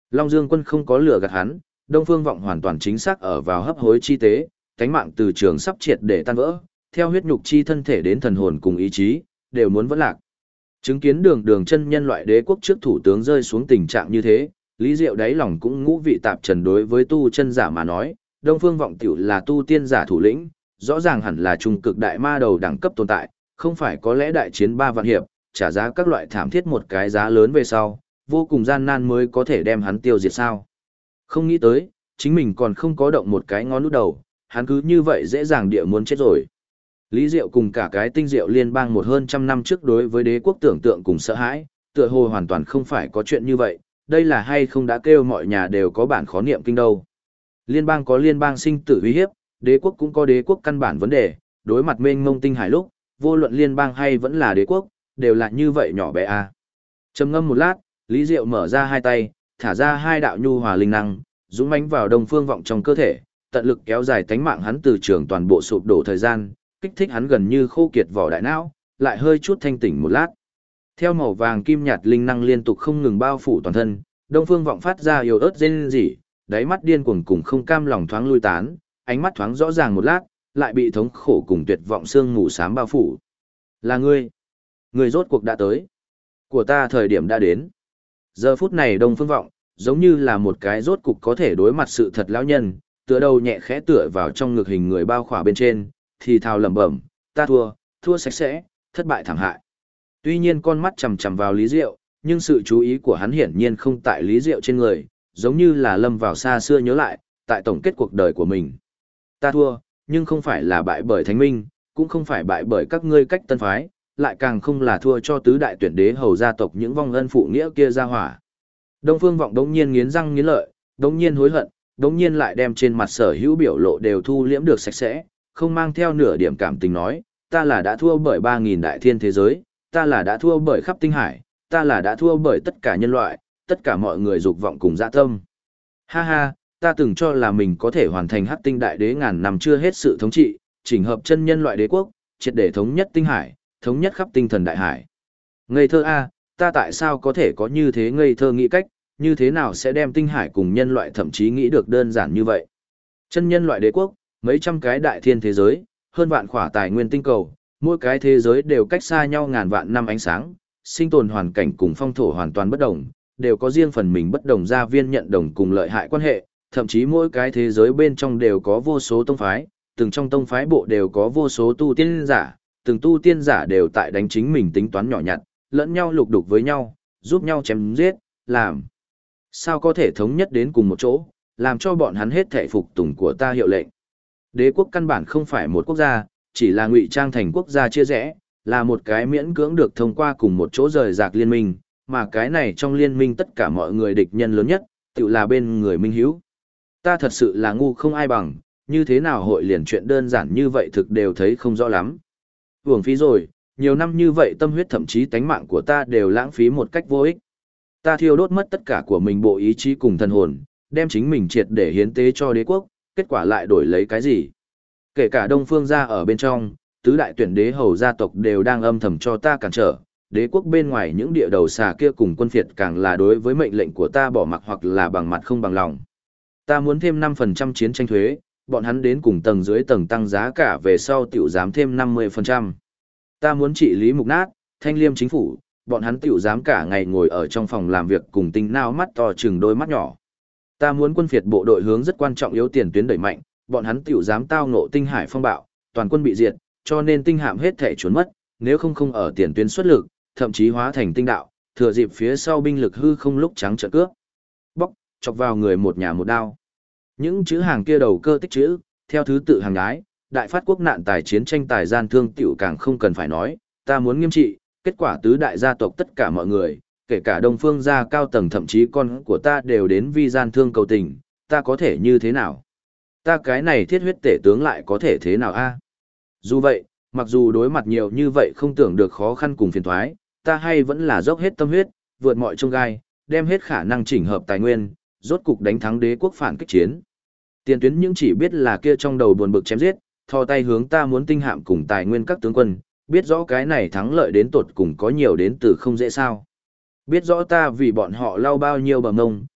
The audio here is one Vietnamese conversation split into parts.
Long Dương quân không có lừa gạt hắn, Đông Phương Vọng hoàn toàn chính xác ở vào hấp hối chi tế, cánh mạng từ trường sắp triệt để tan vỡ, theo huyết nhục chi thân thể đến thần hồn cùng ý chí, đều muốn vẫn lạc. Chứng kiến đường chân nhân loại đế quốc trước thủ tướng rơi xuống tình trạng như thế, Lý Diệu đáy lòng cũng ngũ vị tạp trần. Đối với tu chân giả mà nói, Đông Phương Vọng tiểu là tu tiên giả thủ lĩnh, rõ ràng hẳn là trung cực đại ma đầu đẳng cấp tồn tại, không phải có lẽ đại chiến 3 vạn hiệp, trả giá các loại thảm thiết một cái giá lớn về sau, vô cùng gian nan mới có thể đem hắn tiêu diệt sao. Không nghĩ tới, chính mình còn không có động một cái ngón út đầu, hắn cứ như vậy dễ dàng địa muốn chết rồi. Lý Diệu cùng cả cái tinh diệu liên bang một hơn trăm năm trước đối với đế quốc tưởng tượng cùng sợ hãi, tựa hồ hoàn toàn không phải có chuyện như vậy, đây là hay không đã kêu mọi nhà đều có bản khó niệm kinh đâu. Liên bang có liên bang sinh tử uy hiếp, đế quốc cũng có đế quốc căn bản vấn đề, đối mặt mênh mông tinh hải lúc, vô luận liên bang hay vẫn là đế quốc, đều là như vậy nhỏ bé à. Trầm ngâm một lát, Lý Diệu mở ra hai tay, thả ra hai đạo nhu hòa linh năng, dũng mãnh vào Đông Phương Vọng trong cơ thể, tận lực kéo dài tánh mạng hắn từ trường toàn bộ sụp đổ thời gian, kích thích hắn gần như khô kiệt vỏ đại não, lại hơi chút thanh tỉnh một lát. Theo màu vàng kim nhạt linh năng liên tục không ngừng bao phủ toàn thân, Đông Phương Vọng phát ra yếu ớt rên rỉ, đáy mắt điên cuồng cùng không cam lòng thoáng lui tán, ánh mắt thoáng rõ ràng một lát, lại bị thống khổ cùng tuyệt vọng sương mù xám bao phủ. Là ngươi. Ngươi rốt cuộc đã tới. Của ta thời điểm đã đến. Giờ phút này Đông Phương Vọng, giống như là một cái rốt cục có thể đối mặt sự thật lão nhân, tựa đầu nhẹ khẽ tựa vào trong ngực hình người bao khỏa bên trên, thì thào lẩm bẩm, ta thua sạch sẽ, thất bại thảm hại. Tuy nhiên con mắt chằm chằm vào Lý Diệu, nhưng sự chú ý của hắn hiển nhiên không tại Lý Diệu trên người, giống như là lâm vào xa xưa nhớ lại, tại tổng kết cuộc đời của mình. Ta thua, nhưng không phải là bại bởi Thánh Minh, cũng không phải bại bởi các ngươi cách tân phái, lại càng không là thua cho tứ đại tuyển đế hầu gia tộc những vong ân phụ nghĩa kia ra hỏa. Đông Phương Vọng đống nhiên nghiến răng nghiến lợi, đống nhiên hối hận, đống nhiên lại đem trên mặt sở hữu biểu lộ đều thu liễm được sạch sẽ, không mang theo nửa điểm cảm tình nói, ta là đã thua bởi 3.000 đại thiên thế giới, ta là đã thua bởi khắp tinh hải, ta là đã thua bởi tất cả nhân loại, tất cả mọi người dục vọng cùng dạ tâm. Ha ha, ta từng cho là mình có thể hoàn thành Hắc Tinh Đại Đế ngàn năm chưa hết sự thống trị, chỉnh hợp chân nhân loại đế quốc, triệt để thống nhất tinh hải, thống nhất khắp tinh thần đại hải. Ngây thơ a, ta tại sao có thể có như thế ngây thơ nghĩ cách, như thế nào sẽ đem tinh hải cùng nhân loại thậm chí nghĩ được đơn giản như vậy. Chân nhân loại đế quốc, mấy trăm cái đại thiên thế giới, hơn vạn khỏa tài nguyên tinh cầu, mỗi cái thế giới đều cách xa nhau ngàn vạn năm ánh sáng, sinh tồn hoàn cảnh cùng phong thổ hoàn toàn bất đồng, đều có riêng phần mình bất đồng gia viên nhận đồng cùng lợi hại quan hệ, thậm chí mỗi cái thế giới bên trong đều có vô số tông phái, từng trong tông phái bộ đều có vô số tu tiên giả, từng tu tiên giả đều tại đánh chính mình tính toán nhỏ nhặt, lẫn nhau lục đục với nhau, giúp nhau chém giết, làm sao có thể thống nhất đến cùng một chỗ, làm cho bọn hắn hết thệ phục tùng của ta hiệu lệnh. Đế quốc căn bản không phải một quốc gia, chỉ là ngụy trang thành quốc gia chia rẽ, là một cái miễn cưỡng được thông qua cùng một chỗ rời rạc liên minh, mà cái này trong liên minh tất cả mọi người địch nhân lớn nhất, tự là bên người minh hữu. Ta thật sự là ngu không ai bằng, như thế nào hội liền chuyện đơn giản như vậy thực đều thấy không rõ lắm. Uổng phí rồi, nhiều năm như vậy tâm huyết thậm chí tánh mạng của ta đều lãng phí một cách vô ích. Ta thiêu đốt mất tất cả của mình bộ ý chí cùng thần hồn, đem chính mình triệt để hiến tế cho đế quốc, kết quả lại đổi lấy cái gì? Kể cả Đông Phương gia ở bên trong, tứ đại tuyển đế hầu gia tộc đều đang âm thầm cho ta cản trở, đế quốc bên ngoài những địa đầu xà kia cùng quân phiệt càng là đối với mệnh lệnh của ta bỏ mặc hoặc là bằng mặt không bằng lòng. Ta muốn thêm 5% chiến tranh thuế, bọn hắn đến cùng tầng dưới tầng tăng giá cả về sau tiểu dám thêm 50%. Ta muốn trị lý mục nát, thanh liêm chính phủ, bọn hắn tiểu dám cả ngày ngồi ở trong phòng làm việc cùng tinh nao mắt to chừng đôi mắt nhỏ. Ta muốn quân phiệt bộ đội hướng rất quan trọng yếu tiền tuyến đẩy mạnh, bọn hắn tiểu dám tao ngộ tinh hải phong bạo, toàn quân bị diệt, cho nên tinh hạm hết thể trốn mất, nếu không ở tiền tuyến xuất lực, thậm chí hóa thành tinh đạo, thừa dịp phía sau binh lực hư không lúc trắng trợn cướp. Bóc, chọc vào người một nhà một đao. Những chữ hàng kia đầu cơ tích chữ, theo thứ tự hàng nhái, đại phát quốc nạn tài chiến tranh tài gian thương tiểu càng không cần phải nói, ta muốn nghiêm trị, kết quả tứ đại gia tộc tất cả mọi người, kể cả Đông Phương gia cao tầng thậm chí con của ta đều đến vi gian thương cầu tình, ta có thể như thế nào? Ta cái này thiết huyết tể tướng lại có thể thế nào a? Dù vậy, mặc dù đối mặt nhiều như vậy không tưởng được khó khăn cùng phiền toái, ta hay vẫn là dốc hết tâm huyết, vượt mọi chông gai, đem hết khả năng chỉnh hợp tài nguyên, rốt cục đánh thắng đế quốc phản kích chiến. Tiền tuyến những chỉ biết là kia trong đầu buồn bực chém giết, thò tay hướng ta muốn tinh hạm cùng tài nguyên các tướng quân, biết rõ cái này thắng lợi đến tột cùng có nhiều đến từ không dễ sao. Biết rõ ta vì bọn họ lau bao nhiêu bờ ngông,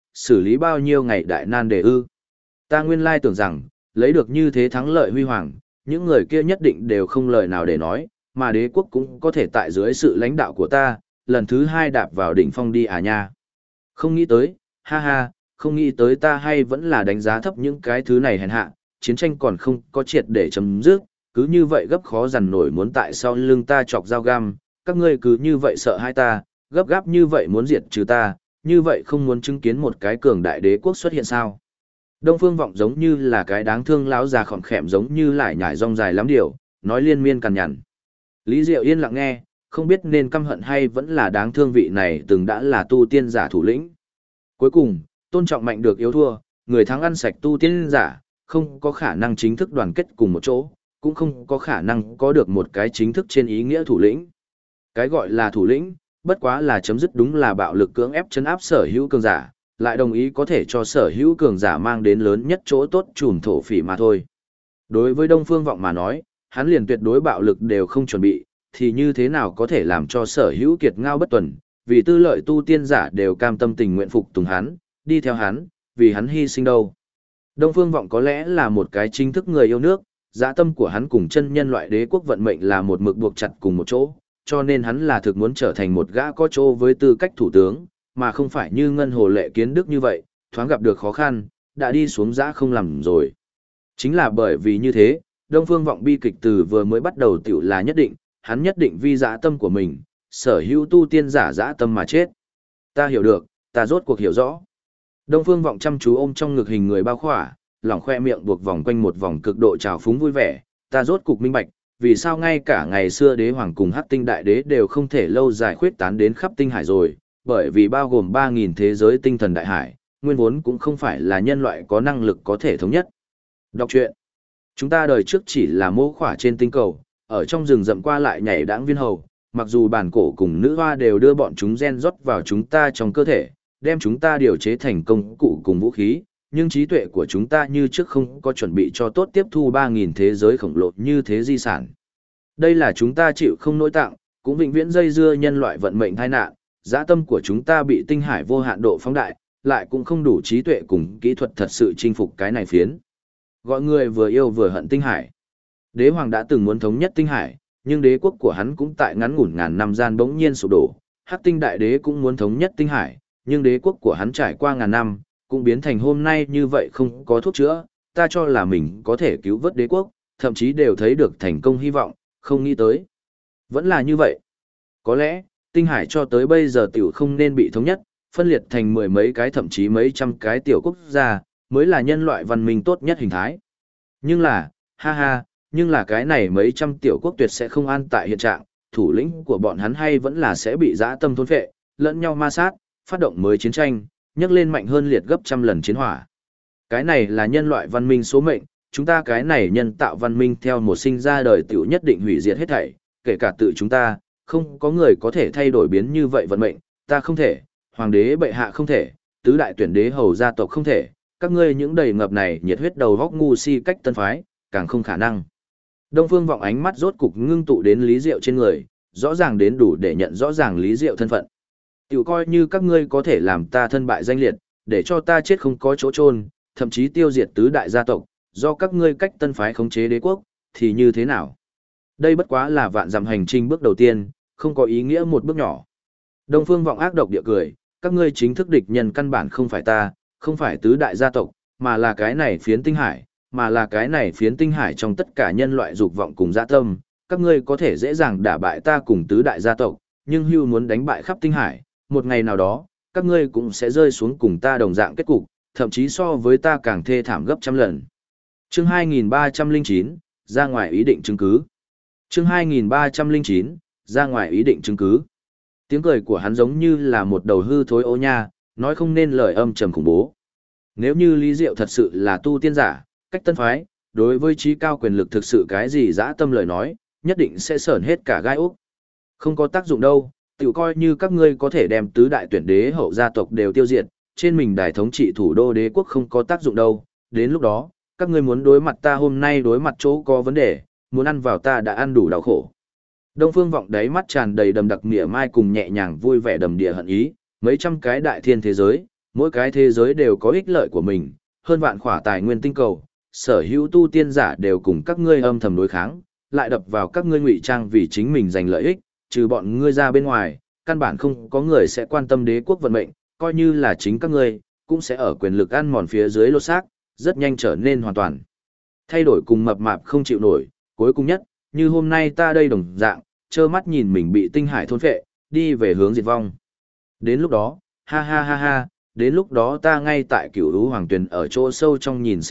xử lý bao nhiêu ngày đại nan đề ư. Ta nguyên lai tưởng rằng, lấy được như thế thắng lợi huy hoàng, những người kia nhất định đều không lời nào để nói, mà đế quốc cũng có thể tại dưới sự lãnh đạo của ta, lần thứ hai đạp vào đỉnh phong đi à nha. Không nghĩ tới, ha ha, không nghĩ tới ta hay vẫn là đánh giá thấp những cái thứ này hèn hạ, chiến tranh còn không có triệt để chấm dứt, cứ như vậy gấp khó dằn nổi muốn tại sau lưng ta chọc dao găm, các ngươi cứ như vậy sợ hai ta, gấp gáp như vậy muốn diệt trừ ta, như vậy không muốn chứng kiến một cái cường đại đế quốc xuất hiện sao. Đông Phương Vọng giống như là cái đáng thương lão già khỏm khẹm giống như lại nhải rong dài lắm điều, nói liên miên cằn nhằn. Lý Diệu yên lặng nghe, không biết nên căm hận hay vẫn là đáng thương vị này từng đã là tu tiên giả thủ lĩnh. Cuối cùng, tôn trọng mạnh được yếu thua, người thắng ăn sạch tu tiên giả, không có khả năng chính thức đoàn kết cùng một chỗ, cũng không có khả năng có được một cái chính thức trên ý nghĩa thủ lĩnh. Cái gọi là thủ lĩnh, bất quá là chấm dứt đúng là bạo lực cưỡng ép chấn áp sở hữu cường giả, lại đồng ý có thể cho sở hữu cường giả mang đến lớn nhất chỗ tốt trùm thổ phỉ mà thôi. Đối với Đông Phương Vọng mà nói, hắn liền tuyệt đối bạo lực đều không chuẩn bị, thì như thế nào có thể làm cho sở hữu kiệt ngao bất tuần, vì tư lợi tu tiên giả đều cam tâm tình nguyện phục tùng hắn, đi theo hắn, vì hắn hy sinh đâu. Đông Phương Vọng có lẽ là một cái chính thức người yêu nước, dã tâm của hắn cùng chân nhân loại đế quốc vận mệnh là một mực buộc chặt cùng một chỗ, cho nên hắn là thực muốn trở thành một gã có chỗ với tư cách thủ tướng, mà không phải như Ngân Hồ Lệ Kiến Đức như vậy, thoáng gặp được khó khăn, đã đi xuống dã không làm rồi. Chính là bởi vì như thế, Đông Phương Vọng bi kịch từ vừa mới bắt đầu tiểu là nhất định, hắn nhất định vì dã tâm của mình, sở hữu tu tiên giả dã tâm mà chết. Ta hiểu được, ta rốt cuộc hiểu rõ. Đông Phương Vọng chăm chú ôm trong ngực hình người bao khỏa, lỏng khoe miệng buộc vòng quanh một vòng cực độ trào phúng vui vẻ, ta rốt cục minh bạch, vì sao ngay cả ngày xưa đế hoàng cùng hắc tinh đại đế đều không thể lâu dài khuyết tán đến khắp tinh hải rồi, bởi vì bao gồm 3.000 thế giới tinh thần đại hải, nguyên vốn cũng không phải là nhân loại có năng lực có thể thống nhất. Đọc truyện. Chúng ta đời trước chỉ là mô khỏa trên tinh cầu, ở trong rừng rậm qua lại nhảy đãng viên hầu, mặc dù bản cổ cùng nữ hoa đều đưa bọn chúng gen rót vào chúng ta trong cơ thể, đem chúng ta điều chế thành công cụ cùng vũ khí, nhưng trí tuệ của chúng ta như trước không có chuẩn bị cho tốt tiếp thu 3.000 thế giới khổng lồ như thế di sản. Đây là chúng ta chịu không nỗi tặng, cũng vĩnh viễn dây dưa nhân loại vận mệnh tai nạn, dã tâm của chúng ta bị tinh hải vô hạn độ phóng đại, lại cũng không đủ trí tuệ cùng kỹ thuật thật sự chinh phục cái này phiến. Gọi người vừa yêu vừa hận tinh hải. Đế hoàng đã từng muốn thống nhất tinh hải, nhưng đế quốc của hắn cũng tại ngắn ngủn ngàn năm gian bỗng nhiên sụp đổ. Hắc tinh đại đế cũng muốn thống nhất tinh hải, nhưng đế quốc của hắn trải qua ngàn năm, cũng biến thành hôm nay như vậy không có thuốc chữa. Ta cho là mình có thể cứu vớt đế quốc, thậm chí đều thấy được thành công hy vọng, không nghĩ tới. Vẫn là như vậy. Có lẽ, tinh hải cho tới bây giờ tiểu không nên bị thống nhất, phân liệt thành mười mấy cái thậm chí mấy trăm cái tiểu quốc gia, mới là nhân loại văn minh tốt nhất hình thái. Nhưng là, ha ha, nhưng là cái này mấy trăm tiểu quốc tuyệt sẽ không an tại hiện trạng, thủ lĩnh của bọn hắn hay vẫn là sẽ bị dã tâm thôn phệ, lẫn nhau ma sát, phát động mới chiến tranh, nhấc lên mạnh hơn liệt gấp trăm lần chiến hỏa. Cái này là nhân loại văn minh số mệnh, chúng ta cái này nhân tạo văn minh theo một sinh ra đời tiểu nhất định hủy diệt hết thảy, kể cả tự chúng ta, không có người có thể thay đổi biến như vậy vận mệnh, ta không thể, hoàng đế bệ hạ không thể, tứ đại tuyển đế hầu gia tộc không thể, các ngươi những đầy ngập này nhiệt huyết đầu góc ngu si cách tân phái, càng không khả năng. Đông Phương Vọng ánh mắt rốt cục ngưng tụ đến Lý Diệu trên người, rõ ràng đến đủ để nhận rõ ràng Lý Diệu thân phận. Tiểu coi như các ngươi có thể làm ta thân bại danh liệt, để cho ta chết không có chỗ chôn, thậm chí tiêu diệt tứ đại gia tộc, do các ngươi cách tân phái khống chế đế quốc, thì như thế nào? Đây bất quá là vạn dặm hành trình bước đầu tiên, không có ý nghĩa một bước nhỏ. Đông Phương Vọng ác độc địa cười, các ngươi chính thức địch nhân căn bản không phải ta, không phải tứ đại gia tộc, mà là cái này phiến tinh hải, mà là cái này phiến tinh hải trong tất cả nhân loại dục vọng cùng dã tâm, các ngươi có thể dễ dàng đả bại ta cùng tứ đại gia tộc, nhưng hưu muốn đánh bại khắp tinh hải, một ngày nào đó, các ngươi cũng sẽ rơi xuống cùng ta đồng dạng kết cục, thậm chí so với ta càng thê thảm gấp trăm lần. Chương 2309, ra ngoài ý định chứng cứ. Chương 2309, ra ngoài ý định chứng cứ. Tiếng cười của hắn giống như là một đầu hư thối ô nha, nói không nên lời âm trầm khủng bố. Nếu như Lý Diệu thật sự là tu tiên giả, cách tân phái, đối với trí cao quyền lực thực sự cái gì dã tâm lời nói, nhất định sẽ sởn hết cả gai ốc. Không có tác dụng đâu, tiểu coi như các ngươi có thể đem tứ đại tuyển đế hậu gia tộc đều tiêu diệt, trên mình đài thống trị thủ đô đế quốc không có tác dụng đâu, đến lúc đó, các ngươi muốn đối mặt ta hôm nay đối mặt chỗ có vấn đề, muốn ăn vào ta đã ăn đủ đau khổ. Đông Phương Vọng đáy mắt tràn đầy đầm đặc mỉa mai cùng nhẹ nhàng vui vẻ đầm địa hận ý, mấy trăm cái đại thiên thế giới, mỗi cái thế giới đều có ích lợi của mình, hơn vạn khỏa tài nguyên tinh cầu, sở hữu tu tiên giả đều cùng các ngươi âm thầm đối kháng, lại đập vào các ngươi ngụy trang vì chính mình giành lợi ích, trừ bọn ngươi ra bên ngoài, căn bản không có người sẽ quan tâm đế quốc vận mệnh, coi như là chính các ngươi, cũng sẽ ở quyền lực ăn mòn phía dưới lột xác, rất nhanh trở nên hoàn toàn thay đổi cùng mập mạp không chịu nổi, cuối cùng nhất, như hôm nay ta đây đồng dạng, trơ mắt nhìn mình bị tinh hải thôn phệ, đi về hướng diệt vong. Đến lúc đó, ha ha ha ha, đến lúc đó ta ngay tại Cửu Lũ Hoàng Tuyền ở chỗ sâu trong nhìn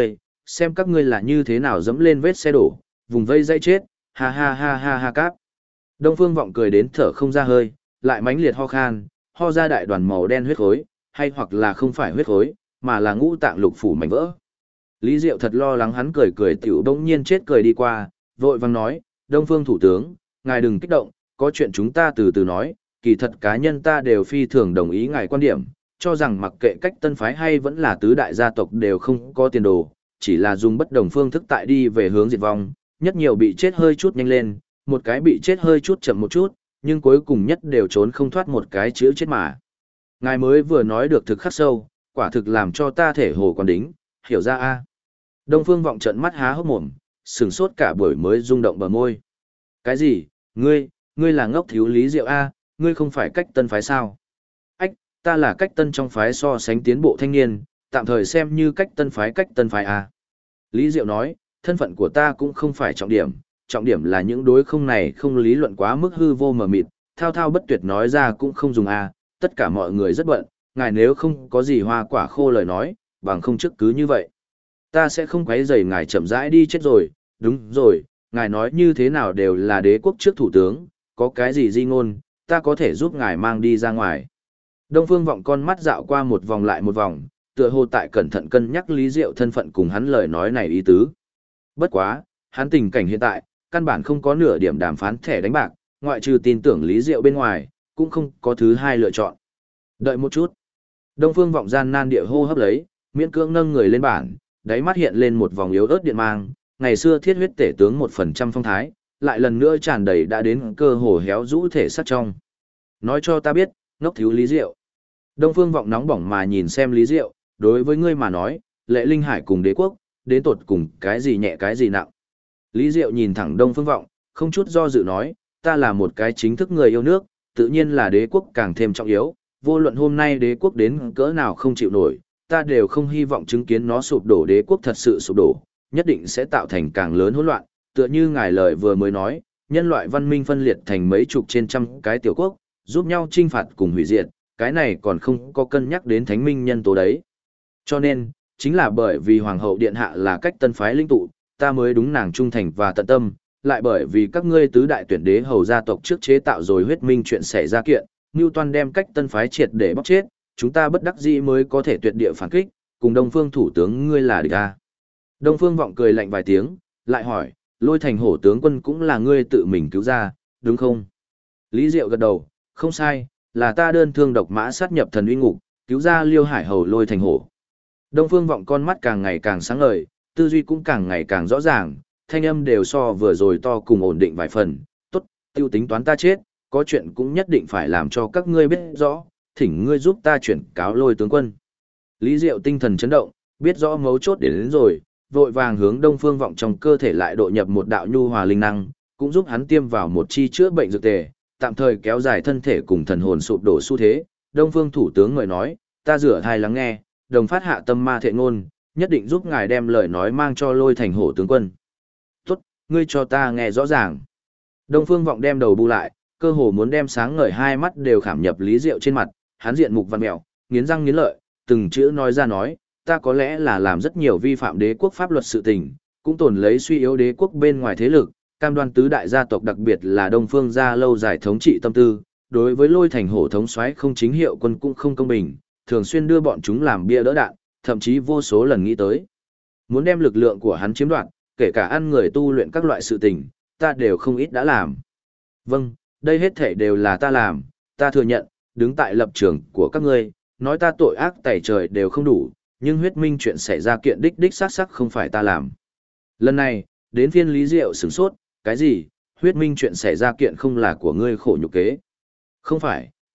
xem các ngươi là như thế nào dẫm lên vết xe đổ, vùng vây dây chết, ha ha ha ha ha cáp. Đông Phương Vọng cười đến thở không ra hơi, lại mãnh liệt ho khan, ho ra đại đoàn màu đen huyết khối, hay hoặc là không phải huyết khối, mà là ngũ tạng lục phủ mảnh vỡ. Lý Diệu thật lo lắng hắn cười cười tiểu bỗng nhiên chết cười đi qua, vội vàng nói, Đông Phương Thủ tướng, ngài đừng kích động, có chuyện chúng ta từ từ nói, kỳ thật cá nhân ta đều phi thường đồng ý ngài quan điểm, cho rằng mặc kệ cách tân phái hay vẫn là tứ đại gia tộc đều không có tiền đồ, chỉ là dùng bất đồng phương thức tại đi về hướng diệt vong, nhất nhiều bị chết hơi chút nhanh lên, một cái bị chết hơi chút chậm một chút, nhưng cuối cùng nhất đều trốn không thoát một cái chữ chết mà. Ngài mới vừa nói được thực khắc sâu, quả thực làm cho ta thể hồ còn đính, hiểu ra a. Đông Phương Vọng trợn mắt há hốc mồm, sửng sốt cả buổi mới rung động bờ môi. Cái gì? Ngươi là ngốc thiếu Lý Diệu a, ngươi không phải cách tân phái sao? Ách, ta là cách tân trong phái so sánh tiến bộ thanh niên, tạm thời xem như cách tân phái a. Lý Diệu nói, thân phận của ta cũng không phải trọng điểm là những đối không này không lý luận quá mức hư vô mờ mịt, thao thao bất tuyệt nói ra cũng không dùng a, tất cả mọi người rất bận, ngài nếu không có gì hoa quả khô lời nói, bằng không trước cứ như vậy. Ta sẽ không quấy rầy ngài chậm rãi đi chết rồi, đúng rồi, ngài nói như thế nào đều là đế quốc trước thủ tướng, có cái gì di ngôn, ta có thể giúp ngài mang đi ra ngoài. Đông Phương Vọng con mắt dạo qua một vòng lại một vòng, tựa hồ tại cẩn thận cân nhắc Lý Diệu thân phận cùng hắn lời nói này ý tứ. Bất quá, hắn tình cảnh hiện tại, căn bản không có nửa điểm đàm phán thẻ đánh bạc, ngoại trừ tin tưởng Lý Diệu bên ngoài, cũng không có thứ hai lựa chọn. Đợi một chút. Đông Phương Vọng gian nan địa hô hấp lấy, miễn cưỡng nâng người lên bảng, đáy mắt hiện lên một vòng yếu ớt điện mang, ngày xưa thiết huyết tể tướng 1% phong thái, lại lần nữa tràn đầy đã đến cơ hồ héo rũ thể sắc trong. Nói cho ta biết, ngốc thiếu Lý Diệu. Đông Phương Vọng nóng bỏng mà nhìn xem Lý Diệu, đối với ngươi mà nói, Lệ Linh Hải cùng đế quốc, đến tột cùng cái gì nhẹ cái gì nặng. Lý Diệu nhìn thẳng Đông Phương Vọng, không chút do dự nói, ta là một cái chính thức người yêu nước, tự nhiên là đế quốc càng thêm trọng yếu, vô luận hôm nay đế quốc đến cỡ nào không chịu nổi, ta đều không hy vọng chứng kiến nó sụp đổ, đế quốc thật sự sụp đổ, nhất định sẽ tạo thành càng lớn hỗn loạn, tựa như ngài lời vừa mới nói, nhân loại văn minh phân liệt thành mấy chục trên trăm cái tiểu quốc, giúp nhau chinh phạt cùng hủy diệt, cái này còn không có cân nhắc đến thánh minh nhân tố đấy. Cho nên, chính là bởi vì Hoàng hậu Điện Hạ là cách tân phái linh tụ, ta mới đúng nàng trung thành và tận tâm, lại bởi vì các ngươi tứ đại tuyển đế hầu gia tộc trước chế tạo rồi huyết minh chuyện xảy ra kiện, Newton đem cách tân phái triệt để bóc chết, chúng ta bất đắc dĩ mới có thể tuyệt địa phản kích, cùng Đông Phương thủ tướng ngươi là địch a. Đông Phương Vọng cười lạnh vài tiếng, lại hỏi, Lôi Thành Hổ tướng quân cũng là ngươi tự mình cứu ra, đúng không? Lý Diệu gật đầu, không sai, là ta đơn thương độc mã sát nhập thần uy ngục, cứu ra Liêu Hải Hầu Lôi Thành Hổ. Đông Phương Vọng con mắt càng ngày càng sáng ngời, tư duy cũng càng ngày càng rõ ràng, thanh âm đều so vừa rồi to cùng ổn định vài phần, tốt, tiêu tính toán ta chết, có chuyện cũng nhất định phải làm cho các ngươi biết rõ, thỉnh ngươi giúp ta chuyển cáo Lôi tướng quân. Lý Diệu tinh thần chấn động, biết rõ mấu chốt đến rồi, vội vàng hướng Đông Phương Vọng trong cơ thể lại độ nhập một đạo nhu hòa linh năng, cũng giúp hắn tiêm vào một chi chữa bệnh dược tề, tạm thời kéo dài thân thể cùng thần hồn sụp đổ xu thế. Đông Phương thủ tướng người nói, ta rửa thai lắng nghe, đồng phát hạ tâm ma thệ ngôn, nhất định giúp ngài đem lời nói mang cho Lôi Thành Hổ tướng quân. Tốt, ngươi cho ta nghe rõ ràng. Đông Phương Vọng đem đầu bu lại, cơ hồ muốn đem sáng ngời hai mắt đều khảm nhập Lý Diệu trên mặt, hắn diện mục văn mèo, nghiến răng nghiến lợi, từng chữ nói ra nói, ta có lẽ là làm rất nhiều vi phạm đế quốc pháp luật sự tình, cũng tồn lấy suy yếu đế quốc bên ngoài thế lực, cam đoan tứ đại gia tộc đặc biệt là Đông Phương gia lâu dài thống trị tâm tư, đối với Lôi Thành Hổ thống soái không chính hiệu quân cũng không công bình, thường xuyên đưa bọn chúng làm bia đỡ đạn, thậm chí vô số lần nghĩ tới muốn đem lực lượng của hắn chiếm đoạt, kể cả ăn người tu luyện các loại sự tình, ta đều không ít đã làm. Vâng, đây hết thể đều là ta làm, ta thừa nhận, đứng tại lập trường của các ngươi, nói ta tội ác tày trời đều không đủ, nhưng huyết minh chuyện xảy ra kiện đích đích xác xác không phải ta làm. Lần này, đến phiên Lý Diệu sửng sốt, cái gì, huyết minh chuyện xảy ra kiện không là của ngươi khổ nhục kế. Không phải,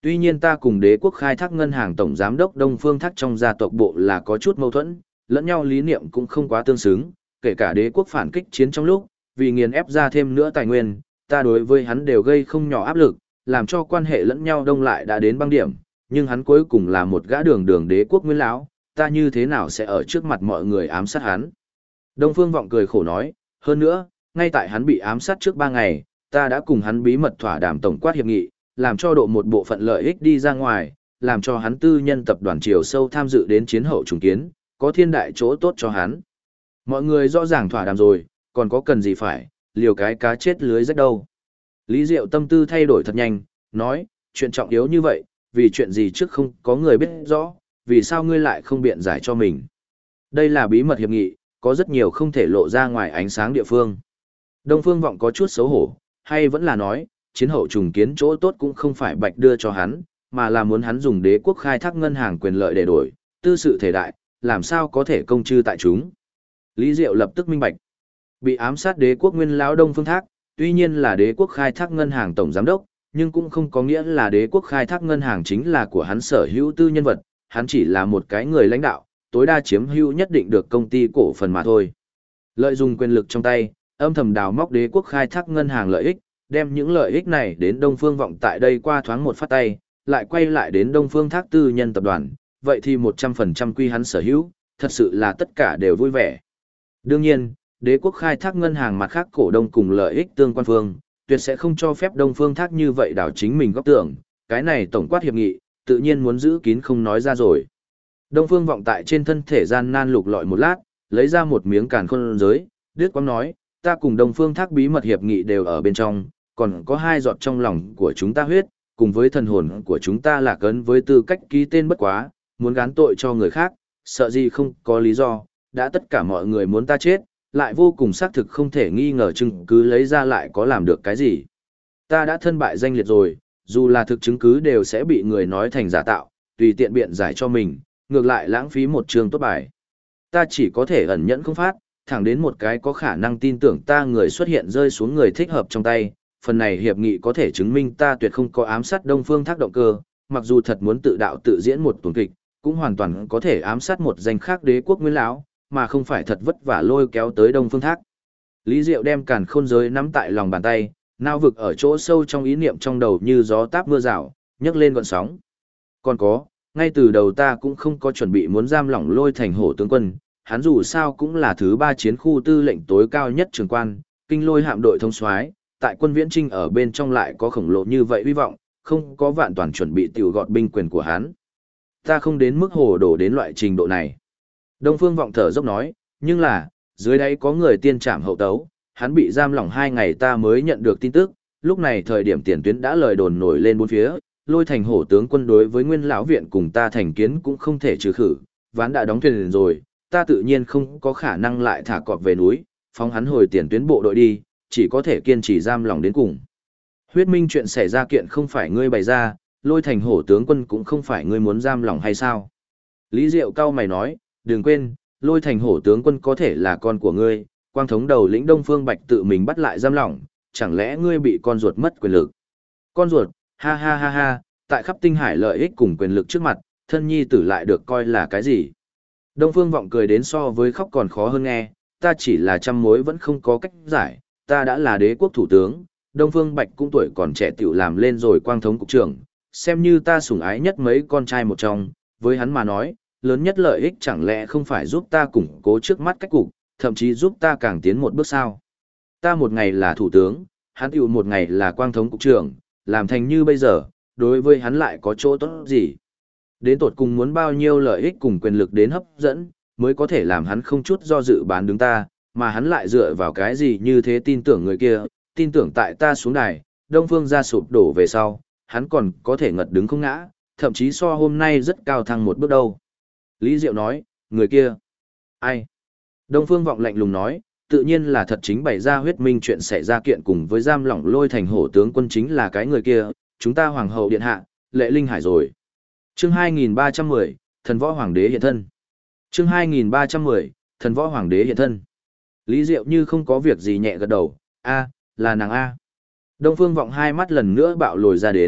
Tuy nhiên ta cùng đế quốc khai thác ngân hàng tổng giám đốc Đông Phương Thác trong gia tộc bộ là có chút mâu thuẫn, lẫn nhau lý niệm cũng không quá tương xứng, kể cả đế quốc phản kích chiến trong lúc, vì nghiền ép ra thêm nữa tài nguyên, ta đối với hắn đều gây không nhỏ áp lực, làm cho quan hệ lẫn nhau đông lại đã đến băng điểm, nhưng hắn cuối cùng là một gã đường đường đế quốc nguyên lão, ta như thế nào sẽ ở trước mặt mọi người ám sát hắn. Đông Phương Vọng cười khổ nói, hơn nữa, ngay tại hắn bị ám sát trước 3 ngày, ta đã cùng hắn bí mật thỏa đàm tổng quát hiệp nghị, làm cho độ một bộ phận lợi ích đi ra ngoài, làm cho hắn tư nhân tập đoàn chiều sâu tham dự đến chiến hậu trùng kiến, có thiên đại chỗ tốt cho hắn. Mọi người rõ ràng thỏa đàm rồi, còn có cần gì phải, liều cái cá chết lưới rách đâu. Lý Diệu tâm tư thay đổi thật nhanh, nói, chuyện trọng yếu như vậy, vì chuyện gì trước không có người biết rõ, vì sao ngươi lại không biện giải cho mình. Đây là bí mật hiệp nghị, có rất nhiều không thể lộ ra ngoài ánh sáng địa phương. Đông Phương Vọng có chút xấu hổ, hay vẫn là nói, chiến hậu trùng kiến chỗ tốt cũng không phải bạch đưa cho hắn, mà là muốn hắn dùng đế quốc khai thác ngân hàng quyền lợi để đổi, tư sự thể đại, làm sao có thể công chư tại chúng. Lý Diệu lập tức minh bạch. Bị ám sát đế quốc nguyên lão Đông Phương Thác, tuy nhiên là đế quốc khai thác ngân hàng tổng giám đốc, nhưng cũng không có nghĩa là đế quốc khai thác ngân hàng chính là của hắn sở hữu tư nhân vật, hắn chỉ là một cái người lãnh đạo, tối đa chiếm hữu nhất định được công ty cổ phần mà thôi. Lợi dụng quyền lực trong tay, âm thầm đào móc đế quốc khai thác ngân hàng lợi ích, đem những lợi ích này đến Đông Phương Vọng tại đây qua thoáng một phát tay, lại quay lại đến Đông Phương Thác tư nhân tập đoàn, vậy thì 100% quy hắn sở hữu, thật sự là tất cả đều vui vẻ. Đương nhiên, đế quốc khai thác ngân hàng mặt khác cổ đông cùng lợi ích tương quan phương, tuyệt sẽ không cho phép Đông Phương Thác như vậy đảo chính mình góp tưởng, cái này tổng quát hiệp nghị, tự nhiên muốn giữ kín không nói ra rồi. Đông Phương Vọng tại trên thân thể gian nan lục lọi một lát, lấy ra một miếng càn khôn giới, đứt quãng nói, ta cùng Đông Phương Thác bí mật hiệp nghị đều ở bên trong, còn có 2 giọt trong lòng của chúng ta huyết, cùng với thần hồn của chúng ta là cấn với tư cách ký tên bất quá, muốn gán tội cho người khác, sợ gì không có lý do, đã tất cả mọi người muốn ta chết, lại vô cùng xác thực không thể nghi ngờ chứng cứ lấy ra lại có làm được cái gì. Ta đã thân bại danh liệt rồi, dù là thực chứng cứ đều sẽ bị người nói thành giả tạo, tùy tiện biện giải cho mình, ngược lại lãng phí một trường tốt bài. Ta chỉ có thể ẩn nhẫn không phát, thẳng đến một cái có khả năng tin tưởng ta người xuất hiện rơi xuống người thích hợp trong tay, phần này hiệp nghị có thể chứng minh ta tuyệt không có ám sát Đông Phương Thác động cơ, mặc dù thật muốn tự đạo tự diễn một tuần kịch, cũng hoàn toàn có thể ám sát một danh khác đế quốc nguyên lão, mà không phải thật vất vả lôi kéo tới Đông Phương Thác. Lý Diệu đem càn khôn giới nắm tại lòng bàn tay, nao vực ở chỗ sâu trong ý niệm trong đầu như gió táp mưa rào, nhấc lên gọn sóng. Còn có, ngay từ đầu ta cũng không có chuẩn bị muốn giam lỏng Lôi Thành Hổ tướng quân, hắn dù sao cũng là thứ 3 chiến khu tư lệnh tối cao nhất trường quan, kinh lôi hạm đội thông soái, tại quân viễn trinh ở bên trong lại có khổng lồ như vậy hy vọng, không có vạn toàn chuẩn bị tiểu gọt binh quyền của hắn. Ta không đến mức hồ đổ đến loại trình độ này. Đông Phương Vọng thở dốc nói, nhưng là, dưới đấy có người tiên trảm hậu tấu, hắn bị giam lỏng 2 ngày ta mới nhận được tin tức, lúc này thời điểm tiền tuyến đã lời đồn nổi lên bốn phía, Lôi Thành Hổ tướng quân đối với Nguyên lão viện cùng ta thành kiến cũng không thể trừ khử, ván đã đóng thuyền rồi, ta tự nhiên không có khả năng lại thả cọp về núi, phóng hắn hồi tiền tuyến bộ đội đi, chỉ có thể kiên trì giam lỏng đến cùng. Huyết minh chuyện xảy ra kiện không phải ngươi bày ra, Lôi Thành Hổ tướng quân cũng không phải ngươi muốn giam lỏng hay sao? Lý Diệu cao mày nói, đừng quên, Lôi Thành Hổ tướng quân có thể là con của ngươi, Quang thống đầu lĩnh Đông Phương Bạch tự mình bắt lại giam lỏng, chẳng lẽ ngươi bị con ruột mất quyền lực? Con ruột, ha ha ha ha, tại khắp tinh hải lợi ích cùng quyền lực trước mặt, thân nhi tử lại được coi là cái gì? Đông Phương Vọng cười đến so với khóc còn khó hơn nghe, ta chỉ là trăm mối vẫn không có cách giải, ta đã là đế quốc thủ tướng, Đông Phương Bạch cũng tuổi còn trẻ tiểu làm lên rồi Quang thống cục trưởng, xem như ta sủng ái nhất mấy con trai một trong, với hắn mà nói, lớn nhất lợi ích chẳng lẽ không phải giúp ta củng cố trước mắt cách cục, thậm chí giúp ta càng tiến một bước sao? Ta một ngày là thủ tướng, hắn tiểu một ngày là Quang thống cục trưởng, làm thành như bây giờ, đối với hắn lại có chỗ tốt gì? Đến tột cùng muốn bao nhiêu lợi ích cùng quyền lực đến hấp dẫn, mới có thể làm hắn không chút do dự bán đứng ta, mà hắn lại dựa vào cái gì như thế tin tưởng người kia, tin tưởng tại ta xuống đài, Đông Phương ra sụp đổ về sau, hắn còn có thể ngật đứng không ngã, thậm chí so hôm nay rất cao thăng một bước đâu. Lý Diệu nói, người kia, ai? Đông Phương Vọng lạnh lùng nói, tự nhiên là thật chính bày ra huyết minh chuyện xảy ra kiện cùng với giam lỏng Lôi Thành Hổ tướng quân chính là cái người kia, chúng ta Hoàng hậu điện hạ, Lệ Linh Hải rồi. Chương 2310, Thần Võ Hoàng đế hiện thân. Chương 2310, Thần Võ Hoàng đế hiện thân. Lý Diệu như không có việc gì nhẹ gật đầu, a, là nàng a. Đông Phương Vọng hai mắt lần nữa bạo lồi ra đến,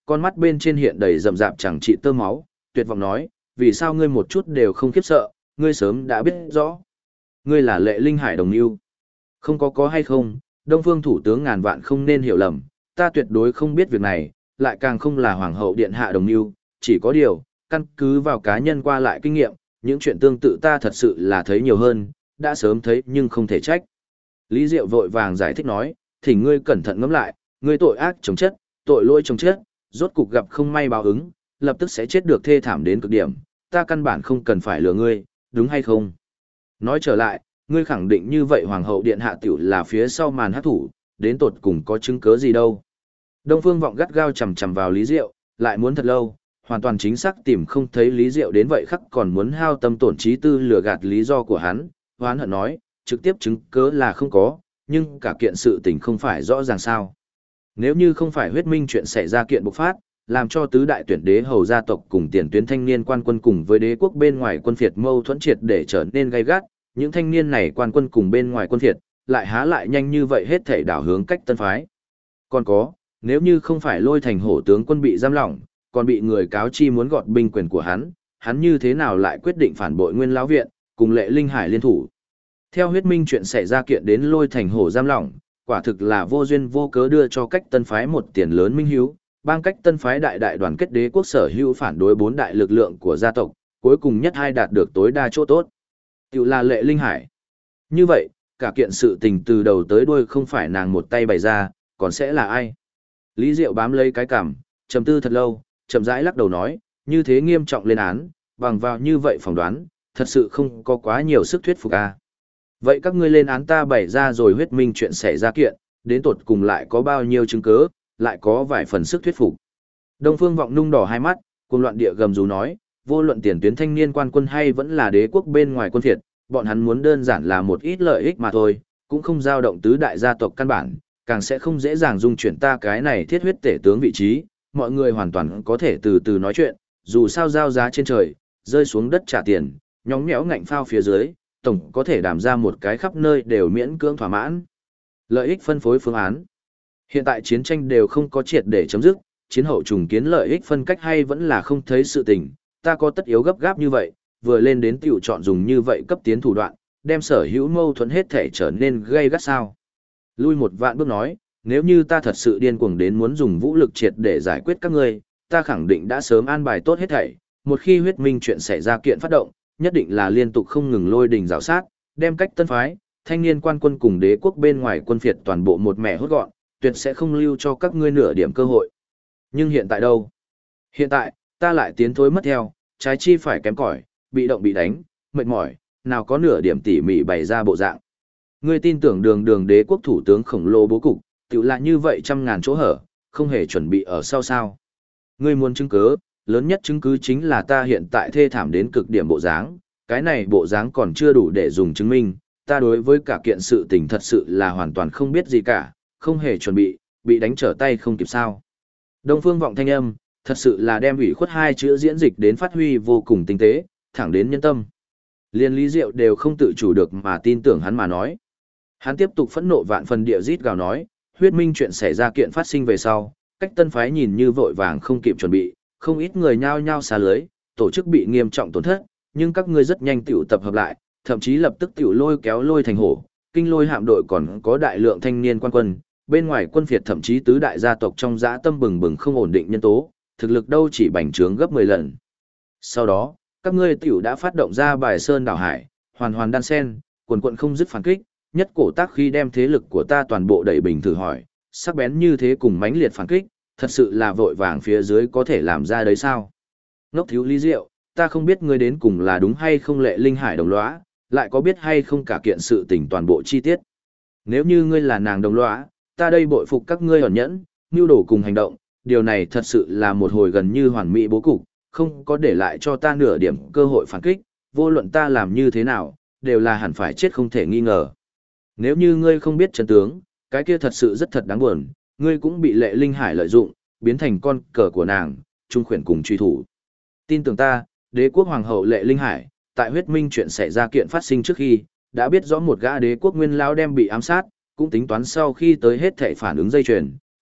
con mắt bên trên hiện đầy rậm rạp chẳng trị tơ máu, tuyệt vọng nói, vì sao ngươi một chút đều không khiếp sợ, ngươi sớm đã biết rõ. Ngươi là Lệ Linh Hải đồng ưu. Không có hay không, Đông Phương thủ tướng ngàn vạn không nên hiểu lầm, ta tuyệt đối không biết việc này, lại càng không là hoàng hậu điện hạ đồng ưu, chỉ có điều, căn cứ vào cá nhân qua lại kinh nghiệm, những chuyện tương tự ta thật sự là thấy nhiều hơn, đã sớm thấy nhưng không thể trách. Lý Diệu vội vàng giải thích nói, thỉnh ngươi cẩn thận ngẫm lại, ngươi tội ác chồng chất, tội lỗi chồng chất, rốt cục gặp không may báo ứng, lập tức sẽ chết được thê thảm đến cực điểm, ta căn bản không cần phải lừa ngươi, đúng hay không? Nói trở lại, ngươi khẳng định như vậy hoàng hậu điện hạ tiểu là phía sau màn hát thủ, đến tột cùng có chứng cớ gì đâu. Đông Phương Vọng gắt gao chằm chằm vào Lý Diệu, lại muốn thật lâu, hoàn toàn chính xác tìm không thấy Lý Diệu đến vậy khắc còn muốn hao tâm tổn trí tư lừa gạt lý do của hắn, hoán hận nói, trực tiếp chứng cớ là không có, nhưng cả kiện sự tình không phải rõ ràng sao. Nếu như không phải huyết minh chuyện xảy ra kiện bộc phát, làm cho tứ đại tuyển đế hầu gia tộc cùng tiền tuyến thanh niên quan quân cùng với đế quốc bên ngoài quân phiệt mâu thuẫn triệt để trở nên gay gắt, những thanh niên này quan quân cùng bên ngoài quân phiệt, lại há lại nhanh như vậy hết thể đảo hướng cách tân phái. Còn có, nếu như không phải Lôi Thành hổ tướng quân bị giam lỏng, còn bị người cáo chi muốn gọt binh quyền của hắn như thế nào lại quyết định phản bội Nguyên lão viện, cùng Lệ Linh Hải liên thủ. Theo huyết minh chuyện xảy ra kiện đến Lôi Thành hổ giam lỏng, quả thực là vô duyên vô cớ đưa cho cách tân phái một tiền lớn minh hiếu, bang cách tân phái đại đại đoàn kết đế quốc sở hữu phản đối bốn đại lực lượng của gia tộc, cuối cùng nhất hai đạt được tối đa chỗ tốt. Tiểu là Lệ Linh Hải. Như vậy, cả kiện sự tình từ đầu tới đuôi không phải nàng một tay bày ra, còn sẽ là ai? Lý Diệu bám lấy cái cằm, trầm tư thật lâu, chậm rãi lắc đầu nói, như thế nghiêm trọng lên án, bằng vào như vậy phỏng đoán, thật sự không có quá nhiều sức thuyết phục a. Vậy các ngươi lên án ta bày ra rồi huyết minh chuyện xảy ra kiện, đến tột cùng lại có bao nhiêu chứng cứ, lại có vài phần sức thuyết phục. Đông Phương Vọng nung đỏ hai mắt, cuồng loạn địa gầm rú nói, vô luận tiền tuyến thanh niên quan quân hay vẫn là đế quốc bên ngoài quân phiệt, bọn hắn muốn đơn giản là một ít lợi ích mà thôi, cũng không dao động tứ đại gia tộc căn bản, càng sẽ không dễ dàng dung chuyển ta cái này thiết huyết tể tướng vị trí, mọi người hoàn toàn có thể từ từ nói chuyện, dù sao giao giá trên trời, rơi xuống đất trả tiền, nhóng nhẽo ngạnh phao phía dưới, tổng có thể đảm ra một cái khắp nơi đều miễn cưỡng thỏa mãn. Lợi ích phân phối phương án. Hiện tại chiến tranh đều không có triệt để chấm dứt, chiến hậu trùng kiến lợi ích phân cách hay vẫn là không thấy sự tình, ta có tất yếu gấp gáp như vậy, vừa lên đến tiểu chọn dùng như vậy cấp tiến thủ đoạn, đem sở hữu mâu thuẫn hết thể trở nên gây gắt sao. Lui một vạn bước nói, nếu như ta thật sự điên cuồng đến muốn dùng vũ lực triệt để giải quyết các ngươi, ta khẳng định đã sớm an bài tốt hết thảy, một khi huyết minh chuyện xảy ra kiện phát động, nhất định là liên tục không ngừng lôi đình rào sát, đem cách tân phái, thanh niên quan quân cùng đế quốc bên ngoài quân phiệt toàn bộ một mẻ hốt gọn, tuyệt sẽ không lưu cho các ngươi nửa điểm cơ hội. Nhưng hiện tại đâu? Hiện tại, ta lại tiến thối mất theo, trái chi phải kém cỏi, bị động bị đánh, mệt mỏi, nào có nửa điểm tỉ mỉ bày ra bộ dạng. Ngươi tin tưởng đường đế quốc thủ tướng khổng lồ bố cục, tự là như vậy trăm ngàn chỗ hở, không hề chuẩn bị ở sau sao. Ngươi muốn chứng cứ, lớn nhất chứng cứ chính là ta hiện tại thê thảm đến cực điểm bộ dáng, cái này bộ dáng còn chưa đủ để dùng chứng minh, ta đối với cả kiện sự tình thật sự là hoàn toàn không biết gì cả, không hề chuẩn bị đánh trở tay không kịp sao. Đông Phương Vọng thanh âm, thật sự là đem ủy khuất hai chữ diễn dịch đến phát huy vô cùng tinh tế, thẳng đến nhân tâm. Liên Lý Diệu đều không tự chủ được mà tin tưởng hắn mà nói. Hắn tiếp tục phẫn nộ vạn phần địa rít gào nói, huyết minh chuyện xảy ra kiện phát sinh về sau, cách tân phái nhìn như vội vàng không kịp chuẩn bị, không ít người nhao nhao xa lưới, tổ chức bị nghiêm trọng tổn thất, nhưng các ngươi rất nhanh tiểu tập hợp lại, thậm chí lập tức tiểu lôi kéo Lôi Thành hổ, kinh Lôi hạm đội còn có đại lượng thanh niên quan quân, bên ngoài quân phiệt thậm chí tứ đại gia tộc trong dã tâm bừng bừng không ổn định nhân tố, thực lực đâu chỉ bành trướng gấp 10 lần. Sau đó, các ngươi tiểu đã phát động ra bài sơn đảo hải, hoàn hoàn đan sen, quần quận không dứt phản kích, nhất cổ tác khi đem thế lực của ta toàn bộ đẩy bình thử hỏi, sắc bén như thế cùng mãnh liệt phản kích, thật sự là vội vàng phía dưới có thể làm ra đấy sao? Ngốc thiếu Lý Diệu, ta không biết ngươi đến cùng là đúng hay không Lệ Linh Hải đồng lõa, lại có biết hay không cả kiện sự tình toàn bộ chi tiết. Nếu như ngươi là nàng đồng lõa, ta đây bội phục các ngươi ẩn nhẫn, nhu đồ cùng hành động, điều này thật sự là một hồi gần như hoàn mỹ bố cục, không có để lại cho ta nửa điểm cơ hội phản kích, vô luận ta làm như thế nào, đều là hẳn phải chết không thể nghi ngờ. Nếu như ngươi không biết chân tướng, cái kia thật sự rất thật đáng buồn, ngươi cũng bị Lệ Linh Hải lợi dụng, biến thành con cờ của nàng, trung khuyển cùng truy thủ. Tin tưởng ta, đế quốc hoàng hậu Lệ Linh Hải, tại huyết minh chuyện xảy ra kiện phát sinh trước khi, đã biết rõ một gã đế quốc nguyên lão đem bị ám sát, cũng tính toán sau khi tới hết thảy phản ứng dây chuyền,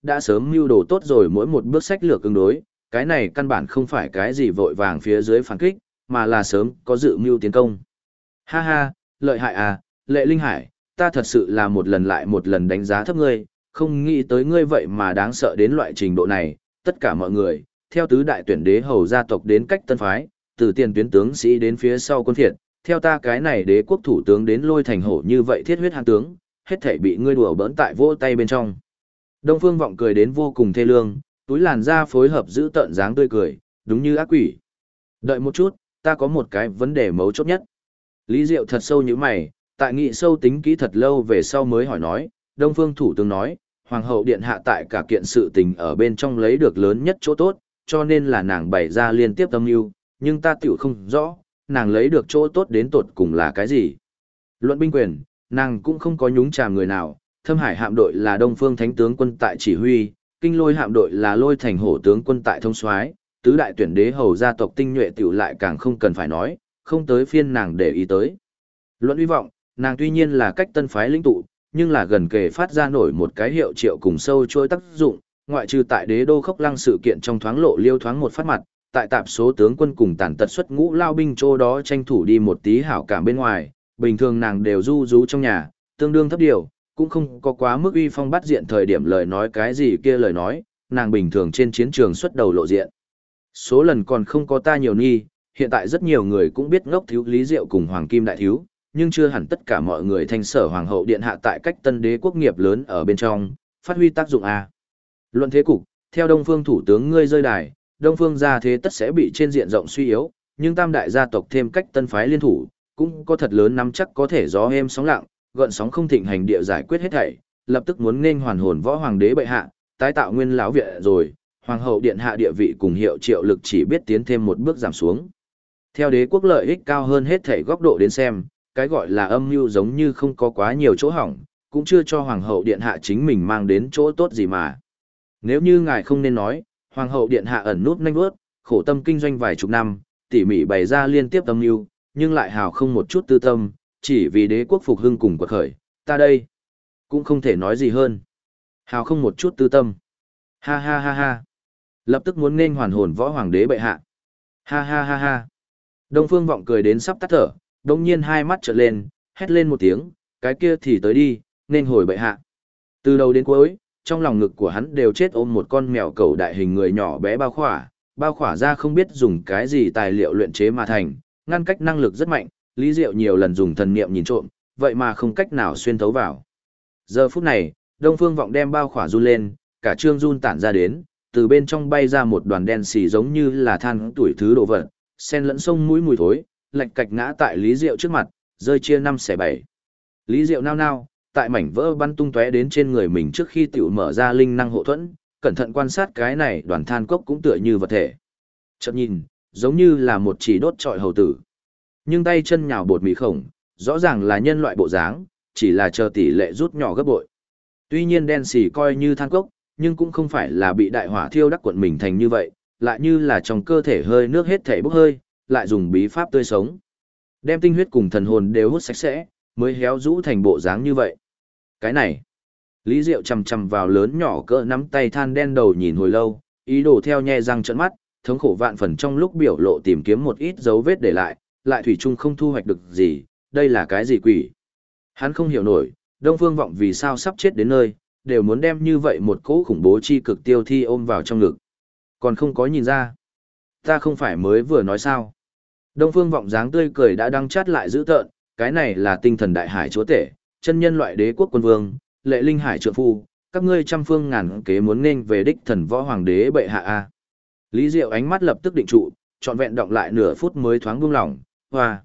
đã sớm mưu đồ tốt rồi mỗi một bước sách lược ứng đối, cái này căn bản không phải cái gì vội vàng phía dưới phản kích, mà là sớm có dự mưu tiến công. Ha ha, lợi hại à, Lệ Linh Hải, ta thật sự là một lần lại một lần đánh giá thấp ngươi, không nghĩ tới ngươi vậy mà đáng sợ đến loại trình độ này, tất cả mọi người, theo tứ đại tuyển đế hầu gia tộc đến cách tân phái, từ tiền tuyến tướng sĩ đến phía sau quân phiệt, theo ta cái này đế quốc thủ tướng đến lôi thành hổ như vậy thiết huyết hạng tướng, hết thảy bị ngươi đùa bỡn tại vỗ tay bên trong. Đông Phương Vọng cười đến vô cùng thê lương, túi làn da phối hợp giữ tợn dáng tươi cười, đúng như ác quỷ. Đợi một chút, ta có một cái vấn đề mấu chốt nhất. Lý Diệu thật sâu như mày, tại nghị sâu tính kỹ thật lâu về sau mới hỏi nói, Đông Phương Thủ tướng nói, Hoàng hậu điện hạ tại cả kiện sự tình ở bên trong lấy được lớn nhất chỗ tốt, cho nên là nàng bày ra liên tiếp âm mưu, nhưng ta tiểu không rõ, nàng lấy được chỗ tốt đến tột cùng là cái gì. Luận binh quyền, nàng cũng không có nhúng chàm người nào, Thâm Hải hạm đội là Đông Phương Thánh tướng quân tại chỉ huy, Kinh Lôi hạm đội là Lôi Thành Hổ tướng quân tại thông soái, tứ đại tuyển đế hầu gia tộc tinh nhuệ tiểu lại càng không cần phải nói, không tới phiên nàng để ý tới. Luận uy vọng, nàng tuy nhiên là cách tân phái lĩnh tụ, nhưng là gần kề phát ra nổi một cái hiệu triệu cùng sâu trôi tác dụng, ngoại trừ tại đế đô Khốc Lăng sự kiện trong thoáng lộ liêu thoáng một phát mặt, tại tạp số tướng quân cùng tàn tật xuất ngũ lao binh chỗ đó tranh thủ đi một tí hảo cảm bên ngoài, bình thường nàng đều du rú trong nhà, tương đương thấp điều, cũng không có quá mức uy phong bắt diện thời điểm lời nói cái gì kia lời nói, nàng bình thường trên chiến trường xuất đầu lộ diện. Số lần còn không có ta nhiều nghi, hiện tại rất nhiều người cũng biết ngốc thiếu Lý Diệu cùng Hoàng Kim Đại Thiếu, nhưng chưa hẳn tất cả mọi người thanh sở Hoàng hậu điện hạ tại cách tân đế quốc nghiệp lớn ở bên trong, phát huy tác dụng A. Luận thế cục, theo Đông Phương thủ tướng ngươi rơi đài, Đông Phương gia thế tất sẽ bị trên diện rộng suy yếu, nhưng tam đại gia tộc thêm cách tân phái liên thủ, cũng có thật lớn nắm chắc có thể gió êm sóng lặng, gợn sóng không thịnh hành địa giải quyết hết thảy, lập tức muốn nên hoàn hồn võ hoàng đế bệ hạ, tái tạo nguyên lão viện rồi, hoàng hậu điện hạ địa vị cùng hiệu triệu lực chỉ biết tiến thêm một bước giảm xuống. Theo đế quốc lợi ích cao hơn hết thảy góc độ đến xem, cái gọi là âm mưu giống như không có quá nhiều chỗ hỏng, cũng chưa cho hoàng hậu điện hạ chính mình mang đến chỗ tốt gì mà. Nếu như ngài không nên nói, hoàng hậu điện hạ ẩn nút nhanh bước, khổ tâm kinh doanh vài chục năm, tỉ mỉ bày ra liên tiếp âm mưu, nhưng lại hào không một chút tư tâm, chỉ vì đế quốc phục hưng cùng quật khởi, ta đây cũng không thể nói gì hơn. Hào không một chút tư tâm. Ha ha ha ha. Lập tức muốn nên hoàn hồn võ hoàng đế bệ hạ. Ha ha ha ha. Đông Phương Vọng cười đến sắp tắt thở, đột nhiên hai mắt trợn lên, hét lên một tiếng, cái kia thì tới đi, nên hồi bệ hạ. Từ đầu đến cuối, trong lòng ngực của hắn đều chết ôm một con mèo cẩu đại hình người nhỏ bé bao khỏa ra không biết dùng cái gì tài liệu luyện chế mà thành, ngăn cách năng lực rất mạnh, Lý Diệu nhiều lần dùng thần niệm nhìn trộm, vậy mà không cách nào xuyên thấu vào. Giờ phút này, Đông Phương Vọng đem bao khỏa run lên, cả trương run tản ra đến, từ bên trong bay ra một đoàn đen xì giống như là than tuổi thứ đồ vật, sen lẫn sông mũi mùi thối, lạch cạch ngã tại Lý Diệu trước mặt, rơi chia 5/7. Lý Diệu nao nao, tại mảnh vỡ bắn tung tóe đến trên người mình trước khi tiểu mở ra linh năng hộ thuẫn, cẩn thận quan sát cái này đoàn than cốc cũng tựa như vật thể. Chợt nhìn, giống như là một chỉ đốt trọi hầu tử. Nhưng tay chân nhào bột mì khổng, rõ ràng là nhân loại bộ dáng, chỉ là chờ tỷ lệ rút nhỏ gấp bội. Tuy nhiên đen xì coi như than cốc, nhưng cũng không phải là bị đại hỏa thiêu đắc cuộn mình thành như vậy, lại như là trong cơ thể hơi nước hết thể bốc hơi, lại dùng bí pháp tươi sống. Đem tinh huyết cùng thần hồn đều hút sạch sẽ, mới héo rũ thành bộ dáng như vậy. Cái này, Lý Diệu chầm chầm vào lớn nhỏ cỡ nắm tay than đen đầu nhìn hồi lâu, ý đồ theo nhe răng trợn mắt, thống khổ vạn phần trong lúc biểu lộ tìm kiếm một ít dấu vết để lại thủy chung không thu hoạch được gì, đây là cái gì quỷ. Hắn không hiểu nổi, Đông Phương Vọng vì sao sắp chết đến nơi, đều muốn đem như vậy một cỗ khủng bố chi cực tiêu thi ôm vào trong ngực. Còn không có nhìn ra. Ta không phải mới vừa nói sao. Đông Phương Vọng dáng tươi cười đã đăng chát lại dữ tợn, cái này là tinh thần đại hải chúa tể, chân nhân loại đế quốc quân vương, Lệ Linh Hải trượng phu, các ngươi trăm phương ngàn kế muốn nên về đích thần võ hoàng đế bệ hạ a. Lý Diệu ánh mắt lập tức định trụ, trọn vẹn động lại nửa phút mới thoáng buông lỏng, hoa.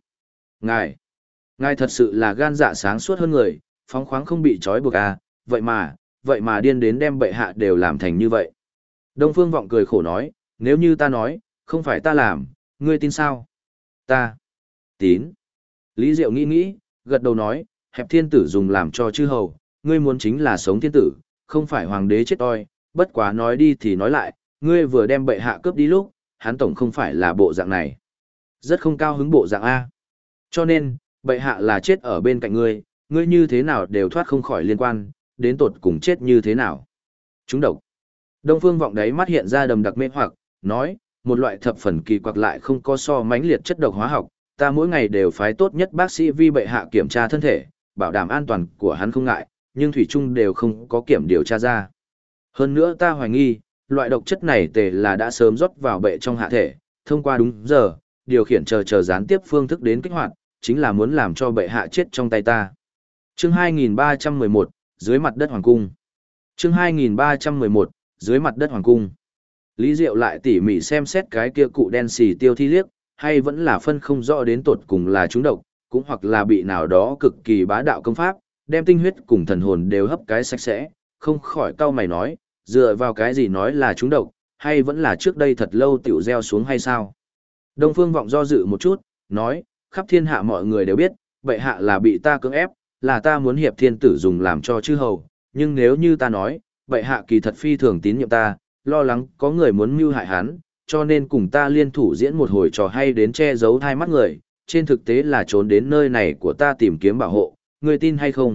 Ngài thật sự là gan dạ sáng suốt hơn người, phóng khoáng không bị trói buộc à, vậy mà điên đến đem bệ hạ đều làm thành như vậy. Đông Phương Vọng cười khổ nói, nếu như ta nói, không phải ta làm, ngươi tin sao? Ta tín. Lý Diệu nghĩ, gật đầu nói, hẹp thiên tử dùng làm cho chư hầu, ngươi muốn chính là sống thiên tử, không phải hoàng đế chết oi, bất quá nói đi thì nói lại, ngươi vừa đem bệ hạ cướp đi lúc, hắn tổng không phải là bộ dạng này. Rất không cao hứng bộ dạng A. Cho nên, bệ hạ là chết ở bên cạnh ngươi như thế nào đều thoát không khỏi liên quan, đến tột cùng chết như thế nào. Chúng độc. Đông Phương Vọng đáy mắt hiện ra đầm đặc mê hoặc, nói, một loại thập phần kỳ quặc lại không có so mãnh liệt chất độc hóa học, ta mỗi ngày đều phái tốt nhất bác sĩ vi bệ hạ kiểm tra thân thể, bảo đảm an toàn của hắn không ngại, nhưng thủy chung đều không có kiểm điều tra ra. Hơn nữa ta hoài nghi, loại độc chất này tề là đã sớm rót vào bệ trong hạ thể, thông qua đúng giờ, điều khiển chờ gián tiếp phương thức đến kích hoạt, chính là muốn làm cho bệ hạ chết trong tay ta. Chương 2311, dưới mặt đất hoàng cung. Chương 2311, dưới mặt đất hoàng cung. Lý Diệu lại tỉ mỉ xem xét cái kia cụ đen xì tiêu thi liếc, hay vẫn là phân không rõ đến tột cùng là trúng độc, cũng hoặc là bị nào đó cực kỳ bá đạo công pháp, đem tinh huyết cùng thần hồn đều hấp cái sạch sẽ, không khỏi cau mày nói, dựa vào cái gì nói là trúng độc, hay vẫn là trước đây thật lâu tiểu gieo xuống hay sao? Đông Phương Vọng do dự một chút, nói, khắp thiên hạ mọi người đều biết, bệ hạ là bị ta cưỡng ép, là ta muốn hiệp thiên tử dùng làm cho chư hầu, nhưng nếu như ta nói, bệ hạ kỳ thật phi thường tín nhiệm ta, lo lắng có người muốn mưu hại hắn, cho nên cùng ta liên thủ diễn một hồi trò hay đến che giấu thai mắt người, trên thực tế là trốn đến nơi này của ta tìm kiếm bảo hộ, người tin hay không?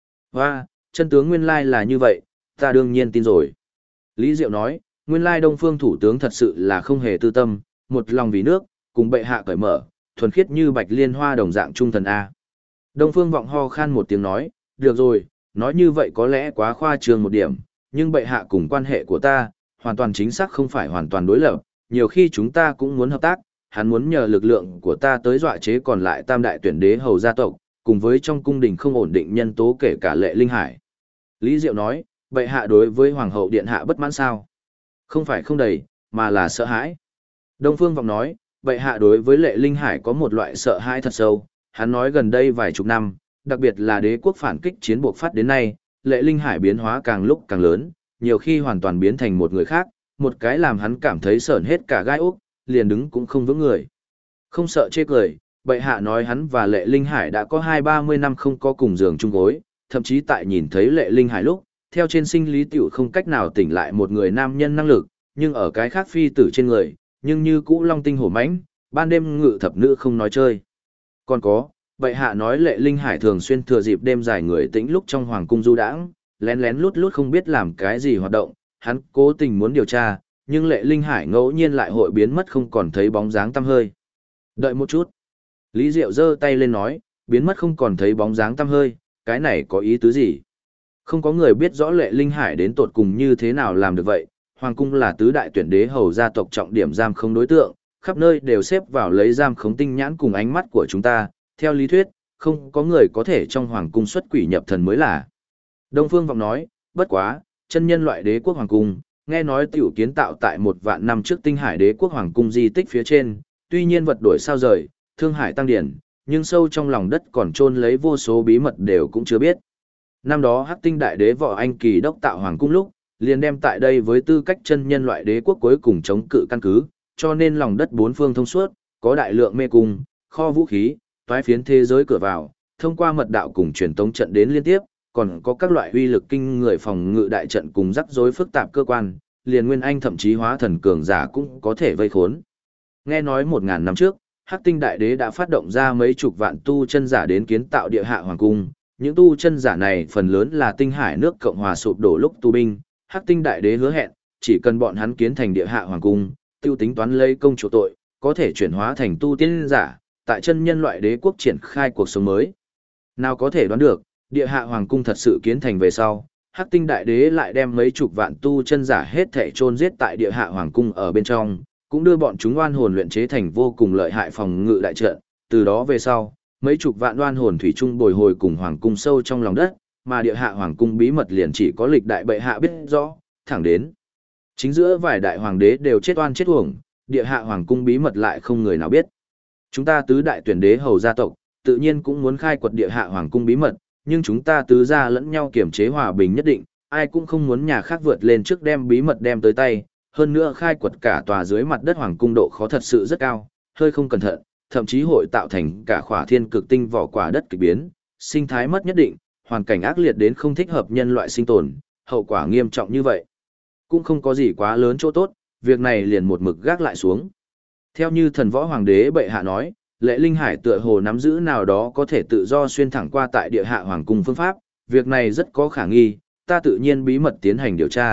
Và, chân tướng nguyên lai là như vậy, ta đương nhiên tin rồi. Lý Diệu nói, nguyên lai Đông Phương thủ tướng thật sự là không hề tư tâm, một lòng vì nước, cùng bệ hạ cởi mở, thuần khiết như bạch liên hoa đồng dạng trung thần A. Đông Phương Vọng ho khan một tiếng nói, được rồi, nói như vậy có lẽ quá khoa trương một điểm, nhưng bệ hạ cùng quan hệ của ta, hoàn toàn chính xác không phải hoàn toàn đối lập, nhiều khi chúng ta cũng muốn hợp tác, hắn muốn nhờ lực lượng của ta tới dọa chế còn lại tam đại tuyển đế hầu gia tộc, cùng với trong cung đình không ổn định nhân tố kể cả Lệ Linh Hải. Lý Diệu nói, bệ hạ đối với hoàng hậu điện hạ bất mãn sao? Không phải không đầy, mà là sợ hãi. Đông Phương Vọng nói, bệ hạ đối với Lệ Linh Hải có một loại sợ hãi thật sâu, hắn nói gần đây vài chục năm, đặc biệt là đế quốc phản kích chiến buộc phát đến nay, Lệ Linh Hải biến hóa càng lúc càng lớn, nhiều khi hoàn toàn biến thành một người khác, một cái làm hắn cảm thấy sởn hết cả gai ốc, liền đứng cũng không vững người. Không sợ chê cười, bệ hạ nói hắn và Lệ Linh Hải đã có 20-30 năm không có cùng giường chung gối, thậm chí tại nhìn thấy Lệ Linh Hải lúc, theo trên sinh lý tiểu không cách nào tỉnh lại một người nam nhân năng lực, nhưng ở cái khác phi tử trên người, nhưng như cũ long tinh hổ mãnh, ban đêm ngự thập nữ không nói chơi. Còn có, bệ hạ nói Lệ Linh Hải thường xuyên thừa dịp đêm dài người tĩnh lúc trong hoàng cung du đãng, lén lén lút lút không biết làm cái gì hoạt động, hắn cố tình muốn điều tra, nhưng Lệ Linh Hải ngẫu nhiên lại hội biến mất không còn thấy bóng dáng tăm hơi. Đợi một chút. Lý Diệu giơ tay lên nói, biến mất không còn thấy bóng dáng tăm hơi, cái này có ý tứ gì? Không có người biết rõ Lệ Linh Hải đến tột cùng như thế nào làm được vậy. Hoàng cung là tứ đại tuyển đế hầu gia tộc trọng điểm giam khống đối tượng, khắp nơi đều xếp vào lấy giam khống tinh nhãn cùng ánh mắt của chúng ta. Theo lý thuyết, không có người có thể trong hoàng cung xuất quỷ nhập thần mới là. Đông Phương Vọng nói, bất quá, chân nhân loại đế quốc hoàng cung, nghe nói tiểu kiến tạo tại 1.000 năm trước Tinh Hải đế quốc hoàng cung di tích phía trên, tuy nhiên vật đổi sao rời, thương hải tăng điển, nhưng sâu trong lòng đất còn chôn lấy vô số bí mật đều cũng chưa biết. Năm đó Hắc Tinh đại đế Võ Anh Kỳ đốc tạo hoàng cung lúc, liền đem tại đây với tư cách chân nhân loại đế quốc cuối cùng chống cự căn cứ, cho nên lòng đất bốn phương thông suốt, có đại lượng mê cung, kho vũ khí, toái phiến thế giới cửa vào, thông qua mật đạo cùng truyền tống trận đến liên tiếp, còn có các loại uy lực kinh người phòng ngự đại trận cùng rắc rối phức tạp cơ quan, liền Nguyên Anh thậm chí hóa thần cường giả cũng có thể vây khốn. Nghe nói 1.000 năm trước, Hắc Tinh đại đế đã phát động ra mấy chục vạn tu chân giả đến kiến tạo địa hạ hoàng cung, những tu chân giả này phần lớn là Tinh Hải nước Cộng hòa sụp đổ lúc tu binh, Hắc Tinh đại đế hứa hẹn, chỉ cần bọn hắn kiến thành địa hạ hoàng cung, tiêu tính toán lấy công chủ tội, có thể chuyển hóa thành tu tiên giả, tại chân nhân loại đế quốc triển khai cuộc sống mới. Nào có thể đoán được, địa hạ hoàng cung thật sự kiến thành về sau, Hắc Tinh đại đế lại đem mấy chục vạn tu chân giả hết thảy chôn giết tại địa hạ hoàng cung ở bên trong, cũng đưa bọn chúng oan hồn luyện chế thành vô cùng lợi hại phòng ngự đại trận, từ đó về sau, mấy chục vạn oan hồn thủy chung bồi hồi cùng hoàng cung sâu trong lòng đất, mà địa hạ hoàng cung bí mật liền chỉ có lịch đại bệ hạ biết rõ, thẳng đến chính giữa vài đại hoàng đế đều chết oan chết uổng, địa hạ hoàng cung bí mật lại không người nào biết. Chúng ta tứ đại tuyển đế hầu gia tộc, tự nhiên cũng muốn khai quật địa hạ hoàng cung bí mật, nhưng chúng ta tứ gia lẫn nhau kiểm chế hòa bình nhất định, ai cũng không muốn nhà khác vượt lên trước đem bí mật đem tới tay, hơn nữa khai quật cả tòa dưới mặt đất hoàng cung độ khó thật sự rất cao, hơi không cẩn thận, thậm chí hội tạo thành cả khỏa thiên cực tinh vỏ quả đất kỳ biến, sinh thái mất nhất định, hoàn cảnh ác liệt đến không thích hợp nhân loại sinh tồn, hậu quả nghiêm trọng như vậy. Cũng không có gì quá lớn chỗ tốt, việc này liền một mực gác lại xuống. Theo như thần võ hoàng đế bệ hạ nói, Lệ Linh Hải tựa hồ nắm giữ nào đó có thể tự do xuyên thẳng qua tại địa hạ hoàng cung phương pháp, việc này rất có khả nghi, ta tự nhiên bí mật tiến hành điều tra,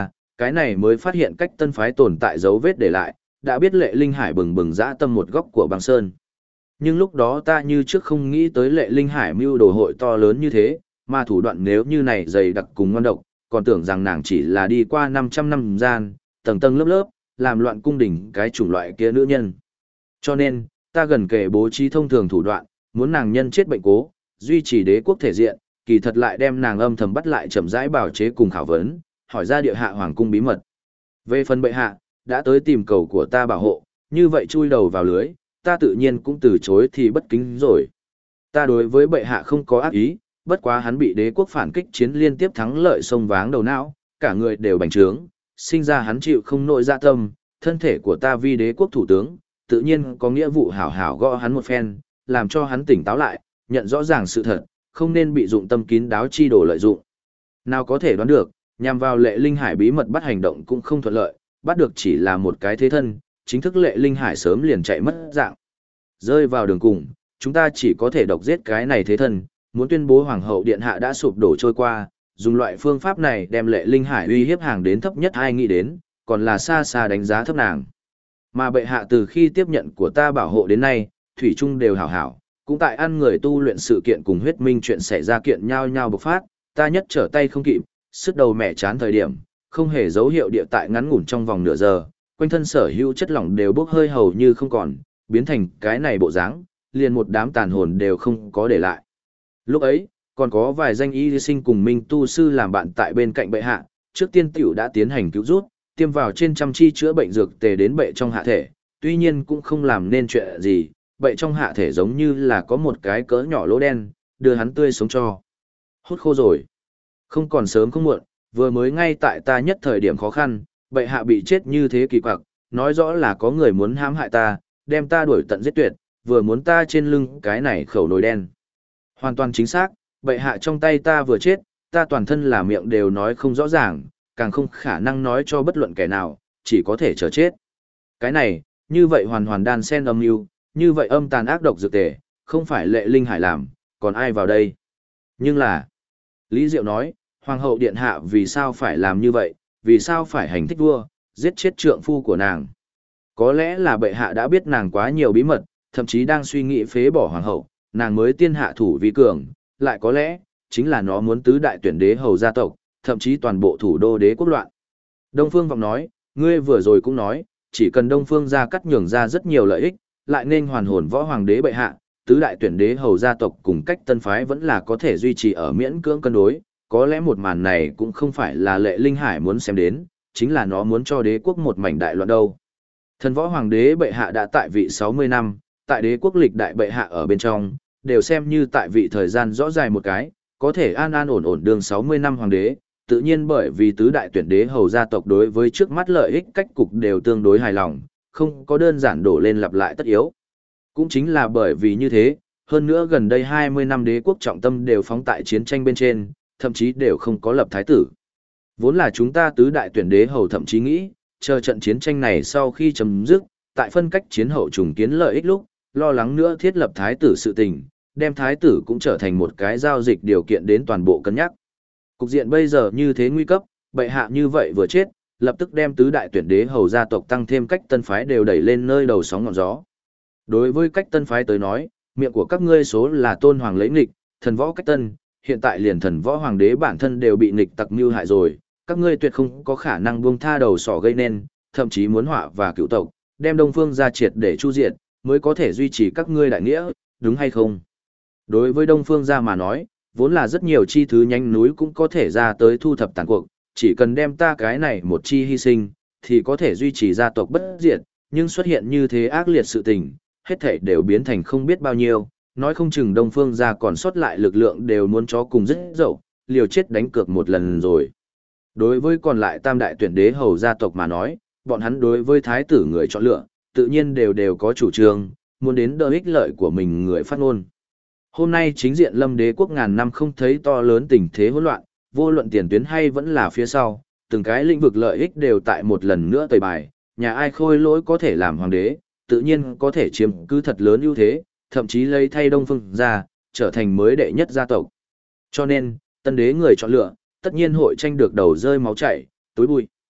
cái này mới phát hiện cách tân phái tồn tại dấu vết để lại, đã biết Lệ Linh Hải bừng bừng dã tâm một góc của băng sơn. Nhưng lúc đó ta như trước không nghĩ tới Lệ Linh Hải mưu đồ hội to lớn như thế, mà thủ đoạn nếu như này dày đặc cùng ngon độc, còn tưởng rằng nàng chỉ là đi qua 500 năm gian, tầng tầng lớp lớp, làm loạn cung đình cái chủng loại kia nữ nhân. Cho nên, ta gần kể bố trí thông thường thủ đoạn, muốn nàng nhân chết bệnh cố, duy trì đế quốc thể diện, kỳ thật lại đem nàng âm thầm bắt lại chậm rãi bào chế cùng khảo vấn, hỏi ra địa hạ hoàng cung bí mật. Về phần bệ hạ, đã tới tìm cầu của ta bảo hộ, như vậy chui đầu vào lưới, ta tự nhiên cũng từ chối thì bất kính rồi. Ta đối với bệ hạ không có ác ý, bất quá hắn bị đế quốc phản kích chiến liên tiếp thắng lợi sông váng đầu não, cả người đều bành trướng, sinh ra hắn chịu không nổi dạ tâm, thân thể của ta vi đế quốc thủ tướng, tự nhiên có nghĩa vụ hảo hảo gõ hắn một phen, làm cho hắn tỉnh táo lại, nhận rõ ràng sự thật, không nên bị dụng tâm kín đáo chi đồ lợi dụng. Nào có thể đoán được, nhằm vào Lệ Linh Hải bí mật bắt hành động cũng không thuận lợi, bắt được chỉ là một cái thế thân, chính thức Lệ Linh Hải sớm liền chạy mất dạng. Rơi vào đường cùng, chúng ta chỉ có thể độc giết cái này thế thân, muốn tuyên bố Hoàng hậu Điện Hạ đã sụp đổ trôi qua, dùng loại phương pháp này đem Lệ Linh Hải uy hiếp hàng đến thấp nhất ai nghĩ đến, còn là xa xa đánh giá thấp nàng. Mà bệ hạ từ khi tiếp nhận của ta bảo hộ đến nay, thủy chung đều hảo hảo, cũng tại ăn người tu luyện sự kiện cùng huyết minh chuyện xảy ra kiện nhau nhau bộc phát, ta nhất trở tay không kịp, sức đầu mẹ chán thời điểm, không hề dấu hiệu địa tại ngắn ngủn trong vòng nửa giờ, quanh thân sở hữu chất lỏng đều bốc hơi hầu như không còn, biến thành cái này bộ dáng, liền một đám tàn hồn đều không có để lại. Lúc ấy, còn có vài danh y sinh cùng minh tu sư làm bạn tại bên cạnh bệ hạ, trước tiên tiểu đã tiến hành cứu rút, tiêm vào trên trăm chi chữa bệnh dược tề đến bệ trong hạ thể, tuy nhiên cũng không làm nên chuyện gì, bệ trong hạ thể giống như là có một cái cỡ nhỏ lỗ đen, đưa hắn tươi sống cho. Hút khô rồi. Không còn sớm không muộn, vừa mới ngay tại ta nhất thời điểm khó khăn, bệ hạ bị chết như thế kỳ quặc, nói rõ là có người muốn hãm hại ta, đem ta đuổi tận giết tuyệt, vừa muốn ta trên lưng cái này khẩu nồi đen. Hoàn toàn chính xác, bệ hạ trong tay ta vừa chết, ta toàn thân là miệng đều nói không rõ ràng, càng không khả năng nói cho bất luận kẻ nào, chỉ có thể chờ chết. Cái này, như vậy hoàn hoàn đan sen âm mưu, như vậy âm tàn ác độc dược tề, không phải Lệ Linh Hải làm, còn ai vào đây? Nhưng là, Lý Diệu nói, Hoàng hậu điện hạ vì sao phải làm như vậy, vì sao phải hành thích vua, giết chết trượng phu của nàng. Có lẽ là bệ hạ đã biết nàng quá nhiều bí mật, thậm chí đang suy nghĩ phế bỏ hoàng hậu, nàng mới tiên hạ thủ vi cường, lại có lẽ, chính là nó muốn tứ đại tuyển đế hầu gia tộc, thậm chí toàn bộ thủ đô đế quốc loạn. Đông Phương Vọng nói, ngươi vừa rồi cũng nói, chỉ cần Đông Phương gia cắt nhường ra rất nhiều lợi ích, lại nên hoàn hồn võ hoàng đế bệ hạ, tứ đại tuyển đế hầu gia tộc cùng cách tân phái vẫn là có thể duy trì ở miễn cưỡng cân đối, có lẽ một màn này cũng không phải là Lệ Linh Hải muốn xem đến, chính là nó muốn cho đế quốc một mảnh đại loạn đâu. Thần võ hoàng đế bệ hạ đã tại vị 60 năm, tại đế quốc lịch đại bệ hạ ở bên trong, đều xem như tại vị thời gian rõ dài một cái, có thể an an ổn ổn đường 60 năm hoàng đế, tự nhiên bởi vì tứ đại tuyển đế hầu gia tộc đối với trước mắt lợi ích cách cục đều tương đối hài lòng, không có đơn giản đổ lên lặp lại tất yếu. Cũng chính là bởi vì như thế, hơn nữa gần đây 20 năm đế quốc trọng tâm đều phóng tại chiến tranh bên trên, thậm chí đều không có lập thái tử. Vốn là chúng ta tứ đại tuyển đế hầu thậm chí nghĩ, chờ trận chiến tranh này sau khi chấm dứt, tại phân cách chiến hậu trùng kiến lợi ích lúc, lo lắng nữa thiết lập thái tử sự tình, đem thái tử cũng trở thành một cái giao dịch điều kiện đến toàn bộ cân nhắc. Cục diện bây giờ như thế nguy cấp, bệ hạ như vậy vừa chết, lập tức đem tứ đại tuyển đế hầu gia tộc tăng thêm cách tân phái đều đẩy lên nơi đầu sóng ngọn gió. Đối với cách tân phái tới nói, miệng của các ngươi số là tôn hoàng lấy nghịch, thần võ cách tân, hiện tại liền thần võ hoàng đế bản thân đều bị nghịch tặc mưu hại rồi, các ngươi tuyệt không có khả năng buông tha đầu sỏ gây nên, thậm chí muốn họa và cựu tộc, đem Đông Phương gia triệt để chu diệt, mới có thể duy trì các ngươi đại nghĩa, đúng hay không? Đối với Đông Phương gia mà nói, vốn là rất nhiều chi thứ nhánh núi cũng có thể ra tới thu thập tàn cuộc, chỉ cần đem ta cái này một chi hy sinh, thì có thể duy trì gia tộc bất diệt, nhưng xuất hiện như thế ác liệt sự tình, hết thảy đều biến thành không biết bao nhiêu, nói không chừng Đông Phương gia còn sót lại lực lượng đều muốn chó cùng rất dậu, liều chết đánh cược một lần rồi. Đối với còn lại tam đại tuyển đế hầu gia tộc mà nói, bọn hắn đối với thái tử người chọn lựa, tự nhiên đều có chủ trương, muốn đến đỡ ích lợi của mình người phát ngôn. Hôm nay chính diện Lâm đế quốc ngàn năm không thấy to lớn tình thế hỗn loạn, vô luận tiền tuyến hay vẫn là phía sau, từng cái lĩnh vực lợi ích đều tại một lần nữa tẩy bài, nhà ai khôi lỗi có thể làm hoàng đế, tự nhiên có thể chiếm cứ thật lớn ưu thế, thậm chí lấy thay Đông Phương gia, trở thành mới đệ nhất gia tộc. Cho nên, tân đế người chọn lựa, tất nhiên hội tranh được đầu rơi máu chảy, túi bụi.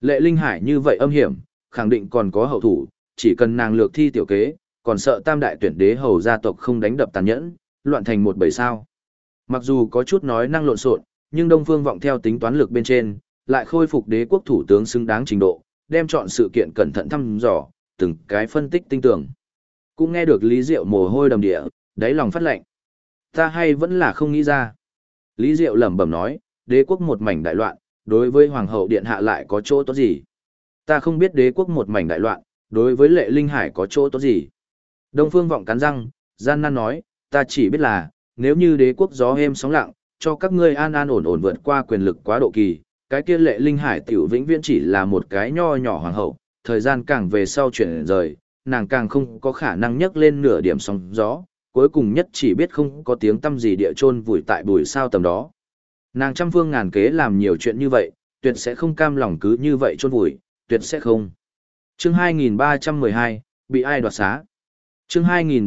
Lệ Linh Hải như vậy âm hiểm, khẳng định còn có hậu thủ, chỉ cần nàng lược thi tiểu kế, còn sợ tam đại tuyển đế hầu gia tộc không đánh đập tàn nhẫn, loạn thành một bầy sao. Mặc dù có chút nói năng lộn xộn, nhưng Đông Phương Vọng theo tính toán lực bên trên, lại khôi phục đế quốc thủ tướng xứng đáng trình độ, đem chọn sự kiện cẩn thận thăm dò, từng cái phân tích tinh tường. Cũng nghe được Lý Diệu mồ hôi đầm địa, đáy lòng phát lạnh. Ta hay vẫn là không nghĩ ra. Lý Diệu lẩm bẩm nói, đế quốc một mảnh đại loạn, đối với hoàng hậu điện hạ lại có chỗ tốt gì? Ta không biết đế quốc một mảnh đại loạn, đối với Lệ Linh Hải có chỗ tốt gì? Đông Phương Vọng cắn răng, gian nan nói, ta chỉ biết là, nếu như đế quốc gió êm sóng lặng, cho các ngươi an an ổn ổn vượt qua quyền lực quá độ kỳ, cái kia Lệ Linh Hải tiểu vĩnh viễn chỉ là một cái nho nhỏ hoàng hậu, thời gian càng về sau chuyển rời, nàng càng không có khả năng nhấc lên nửa điểm sóng gió, cuối cùng nhất chỉ biết không có tiếng tăm gì địa chôn vùi tại bùi sao tầm đó. Nàng trăm phương ngàn kế làm nhiều chuyện như vậy, tuyệt sẽ không cam lòng cứ như vậy chôn vùi, tuyệt sẽ không. Chương 2312, bị ai đoạt xá? Chương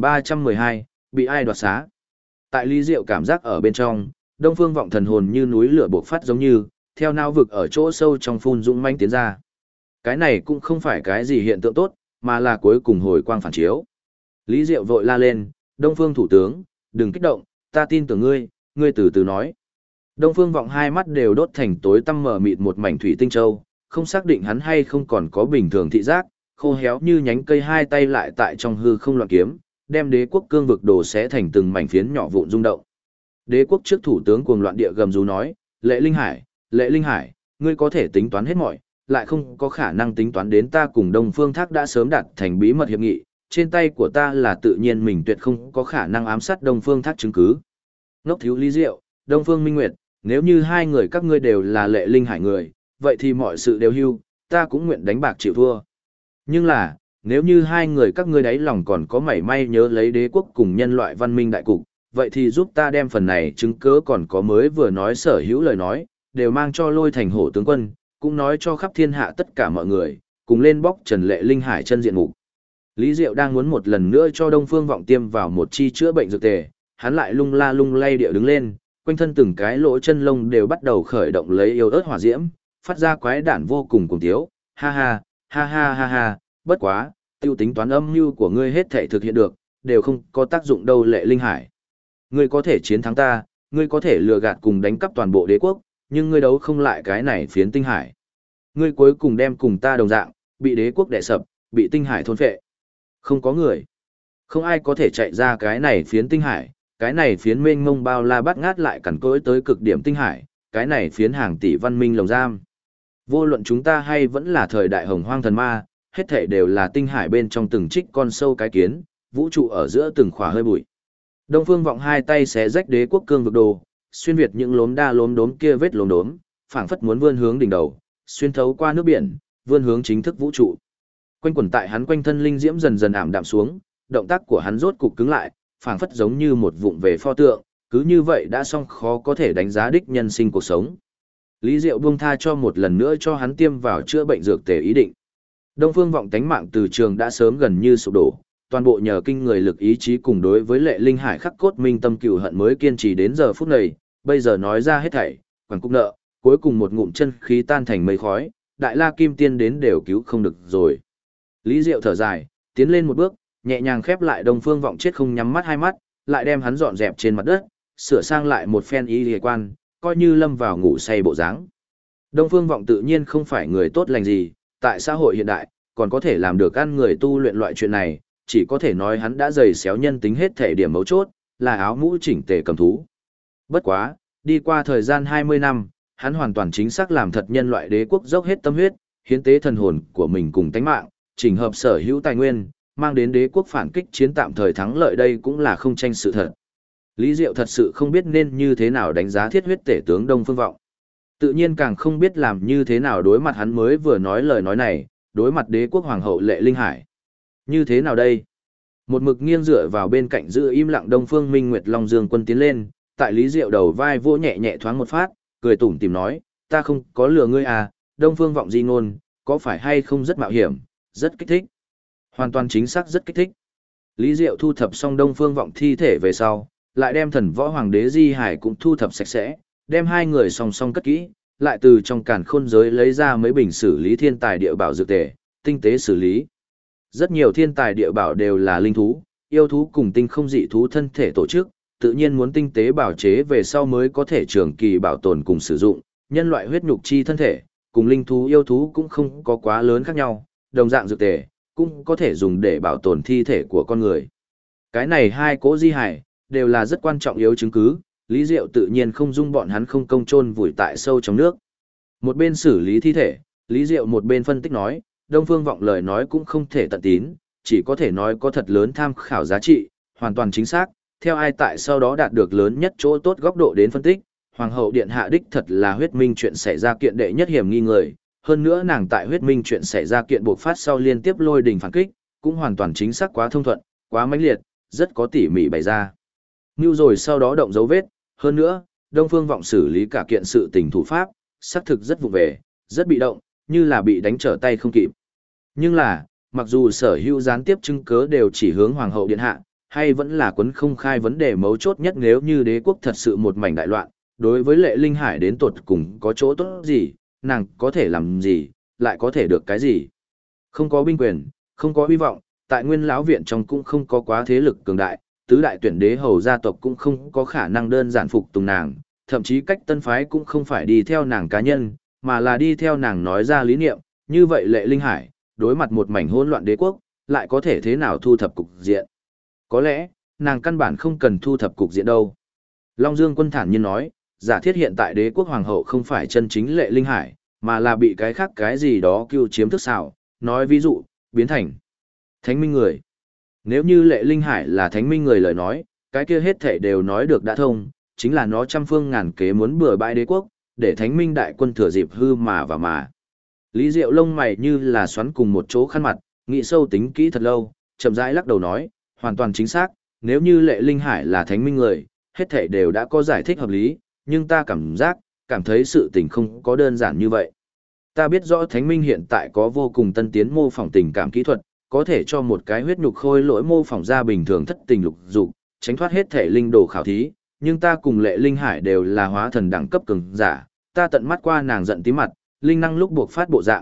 2312, bị ai đoạt xá? Tại Lý Diệu cảm giác ở bên trong, Đông Phương Vọng thần hồn như núi lửa bộc phát giống như, theo não vực ở chỗ sâu trong phun dũng mãnh tiến ra. Cái này cũng không phải cái gì hiện tượng tốt, mà là cuối cùng hồi quang phản chiếu. Lý Diệu vội la lên, Đông Phương thủ tướng, đừng kích động, ta tin tưởng ngươi, ngươi từ từ nói. Đông Phương Vọng hai mắt đều đốt thành tối tăm mở mịt một mảnh thủy tinh châu, không xác định hắn hay không còn có bình thường thị giác, khô héo như nhánh cây hai tay lại tại trong hư không loạn kiếm, đem đế quốc cương vực đổ xé thành từng mảnh phiến nhỏ vụn rung động. Đế quốc trước thủ tướng cuồng loạn địa gầm rú nói, Lệ Linh Hải, ngươi có thể tính toán hết mọi, lại không có khả năng tính toán đến ta cùng Đông Phương Thác đã sớm đạt thành bí mật hiệp nghị, trên tay của ta là tự nhiên mình tuyệt không có khả năng ám sát Đông Phương Thác chứng cứ. Ngốc thiếu Lý Diệu, Đông Phương Minh Nguyệt, nếu như hai người các ngươi đều là Lệ Linh Hải người, vậy thì mọi sự đều hưu, ta cũng nguyện đánh bạc chịu thua. Nhưng là, nếu như hai người các ngươi đáy lòng còn có mảy may nhớ lấy đế quốc cùng nhân loại văn minh đại cục, vậy thì giúp ta đem phần này chứng cớ còn có mới vừa nói sở hữu lời nói, đều mang cho Lôi Thành Hổ tướng quân, cũng nói cho khắp thiên hạ tất cả mọi người, cùng lên bóc Trần Lệ Linh Hải chân diện mục. Lý Diệu đang muốn một lần nữa cho Đông Phương Vọng tiêm vào một chi chữa bệnh dược tề, hắn lại lung la lung lay địa đứng lên, quanh thân từng cái lỗ chân lông đều bắt đầu khởi động lấy yêu ớt hỏa diễm, phát ra quái đản vô cùng cùng tiếu, ha ha, ha ha ha ha, bất quá, tiêu tính toán âm mưu của ngươi hết thể thực hiện được, đều không có tác dụng đâu Lệ Linh Hải. Ngươi có thể chiến thắng ta, ngươi có thể lừa gạt cùng đánh cắp toàn bộ đế quốc, nhưng ngươi đấu không lại cái này phiến tinh hải. Ngươi cuối cùng đem cùng ta đồng dạng, bị đế quốc đè sập, bị tinh hải thôn phệ. Không có người. Không ai có thể chạy ra cái này phiến tinh hải, cái này phiến mênh mông bao la bát ngát lại cằn cỗi tới cực điểm tinh hải, cái này phiến hàng tỷ văn minh lồng giam. Vô luận chúng ta hay vẫn là thời đại hồng hoang thần ma, hết thảy đều là tinh hải bên trong từng trích con sâu cái kiến, vũ trụ ở giữa từng khỏa hơi bụi. Đông Phương Vọng hai tay xé rách đế quốc cương vực đồ, xuyên việt những lốm đa lốm đốm kia vết lốm đốm, phảng phất muốn vươn hướng đỉnh đầu, xuyên thấu qua nước biển, vươn hướng chính thức vũ trụ. Quanh quẩn tại hắn quanh thân linh diễm dần dần ảm đạm xuống, động tác của hắn rốt cục cứng lại, phảng phất giống như một vụng về pho tượng, cứ như vậy đã xong khó có thể đánh giá đích nhân sinh cuộc sống. Lý Diệu buông tha cho một lần nữa cho hắn tiêm vào chữa bệnh dược tề ý định. Đông Phương Vọng tánh mạng từ trường đã sớm gần như sụp đổ, toàn bộ nhờ kinh người lực ý chí cùng đối với Lệ Linh Hải khắc cốt minh tâm cừu hận mới kiên trì đến giờ phút này, bây giờ nói ra hết thảy, quẳng cúc nợ, cuối cùng một ngụm chân khí tan thành mây khói, Đại La Kim Tiên đến đều cứu không được rồi. Lý Diệu thở dài, tiến lên một bước, nhẹ nhàng khép lại Đông Phương Vọng chết không nhắm mắt hai mắt, lại đem hắn dọn dẹp trên mặt đất, sửa sang lại một phen y liề quan, coi như lâm vào ngủ say bộ dáng. Đông Phương Vọng tự nhiên không phải người tốt lành gì, tại xã hội hiện đại, còn có thể làm được ăn người tu luyện loại chuyện này, chỉ có thể nói hắn đã dày xéo nhân tính hết thể điểm mấu chốt, là áo mũ chỉnh tề cầm thú. Bất quá, đi qua thời gian 20 năm, hắn hoàn toàn chính xác làm thật nhân loại đế quốc dốc hết tâm huyết, hiến tế thần hồn của mình cùng tánh mạng, chỉnh hợp sở hữu tài nguyên, mang đến đế quốc phản kích chiến tạm thời thắng lợi đây cũng là không tranh sự thật. Lý Diệu thật sự không biết nên như thế nào đánh giá thiết huyết tể tướng Đông Phương Vọng. Tự nhiên càng không biết làm như thế nào đối mặt hắn mới vừa nói lời nói này, đối mặt đế quốc hoàng hậu Lệ Linh Hải. Như thế nào đây? Một mực nghiêng dựa vào bên cạnh giữ im lặng Đông Phương Minh Nguyệt Long Dương Quân tiến lên, tại Lý Diệu đầu vai vỗ nhẹ nhẹ thoáng một phát, cười tủm tỉm nói, ta không có lừa ngươi à, Đông Phương Vọng di ngôn, có phải hay không rất mạo hiểm, rất kích thích. Hoàn toàn chính xác rất kích thích. Lý Diệu thu thập xong Đông Phương Vọng thi thể về sau, lại đem Thần Võ Hoàng đế Di Hải cũng thu thập sạch sẽ, đem hai người song song cất kỹ, lại từ trong càn khôn giới lấy ra mấy bình xử lý thiên tài địa bảo dược tề, tinh tế xử lý. Rất nhiều thiên tài địa bảo đều là linh thú, yêu thú cùng tinh không dị thú thân thể tổ chức, tự nhiên muốn tinh tế bảo chế về sau mới có thể trường kỳ bảo tồn cùng sử dụng. Nhân loại huyết nhục chi thân thể, cùng linh thú yêu thú cũng không có quá lớn khác nhau, đồng dạng dược tề, cũng có thể dùng để bảo tồn thi thể của con người. Cái này hai cỗ di hải, đều là rất quan trọng yếu chứng cứ, Lý Diệu tự nhiên không dung bọn hắn không công chôn vùi tại sâu trong nước. Một bên xử lý thi thể, Lý Diệu một bên phân tích nói, Đông Phương Vọng lời nói cũng không thể tận tín, chỉ có thể nói có thật lớn tham khảo giá trị, hoàn toàn chính xác, theo ai tại sau đó đạt được lớn nhất chỗ tốt góc độ đến phân tích, Hoàng hậu điện hạ đích thật là huyết minh chuyện xảy ra kiện đệ nhất hiểm nghi người, hơn nữa nàng tại huyết minh chuyện xảy ra kiện bộc phát sau liên tiếp lôi đình phản kích, cũng hoàn toàn chính xác quá thông thuận, quá mãnh liệt, rất có tỉ mỉ bày ra. Như rồi sau đó động dấu vết, hơn nữa, Đông Phương Vọng xử lý cả kiện sự tình thủ pháp, xác thực rất vụ về, rất bị động, như là bị đánh trở tay không kịp. Nhưng là, mặc dù sở hữu gián tiếp chứng cớ đều chỉ hướng Hoàng hậu điện hạ, hay vẫn là quấn không khai vấn đề mấu chốt nhất nếu như đế quốc thật sự một mảnh đại loạn, đối với Lệ Linh Hải đến tột cùng có chỗ tốt gì, nàng có thể làm gì, lại có thể được cái gì. Không có binh quyền, không có hy vọng, tại Nguyên Lão viện trong cũng không có quá thế lực cường đại, tứ đại tuyển đế hầu gia tộc cũng không có khả năng đơn giản phục tùng nàng, thậm chí cách tân phái cũng không phải đi theo nàng cá nhân, mà là đi theo nàng nói ra lý niệm, như vậy Lệ Linh Hải, đối mặt một mảnh hỗn loạn đế quốc, lại có thể thế nào thu thập cục diện. Có lẽ, nàng căn bản không cần thu thập cục diện đâu. Long Dương Quân thản nhiên nói, giả thiết hiện tại đế quốc hoàng hậu không phải chân chính Lệ Linh Hải, mà là bị cái khác cái gì đó cưu chiếm thức xảo, nói ví dụ, biến thành thánh minh người. Nếu như Lệ Linh Hải là thánh minh người lời nói, cái kia hết thể đều nói được đã thông, chính là nó trăm phương ngàn kế muốn bừa bãi đế quốc, để thánh minh đại quân thừa dịp hư mà và mà. Lý Diệu lông mày như là xoắn cùng một chỗ khăn mặt, nghĩ sâu tính kỹ thật lâu, chậm rãi lắc đầu nói, hoàn toàn chính xác, nếu như Lệ Linh Hải là thánh minh người, hết thể đều đã có giải thích hợp lý, nhưng ta cảm thấy sự tình không có đơn giản như vậy. Ta biết rõ thánh minh hiện tại có vô cùng tân tiến mô phỏng tình cảm kỹ thuật, có thể cho một cái huyết nhục khôi lỗi mô phỏng ra bình thường thất tình lục dục, tránh thoát hết thể linh đồ khảo thí, nhưng ta cùng Lệ Linh Hải đều là hóa thần đẳng cấp cường giả, ta tận mắt qua nàng giận tí mặt, linh năng lúc buộc phát bộ dạng,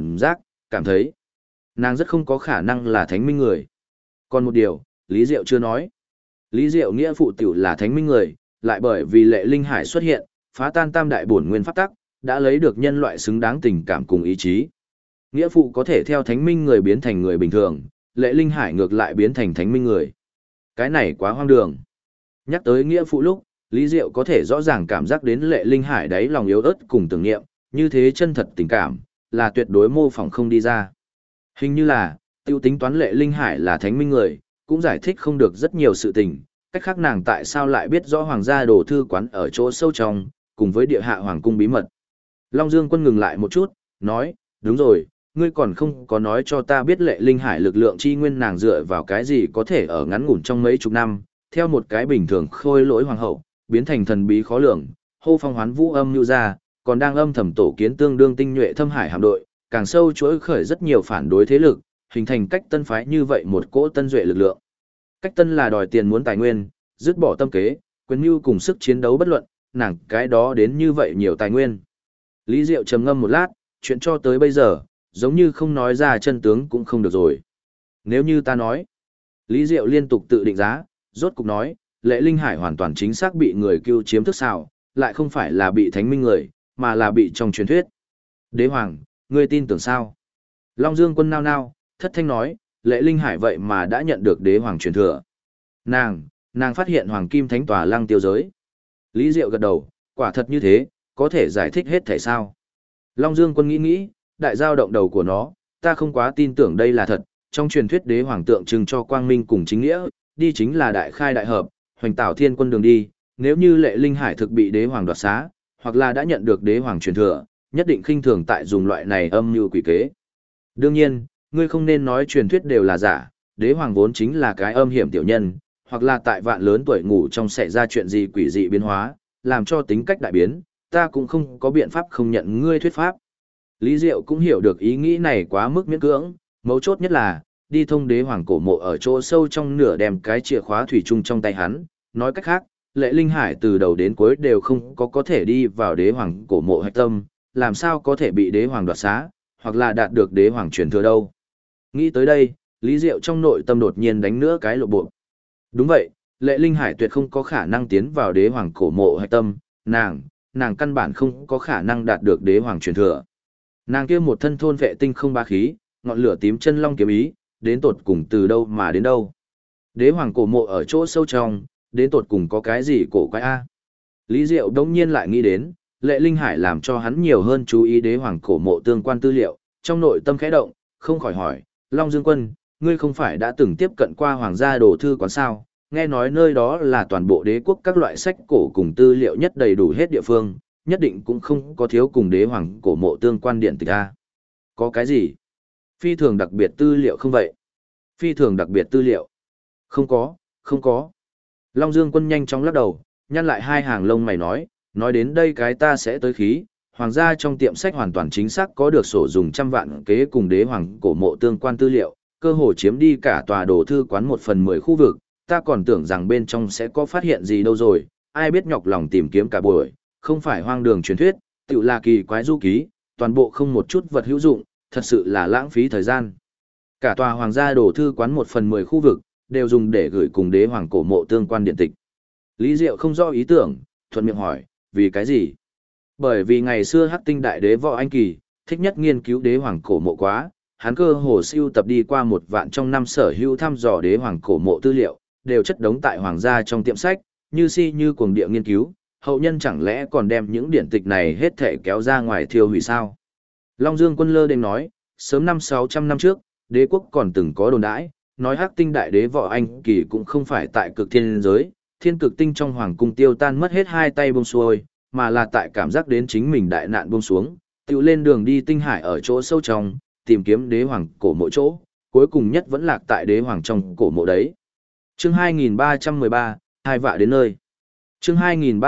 cảm thấy nàng rất không có khả năng là thánh minh người. Còn một điều, Lý Diệu chưa nói. Lý Diệu nghĩa phụ tiểu là thánh minh người, lại bởi vì Lệ Linh Hải xuất hiện, phá tan tam đại bổn nguyên pháp tắc, đã lấy được nhân loại xứng đáng tình cảm cùng ý chí. Nghĩa phụ có thể theo thánh minh người biến thành người bình thường, Lệ Linh Hải ngược lại biến thành thánh minh người. Cái này quá hoang đường. Nhắc tới nghĩa phụ lúc, Lý Diệu có thể rõ ràng cảm giác đến Lệ Linh Hải đáy lòng yếu ớt cùng tưởng niệm, như thế chân thật tình cảm, là tuyệt đối mô phỏng không đi ra. Hình như là, tiêu tính toán Lệ Linh Hải là thánh minh người, cũng giải thích không được rất nhiều sự tình, cách khác nàng tại sao lại biết rõ hoàng gia đồ thư quán ở chỗ sâu trong, cùng với địa hạ hoàng cung bí mật. Long Dương Quân ngừng lại một chút, nói, đúng rồi, ngươi còn không có nói cho ta biết Lệ Linh Hải lực lượng chi nguyên nàng dựa vào cái gì có thể ở ngắn ngủn trong mấy chục năm, theo một cái bình thường khôi lỗi hoàng hậu, biến thành thần bí khó lường, hô phong hoán vũ âm nhu ra, còn đang âm thầm tổ kiến tương đương tinh nhuệ thâm hải hạm đội, càng sâu chuỗi khởi rất nhiều phản đối thế lực, hình thành cách tân phái như vậy một cỗ tân duệ lực lượng. Cách tân là đòi tiền muốn tài nguyên, dứt bỏ tâm kế, quyền mưu cùng sức chiến đấu bất luận, nàng cái đó đến như vậy nhiều tài nguyên. Lý Diệu trầm ngâm một lát, chuyện cho tới bây giờ, giống như không nói ra chân tướng cũng không được rồi. Nếu như ta nói, Lý Diệu liên tục tự định giá, rốt cục nói, Lệ Linh Hải hoàn toàn chính xác bị người cưu chiếm thức xảo, lại không phải là bị thánh minh người, mà là bị trong truyền thuyết. Đế Hoàng, ngươi tin tưởng sao? Long Dương Quân nao nao, thất thanh nói, Lệ Linh Hải vậy mà đã nhận được Đế Hoàng truyền thừa. Nàng phát hiện Hoàng Kim Thánh Tòa Lăng Tiêu Giới. Lý Diệu gật đầu, quả thật như thế, có thể giải thích hết thể sao? Long Dương Quân nghĩ, đại giao động đầu của nó, ta không quá tin tưởng đây là thật, trong truyền thuyết Đế Hoàng tượng trưng cho quang minh cùng chính nghĩa, đi chính là đại khai đại hợp, hoành tảo thiên quân đường đi, nếu như Lệ Linh Hải thực bị Đế Hoàng đoạt xá, hoặc là đã nhận được Đế Hoàng truyền thừa, nhất định khinh thường tại dùng loại này âm mưu quỷ kế. Đương nhiên, ngươi không nên nói truyền thuyết đều là giả, Đế Hoàng vốn chính là cái âm hiểm tiểu nhân, hoặc là tại vạn lớn tuổi ngủ trong xảy ra chuyện gì quỷ dị biến hóa, làm cho tính cách đại biến, ta cũng không có biện pháp không nhận ngươi thuyết pháp. Lý Diệu cũng hiểu được ý nghĩ này quá mức miễn cưỡng, mấu chốt nhất là, đi thông Đế Hoàng cổ mộ ở chỗ sâu trong nửa đem cái chìa khóa thủy chung trong tay hắn, nói cách khác, Lệ Linh Hải từ đầu đến cuối đều không có thể đi vào đế hoàng cổ mộ hạch tâm, làm sao có thể bị đế hoàng đoạt xá, hoặc là đạt được đế hoàng truyền thừa đâu. Nghĩ tới đây, Lý Diệu trong nội tâm đột nhiên đánh nữa cái lộ bộ. Đúng vậy, Lệ Linh Hải tuyệt không có khả năng tiến vào đế hoàng cổ mộ hạch tâm, nàng căn bản không có khả năng đạt được đế hoàng truyền thừa. Nàng kia một thân thôn vệ tinh không ba khí, ngọn lửa tím chân long kiếm ý, đến tột cùng từ đâu mà đến đâu. Đế hoàng cổ mộ ở chỗ sâu trong, đến tột cùng có cái gì cổ quái a? Lý Diệu đống nhiên lại nghĩ đến, Lệ Linh Hải làm cho hắn nhiều hơn chú ý đế hoàng cổ mộ tương quan tư liệu, trong nội tâm khẽ động, không khỏi hỏi, Long Dương Quân, ngươi không phải đã từng tiếp cận qua hoàng gia đồ thư quán sao? Nghe nói nơi đó là toàn bộ đế quốc các loại sách cổ cùng tư liệu nhất đầy đủ hết địa phương, nhất định cũng không có thiếu cùng đế hoàng cổ mộ tương quan điện tịch a. Có cái gì? Phi thường đặc biệt tư liệu không vậy? Phi thường đặc biệt tư liệu. Không có, không có. Long Dương Quân nhanh chóng lắc đầu, nhăn lại hai hàng lông mày nói đến đây cái ta sẽ tới khí, hoàng gia trong tiệm sách hoàn toàn chính xác có được sổ dùng trăm vạn kế cùng đế hoàng cổ mộ tương quan tư liệu, cơ hồ chiếm đi cả tòa đồ thư quán 1/10 khu vực, ta còn tưởng rằng bên trong sẽ có phát hiện gì đâu rồi, ai biết nhọc lòng tìm kiếm cả buổi, không phải hoang đường truyền thuyết, tự là kỳ quái du ký, toàn bộ không một chút vật hữu dụng, thật sự là lãng phí thời gian. Cả tòa hoàng gia đồ thư quán 1/10 khu vực, đều dùng để gửi cùng đế hoàng cổ mộ tương quan điện tịch. Lý Diệu không rõ ý tưởng, thuận miệng hỏi, vì cái gì? Bởi vì ngày xưa Hắc Tinh Đại Đế Võ Anh Kỳ, thích nhất nghiên cứu đế hoàng cổ mộ quá, hắn cơ hồ siêu tập đi qua 1 vạn trong năm sở hữu thăm dò đế hoàng cổ mộ tư liệu, đều chất đống tại hoàng gia trong tiệm sách, như si như cuồng địa nghiên cứu, hậu nhân chẳng lẽ còn đem những điển tịch này hết thể kéo ra ngoài thiêu hủy sao? Long Dương Quân lơ đênh nói, sớm 500-600 năm trước, đế quốc còn từng có đồn đãi, nói Hắc Tinh Đại Đế Võ Anh Kỳ cũng không phải tại cực thiên giới, thiên cực tinh trong hoàng cung tiêu tan mất hết hai tay buông xuôi, mà là tại cảm giác đến chính mình đại nạn buông xuống, tự lên đường đi tinh hải ở chỗ sâu trong, tìm kiếm đế hoàng cổ mộ chỗ, cuối cùng nhất vẫn lạc tại đế hoàng trong cổ mộ đấy. Chương 2313, hai vạ đến nơi. Chương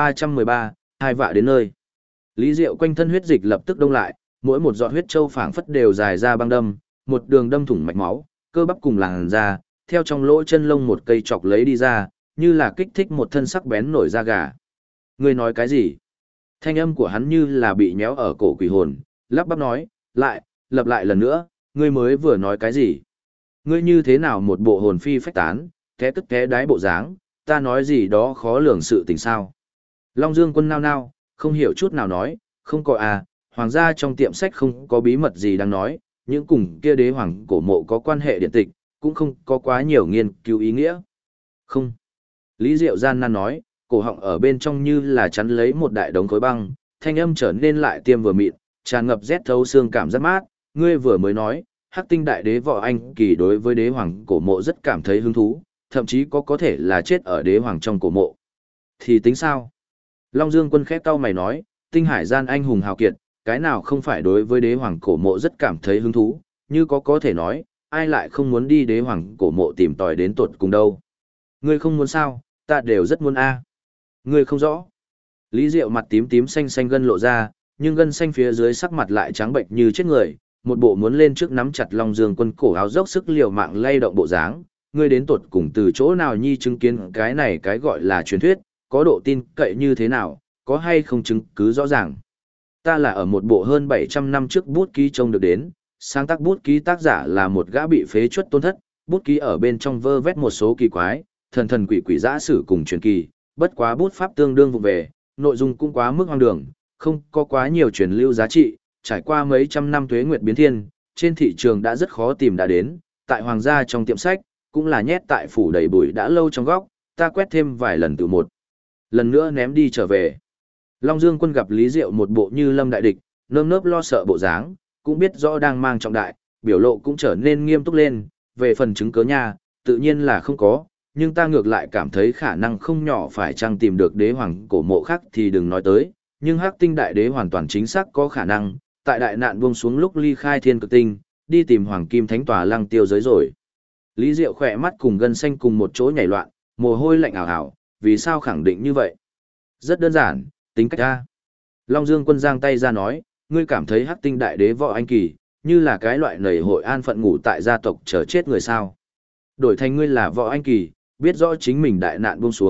2313, hai vạ đến nơi. Lý Diệu quanh thân huyết dịch lập tức đông lại, mỗi một giọt huyết châu phảng phất đều dài ra băng đâm, một đường đâm thủng mạch máu, cơ bắp cùng làn da, theo trong lỗ chân lông một cây chọc lấy đi ra, như là kích thích một thân sắc bén nổi da gà. Ngươi nói cái gì? Thanh âm của hắn như là bị nhéo ở cổ quỷ hồn, lắp bắp nói, lặp lại lần nữa, ngươi mới vừa nói cái gì? Ngươi như thế nào một bộ hồn phi phách tán, té tức té đái bộ dáng, ta nói gì đó khó lường sự tình sao? Long Dương Quân nao nao, không hiểu chút nào nói, không có à, hoàng gia trong tiệm sách không có bí mật gì đang nói, những cùng kia đế hoàng cổ mộ có quan hệ điện tịch, cũng không có quá nhiều nghiên cứu ý nghĩa. Không. Lý Diệu gian nan nói, cổ họng ở bên trong như là chắn lấy một đại đống khối băng, thanh âm trở nên lại tiêm vừa mịn, tràn ngập rét thấu xương cảm giác mát, ngươi vừa mới nói, Hắc Tinh Đại Đế Võ Anh Kỳ đối với đế hoàng cổ mộ rất cảm thấy hứng thú, thậm chí có thể là chết ở đế hoàng trong cổ mộ. Thì tính sao? Long Dương Quân khẽ cau mày nói, tinh hải gian anh hùng hào kiệt, cái nào không phải đối với đế hoàng cổ mộ rất cảm thấy hứng thú, như có thể nói, ai lại không muốn đi đế hoàng cổ mộ tìm tòi đến tột cùng đâu. Ngươi không muốn sao, ta đều rất muốn a. Ngươi không rõ. Lý Diệu mặt tím tím xanh xanh gân lộ ra, nhưng gân xanh phía dưới sắc mặt lại trắng bệnh như chết người, một bộ muốn lên trước nắm chặt Long Dương Quân cổ áo dốc sức liều mạng lay động bộ dáng. Ngươi đến tột cùng từ chỗ nào nhi chứng kiến cái này cái gọi là truyền thuyết, có độ tin cậy như thế nào, có hay không chứng cứ rõ ràng. Ta là ở một bộ hơn 700 năm trước bút ký trông được đến, sáng tác bút ký tác giả là một gã bị phế truất tôn thất, bút ký ở bên trong vơ vét một số kỳ quái, thần quỷ quỷ dã sử cùng truyền kỳ, bất quá bút pháp tương đương vụ về, nội dung cũng quá mức hoang đường, không có quá nhiều truyền lưu giá trị, trải qua mấy trăm năm tuế nguyệt biến thiên, trên thị trường đã rất khó tìm đã đến, tại hoàng gia trong tiệm sách, cũng là nhét tại phủ đầy bụi đã lâu trong góc, ta quét thêm vài lần từ một lần nữa ném đi trở về. Long Dương Quân gặp Lý Diệu một bộ như lâm đại địch, nơm nớp lo sợ bộ dáng, cũng biết rõ đang mang trọng đại, biểu lộ cũng trở nên nghiêm túc lên, về phần chứng cớ nha, tự nhiên là không có, nhưng ta ngược lại cảm thấy khả năng không nhỏ phải chăng tìm được đế hoàng cổ mộ khác thì đừng nói tới, nhưng Hắc Tinh Đại Đế hoàn toàn chính xác có khả năng, tại đại nạn buông xuống lúc ly khai thiên cực tinh, đi tìm hoàng kim thánh tòa lăng tiêu giới rồi. Lý Diệu khỏe mắt cùng gân xanh cùng một chỗ nhảy loạn, mồ hôi lạnh ảo ảo, vì sao khẳng định như vậy? Rất đơn giản, tính cách ra. Long Dương Quân giang tay ra nói, ngươi cảm thấy Hắc Tinh Đại Đế Võ Anh Kỳ, như là cái loại nầy hội an phận ngủ tại gia tộc chờ chết người sao. Đổi thành ngươi là Võ Anh Kỳ, biết rõ chính mình đại nạn buông xuống,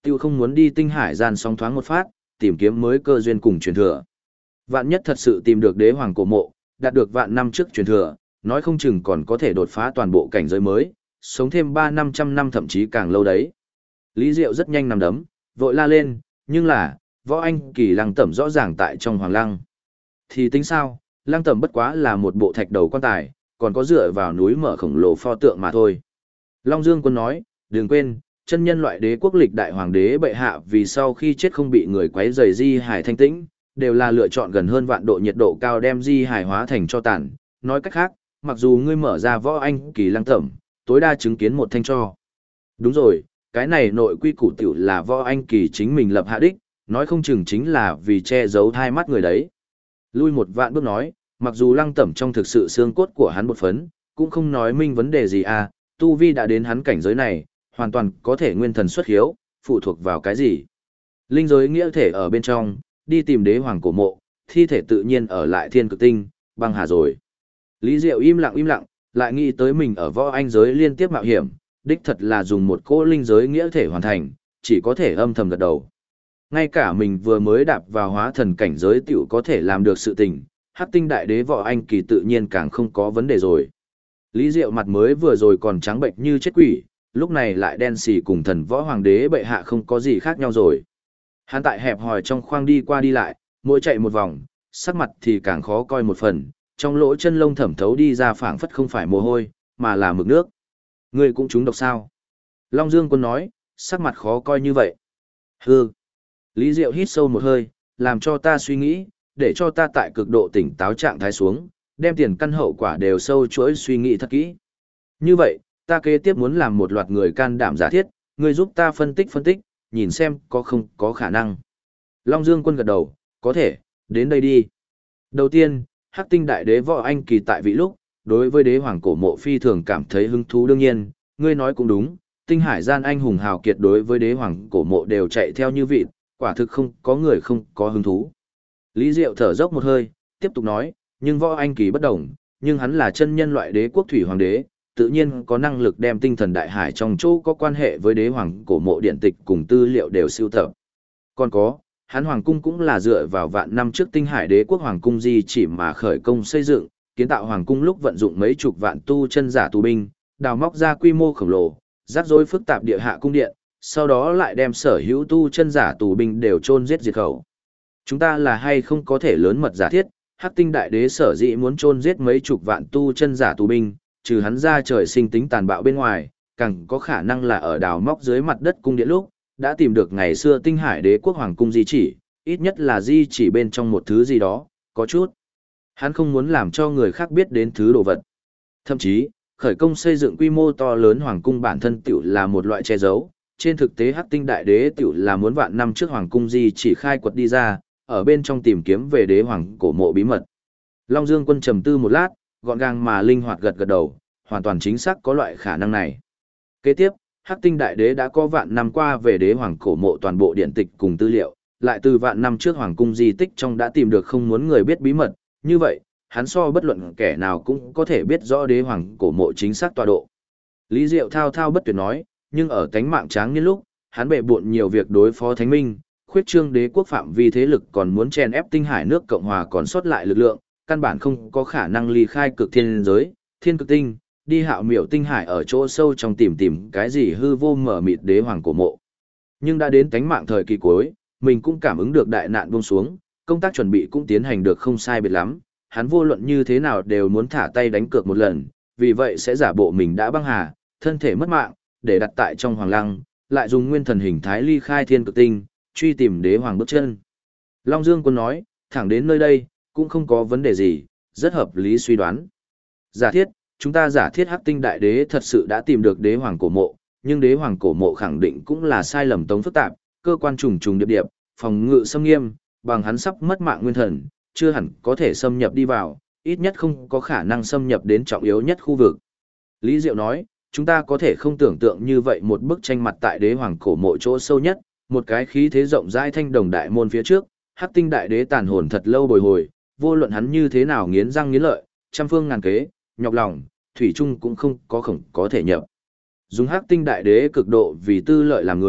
tiêu không muốn đi tinh hải gian sóng thoáng một phát, tìm kiếm mới cơ duyên cùng truyền thừa. Vạn nhất thật sự tìm được đế hoàng cổ mộ, đạt được vạn năm trước truyền thừa, nói không chừng còn có thể đột phá toàn bộ cảnh giới mới, sống thêm 300-500 năm thậm chí càng lâu đấy. Lý Diệu rất nhanh nằm đấm, vội la lên, nhưng là, võ anh kỳ lăng tẩm rõ ràng tại trong hoàng lăng. Thì tính sao, lăng tẩm bất quá là một bộ thạch đầu quan tài, còn có dựa vào núi mở khổng lồ pho tượng mà thôi. Long Dương Quân nói, đừng quên, chân nhân loại đế quốc lịch đại hoàng đế bệ hạ vì sau khi chết không bị người quấy rầy di hải thanh tĩnh, đều là lựa chọn gần hơn vạn độ nhiệt độ cao đem di hải hóa thành cho tàn. Nói cách khác, mặc dù ngươi mở ra võ anh kỳ lăng tẩm, tối đa chứng kiến một thanh cho. Đúng rồi, cái này nội quy củ tiểu là võ anh kỳ chính mình lập hạ đích, nói không chừng chính là vì che giấu hai mắt người đấy. Lui một vạn bước nói, mặc dù lăng tẩm trong thực sự xương cốt của hắn một phấn, cũng không nói minh vấn đề gì à, tu vi đã đến hắn cảnh giới này, hoàn toàn có thể nguyên thần xuất hiếu, phụ thuộc vào cái gì. Linh giới nghĩa thể ở bên trong, đi tìm đế hoàng cổ mộ, thi thể tự nhiên ở lại thiên cực tinh, băng hà rồi. Lý Diệu im lặng, lại nghĩ tới mình ở võ anh giới liên tiếp mạo hiểm, đích thật là dùng một cỗ linh giới nghĩa thể hoàn thành, chỉ có thể âm thầm gật đầu. Ngay cả mình vừa mới đạp vào hóa thần cảnh giới tiểu có thể làm được sự tình, Hắc Tinh Đại Đế võ anh kỳ tự nhiên càng không có vấn đề rồi. Lý Diệu mặt mới vừa rồi còn trắng bệnh như chết quỷ, lúc này lại đen xì cùng thần võ hoàng đế bệ hạ không có gì khác nhau rồi. Hắn tại hẹp hòi trong khoang đi qua đi lại, mỗi chạy một vòng, sắc mặt thì càng khó coi một phần, trong lỗ chân lông thẩm thấu đi ra phảng phất không phải mồ hôi, mà là mực nước. Ngươi cũng trúng độc sao? Long Dương Quân nói, sắc mặt khó coi như vậy. Hừ. Lý Diệu hít sâu một hơi, làm cho ta suy nghĩ, để cho ta tại cực độ tỉnh táo trạng thái xuống, đem tiền căn hậu quả đều sâu chuỗi suy nghĩ thật kỹ. Như vậy, ta kế tiếp muốn làm một loạt người can đảm giả thiết, ngươi giúp ta phân tích, nhìn xem có không có khả năng. Long Dương Quân gật đầu, có thể, đến đây đi. Đầu tiên, Hắc Tinh Đại Đế võ anh kỳ tại vị lúc, đối với đế hoàng cổ mộ phi thường cảm thấy hứng thú đương nhiên, ngươi nói cũng đúng, tinh hải gian anh hùng hào kiệt đối với đế hoàng cổ mộ đều chạy theo như vịt, quả thực không có người không có hứng thú. Lý Diệu thở dốc một hơi, tiếp tục nói, nhưng võ anh kỳ bất đồng, nhưng hắn là chân nhân loại đế quốc thủy hoàng đế, tự nhiên có năng lực đem tinh thần đại hải trong chỗ có quan hệ với đế hoàng cổ mộ điện tịch cùng tư liệu đều sưu tập. Còn có, hắn hoàng cung cũng là dựa vào vạn năm trước tinh hải đế quốc hoàng cung di chỉ mà khởi công xây dựng, kiến tạo hoàng cung lúc vận dụng mấy chục vạn tu chân giả tù binh, đào móc ra quy mô khổng lồ, rắc rối phức tạp địa hạ cung điện, sau đó lại đem sở hữu tu chân giả tù binh đều chôn giết diệt khẩu. Chúng ta là hay không có thể lớn mật giả thiết, Hắc Tinh Đại Đế sở dĩ muốn chôn giết mấy chục vạn tu chân giả tù binh, trừ hắn ra trời sinh tính tàn bạo bên ngoài, càng có khả năng là ở đào móc dưới mặt đất cung điện lúc, đã tìm được ngày xưa tinh hải đế quốc hoàng cung di chỉ, ít nhất là di chỉ bên trong một thứ gì đó, có chút. Hắn không muốn làm cho người khác biết đến thứ đồ vật. Thậm chí, khởi công xây dựng quy mô to lớn hoàng cung bản thân tiểu là một loại che giấu, trên thực tế Hắc Tinh Đại Đế tiểu là muốn vạn năm trước hoàng cung di chỉ khai quật đi ra, ở bên trong tìm kiếm về đế hoàng cổ mộ bí mật. Long Dương Quân trầm tư một lát, gọn gàng mà linh hoạt gật gật đầu, hoàn toàn chính xác có loại khả năng này. Kế tiếp, Hắc Tinh Đại Đế đã có vạn năm qua về đế hoàng cổ mộ toàn bộ điện tịch cùng tư liệu, lại từ vạn năm trước hoàng cung di tích trong đã tìm được không muốn người biết bí mật, như vậy, hắn so bất luận kẻ nào cũng có thể biết rõ đế hoàng cổ mộ chính xác tọa độ. Lý Diệu thao thao bất tuyệt nói, nhưng ở cánh mạng tráng niên lúc, hắn bệ bội nhiều việc đối phó Thánh Minh, khuyết trương đế quốc phạm vi thế lực còn muốn chen ép tinh hải nước Cộng hòa còn sót lại lực lượng, căn bản không có khả năng ly khai cực thiên giới, thiên cực tinh, đi hạo miểu tinh hải ở chỗ sâu trong tìm cái gì hư vô mở mịt đế hoàng cổ mộ. Nhưng đã đến cánh mạng thời kỳ cuối, mình cũng cảm ứng được đại nạn buông xuống, công tác chuẩn bị cũng tiến hành được không sai biệt lắm, hắn vô luận như thế nào đều muốn thả tay đánh cược một lần, vì vậy sẽ giả bộ mình đã băng hà, thân thể mất mạng, để đặt tại trong hoàng lăng, lại dùng nguyên thần hình thái ly khai thiên cực tinh, truy tìm đế hoàng bước chân. Long Dương Quân nói, thẳng đến nơi đây, cũng không có vấn đề gì, rất hợp lý suy đoán. Giả thiết, chúng ta giả thiết Hắc Tinh Đại Đế thật sự đã tìm được đế hoàng cổ mộ, nhưng đế hoàng cổ mộ khẳng định cũng là sai lầm tống phức tạp, cơ quan trùng trùng điệp điệp, phòng ngự xâm nghiêm, bằng hắn sắp mất mạng nguyên thần, chưa hẳn có thể xâm nhập đi vào, ít nhất không có khả năng xâm nhập đến trọng yếu nhất khu vực. Lý Diệu nói, chúng ta có thể không tưởng tượng như vậy một bức tranh mặt tại đế hoàng cổ mộ chỗ sâu nhất, một cái khí thế rộng rãi thanh đồng đại môn phía trước, Hắc Tinh Đại Đế tàn hồn thật lâu bồi hồi, vô luận hắn như thế nào nghiến răng nghiến lợi, trăm phương ngàn kế, nhọc lòng, thủy chung cũng không có khổng có thể nhập. Dùng Hắc Tinh Đại Đế cực độ vì tư lợi làm người,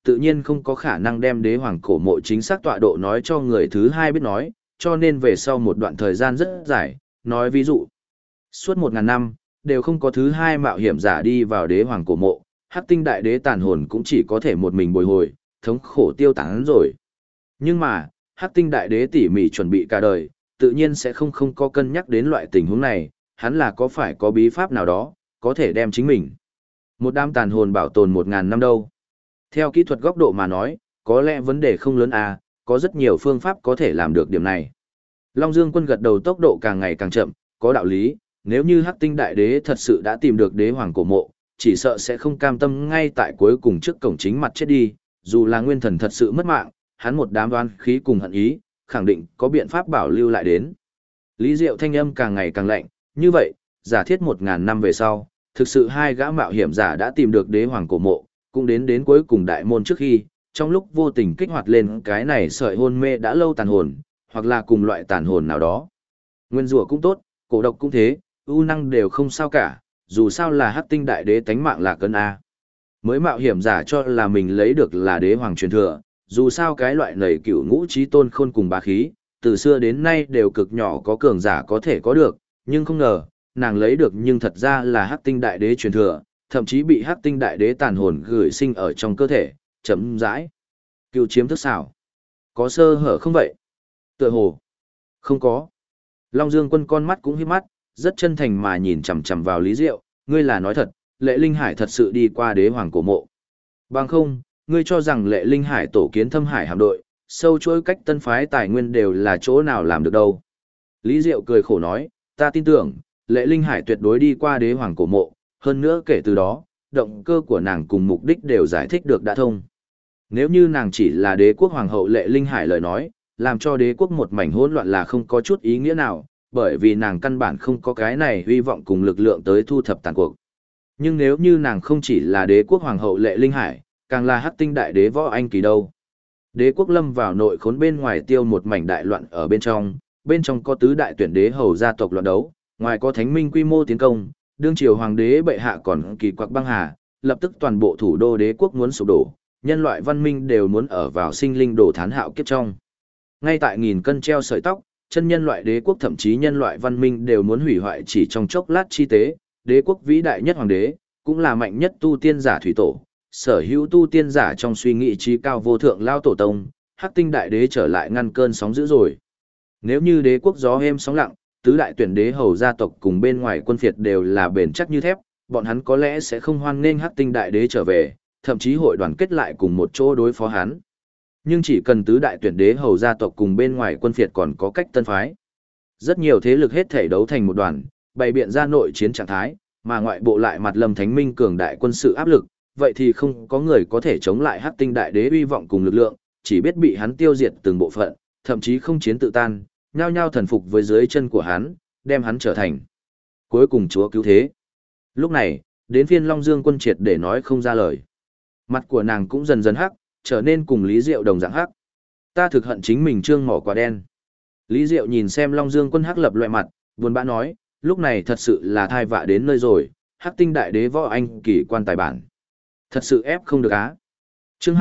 tự nhiên không có khả năng đem đế hoàng cổ mộ chính xác tọa độ nói cho người thứ hai biết nói, cho nên về sau một đoạn thời gian rất dài, nói ví dụ, suốt 1000 năm, đều không có thứ hai mạo hiểm giả đi vào đế hoàng cổ mộ, Hắc Tinh Đại Đế tàn hồn cũng chỉ có thể một mình bồi hồi, thống khổ tiêu tán rồi. Nhưng mà, Hắc Tinh Đại Đế tỉ mỉ chuẩn bị cả đời, tự nhiên sẽ không có cân nhắc đến loại tình huống này, hắn là có phải có bí pháp nào đó, có thể đem chính mình. Một đám tàn hồn bảo tồn 1000 năm đâu. Theo kỹ thuật góc độ mà nói, có lẽ vấn đề không lớn à, có rất nhiều phương pháp có thể làm được điểm này. Long Dương Quân gật đầu tốc độ càng ngày càng chậm, có đạo lý, nếu như Hắc Tinh Đại Đế thật sự đã tìm được đế hoàng cổ mộ, chỉ sợ sẽ không cam tâm ngay tại cuối cùng trước cổng chính mặt chết đi, dù là nguyên thần thật sự mất mạng, hắn một đám đoan khí cùng hận ý, khẳng định có biện pháp bảo lưu lại đến. Lý Diệu thanh âm càng ngày càng lạnh, như vậy, giả thiết 1000 năm về sau, thực sự hai gã mạo hiểm giả đã tìm được đế hoàng cổ mộ, cũng đến cuối cùng đại môn trước khi, trong lúc vô tình kích hoạt lên cái này sợi hôn mê đã lâu tàn hồn, hoặc là cùng loại tàn hồn nào đó. Nguyên rủa cũng tốt, cổ độc cũng thế, ưu năng đều không sao cả, dù sao là Hắc Tinh Đại Đế tánh mạng là cân A. Mới mạo hiểm giả cho là mình lấy được là đế hoàng truyền thừa, dù sao cái loại nầy cửu ngũ trí tôn khôn cùng bá khí, từ xưa đến nay đều cực nhỏ có cường giả có thể có được, nhưng không ngờ, nàng lấy được nhưng thật ra là Hắc Tinh Đại Đế truyền thừa, thậm chí bị Hắc Tinh Đại Đế tàn hồn gửi sinh ở trong cơ thể, chấm dãi. Cựu chiếm thức xảo. Có sơ hở không vậy? Tựa hồ. Không có. Long Dương Quân con mắt cũng híp mắt, rất chân thành mà nhìn chằm chằm vào Lý Diệu, ngươi là nói thật, Lệ Linh Hải thật sự đi qua đế hoàng cổ mộ. Bằng không, ngươi cho rằng Lệ Linh Hải tổ kiến Thâm Hải hạm đội, sâu chuỗi cách tân phái tài nguyên đều là chỗ nào làm được đâu. Lý Diệu cười khổ nói, ta tin tưởng, Lệ Linh Hải tuyệt đối đi qua đế hoàng cổ mộ, hơn nữa kể từ đó, động cơ của nàng cùng mục đích đều giải thích được đã thông. Nếu như nàng chỉ là đế quốc hoàng hậu Lệ Linh Hải lời nói, làm cho đế quốc một mảnh hỗn loạn là không có chút ý nghĩa nào, bởi vì nàng căn bản không có cái này hy vọng cùng lực lượng tới thu thập tàn cuộc. Nhưng nếu như nàng không chỉ là đế quốc hoàng hậu Lệ Linh Hải, càng là Hắc Tinh Đại Đế Võ Anh Kỳ đâu. Đế quốc lâm vào nội khốn bên ngoài tiêu một mảnh đại loạn ở bên trong có tứ đại tuyển đế hầu gia tộc loạn đấu, ngoài có thánh minh quy mô tiến công, đương triều hoàng đế bệ hạ còn kỳ quặc băng hà, lập tức toàn bộ thủ đô đế quốc muốn sụp đổ, nhân loại văn minh đều muốn ở vào sinh linh đồ thán hạo kiếp trong. Ngay tại nghìn cân treo sợi tóc, chân nhân loại đế quốc thậm chí nhân loại văn minh đều muốn hủy hoại chỉ trong chốc lát chi tế, đế quốc vĩ đại nhất hoàng đế, cũng là mạnh nhất tu tiên giả thủy tổ, sở hữu tu tiên giả trong suy nghĩ trí cao vô thượng lao tổ tông, Hắc Tinh Đại Đế trở lại ngăn cơn sóng dữ rồi. Nếu như đế quốc gió êm sóng lặng, tứ đại tuyển đế hầu gia tộc cùng bên ngoài quân phiệt đều là bền chắc như thép, bọn hắn có lẽ sẽ không hoan nghênh Hắc Tinh Đại Đế trở về, thậm chí hội đoàn kết lại cùng một chỗ đối phó hắn. Nhưng chỉ cần tứ đại tuyển đế hầu gia tộc cùng bên ngoài quân phiệt còn có cách tân phái. Rất nhiều thế lực hết thể đấu thành một đoàn, bày biện ra nội chiến trạng thái, mà ngoại bộ lại mặt lâm thánh minh cường đại quân sự áp lực, vậy thì không có người có thể chống lại Hắc Tinh Đại Đế uy vọng cùng lực lượng, chỉ biết bị hắn tiêu diệt từng bộ phận, thậm chí không chiến tự tan, nhao nhao thần phục với dưới chân của hắn, đem hắn trở thành cuối cùng chúa cứu thế. Lúc này, đến phiên Long Dương Quân triệt để nói không ra lời. Mặt của nàng cũng dần dần hắc, trở nên cùng Lý Diệu đồng dạng hắc. Ta thực hận chính mình trương mỏ quả đen. Lý Diệu nhìn xem Long Dương Quân hắc lập loại mặt, buồn bã nói, lúc này thật sự là thai vạ đến nơi rồi, Hắc Tinh Đại Đế Võ Anh Kỳ quan tài bản. Thật sự ép không được á. Chương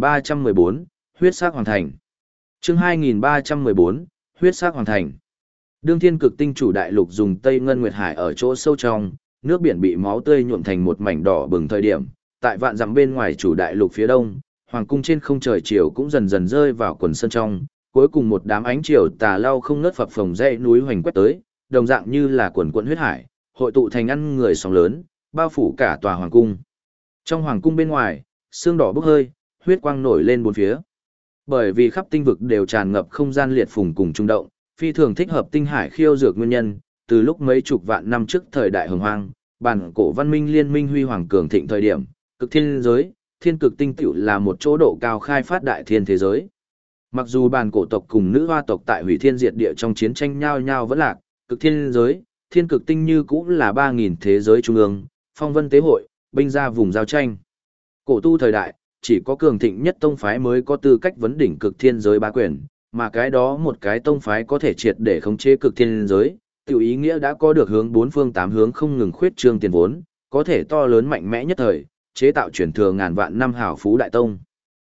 2314, huyết sắc hoàn thành. Chương 2314, huyết sắc hoàn thành. Đương Thiên Cực Tinh chủ đại lục dùng Tây Ngân Nguyệt Hải ở chỗ sâu trong, nước biển bị máu tươi nhuộm thành một mảnh đỏ bừng thời điểm, tại vạn dặm bên ngoài chủ đại lục phía đông, hoàng cung trên không trời chiều cũng dần dần rơi vào quần sơn trong, cuối cùng một đám ánh chiều tà lao không ngớt phập phồng dãy núi hoành quét tới, đồng dạng như là quần quần huyết hải, hội tụ thành ăn người sóng lớn, bao phủ cả tòa hoàng cung. Trong hoàng cung bên ngoài, xương đỏ bốc hơi, huyết quang nổi lên bốn phía. Bởi vì khắp tinh vực đều tràn ngập không gian liệt phùng cùng trung động, phi thường thích hợp tinh hải khiêu dược nguyên nhân, từ lúc mấy chục vạn năm trước thời đại hồng hoang, bản cổ văn minh liên minh huy hoàng cường thịnh thời điểm, cực thiên giới, thiên cực tinh tiểu là một chỗ độ cao khai phát đại thiên thế giới. Mặc dù bản cổ tộc cùng nữ hoa tộc tại hủy thiên diệt địa trong chiến tranh nhau nhau vẫn lạc, cực thiên giới, thiên cực tinh như cũng là 3000 thế giới trung ương, phong vân tế hội, binh ra vùng giao tranh. Cổ tu thời đại, chỉ có cường thịnh nhất tông phái mới có tư cách vấn đỉnh cực thiên giới bá quyền, mà cái đó một cái tông phái có thể triệt để khống chế cực thiên giới, tiểu ý nghĩa đã có được hướng bốn phương tám hướng không ngừng khuyết trương tiền vốn, có thể to lớn mạnh mẽ nhất thời, chế tạo truyền thừa ngàn vạn năm hào phú đại tông.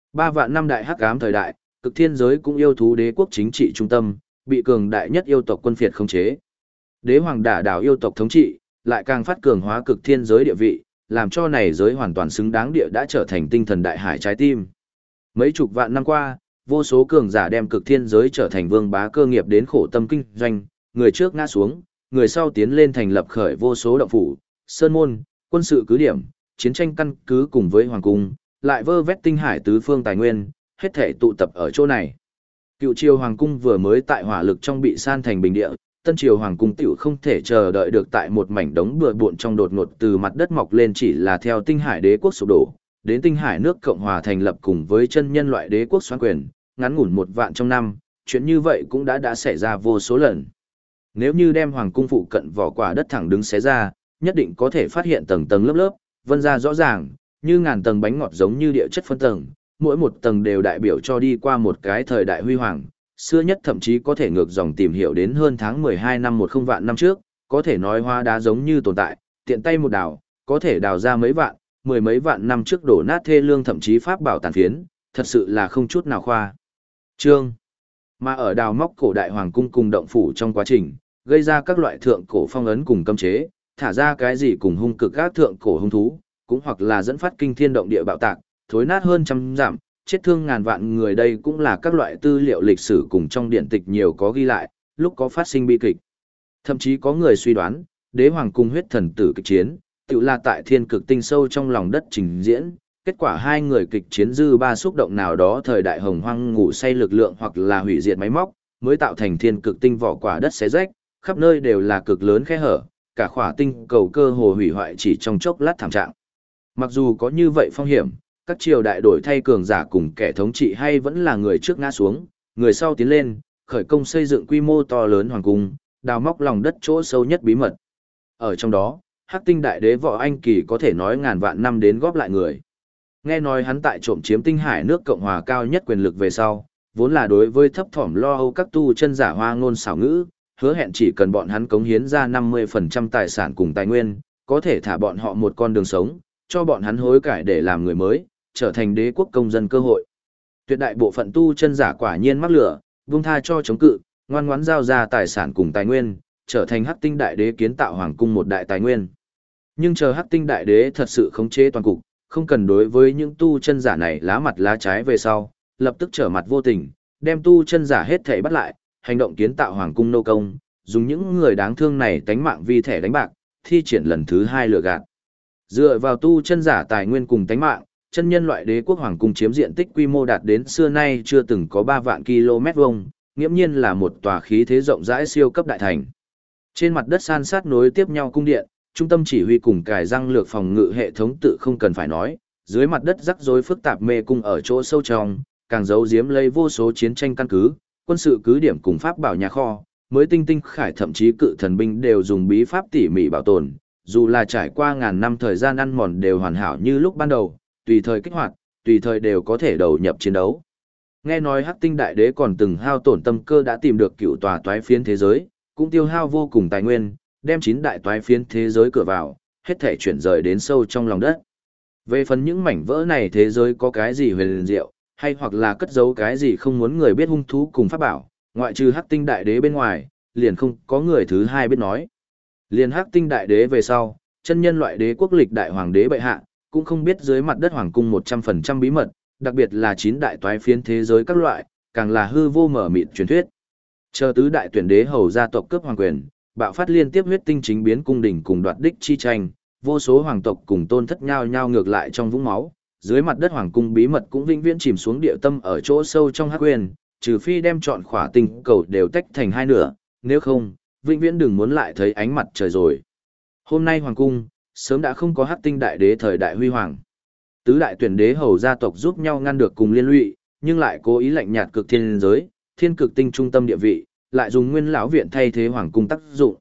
Ba vạn năm đại hắc ám thời đại, cực thiên giới cũng yêu thú đế quốc chính trị trung tâm, bị cường đại nhất yêu tộc quân phiệt khống chế. Đế hoàng đả đảo yêu tộc thống trị, lại càng phát cường hóa cực thiên giới địa vị, làm cho này giới hoàn toàn xứng đáng địa đã trở thành tinh thần đại hải trái tim. Mấy chục vạn năm qua, vô số cường giả đem cực thiên giới trở thành vương bá cơ nghiệp đến khổ tâm kinh doanh, người trước ngã xuống, người sau tiến lên thành lập khởi vô số động phủ, sơn môn, quân sự cứ điểm, chiến tranh căn cứ cùng với hoàng cung, lại vơ vét tinh hải tứ phương tài nguyên, hết thể tụ tập ở chỗ này. Cựu triều hoàng cung vừa mới tại hỏa lực trong bị san thành bình địa, tân triều hoàng cung tiểu không thể chờ đợi được tại một mảnh đống bừa bộn trong đột ngột từ mặt đất mọc lên, chỉ là theo tinh hải đế quốc sụp đổ, đến tinh hải nước Cộng hòa thành lập cùng với chân nhân loại đế quốc xoán quyền, ngắn ngủn 1 vạn trong năm, chuyện như vậy cũng đã xảy ra vô số lần. Nếu như đem hoàng cung phụ cận vỏ quả đất thẳng đứng xé ra, nhất định có thể phát hiện tầng tầng lớp lớp, vân ra rõ ràng, như ngàn tầng bánh ngọt giống như địa chất phân tầng, mỗi một tầng đều đại biểu cho đi qua một cái thời đại huy hoàng, xưa nhất thậm chí có thể ngược dòng tìm hiểu đến hơn tháng 12 năm 10 vạn năm trước, có thể nói hóa đá giống như tồn tại, tiện tay một đào, có thể đào ra mấy vạn, 10 mấy vạn năm trước đổ nát thê lương thậm chí pháp bảo tàn phiến, thật sự là không chút nào khoa trương. Mà ở đào móc cổ đại hoàng cung cùng động phủ trong quá trình, gây ra các loại thượng cổ phong ấn cùng cấm chế, thả ra cái gì cùng hung cực các thượng cổ hung thú, cũng hoặc là dẫn phát kinh thiên động địa bạo tạc, thối nát hơn trăm dặm, chết thương ngàn vạn người, đây cũng là các loại tư liệu lịch sử cùng trong điện tịch nhiều có ghi lại, lúc có phát sinh bi kịch. Thậm chí có người suy đoán, đế hoàng cung huyết thần tử kịch chiến, tự là tại thiên cực tinh sâu trong lòng đất trình diễn, kết quả hai người kịch chiến dư ba xúc động nào đó thời đại hồng hoang ngủ say lực lượng hoặc là hủy diệt máy móc, mới tạo thành thiên cực tinh vỏ quả đất xé rách, khắp nơi đều là cực lớn khe hở, cả khỏa tinh cầu cơ hồ hủy hoại chỉ trong chốc lát thảm trạng. Mặc dù có như vậy phong hiểm, các triều đại đổi thay cường giả cùng kẻ thống trị hay vẫn là người trước ngã xuống, người sau tiến lên, khởi công xây dựng quy mô to lớn hoàng cung, đào móc lòng đất chỗ sâu nhất bí mật. Ở trong đó, Hắc Tinh Đại Đế Võ Anh Kỳ có thể nói ngàn vạn năm đến góp lại người. Nghe nói hắn tại trộm chiếm tinh hải nước Cộng hòa cao nhất quyền lực về sau, vốn là đối với thấp thỏm lo âu các tu chân giả hoa ngôn xảo ngữ, hứa hẹn chỉ cần bọn hắn cống hiến ra 50% tài sản cùng tài nguyên, có thể thả bọn họ một con đường sống, cho bọn hắn hối cải để làm người mới, trở thành đế quốc công dân cơ hội. Tuyệt đại bộ phận tu chân giả quả nhiên mắc lửa, buông tha cho chống cự, ngoan ngoãn giao ra tài sản cùng tài nguyên, trở thành Hắc Tinh Đại Đế kiến tạo hoàng cung một đại tài nguyên. Nhưng chờ Hắc Tinh Đại Đế thật sự khống chế toàn cục, không cần đối với những tu chân giả này lá mặt lá trái về sau, lập tức trở mặt vô tình, đem tu chân giả hết thảy bắt lại, hành động kiến tạo hoàng cung nô công, dùng những người đáng thương này tánh mạng vi thẻ đánh bạc, thi triển lần thứ 2 lừa gạt. Dựa vào tu chân giả tài nguyên cùng tánh mạng, chân nhân loại đế quốc hoàng cung chiếm diện tích quy mô đạt đến xưa nay chưa từng có 3 vạn km vuông, nghiễm nhiên là một tòa khí thế rộng rãi siêu cấp đại thành. Trên mặt đất san sát nối tiếp nhau cung điện, trung tâm chỉ huy cùng cài răng lược phòng ngự hệ thống tự không cần phải nói, dưới mặt đất rắc rối phức tạp mê cung ở chỗ sâu trong, càng giấu giếm lấy vô số chiến tranh căn cứ, quân sự cứ điểm cùng pháp bảo nhà kho, mới tinh tinh khải thậm chí cự thần binh đều dùng bí pháp tỉ mỉ bảo tồn, dù là trải qua ngàn năm thời gian ăn mòn đều hoàn hảo như lúc ban đầu, tùy thời kích hoạt, tùy thời đều có thể đầu nhập chiến đấu. Nghe nói Hắc Tinh Đại Đế còn từng hao tổn tâm cơ đã tìm được cựu tòa toái phiến thế giới, cũng tiêu hao vô cùng tài nguyên, đem 9 đại toái phiến thế giới cửa vào, hết thể chuyển rời đến sâu trong lòng đất. Về phần những mảnh vỡ này thế giới có cái gì huyền diệu, hay hoặc là cất giấu cái gì không muốn người biết hung thú cùng pháp bảo, ngoại trừ Hắc Tinh Đại Đế bên ngoài, liền không có người thứ hai biết nói. Liền Hắc Tinh Đại Đế về sau, chân nhân loại đế quốc lịch đại hoàng đế bệ hạ, cũng không biết dưới mặt đất hoàng cung 100% bí mật, đặc biệt là 9 đại toái phiến thế giới các loại, càng là hư vô mở mịt truyền thuyết. Chờ tứ đại tuyển đế hầu gia tộc cướp hoàng quyền, bạo phát liên tiếp huyết tinh chính biến cung đình cùng đoạt đích chi tranh, vô số hoàng tộc cùng tôn thất nhau nhau ngược lại trong vũng máu, dưới mặt đất hoàng cung bí mật cũng vĩnh viễn chìm xuống địa tâm ở chỗ sâu trong hắc nguyên, trừ phi đem chọn khỏa tinh cầu đều tách thành hai nửa, nếu không, vĩnh viễn đừng muốn lại thấy ánh mặt trời rồi. Hôm nay hoàng cung sớm đã không có Hắc Tinh Đại Đế thời đại huy hoàng. Tứ đại tuyển đế hầu gia tộc giúp nhau ngăn được cùng liên lụy, nhưng lại cố ý lạnh nhạt cực thiên giới, thiên cực tinh trung tâm địa vị, lại dùng nguyên lão viện thay thế hoàng cung tác dụng.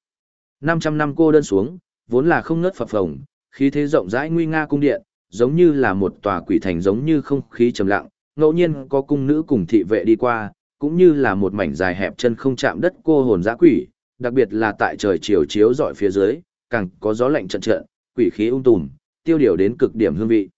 500 năm cô đơn xuống, vốn là không ngớt phập phồng, khí thế rộng rãi nguy nga cung điện, giống như là một tòa quỷ thành, giống như không khí trầm lặng, ngẫu nhiên có cung nữ cùng thị vệ đi qua, cũng như là một mảnh dài hẹp chân không chạm đất cô hồn dã quỷ, đặc biệt là tại trời chiều chiếu rọi phía dưới, càng có gió lạnh trận trận, quỷ khí ung tùm, tiêu điều đến cực điểm hương vị.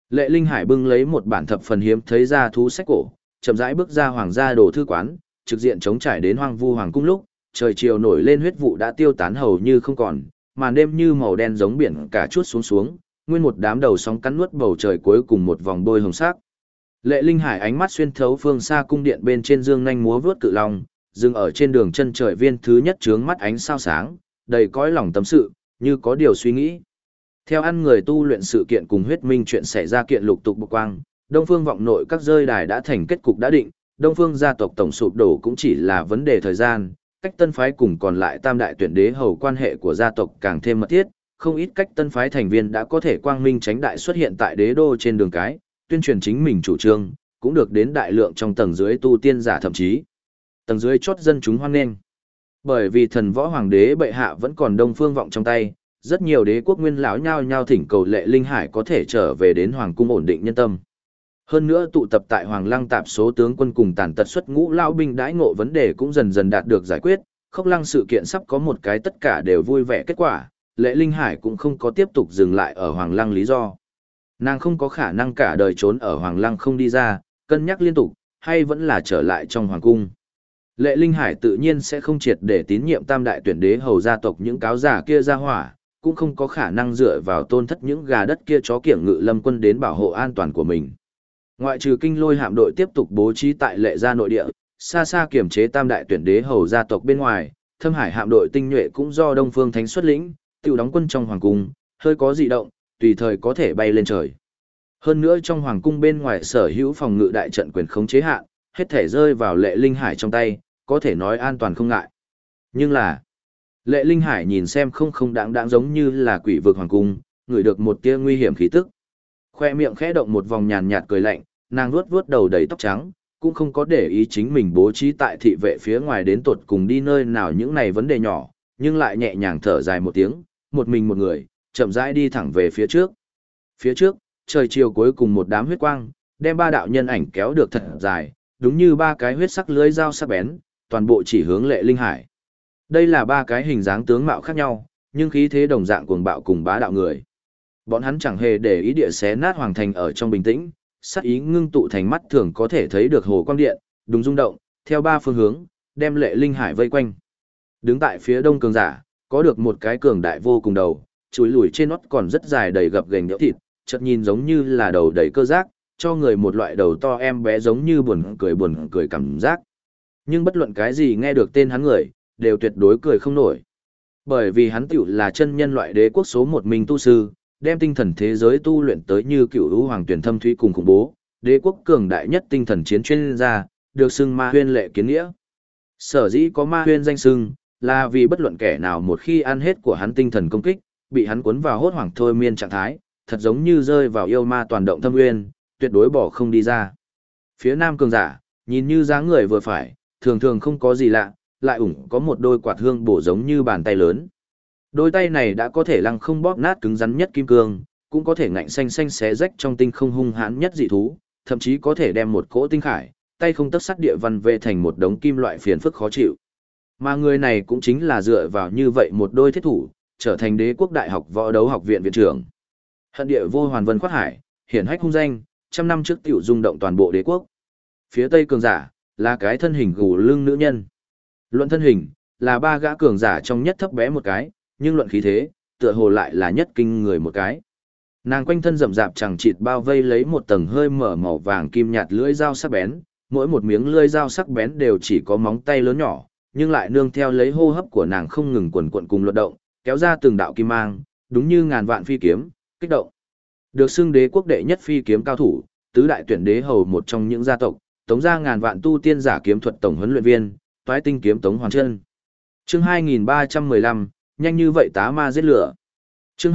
Lệ Linh Hải bưng lấy một bản thập phần hiếm thấy ra thú sách cổ, chậm rãi bước ra hoàng gia đồ thư quán, trực diện chống trải đến hoang vu hoàng cung lúc, trời chiều nổi lên huyết vụ đã tiêu tán hầu như không còn, màn đêm như màu đen giống biển cả chuốt xuống xuống, nguyên một đám đầu sóng cắn nuốt bầu trời cuối cùng một vòng bôi hồng sắc. Lệ Linh Hải ánh mắt xuyên thấu phương xa cung điện bên trên dương nhanh múa vướt cự long, dừng ở trên đường chân trời viên thứ nhất chướng mắt ánh sao sáng, đầy cõi lòng tâm sự, như có điều suy nghĩ. Theo ăn người tu luyện sự kiện cùng huyết minh chuyện xảy ra kiện lục tục bộc quang, Đông Phương vọng nội các rơi đài đã thành kết cục đã định, Đông Phương gia tộc tổng sụp đổ cũng chỉ là vấn đề thời gian, cách tân phái cùng còn lại tam đại tuyển đế hầu quan hệ của gia tộc càng thêm mật thiết, không ít cách tân phái thành viên đã có thể quang minh tránh đại xuất hiện tại đế đô trên đường cái, tuyên truyền chính mình chủ trương, cũng được đến đại lượng trong tầng dưới tu tiên giả thậm chí tầng dưới chót dân chúng hoan nghênh. Bởi vì thần võ hoàng đế bệ hạ vẫn còn Đông Phương vọng trong tay, rất nhiều đế quốc nguyên lão nhao nhao thỉnh cầu Lệ Linh Hải có thể trở về đến hoàng cung ổn định nhân tâm. Hơn nữa tụ tập tại Hoàng Lăng tạp số tướng quân cùng tàn tật xuất ngũ lão binh đãi ngộ vấn đề cũng dần dần đạt được giải quyết, Khốc Lăng sự kiện sắp có một cái tất cả đều vui vẻ kết quả, Lệ Linh Hải cũng không có tiếp tục dừng lại ở Hoàng Lăng lý do. Nàng không có khả năng cả đời trốn ở Hoàng Lăng không đi ra, cân nhắc liên tục, hay vẫn là trở lại trong hoàng cung. Lệ Linh Hải tự nhiên sẽ không triệt để tín nhiệm tam đại tuyển đế hầu gia tộc những cáo giả kia ra hỏa, cũng không có khả năng dựa vào tôn thất những gà đất kia chó kiểng ngự lâm quân đến bảo hộ an toàn của mình. Ngoại trừ kinh lôi hạm đội tiếp tục bố trí tại Lệ gia nội địa, xa xa kiểm chế tam đại tuyển đế hầu gia tộc bên ngoài, Thâm Hải hạm đội tinh nhuệ cũng do Đông Phương Thánh xuất lĩnh, tiểu đóng quân trong hoàng cung, hơi có dị động, tùy thời có thể bay lên trời. Hơn nữa trong hoàng cung bên ngoài sở hữu phòng ngự đại trận quyền khống chế hạn, hết thể rơi vào Lệ Linh Hải trong tay, có thể nói an toàn không ngại. Nhưng là, Lệ Linh Hải nhìn xem không đáng giống như là quỷ vực hoàng cung, ngửi được một tia nguy hiểm khí tức. Khoe miệng khẽ động một vòng nhàn nhạt cười lạnh, nàng vuốt vuốt đầu đầy tóc trắng, cũng không có để ý chính mình bố trí tại thị vệ phía ngoài đến tột cùng đi nơi nào những này vấn đề nhỏ, nhưng lại nhẹ nhàng thở dài một tiếng, một mình một người, chậm rãi đi thẳng về phía trước. Phía trước, trời chiều cuối cùng một đám huyết quang, đem ba đạo nhân ảnh kéo được thật dài, đúng như ba cái huyết sắc lưới dao sắc bén, toàn bộ chỉ hướng Lệ Linh Hải. Đây là ba cái hình dáng tướng mạo khác nhau, nhưng khí thế đồng dạng cuồng bạo cùng bá đạo người. Bọn hắn chẳng hề để ý địa xé nát hoàng thành ở trong bình tĩnh, sát ý ngưng tụ thành mắt thường có thể thấy được hồ quang điện, đúng rung động, theo ba phương hướng, đem Lệ Linh Hải vây quanh. Đứng tại phía đông cường giả, có được một cái cường đại vô cùng đầu, chuối lùi trên nót còn rất dài đầy gập ghềnh nhỡ thịt, chợt nhìn giống như là đầu đầy cơ giác, cho người một loại đầu to em bé giống như buồn cười cảm giác. Nhưng bất luận cái gì nghe được tên hắn người, đều tuyệt đối cười không nổi. Bởi vì hắn tiểu là chân nhân loại đế quốc số một mình tu sư, đem tinh thần thế giới tu luyện tới như cựu lũ hoàng tuyển thâm thúy cùng khủng bố, đế quốc cường đại nhất tinh thần chiến chuyên gia, được xưng Ma Huyên Lệ Kiến Nghĩa. Sở dĩ có Ma Huyên danh xưng, là vì bất luận kẻ nào một khi ăn hết của hắn tinh thần công kích, bị hắn cuốn vào hốt hoảng thôi miên trạng thái, thật giống như rơi vào yêu ma toàn động thâm nguyên, tuyệt đối bỏ không đi ra. Phía nam cường giả, nhìn như dáng người vừa phải, thường thường không có gì lạ, lại ủng có một đôi quạt hương bổ giống như bàn tay lớn. Đôi tay này đã có thể lăng không bóp nát cứng rắn nhất kim cương, cũng có thể ngạnh xanh xanh xé rách trong tinh không hung hãn nhất dị thú, thậm chí có thể đem một cỗ tinh khải, tay không tấc sắt địa văn về thành một đống kim loại phiền phức khó chịu. Mà người này cũng chính là dựa vào như vậy một đôi thiết thủ, trở thành đế quốc đại học võ đấu học viện viện trưởng. Hận địa vô hoàn vân khoát hải, hiển hách hung danh, trăm năm trước tiểu rung động toàn bộ đế quốc. Phía tây cường giả, là cái thân hình gù lưng nữ nhân. Luận thân hình, là ba gã cường giả trong nhất thấp bé một cái, nhưng luận khí thế, tựa hồ lại là nhất kinh người một cái. Nàng quanh thân rậm rạp chẳng chịt bao vây lấy một tầng hơi mở màu vàng kim nhạt lưỡi dao sắc bén, mỗi một miếng lưỡi dao sắc bén đều chỉ có móng tay lớn nhỏ, nhưng lại nương theo lấy hô hấp của nàng không ngừng quần quận cùng luật động, kéo ra từng đạo kim mang, đúng như ngàn vạn phi kiếm, kích động. Được xưng đế quốc đệ nhất phi kiếm cao thủ, tứ đại tuyển đế hầu một trong những gia tộc, tống ra ngàn vạn tu tiên giả kiếm thuật tổng huấn luyện viên, toái tinh kiếm Tống Hoàn Chân. Chương 2315, nhanh như vậy tá ma giết lửa. Chương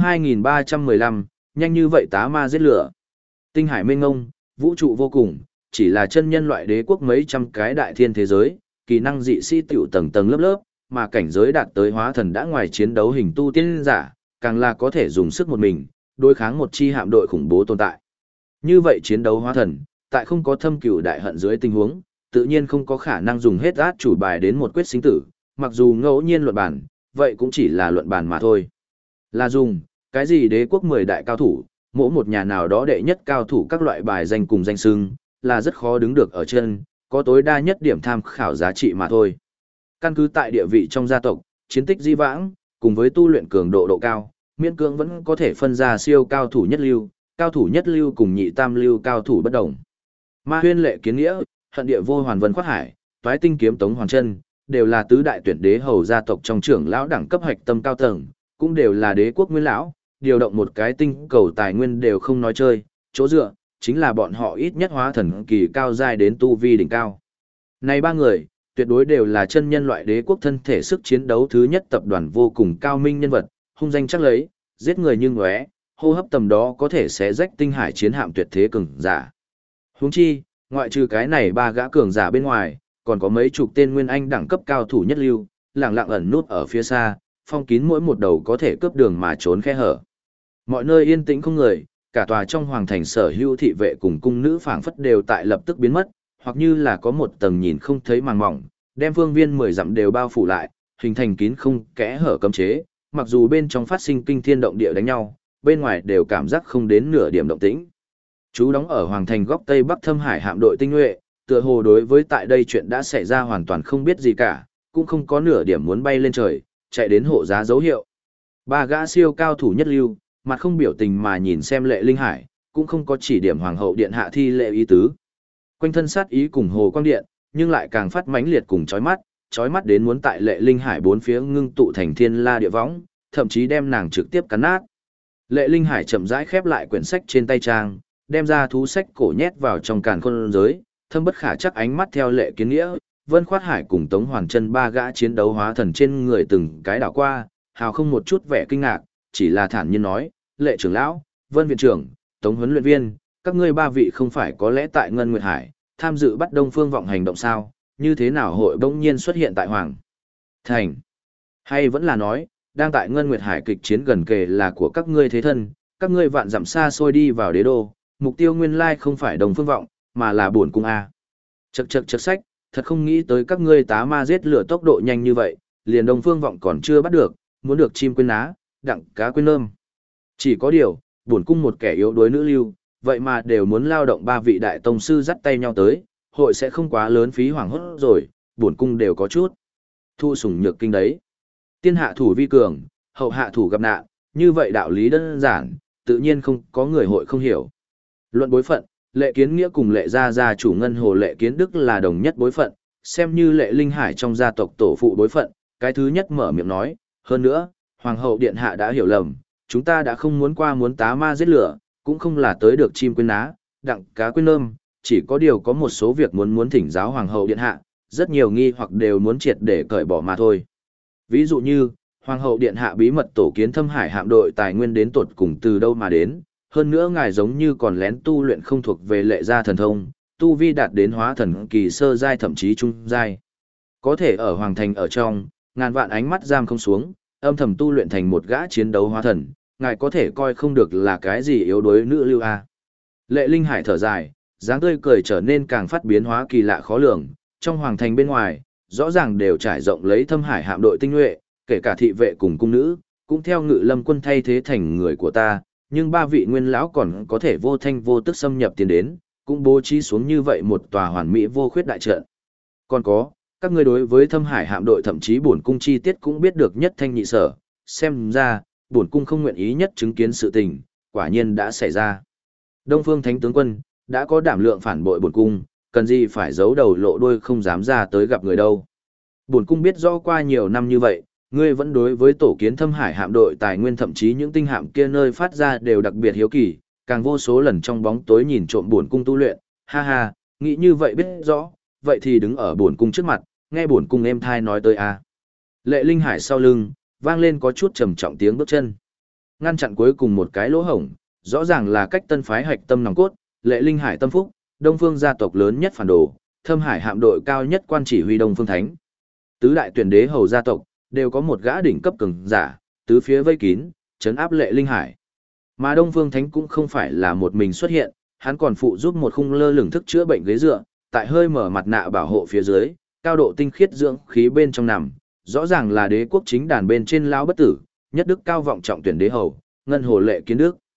2315, nhanh như vậy tá ma giết lửa. Tinh hải mênh mông, vũ trụ vô cùng, chỉ là chân nhân loại đế quốc mấy trăm cái đại thiên thế giới, kỳ năng dị sĩ tiểu tầng tầng lớp lớp, mà cảnh giới đạt tới hóa thần đã ngoài chiến đấu hình tu tiên giả, càng là có thể dùng sức một mình, đối kháng một chi hạm đội khủng bố tồn tại. Như vậy chiến đấu hóa thần, tại không có thâm cửu đại hận dưới tình huống, tự nhiên không có khả năng dùng hết át chủ bài đến một quyết sinh tử, mặc dù ngẫu nhiên luận bản, vậy cũng chỉ là luận bản mà thôi. Là dùng, cái gì đế quốc 10 đại cao thủ, mỗi một nhà nào đó đệ nhất cao thủ các loại bài danh cùng danh xưng, là rất khó đứng được ở chân, có tối đa nhất điểm tham khảo giá trị mà thôi. Căn cứ tại địa vị trong gia tộc, chiến tích di vãng, cùng với tu luyện cường độ độ cao, miễn cưỡng vẫn có thể phân ra siêu cao thủ nhất lưu cùng nhị tam lưu cao thủ bất đồng. Ma Huyên Lệ Kiến Nghĩa, Hận Địa Vô Hoàn Vân Khoát Hải, Toái Tinh Kiếm Tống Hoàn Chân, đều là tứ đại tuyển đế hầu gia tộc trong trưởng lão đẳng cấp hạch tâm cao tầng, cũng đều là đế quốc nguyên lão, điều động một cái tinh cầu tài nguyên đều không nói chơi, chỗ dựa chính là bọn họ ít nhất hóa thần kỳ cao giai đến tu vi đỉnh cao. Này ba người, tuyệt đối đều là chân nhân loại đế quốc thân thể sức chiến đấu thứ nhất tập đoàn vô cùng cao minh nhân vật, hung danh chắc lấy, giết người như ngóe, hô hấp tầm đó có thể xé rách tinh hải chiến hạm tuyệt thế cường giả. Huống chi, ngoại trừ cái này ba gã cường giả bên ngoài, còn có mấy chục tên nguyên anh đẳng cấp cao thủ nhất lưu, lặng lặng ẩn nút ở phía xa, phong kín mỗi một đầu có thể cướp đường mà trốn khe hở. Mọi nơi yên tĩnh không người, cả tòa trong hoàng thành sở hữu thị vệ cùng cung nữ phảng phất đều tại lập tức biến mất, hoặc như là có một tầng nhìn không thấy màn mỏng, đem phương viên 10 dặm đều bao phủ lại, hình thành kín không kẽ hở cấm chế, mặc dù bên trong phát sinh kinh thiên động địa đánh nhau, bên ngoài đều cảm giác không đến nửa điểm động tĩnh. Chú đóng ở hoàng thành góc tây bắc Thâm Hải hạm đội tinh nhuệ, tựa hồ đối với tại đây chuyện đã xảy ra hoàn toàn không biết gì cả, cũng không có nửa điểm muốn bay lên trời, chạy đến hộ giá dấu hiệu. Ba gã siêu cao thủ nhất lưu, mặt không biểu tình mà nhìn xem Lệ Linh Hải, cũng không có chỉ điểm hoàng hậu điện hạ thi lệ ý tứ. Quanh thân sát ý cùng hồ quang điện, nhưng lại càng phát mãnh liệt cùng chói mắt đến muốn tại Lệ Linh Hải bốn phía ngưng tụ thành thiên la địa võng, thậm chí đem nàng trực tiếp cắn nát. Lệ Linh Hải chậm rãi khép lại quyển sách trên tay trang, đem ra thú sách cổ nhét vào trong càn khôn giới, thâm bất khả chắc ánh mắt theo Lệ Kiến Nghĩa, Vân Khoát Hải cùng Tống Hoàn Chân ba gã chiến đấu hóa thần trên người từng cái đảo qua, hào không một chút vẻ kinh ngạc, chỉ là thản nhiên nói, Lệ trưởng lão, Vân viện trưởng, Tống huấn luyện viên, các ngươi ba vị không phải có lẽ tại Ngân Nguyệt Hải, tham dự bắt Đông Phương Vọng hành động sao, như thế nào hội bỗng nhiên xuất hiện tại Hoàng Thành? Hay vẫn là nói, đang tại Ngân Nguyệt Hải kịch chiến gần kề là của các ngươi thế thân, các ngươi vạn dặm xa xôi đi vào đế đô, mục tiêu nguyên lai không phải Đông Phương Vọng, mà là bổn cung A. Chậc sách, thật không nghĩ tới các ngươi tá ma giết lửa tốc độ nhanh như vậy, liền Đông Phương Vọng còn chưa bắt được, muốn được chim quên ná, đặng cá quên nơm. Chỉ có điều, bổn cung một kẻ yếu đuối nữ lưu, vậy mà đều muốn lao động ba vị đại tông sư dắt tay nhau tới, hội sẽ không quá lớn phí hoảng hốt rồi, bổn cung đều có chút thu sủng nhược kinh đấy. Tiên hạ thủ vi cường, hậu hạ thủ gặp nạn, như vậy đạo lý đơn giản, tự nhiên không có người hội không hiểu. Luận bối phận, Lệ Kiến Nghĩa cùng Lệ gia chủ Ngân Hồ Lệ Kiến Đức là đồng nhất bối phận, xem như Lệ Linh Hải trong gia tộc tổ phụ bối phận, cái thứ nhất mở miệng nói, hơn nữa, Hoàng hậu điện hạ đã hiểu lầm, chúng ta đã không muốn qua muốn tá ma giết lửa, cũng không là tới được chim quên ná, đặng cá quên nơm, chỉ có điều có một số việc muốn thỉnh giáo Hoàng hậu điện hạ, rất nhiều nghi hoặc đều muốn triệt để cởi bỏ mà thôi. Ví dụ như, Hoàng hậu điện hạ bí mật tổ kiến Thâm Hải hạm đội tài nguyên đến tột cùng từ đâu mà đến, hơn nữa ngài giống như còn lén tu luyện không thuộc về Lệ gia thần thông, tu vi đạt đến hóa thần kỳ sơ giai thậm chí trung giai. Có thể ở hoàng thành ở trong, ngàn vạn ánh mắt giam không xuống, âm thầm tu luyện thành một gã chiến đấu hóa thần, ngài có thể coi không được là cái gì yếu đuối nữ lưu a. Lệ Linh Hải thở dài, dáng tươi cười trở nên càng phát biến hóa kỳ lạ khó lường, trong hoàng thành bên ngoài, rõ ràng đều trải rộng lấy Thâm Hải hạm đội tinh nhuệ, kể cả thị vệ cùng cung nữ, cũng theo Ngự Lâm quân thay thế thành người của ta, nhưng ba vị nguyên lão còn có thể vô thanh vô tức xâm nhập tiến đến, cũng bố trí xuống như vậy một tòa hoàn mỹ vô khuyết đại trận. Còn có, các ngươi đối với Thâm Hải hạm đội thậm chí bổn cung chi tiết cũng biết được nhất thanh nhị sở, xem ra, bổn cung không nguyện ý nhất chứng kiến sự tình, quả nhiên đã xảy ra. Đông Phương Thánh tướng quân đã có đảm lượng phản bội bổn cung, cần gì phải giấu đầu lộ đuôi không dám ra tới gặp người đâu. Bổn cung biết rõ qua nhiều năm như vậy, ngươi vẫn đối với tổ kiến Thâm Hải hạm đội tài nguyên thậm chí những tinh hạm kia nơi phát ra đều đặc biệt hiếu kỳ, càng vô số lần trong bóng tối nhìn trộm bổn cung tu luyện, ha ha, nghĩ như vậy biết rõ, vậy thì đứng ở bổn cung trước mặt, nghe bổn cung êm thai nói tới a. Lệ Linh Hải sau lưng, vang lên có chút trầm trọng tiếng bước chân. Ngăn chặn cuối cùng một cái lỗ hổng, rõ ràng là cách tân phái hạch tâm nòng cốt, Lệ Linh Hải tâm phúc, Đông Phương gia tộc lớn nhất phản đồ, Thâm Hải hạm đội cao nhất quan chỉ huy Đông Phương Thánh. Tứ đại tuyển đế hầu gia tộc đều có một gã đỉnh cấp cường giả, tứ phía vây kín, trấn áp Lệ Linh Hải. Mà Đông Phương Thánh cũng không phải là một mình xuất hiện, hắn còn phụ giúp một khung lơ lửng thức chữa bệnh ghế dựa, tại hơi mở mặt nạ bảo hộ phía dưới, cao độ tinh khiết dưỡng khí bên trong nằm, rõ ràng là đế quốc chính đàn bên trên lão bất tử, nhất đức cao vọng trọng tuyển đế hầu, Ngân Hồ Lệ Kiến Đức.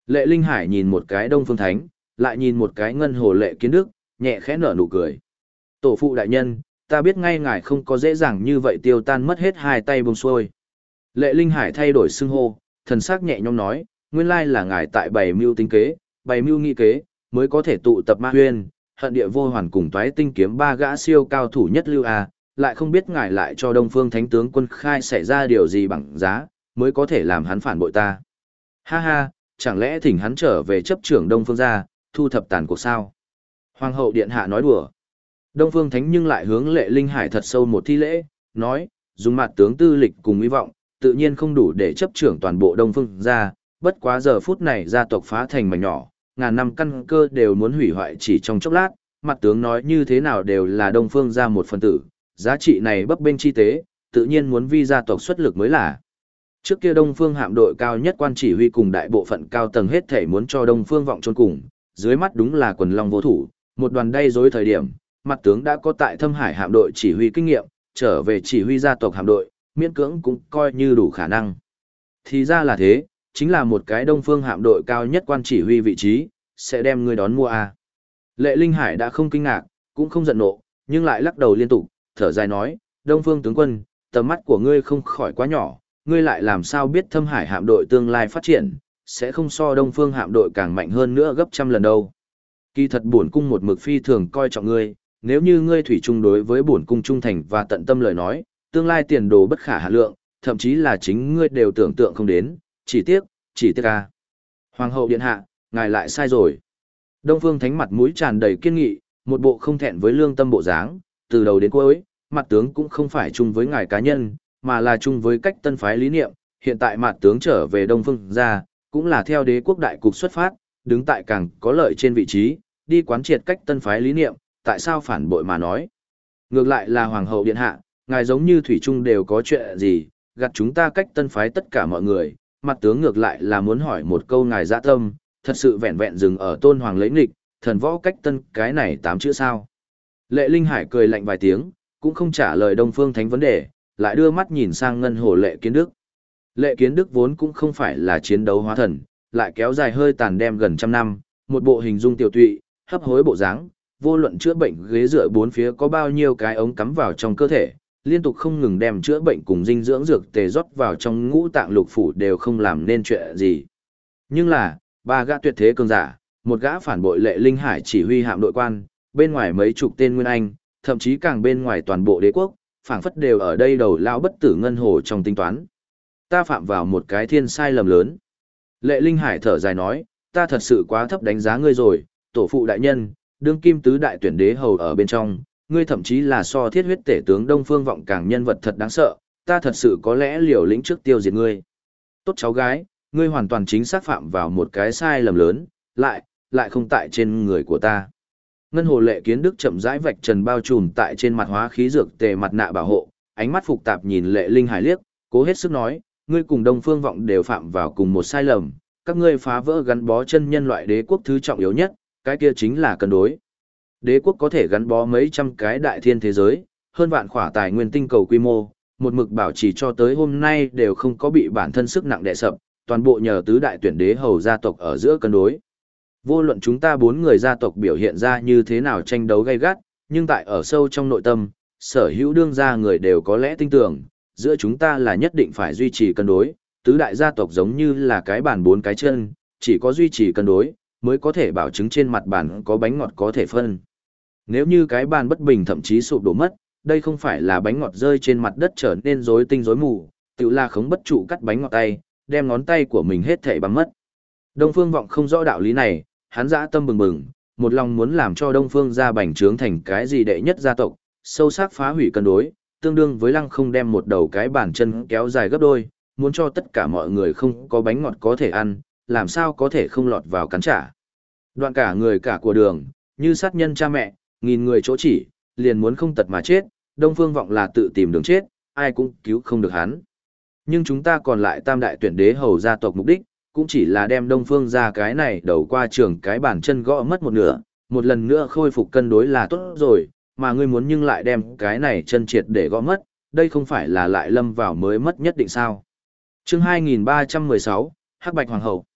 Lệ Linh Hải nhìn một cái Đông Phương Thánh, lại nhìn một cái Ngân Hồ Lệ Kiến Đức, nhẹ khẽ nở nụ cười. Tổ phụ đại nhân, ta biết ngay ngài không có dễ dàng như vậy tiêu tan mất hết hai tay buông xuôi. Lệ Linh Hải thay đổi xưng hô, thần sắc nhẹ nhõm nói, nguyên lai là ngài tại bày mưu tính kế, bày mưu nghị kế, mới có thể tụ tập ma huyên, hận địa vô hoàn cùng toái tinh kiếm ba gã siêu cao thủ nhất lưu a, lại không biết ngài lại cho Đông Phương Thánh tướng quân khai xảy ra điều gì bằng giá, mới có thể làm hắn phản bội ta. Ha ha, chẳng lẽ thỉnh hắn trở về chấp trưởng Đông Phương gia, thu thập tàn cuộc sao? Hoàng hậu điện hạ nói đùa. Đông Phương Thánh nhưng lại hướng Lệ Linh Hải thật sâu một thi lễ, nói, dùng mặt tướng tư lịch cùng hy vọng, tự nhiên không đủ để chấp trưởng toàn bộ Đông Phương gia, bất quá giờ phút này gia tộc phá thành mảnh nhỏ, ngàn năm căn cơ đều muốn hủy hoại chỉ trong chốc lát, mặt tướng nói như thế nào đều là Đông Phương gia một phần tử, giá trị này bấp bênh chi tế, tự nhiên muốn vi gia tộc xuất lực mới là. Trước kia Đông Phương hạm đội cao nhất quan chỉ huy cùng đại bộ phận cao tầng hết thể muốn cho Đông Phương vọng chôn cùng, dưới mắt đúng là quần long vô thủ, một đoàn đay dối thời điểm, mặt tướng đã có tại Thâm Hải hạm đội chỉ huy kinh nghiệm, trở về chỉ huy gia tộc hạm đội, miễn cưỡng cũng coi như đủ khả năng. Thì ra là thế, chính là một cái Đông Phương hạm đội cao nhất quan chỉ huy vị trí, sẽ đem ngươi đón mua à. Lệ Linh Hải đã không kinh ngạc, cũng không giận nộ, nhưng lại lắc đầu liên tục, thở dài nói, Đông Phương tướng quân, tầm mắt của ngươi không khỏi quá nhỏ, ngươi lại làm sao biết Thâm Hải hạm đội tương lai phát triển, sẽ không so Đông Phương hạm đội càng mạnh hơn nữa gấp trăm lần đâu. Kỳ thật bổn cung một mực phi thường coi trọng ngươi, nếu như ngươi thủy chung đối với bổn cung trung thành và tận tâm lời nói, tương lai tiền đồ bất khả hạn lượng, thậm chí là chính ngươi đều tưởng tượng không đến, chỉ tiếc a. Hoàng hậu điện hạ, ngài lại sai rồi. Đông Phương Thánh mặt mũi tràn đầy kiên nghị, một bộ không thẹn với lương tâm bộ dáng, từ đầu đến cuối, mặt tướng cũng không phải chung với ngài cá nhân, mà là chung với cách tân phái lý niệm, hiện tại mặt tướng trở về Đông Phương gia, cũng là theo đế quốc đại cục xuất phát, đứng tại càng có lợi trên vị trí, đi quán triệt cách tân phái lý niệm, tại sao phản bội mà nói. Ngược lại là Hoàng hậu điện hạ, ngài giống như thủy chung đều có chuyện gì, gặt chúng ta cách tân phái tất cả mọi người, mặt tướng ngược lại là muốn hỏi một câu ngài dạ tâm, thật sự vẹn vẹn dừng ở tôn hoàng lấy nghịch, thần võ cách tân cái này 8 chữ sao. Lệ Linh Hải cười lạnh vài tiếng, cũng không trả lời Đông Phương Thánh vấn đề, lại đưa mắt nhìn sang Ngân Hồ Lệ Kiến Đức. Lệ Kiến Đức vốn cũng không phải là chiến đấu hóa thần, lại kéo dài hơi tàn đem gần trăm năm, một bộ hình dung tiểu tụy, hấp hối bộ dáng, vô luận chữa bệnh ghế dựa bốn phía có bao nhiêu cái ống cắm vào trong cơ thể, liên tục không ngừng đem chữa bệnh cùng dinh dưỡng dược tề rót vào trong ngũ tạng lục phủ đều không làm nên chuyện gì. Nhưng là, ba gã tuyệt thế cường giả, một gã phản bội Lệ Linh Hải chỉ huy hạm đội quan, bên ngoài mấy chục tên nguyên anh, thậm chí càng bên ngoài toàn bộ đế quốc, phảng phất đều ở đây đầu lao bất tử ngân hồ trong tính toán. Ta phạm vào một cái thiên sai lầm lớn. Lệ Linh Hải thở dài nói, ta thật sự quá thấp đánh giá ngươi rồi, tổ phụ đại nhân, đương kim tứ đại tuyển đế hầu ở bên trong, ngươi thậm chí là so thiết huyết tể tướng Đông Phương Vọng càng nhân vật thật đáng sợ, ta thật sự có lẽ liều lĩnh trước tiêu diệt ngươi. Tốt cháu gái, ngươi hoàn toàn chính xác phạm vào một cái sai lầm lớn, lại không tại trên người của ta. Ngân Hồ Lệ Kiến Đức chậm rãi vạch trần bao trùm tại trên mặt hóa khí dược tề mặt nạ bảo hộ, ánh mắt phục tạp nhìn Lệ Linh Hải liếc, cố hết sức nói, ngươi cùng Đông Phương Vọng đều phạm vào cùng một sai lầm, các ngươi phá vỡ gắn bó chân nhân loại đế quốc thứ trọng yếu nhất, cái kia chính là cân đối. Đế quốc có thể gắn bó mấy trăm cái đại thiên thế giới, hơn vạn khỏa tài nguyên tinh cầu quy mô, một mực bảo trì cho tới hôm nay đều không có bị bản thân sức nặng đè sập, toàn bộ nhờ tứ đại tuyển đế hầu gia tộc ở giữa cân đối. Vô luận chúng ta 4 người gia tộc biểu hiện ra như thế nào tranh đấu gay gắt, nhưng tại ở sâu trong nội tâm, sở hữu đương gia người đều có lẽ tin tưởng, giữa chúng ta là nhất định phải duy trì cân đối, tứ đại gia tộc giống như là cái bàn 4 cái chân, chỉ có duy trì cân đối, mới có thể bảo chứng trên mặt bàn có bánh ngọt có thể phân. Nếu như cái bàn bất bình thậm chí sụp đổ mất, đây không phải là bánh ngọt rơi trên mặt đất trở nên rối tinh rối mù, tự là khống bất trụ cắt bánh ngọt tay, đem ngón tay của mình hết thảy băm mất. Đông Phương Vọng không rõ đạo lý này, hắn dã tâm bừng bừng, một lòng muốn làm cho Đông Phương gia bành trướng thành cái gì đệ nhất gia tộc, sâu sắc phá hủy cân đối, tương đương với Lăng Không đem một đầu cái bàn chân kéo dài gấp đôi, muốn cho tất cả mọi người không có bánh ngọt có thể ăn, làm sao có thể không lọt vào cắn trả. Đoạn cả người cả của đường, như sát nhân cha mẹ, nghìn người chỗ chỉ, liền muốn không tật mà chết, Đông Phương Vọng là tự tìm đường chết, ai cũng cứu không được hắn. Nhưng chúng ta còn lại tam đại tuyển đế hầu gia tộc mục đích, cũng chỉ là đem Đông Phương ra cái này đầu qua trường cái bàn chân gõ mất một nửa, một lần nữa khôi phục cân đối là tốt rồi, mà ngươi muốn nhưng lại đem cái này chân triệt để gõ mất, đây không phải là lại lâm vào mới mất nhất định sao. Chương 2316, Hắc Bạch Hoàng Hậu.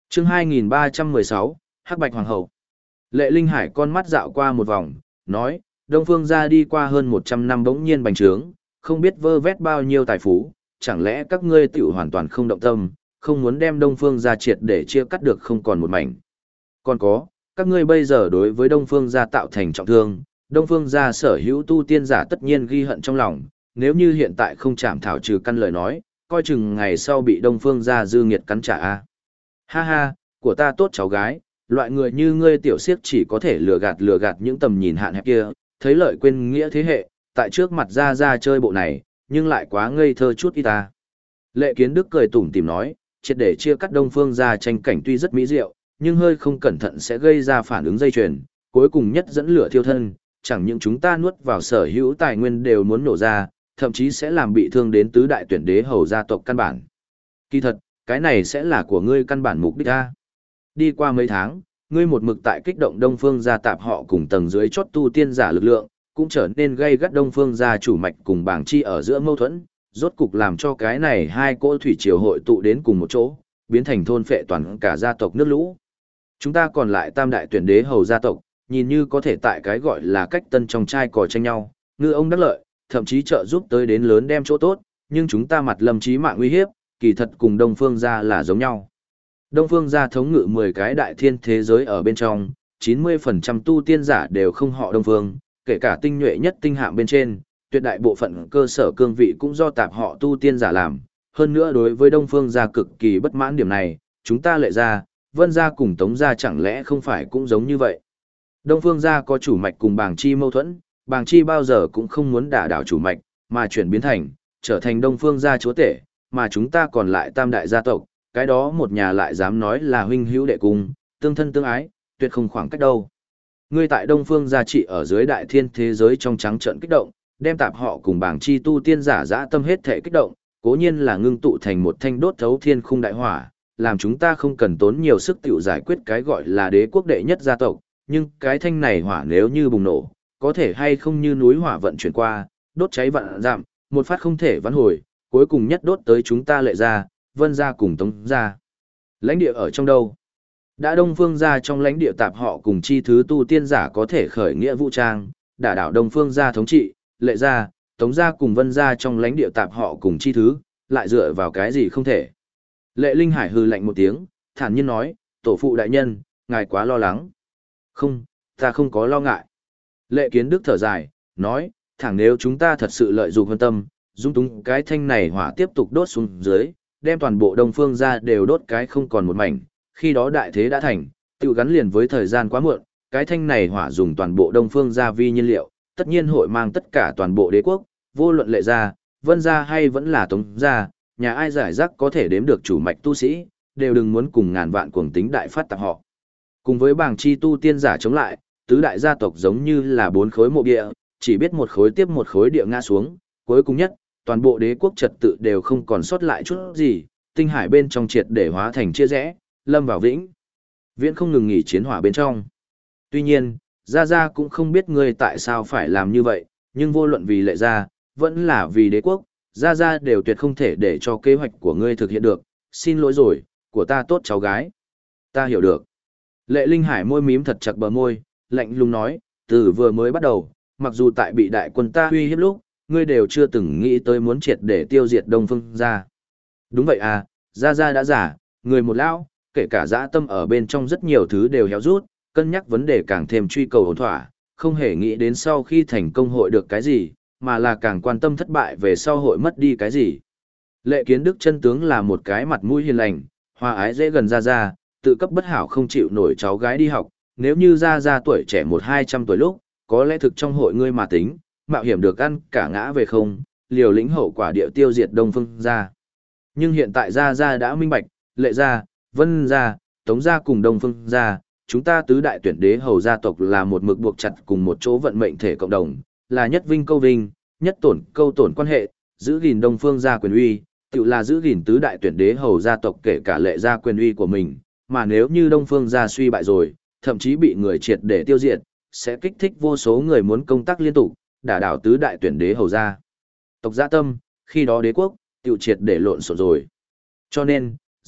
Chương 2316, Hắc Bạch Hoàng hậu. Lệ Linh Hải con mắt dạo qua một vòng, nói, Đông Phương gia đi qua hơn 100 năm bỗng nhiên bành trướng, không biết vơ vét bao nhiêu tài phú, chẳng lẽ các ngươi tiểu hoàn toàn không động tâm, không muốn đem Đông Phương gia triệt để chia cắt được không còn một mảnh. Còn có, các ngươi bây giờ đối với Đông Phương gia tạo thành trọng thương, Đông Phương gia sở hữu tu tiên giả tất nhiên ghi hận trong lòng, nếu như hiện tại không chạm thảo trừ căn lời nói, coi chừng ngày sau bị Đông Phương gia dư nghiệt cắn trả a. Ha ha, của ta tốt cháu gái, loại người như ngươi tiểu siếc chỉ có thể lừa gạt những tầm nhìn hạn hẹp kia, thấy lợi quên nghĩa thế hệ, tại trước mặt ra chơi bộ này, nhưng lại quá ngây thơ chút y ta. Lệ Kiến Đức cười tủm tỉm nói, triệt để chia cắt Đông Phương gia tranh cảnh tuy rất mỹ diệu, nhưng hơi không cẩn thận sẽ gây ra phản ứng dây chuyền, cuối cùng nhất dẫn lửa thiêu thân, chẳng những chúng ta nuốt vào sở hữu tài nguyên đều muốn nổ ra, thậm chí sẽ làm bị thương đến tứ đại tuyển đế hầu gia tộc căn bản. Kỳ thật, cái này sẽ là của ngươi căn bản mục đích a. Đi qua mấy tháng, ngươi một mực tại kích động Đông Phương gia tạp họ cùng tầng dưới chót tu tiên giả lực lượng, cũng trở nên gây gắt Đông Phương gia chủ mạch cùng bảng chi ở giữa mâu thuẫn, rốt cục làm cho cái này hai cỗ thủy triều hội tụ đến cùng một chỗ, biến thành thôn phệ toàn cả gia tộc nước lũ. Chúng ta còn lại tam đại tuyển đế hầu gia tộc, nhìn như có thể tại cái gọi là cách tân trong trai cò tranh nhau, ngư ông đắc lợi, thậm chí trợ giúp tới đến lớn đem chỗ tốt, nhưng chúng ta mặt lâm chí mạng uy hiếp, kỳ thật cùng Đông Phương gia là giống nhau. Đông Phương gia thống ngự 10 cái đại thiên thế giới ở bên trong, 90% tu tiên giả đều không họ Đông Phương, kể cả tinh nhuệ nhất tinh hạm bên trên, tuyệt đại bộ phận cơ sở cương vị cũng do tạp họ tu tiên giả làm. Hơn nữa đối với Đông Phương gia cực kỳ bất mãn điểm này, chúng ta Lệ gia, Vân gia cùng Tống gia chẳng lẽ không phải cũng giống như vậy. Đông Phương gia có chủ mạch cùng Bàng Chi mâu thuẫn, Bàng Chi bao giờ cũng không muốn đả đảo chủ mạch, mà chuyển biến trở thành Đông Phương gia chúa tể, mà chúng ta còn lại tam đại gia tộc, cái đó một nhà lại dám nói là huynh hữu đệ cùng, tương thân tương ái, tuyệt không khoảng cách đâu. Ngươi tại Đông Phương gia trị ở dưới đại thiên thế giới trong trắng trợn kích động, đem tạp họ cùng Bàng Chi tu tiên giả dã tâm hết thể kích động, cố nhiên là ngưng tụ thành một thanh đốt thấu thiên khung đại hỏa, làm chúng ta không cần tốn nhiều sức tiểu giải quyết cái gọi là đế quốc đệ nhất gia tộc, nhưng cái thanh này hỏa nếu như bùng nổ, có thể hay không như núi hỏa vận chuyển qua, đốt cháy vạn dặm, một phát không thể vãn hồi, cuối cùng nhất đốt tới chúng ta Lệ gia, Vân gia cùng Tống gia. Lãnh địa ở trong đâu? Đã Đông Phương gia trong lãnh địa tạp họ cùng chi thứ tu tiên giả có thể khởi nghĩa vũ trang, đả đảo Đông Phương gia thống trị, Lệ gia, Tống gia cùng Vân gia trong lãnh địa tạp họ cùng chi thứ, lại dựa vào cái gì không thể. Lệ Linh Hải hừ lạnh một tiếng, thản nhiên nói, tổ phụ đại nhân, ngài quá lo lắng. Không, ta không có lo ngại. Lệ Kiến Đức thở dài, nói, thẳng nếu chúng ta thật sự lợi dụng hơn tâm, dung túng cái thanh này hỏa tiếp tục đốt xuống dưới, đem toàn bộ Đông Phương gia đều đốt cái không còn một mảnh, khi đó đại thế đã thành, tự gắn liền với thời gian quá muộn, cái thanh này hỏa dùng toàn bộ Đông Phương gia vi nhiên liệu, tất nhiên hội mang tất cả toàn bộ đế quốc, vô luận Lệ gia, Vân gia hay vẫn là Tống gia, nhà ai giải rác có thể đếm được chủ mạch tu sĩ, đều đừng muốn cùng ngàn vạn cuồng tính đại phát tạp họ. Cùng với Bàng Chi tu tiên giả chống lại, tứ đại gia tộc giống như là bốn khối mộ địa, chỉ biết một khối tiếp một khối địa ngã xuống, cuối cùng nhất, toàn bộ đế quốc trật tự đều không còn sót lại chút gì, tinh hải bên trong triệt để hóa thành chia rẽ, lâm vào viễn không ngừng nghỉ chiến hỏa bên trong. Tuy nhiên, Gia Gia cũng không biết ngươi tại sao phải làm như vậy, nhưng vô luận vì Lệ gia, vẫn là vì đế quốc, Gia Gia đều tuyệt không thể để cho kế hoạch của ngươi thực hiện được, xin lỗi rồi, của ta tốt cháu gái. Ta hiểu được. Lệ Linh Hải môi mím thật chặt bờ môi, lạnh lùng nói, từ vừa mới bắt đầu, mặc dù tại bị đại quân ta uy hiếp lúc, ngươi đều chưa từng nghĩ tới muốn triệt để tiêu diệt Đông Phương gia. Đúng vậy à, Gia Gia đã giả, người một lão, kể cả dã tâm ở bên trong rất nhiều thứ đều héo rút, cân nhắc vấn đề càng thêm truy cầu ổn thỏa, không hề nghĩ đến sau khi thành công hội được cái gì, mà là càng quan tâm thất bại về sau hội mất đi cái gì. Lệ Kiến Đức chân tướng là một cái mặt mũi hiền lành, hòa ái dễ gần Gia Gia, tự cấp bất hảo không chịu nổi cháu gái đi học, nếu như Gia Gia tuổi trẻ 100-200 tuổi lúc, có lẽ thực trong hội ngươi mà tính, mạo hiểm được ăn cả ngã về không, liều lĩnh hậu quả địa tiêu diệt Đông Phương gia. Nhưng hiện tại Gia Gia đã minh bạch, Lệ gia, Vân gia, Tống gia cùng Đông Phương gia, chúng ta tứ đại tuyển đế hầu gia tộc là một mực buộc chặt cùng một chỗ vận mệnh thể cộng đồng, là nhất vinh câu vinh, nhất tổn câu tổn quan hệ, giữ gìn Đông Phương gia quyền uy, tự là giữ gìn tứ đại tuyển đế hầu gia tộc kể cả Lệ gia quyền uy của mình, mà nếu như Đông Phương gia suy bại rồi, thậm chí bị người triệt để tiêu diệt, sẽ kích thích vô số người muốn công tác liên tục, đả đảo tứ đại tuyển đế hầu gia tộc gia tâm, khi đó đế quốc tự triệt để lộn xộn rồi. Cho nên,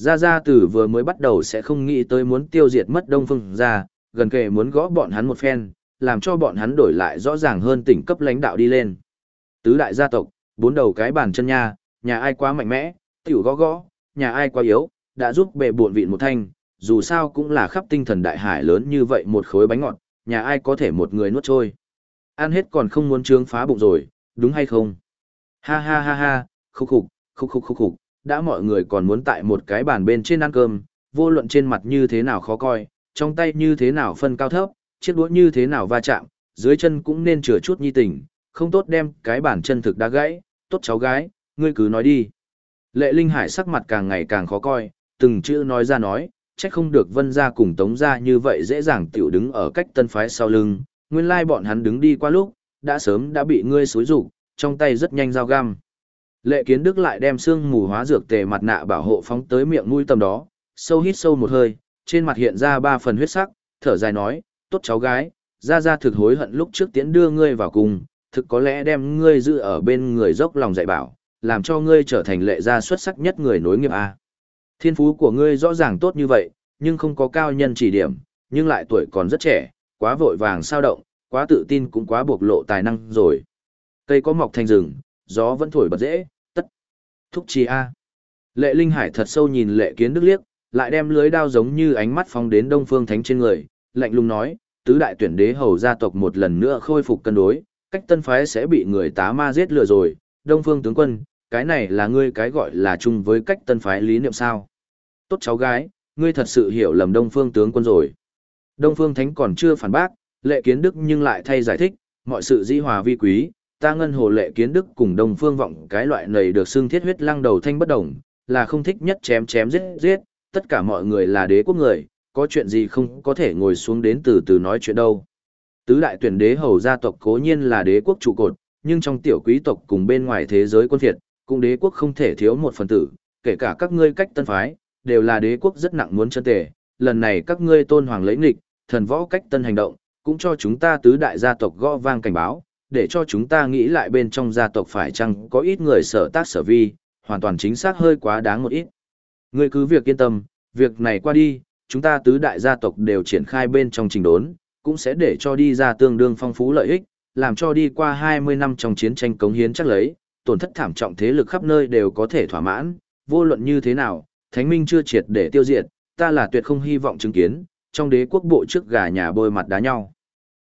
Gia Gia Tử vừa mới bắt đầu sẽ không nghĩ tới muốn tiêu diệt mất Đông Phương gia, gần kề muốn gõ bọn hắn một phen, làm cho bọn hắn đổi lại rõ ràng hơn tỉnh cấp lãnh đạo đi lên. Tứ đại gia tộc, bốn đầu cái bàn chân nha, nhà ai quá mạnh mẽ, tiểu gõ gõ, nhà ai quá yếu, đã giúp bệ buộn vịn một thanh, dù sao cũng là khắp tinh thần đại hải lớn như vậy một khối bánh ngọt, nhà ai có thể một người nuốt trôi. Ăn hết còn không muốn trướng phá bụng rồi, đúng hay không? Ha ha ha ha, khúc khục, khúc khục khúc khục, đã mọi người còn muốn tại một cái bàn bên trên ăn cơm, vô luận trên mặt như thế nào khó coi, trong tay như thế nào phân cao thấp, chiếc đũa như thế nào va chạm, dưới chân cũng nên chừa chút nhi tình, không tốt đem cái bàn chân thực đá gãy, tốt cháu gái, ngươi cứ nói đi. Lệ Linh Hải sắc mặt càng ngày càng khó coi, từng chữ nói ra nói, trách không được Vân gia cùng Tống gia như vậy dễ dàng tiểu đứng ở cách Tân phái sau lưng, nguyên lai bọn hắn đứng đi qua lúc, đã sớm đã bị ngươi xúi rục, trong tay rất nhanh dao găm. Lệ Kiến Đức lại đem xương mù hóa dược tề mặt nạ bảo hộ phóng tới miệng mũi tầm đó, sâu hít sâu một hơi, trên mặt hiện ra 3 phần huyết sắc, thở dài nói, tốt cháu gái, gia gia thực hối hận lúc trước tiễn đưa ngươi vào cùng, thực có lẽ đem ngươi giữ ở bên người dốc lòng dạy bảo, làm cho ngươi trở thành lệ gia xuất sắc nhất người nối nghiệp a. Thiên phú của ngươi rõ ràng tốt như vậy, nhưng không có cao nhân chỉ điểm, nhưng lại tuổi còn rất trẻ, quá vội vàng sao động, quá tự tin cũng quá bộc lộ tài năng rồi. Cây có mọc thành rừng, gió vẫn thổi bật dễ, tất. Thúc chi a. Lệ Linh Hải thật sâu nhìn Lệ Kiến Đức liếc, lại đem lưới đao giống như ánh mắt phóng đến Đông Phương Thánh trên người, lạnh lùng nói, tứ đại tuyển đế hầu gia tộc một lần nữa khôi phục cân đối, cách Tân phái sẽ bị người tá ma giết lừa rồi, Đông Phương tướng quân, cái này là ngươi cái gọi là chung với cách Tân phái lý niệm sao? Tốt cháu gái, ngươi thật sự hiểu lầm Đông Phương tướng quân rồi. Đông Phương Thánh còn chưa phản bác, Lệ Kiến Đức nhưng lại thay giải thích, mọi sự dĩ hòa vi quý, ta ngân hồ Lệ Kiến Đức cùng Đông Phương Vọng cái loại này được xưng thiết huyết lăng đầu thanh bất đồng, là không thích nhất chém chém giết giết, tất cả mọi người là đế quốc người, có chuyện gì không có thể ngồi xuống đến từ từ nói chuyện đâu. Tứ đại tuyển đế hầu gia tộc cố nhiên là đế quốc trụ cột, nhưng trong tiểu quý tộc cùng bên ngoài thế giới quân phiệt, cũng đế quốc không thể thiếu một phần tử, kể cả các ngươi cách Tân phái, đều là đế quốc rất nặng muốn chân tề, lần này các ngươi tôn hoàng lẫy nghịch, thần võ cách Tân hành động, cũng cho chúng ta tứ đại gia tộc gõ vang cảnh báo, để cho chúng ta nghĩ lại bên trong gia tộc phải chăng có ít người sở tác sở vi, hoàn toàn chính xác hơi quá đáng một ít. Ngươi cứ việc yên tâm, việc này qua đi, chúng ta tứ đại gia tộc đều triển khai bên trong trình đốn, cũng sẽ để cho đi ra tương đương phong phú lợi ích, làm cho đi qua 20 năm trong chiến tranh cống hiến chắc lấy, tổn thất thảm trọng thế lực khắp nơi đều có thể thỏa mãn, vô luận như thế nào, Thánh Minh chưa triệt để tiêu diệt, ta là tuyệt không hy vọng chứng kiến, trong đế quốc bộ trước gà nhà bôi mặt đá nhau.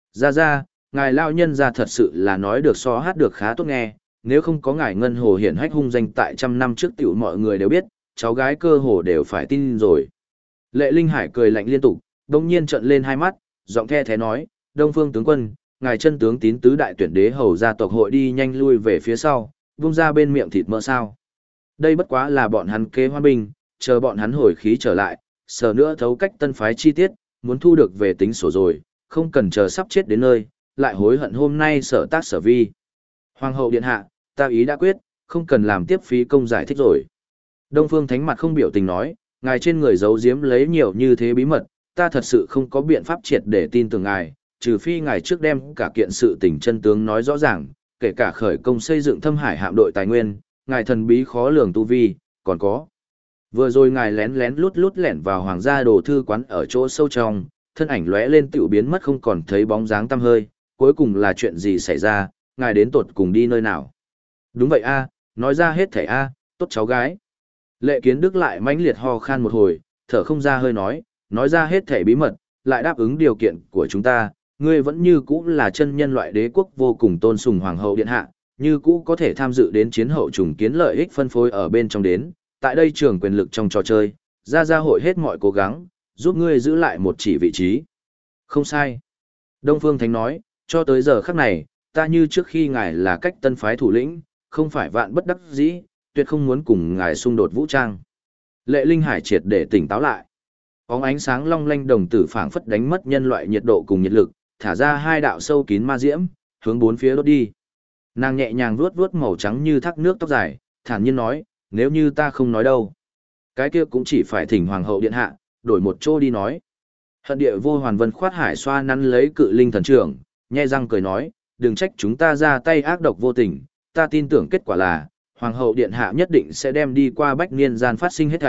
Ra, ngài lao nhân ra thật sự là nói được so hát được khá tốt nghe, nếu không có ngài ngân hồ hiển hách hung danh tại trăm năm trước tiểu mọi người đều biết, cháu gái cơ hồ đều phải tin rồi. Lệ Linh Hải cười lạnh liên tục, đồng nhiên trợn lên hai mắt, giọng the thế nói, Đông Phương tướng quân, ngài chân tướng tín tứ đại tuyển đế hầu gia tộc hội đi nhanh lui về phía sau, vung ra bên miệng thịt mỡ sao. Đây bất quá là bọn hắn kế hoan binh, chờ bọn hắn hồi khí trở lại, sờ nữa thấu cách Tân phái chi tiết, muốn thu được về tính sổ rồi, không cần chờ sắp chết đến nơi, lại hối hận hôm nay sở tác sở vi. Hoàng hậu điện hạ, ta ý đã quyết, không cần làm tiếp phí công giải thích rồi. Đông Phương Thánh mặt không biểu tình nói, ngài trên người giấu giếm lấy nhiều như thế bí mật, ta thật sự không có biện pháp triệt để tin tưởng ngài, trừ phi ngài trước đem cả kiện sự tình chân tướng nói rõ ràng, kể cả khởi công xây dựng Thâm Hải hạm đội tài nguyên, ngài thần bí khó lường tu vi, còn có. Vừa rồi ngài lén lén lút lút lẻn vào hoàng gia đồ thư quán ở chỗ sâu trong, thân ảnh lóe lên tiểu biến mất không còn thấy bóng dáng tăm hơi, cuối cùng là chuyện gì xảy ra, ngài đến tột cùng đi nơi nào. Đúng vậy a, nói ra hết thảy a, tốt cháu gái. Lệ Kiến Đức lại mãnh liệt ho khan một hồi, thở không ra hơi nói ra hết thảy bí mật, lại đáp ứng điều kiện của chúng ta, ngươi vẫn như cũ là chân nhân loại đế quốc vô cùng tôn sùng hoàng hậu điện hạ, như cũ có thể tham dự đến chiến hậu trùng kiến lợi ích phân phối ở bên trong đến, tại đây trường quyền lực trong trò chơi, gia hội hết mọi cố gắng, giúp ngươi giữ lại một chỉ vị trí. Không sai. Đông Phương Thánh nói, cho tới giờ khắc này, ta như trước khi ngài là cách Tân phái thủ lĩnh, không phải vạn bất đắc dĩ, tuyệt không muốn cùng ngài xung đột vũ trang. Lệ Linh Hải triệt để tỉnh táo lại. Bóng ánh sáng long lanh đồng tử phảng phất đánh mất nhân loại nhiệt độ cùng nhiệt lực, thả ra hai đạo sâu kín ma diễm, hướng bốn phía đốt đi. Nàng nhẹ nhàng vuốt vuốt màu trắng như thác nước tóc dài, thản nhiên nói, nếu như ta không nói đâu, cái kia cũng chỉ phải thỉnh hoàng hậu điện hạ, đổi một chỗ đi nói. Hận địa vô hoàn vân khoát hải xoa nắn lấy cự linh thần trưởng, nhe răng cười nói, đừng trách chúng ta ra tay ác độc vô tình, ta tin tưởng kết quả là, hoàng hậu điện hạ nhất định sẽ đem đi qua bách niên gian phát sinh hết thảy,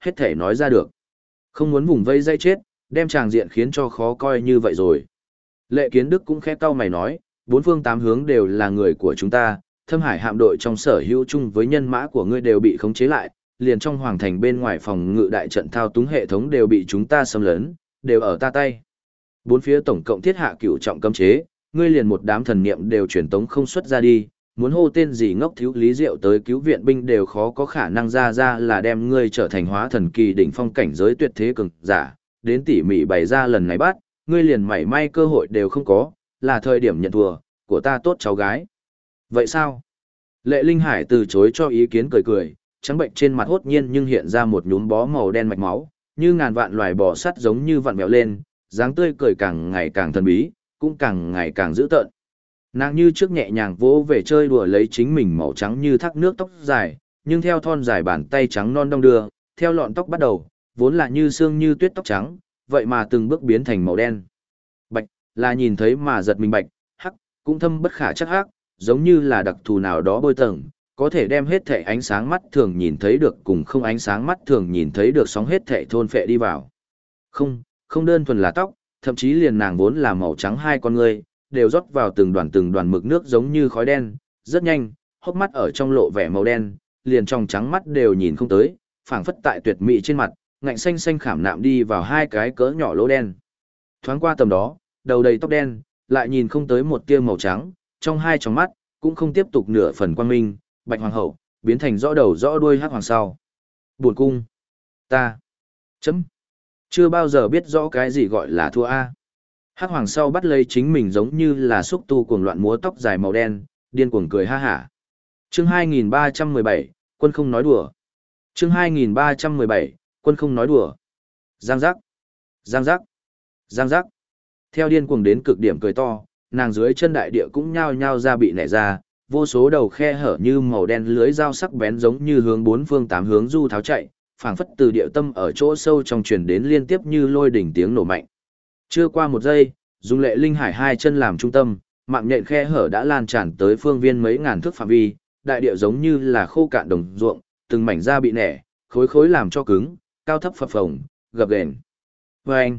hết thể nói ra được. Không muốn vùng vây dây chết, đem tràng diện khiến cho khó coi như vậy rồi. Lệ Kiến Đức cũng khẽ cau mày nói, bốn phương tám hướng đều là người của chúng ta, Thâm Hải hạm đội trong sở hữu chung với nhân mã của ngươi đều bị khống chế lại, liền trong hoàng thành bên ngoài phòng ngự đại trận thao túng hệ thống đều bị chúng ta xâm lấn, đều ở ta tay. Bốn phía tổng cộng thiết hạ cửu trọng cấm chế, ngươi liền một đám thần niệm đều truyền tống không xuất ra đi, muốn hô tên gì ngốc thiếu lý diệu tới cứu viện binh đều khó có khả năng ra là đem ngươi trở thành hóa thần kỳ đỉnh phong cảnh giới tuyệt thế cường giả, đến tỉ mỉ bày ra lần này bắt, ngươi liền mảy may cơ hội đều không có, là thời điểm nhận thua của ta tốt cháu gái. Vậy sao? Lệ Linh Hải từ chối cho ý kiến cười cười, trắng bệnh trên mặt hốt nhiên nhưng hiện ra một nhúm bó màu đen mạch máu, như ngàn vạn loài bò sắt giống như vặn vẹo lên, dáng tươi cười càng ngày càng thần bí, cũng càng ngày càng dữ tợn. Nàng như trước nhẹ nhàng vỗ về chơi đùa lấy chính mình màu trắng như thác nước tóc dài, nhưng theo thon dài bàn tay trắng non đong đưa, theo lọn tóc bắt đầu, vốn là như xương như tuyết tóc trắng, vậy mà từng bước biến thành màu đen. Bạch, là nhìn thấy mà giật mình bạch, hắc, cũng thâm bất khả chắc hắc, giống như là đặc thù nào đó bôi tầng, có thể đem hết thể ánh sáng mắt thường nhìn thấy được cùng không ánh sáng mắt thường nhìn thấy được sóng hết thể thôn phệ đi vào. Không đơn thuần là tóc, thậm chí liền nàng vốn là màu trắng hai con ngươi, đều rót vào từng đoàn mực nước giống như khói đen, rất nhanh, hốc mắt ở trong lộ vẻ màu đen, liền trong trắng mắt đều nhìn không tới, phảng phất tại tuyệt mỹ trên mặt, ngạnh xanh xanh khảm nạm đi vào hai cái cỡ nhỏ lỗ đen. Thoáng qua tầm đó, đầu đầy tóc đen, lại nhìn không tới một tia màu trắng, trong hai tròng mắt, cũng không tiếp tục nửa phần quang minh, bạch hoàng hậu, biến thành rõ đầu rõ đuôi hắc hoàng sau. Buồn cung. Ta. Chấm. Chưa bao giờ biết rõ cái gì gọi là thua A. Hắc hoàng sau bắt lấy chính mình giống như là xúc tu cuồng loạn múa tóc dài màu đen, điên cuồng cười ha hả. Chương 2317, quân không nói đùa. Chương 2317, quân không nói đùa. Giang giác. Giang giác. Giang giác. Theo điên cuồng đến cực điểm cười to, nàng dưới chân đại địa cũng nhao nhao ra bị nẻ ra, vô số đầu khe hở như màu đen lưới dao sắc bén giống như hướng bốn phương tám hướng du tháo chạy, phảng phất từ địa tâm ở chỗ sâu trong truyền đến liên tiếp như lôi đỉnh tiếng nổ mạnh. Chưa qua một giây, dùng Lệ Linh Hải hai chân làm trung tâm, mạng nhện khe hở đã lan tràn tới phương viên mấy ngàn thước phạm vi, đại địa giống như là khô cạn đồng ruộng, từng mảnh da bị nẻ, khối khối làm cho cứng, cao thấp phập phồng, gập ghềnh. Oeng,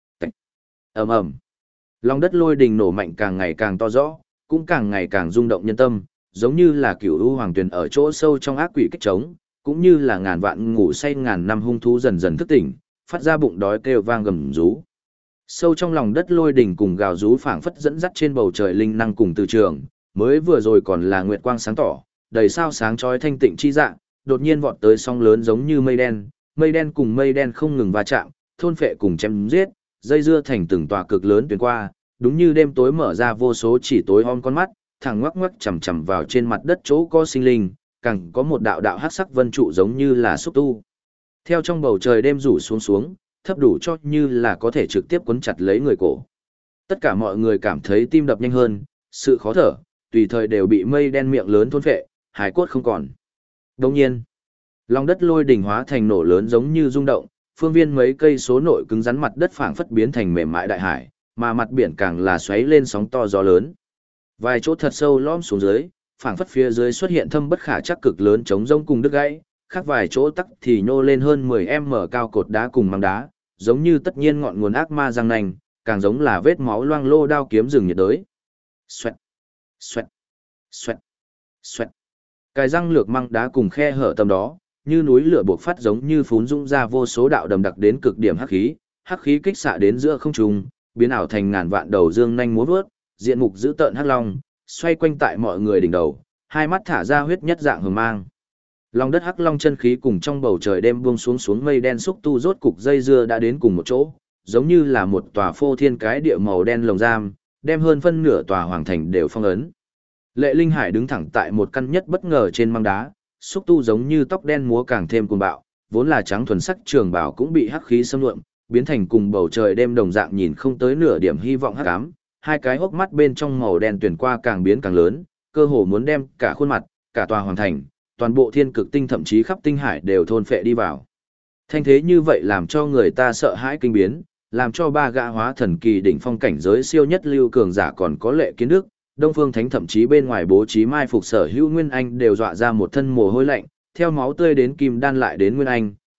ầm ầm. Lòng đất lôi đình nổ mạnh càng ngày càng to rõ, cũng càng ngày càng rung động nhân tâm, giống như là cửu u hoàng tuyền ở chỗ sâu trong ác quỷ kích trống, cũng như là ngàn vạn ngủ say ngàn năm hung thú dần dần thức tỉnh, phát ra bụng đói kêu vang gầm rú. Sâu trong lòng đất lôi đỉnh cùng gào rú phảng phất dẫn dắt trên bầu trời linh năng cùng từ trường, mới vừa rồi còn là nguyệt quang sáng tỏ, đầy sao sáng chói thanh tịnh chi dạng, đột nhiên vọt tới sóng lớn giống như mây đen cùng mây đen không ngừng va chạm, thôn phệ cùng chém giết, dây dưa thành từng tòa cực lớn tuyến qua, đúng như đêm tối mở ra vô số chỉ tối om con mắt, thẳng ngoắc ngoắc chằm chằm vào trên mặt đất chỗ có sinh linh, càng có một đạo đạo hắc sắc vân trụ giống như là xúc tu. Theo trong bầu trời đêm rủ xuống, thấp đủ cho như là có thể trực tiếp cuốn chặt lấy người cổ. Tất cả mọi người cảm thấy tim đập nhanh hơn, sự khó thở, tùy thời đều bị mây đen miệng lớn thôn phệ, hải cốt không còn. Đồng nhiên, lòng đất lôi đỉnh hóa thành nổ lớn giống như rung động, phương viên mấy cây số nội cứng rắn mặt đất phảng phất biến thành mềm mại đại hải, mà mặt biển càng là xoáy lên sóng to gió lớn. Vài chỗ thật sâu lõm xuống dưới, phảng phất phía dưới xuất hiện thâm bất khả chắc cực lớn chống rông cùng đứt gãy, khác vài chỗ tắc thì nhô lên hơn 10m cao cột đá cùng măng đá, giống như tất nhiên ngọn nguồn ác ma răng nanh, càng giống là vết máu loang lô đao kiếm rừng nhiệt đới. Xoẹt, xoẹt, xoẹt, xoẹt. Cái răng lược măng đá cùng khe hở tầm đó, như núi lửa bộc phát giống như phún dũng ra vô số đạo đầm đặc đến cực điểm hắc khí kích xạ đến giữa không trung, biến ảo thành ngàn vạn đầu dương nhanh múa vớt, diện mục dữ tợn hắc long, xoay quanh tại mọi người đỉnh đầu, hai mắt thả ra huyết nhất dạng hờ mang. Lòng đất hắc long chân khí cùng trong bầu trời đêm buông xuống mây đen xúc tu rốt cục dây dưa đã đến cùng một chỗ, giống như là một tòa phô thiên cái địa màu đen lồng giam, đem hơn phân nửa tòa hoàng thành đều phong ấn. Lệ Linh Hải đứng thẳng tại một căn nhất bất ngờ trên măng đá, xúc tu giống như tóc đen múa càng thêm cuồng bạo, vốn là trắng thuần sắc trường bào cũng bị hắc khí xâm nhuộm, biến thành cùng bầu trời đêm đồng dạng nhìn không tới nửa điểm hy vọng hắc ám, hai cái hốc mắt bên trong màu đen tuyển qua càng biến càng lớn, cơ hồ muốn đem cả khuôn mặt, cả tòa hoàng thành, toàn bộ thiên cực tinh thậm chí khắp tinh hải đều thôn phệ đi vào. Thanh thế như vậy làm cho người ta sợ hãi kinh biến, làm cho ba gã hóa thần kỳ đỉnh phong cảnh giới siêu nhất lưu cường giả còn có Lệ Kiến Đức, Đông Phương Thánh thậm chí bên ngoài bố trí mai phục sở hữu Nguyên Anh đều dọa ra một thân mồ hôi lạnh, theo máu tươi đến kim đan lại đến Nguyên Anh,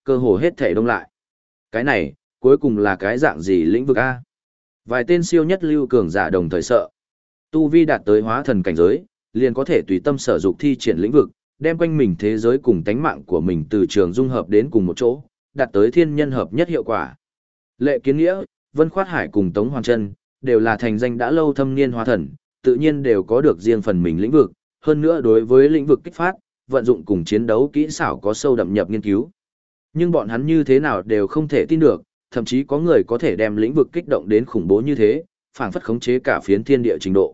cơ hồ hết thể đông lại. Cái này, cuối cùng là cái dạng gì lĩnh vực A? Vài tên siêu nhất lưu cường giả đồng thời sợ. Tu vi đạt tới hóa thần cảnh giới, liền có thể tùy tâm sở dục thi triển lĩnh vực, đem quanh mình thế giới cùng tánh mạng của mình từ trường dung hợp đến cùng một chỗ, đạt tới thiên nhân hợp nhất hiệu quả. Lệ Kiến Nghĩa, Vân Khoát Hải cùng Tống Hoàng Trân, đều là thành danh đã lâu thâm niên hóa thần, tự nhiên đều có được riêng phần mình lĩnh vực, hơn nữa đối với lĩnh vực kích phát, vận dụng cùng chiến đấu kỹ xảo có sâu đậm nhập nghiên cứu. Nhưng bọn hắn như thế nào đều không thể tin được, thậm chí có người có thể đem lĩnh vực kích động đến khủng bố như thế, phảng phất khống chế cả phiến thiên địa trình độ.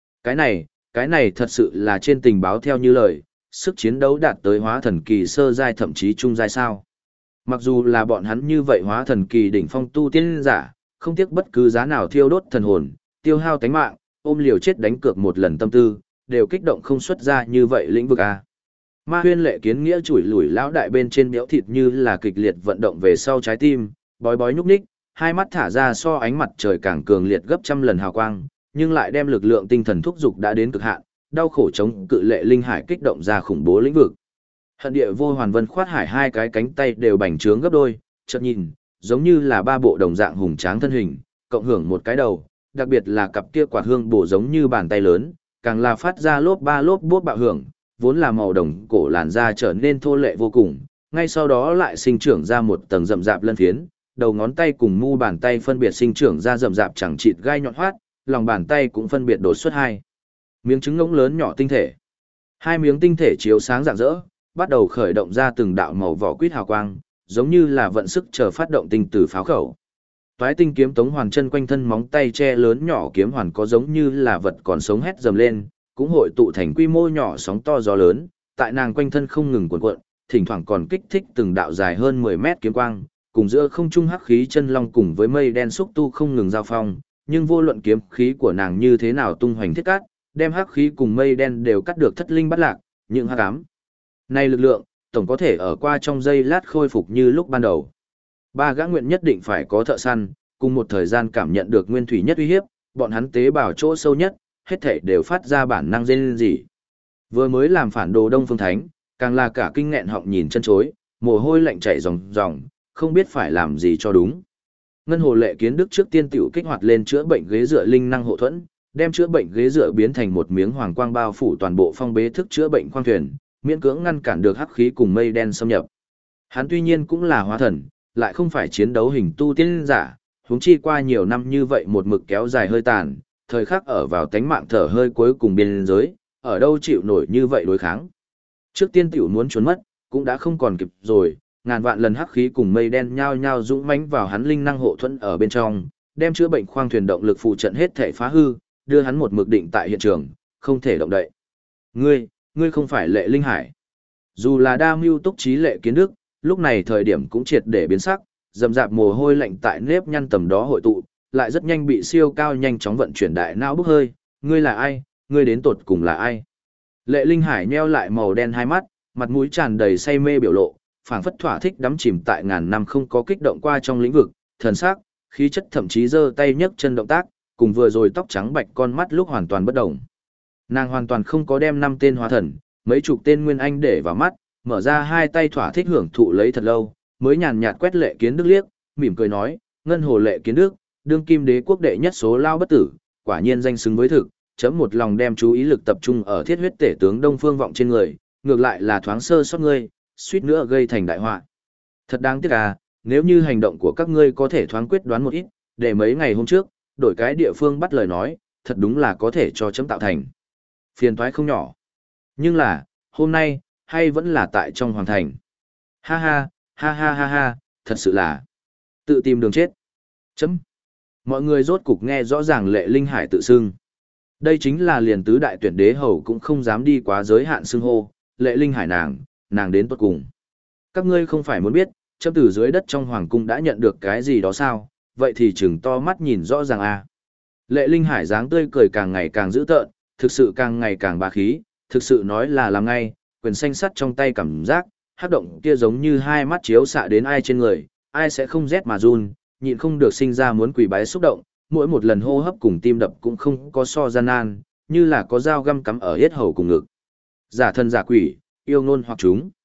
Cái này thật sự là trên tình báo theo như lời, sức chiến đấu đạt tới hóa thần kỳ sơ giai thậm chí trung giai sao. Mặc dù là bọn hắn như vậy hóa thần kỳ đỉnh phong tu tiên giả, không tiếc bất cứ giá nào thiêu đốt thần hồn, tiêu hao tánh mạng, ôm liều chết đánh cược một lần tâm tư, đều kích động không xuất ra như vậy lĩnh vực a. Ma Huyên Lệ Kiến Nghĩa chủi lủi lão đại bên trên béo thịt như là kịch liệt vận động về sau trái tim, bói bói nhúc nhích, hai mắt thả ra so ánh mặt trời càng cường liệt gấp trăm lần hào quang, nhưng lại đem lực lượng tinh thần thúc dục đã đến cực hạn, đau khổ chống cự Lệ Linh Hải kích động ra khủng bố lĩnh vực. Hận địa vô hoàn Vân Khoát Hải hai cái cánh tay đều bành trướng gấp đôi, chợt nhìn, giống như là ba bộ đồng dạng hùng tráng thân hình, cộng hưởng một cái đầu, đặc biệt là cặp kia quạt hương bổ giống như bàn tay lớn, càng là phát ra lốp ba lốp bốp bạo hưởng, vốn là màu đồng cổ làn da trở nên thô lệ vô cùng, ngay sau đó lại sinh trưởng ra một tầng rậm rạp lân phiến, đầu ngón tay cùng mu bàn tay phân biệt sinh trưởng ra rậm rạp chẳng chịt gai nhọn hoắt, lòng bàn tay cũng phân biệt đột xuất hai miếng trứng ngỗng lớn nhỏ tinh thể. Hai miếng tinh thể chiếu sáng rạng rỡ, bắt đầu khởi động ra từng đạo màu vỏ quýt hào quang, giống như là vận sức chờ phát động tinh từ pháo khẩu. Toái tinh kiếm Tống Hoàn Chân quanh thân móng tay che lớn nhỏ kiếm hoàn có giống như là vật còn sống hét dầm lên, cũng hội tụ thành quy mô nhỏ sóng to gió lớn, tại nàng quanh thân không ngừng cuộn cuộn, thỉnh thoảng còn kích thích từng đạo dài hơn 10 mét kiếm quang, cùng giữa không trung hắc khí chân long cùng với mây đen xúc tu không ngừng giao phong, nhưng vô luận kiếm khí của nàng như thế nào tung hoành thiết cát, đem hắc khí cùng mây đen đều cắt được thất linh bắt lạc, những hắc ám này lực lượng, tổng có thể ở qua trong giây lát khôi phục như lúc ban đầu. Ba gã nguyện nhất định phải có thợ săn, cùng một thời gian cảm nhận được nguyên thủy nhất uy hiếp, bọn hắn tế bào chỗ sâu nhất, hết thảy đều phát ra bản năng rên rỉ. Vừa mới làm phản đồ Đông Phương Thánh, càng là cả kinh nghẹn họng nhìn chân chối, mồ hôi lạnh chảy ròng ròng, không biết phải làm gì cho đúng. Ngân Hồ Lệ Kiến Đức trước tiên tiểu kích hoạt lên chữa bệnh ghế dựa linh năng hộ thuẫn, đem chữa bệnh ghế dựa biến thành một miếng hoàng quang bao phủ toàn bộ phong bế thức chữa bệnh khoang thuyền, miễn cưỡng ngăn cản được hắc khí cùng mây đen xâm nhập. Hắn tuy nhiên cũng là hóa thần, lại không phải chiến đấu hình tu tiên giả, huống chi qua nhiều năm như vậy một mực kéo dài hơi tàn, thời khắc ở vào tánh mạng thở hơi cuối cùng biên giới, ở đâu chịu nổi như vậy đối kháng. Trước tiên tiểu muốn trốn mất, cũng đã không còn kịp rồi, ngàn vạn lần hắc khí cùng mây đen nhao nhao dũng mãnh vào hắn linh năng hộ thuẫn ở bên trong, đem chữa bệnh khoang thuyền động lực phụ trận hết thể phá hư, đưa hắn một mực định tại hiện trường, không thể động đậy. Ngươi không phải Lệ Linh Hải. Dù là đa mưu túc trí Lệ Kiến Đức, lúc này thời điểm cũng triệt để biến sắc, rầm rạp mồ hôi lạnh tại nếp nhăn tầm đó hội tụ, lại rất nhanh bị siêu cao nhanh chóng vận chuyển đại não bốc hơi, ngươi là ai, ngươi đến tột cùng là ai? Lệ Linh Hải nheo lại màu đen hai mắt, mặt mũi tràn đầy say mê biểu lộ, phảng phất thỏa thích đắm chìm tại ngàn năm không có kích động qua trong lĩnh vực, thần sắc, khí chất thậm chí giơ tay nhấc chân động tác, cùng vừa rồi tóc trắng bạch con mắt lúc hoàn toàn bất động. Nàng hoàn toàn không có đem 5 tên hóa thần, mấy chục tên nguyên anh để vào mắt, mở ra hai tay thỏa thích hưởng thụ lấy thật lâu, mới nhàn nhạt quét Lệ Kiến Đức liếc, mỉm cười nói, Ngân Hồ Lệ Kiến Đức, đương kim đế quốc đệ nhất số lao bất tử, quả nhiên danh xứng với thực, chấm một lòng đem chú ý lực tập trung ở thiết huyết tể tướng Đông Phương Vọng trên người, ngược lại là thoáng sơ sót ngươi, suýt nữa gây thành đại họa. Thật đáng tiếc à, nếu như hành động của các ngươi có thể thoáng quyết đoán một ít, để mấy ngày hôm trước, đổi cái địa phương bắt lời nói, thật đúng là có thể cho chấm tạo thành phiền toái không nhỏ. Nhưng là, hôm nay, hay vẫn là tại trong hoàng thành. Ha ha, ha ha ha ha, thật sự là tự tìm đường chết. Chấm. Mọi người rốt cục nghe rõ ràng Lệ Linh Hải tự xưng. Đây chính là liền tứ đại tuyển đế hầu cũng không dám đi quá giới hạn xưng hô, Lệ Linh Hải nàng đến tuột cùng. Các ngươi không phải muốn biết, chấm từ dưới đất trong hoàng cung đã nhận được cái gì đó sao, vậy thì chừng to mắt nhìn rõ ràng à. Lệ Linh Hải dáng tươi cười càng ngày càng dữ tợn, thực sự càng ngày càng bá khí, thực sự nói là làm ngay, quyền xanh sắt trong tay cảm giác, hắc động kia giống như hai mắt chiếu xạ đến ai trên người, ai sẽ không rét mà run, nhịn không được sinh ra muốn quỳ bái xúc động, mỗi một lần hô hấp cùng tim đập cũng không có so gian nan, như là có dao găm cắm ở yết hầu cùng ngực. Giả thân giả quỷ, yêu ngôn hoặc chúng.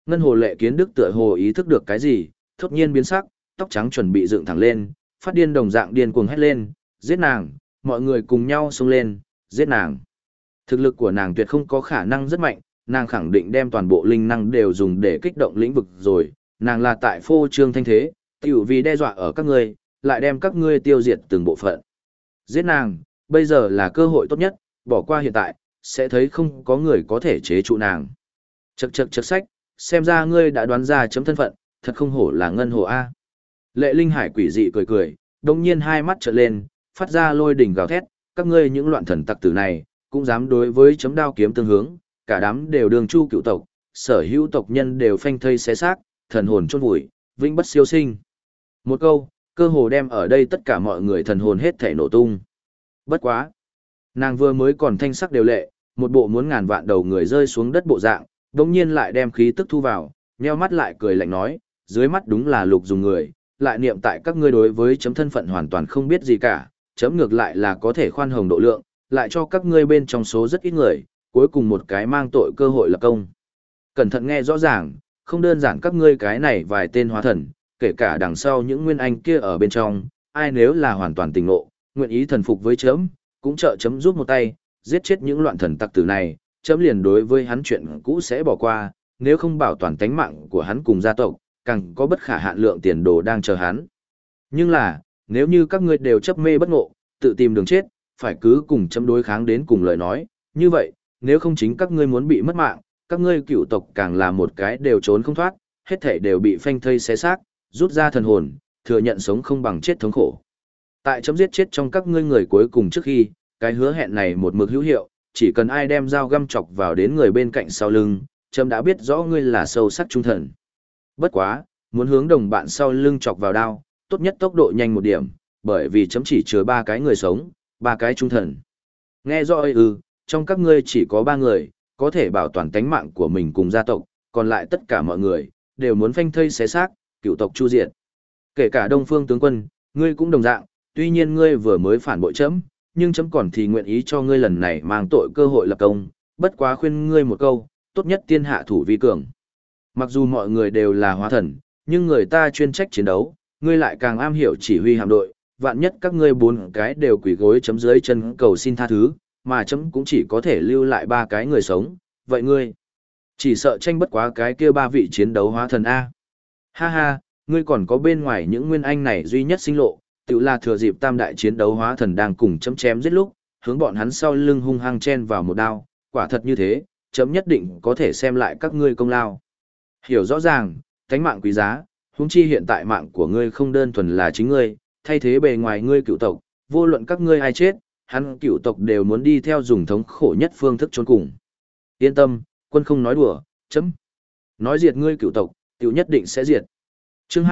Ngân hồ lệ kiến đức tựa hồ ý thức được cái gì, thốt nhiên biến sắc, tóc trắng chuẩn bị dựng thẳng lên, phát điên đồng dạng điên cuồng hét lên, giết nàng, mọi người cùng nhau xông lên, giết nàng. Thực lực của nàng tuyệt không có khả năng rất mạnh, nàng khẳng định đem toàn bộ linh năng đều dùng để kích động lĩnh vực rồi, nàng là tại phô trương thanh thế, tiểu vì đe dọa ở các ngươi, lại đem các ngươi tiêu diệt từng bộ phận. Giết nàng, bây giờ là cơ hội tốt nhất, bỏ qua hiện tại, sẽ thấy không có người có thể chế trụ nàng. Chậc chậc chậc sách, xem ra ngươi đã đoán ra chấm thân phận, thật không hổ là ngân hồ A. Lệ Linh Hải quỷ dị cười cười, đồng nhiên hai mắt trợn lên, phát ra lôi đỉnh gào thét, các ngươi những loạn thần tặc tử này, cũng dám đối với chấm đao kiếm tương hướng, cả đám đều đường chu cựu tộc, sở hữu tộc nhân đều phanh thây xé xác, thần hồn chôn vùi, vĩnh bất siêu sinh. Một câu, cơ hồ đem ở đây tất cả mọi người thần hồn hết thể nổ tung. Bất quá. Nàng vừa mới còn thanh sắc đều lệ, một bộ muốn ngàn vạn đầu người rơi xuống đất bộ dạng, đồng nhiên lại đem khí tức thu vào, nheo mắt lại cười lạnh nói, dưới mắt đúng là lục dùng người, lại niệm tại các ngươi đối với chấm thân phận hoàn toàn không biết gì cả, chấm ngược lại là có thể khoan hồng độ lượng, lại cho các ngươi bên trong số rất ít người, cuối cùng một cái mang tội cơ hội lập công. Cẩn thận nghe rõ ràng, không đơn giản các ngươi cái này vài tên hóa thần, kể cả đằng sau những nguyên anh kia ở bên trong, ai nếu là hoàn toàn tỉnh ngộ, nguyện ý thần phục với chấm, cũng trợ chấm giúp một tay, giết chết những loạn thần tặc tử này, chấm liền đối với hắn chuyện cũ sẽ bỏ qua, nếu không bảo toàn tánh mạng của hắn cùng gia tộc, càng có bất khả hạn lượng tiền đồ đang chờ hắn. Nhưng là, nếu như các ngươi đều chấp mê bất ngộ, tự tìm đường chết, phải cứ cùng chấm đối kháng đến cùng lời nói, như vậy, nếu không chính các ngươi muốn bị mất mạng, các ngươi cựu tộc càng là một cái đều trốn không thoát, hết thể đều bị phanh thây xé xác, rút ra thần hồn, thừa nhận sống không bằng chết thống khổ. Tại chấm giết chết trong các ngươi người cuối cùng trước khi, cái hứa hẹn này một mực hữu hiệu, chỉ cần ai đem dao găm chọc vào đến người bên cạnh sau lưng, chấm đã biết rõ ngươi là sâu sắc trung thần. Bất quá, muốn hướng đồng bạn sau lưng chọc vào đao, tốt nhất tốc độ nhanh một điểm, bởi vì chấm chỉ chứa 3 cái người sống, 3 cái trung thần. Nghe rõ trong các ngươi chỉ có 3 người, có thể bảo toàn tánh mạng của mình cùng gia tộc, còn lại tất cả mọi người, đều muốn phanh thây xé xác, cựu tộc chu diệt. Kể cả Đông Phương tướng quân, ngươi cũng đồng dạng, tuy nhiên ngươi vừa mới phản bội chấm, nhưng chấm còn thì nguyện ý cho ngươi lần này mang tội cơ hội lập công, bất quá khuyên ngươi một câu, tốt nhất tiên hạ thủ vi cường. Mặc dù mọi người đều là hóa thần, nhưng người ta chuyên trách chiến đấu, ngươi lại càng am hiểu chỉ huy hạm đội, vạn nhất các ngươi 4 cái đều quỳ gối chấm dưới chân cầu xin tha thứ, mà chấm cũng chỉ có thể lưu lại 3 cái người sống, vậy ngươi chỉ sợ tranh bất quá cái kia 3 vị chiến đấu hóa thần A. Ha ha, ngươi còn có bên ngoài những nguyên anh này duy nhất sinh lộ, tự là thừa dịp tam đại chiến đấu hóa thần đang cùng chấm chém giết lúc, hướng bọn hắn sau lưng hung hăng chen vào một đao, quả thật như thế, chấm nhất định có thể xem lại các ngươi công lao. Hiểu rõ ràng, tánh mạng quý giá, huống chi hiện tại mạng của ngươi không đơn thuần là chính ngươi, thay thế bề ngoài ngươi cựu tộc, vô luận các ngươi ai chết, hắn cựu tộc đều muốn đi theo dùng thống khổ nhất phương thức trốn cùng. Yên tâm, quân không nói đùa, chấm. Nói diệt ngươi cựu tộc, tiểu nhất định sẽ diệt. Chương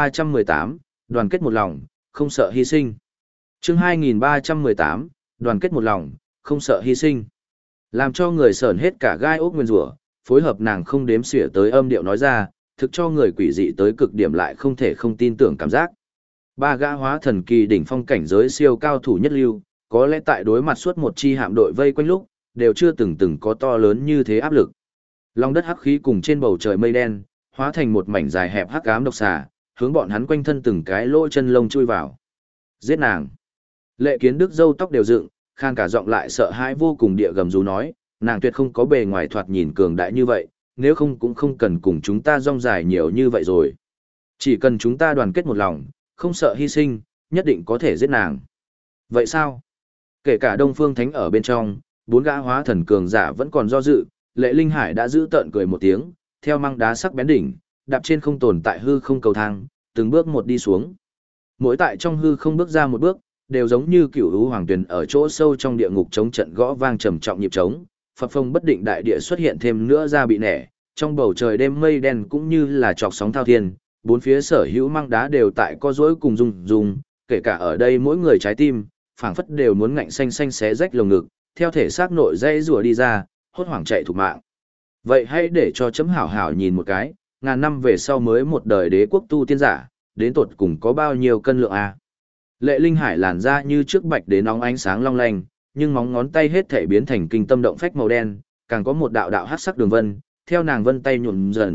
2318, đoàn kết một lòng, không sợ hy sinh. Chương 2318, đoàn kết một lòng, không sợ hy sinh. Làm cho người sởn hết cả gai ốc nguyên rủa, phối hợp nàng không đếm xỉa tới âm điệu nói ra, thực cho người quỷ dị tới cực điểm lại không thể không tin tưởng cảm giác. 3 gã hóa thần kỳ đỉnh phong cảnh giới siêu cao thủ nhất lưu, có lẽ tại đối mặt suốt một chi hạm đội vây quanh lúc, đều chưa từng có to lớn như thế áp lực. Long đất hắc khí cùng trên bầu trời mây đen, hóa thành một mảnh dài hẹp hắc ám độc xà, hướng bọn hắn quanh thân từng cái lỗ chân lông chui vào. Giết nàng. Lệ Kiến Đức râu tóc đều dựng, khan cả giọng lại sợ hãi vô cùng địa gầm rú nói, nàng tuyệt không có bề ngoài thoạt nhìn cường đại như vậy, nếu không cũng không cần cùng chúng ta rong dài nhiều như vậy rồi. Chỉ cần chúng ta đoàn kết một lòng, không sợ hy sinh, nhất định có thể giết nàng. Vậy sao? Kể cả Đông Phương Thánh ở bên trong, 4 gã hóa thần cường giả vẫn còn do dự, Lệ Linh Hải đã giữ tợn cười một tiếng, theo măng đá sắc bén đỉnh, đạp trên không tồn tại hư không cầu thang, từng bước một đi xuống. Mỗi tại trong hư không bước ra một bước, đều giống như cửu hữu hoàng tuyền ở chỗ sâu trong địa ngục chống trận gõ vang trầm trọng nhịp trống, phập phồng bất định đại địa xuất hiện thêm nữa ra bị nẻ, trong bầu trời đêm mây đen cũng như là chọc sóng thao thiên, bốn phía sở hữu măng đá đều tại co rỗi cùng rung, kể cả ở đây mỗi người trái tim, phảng phất đều muốn ngạnh xanh xanh xé rách lồng ngực, theo thể xác nội dây rùa đi ra, hốt hoảng chạy thục mạng. Vậy hãy để cho chấm hảo hảo nhìn một cái, ngàn năm về sau mới một đời đế quốc tu tiên giả, đến tột cùng có bao nhiêu cân lượng a? Lệ Linh Hải làn ra như trước bạch đến nóng ánh sáng long lanh, nhưng móng ngón tay hết thể biến thành kinh tâm động phách màu đen, càng có một đạo đạo hắc sắc đường vân, theo nàng vân tay nhuộm dần,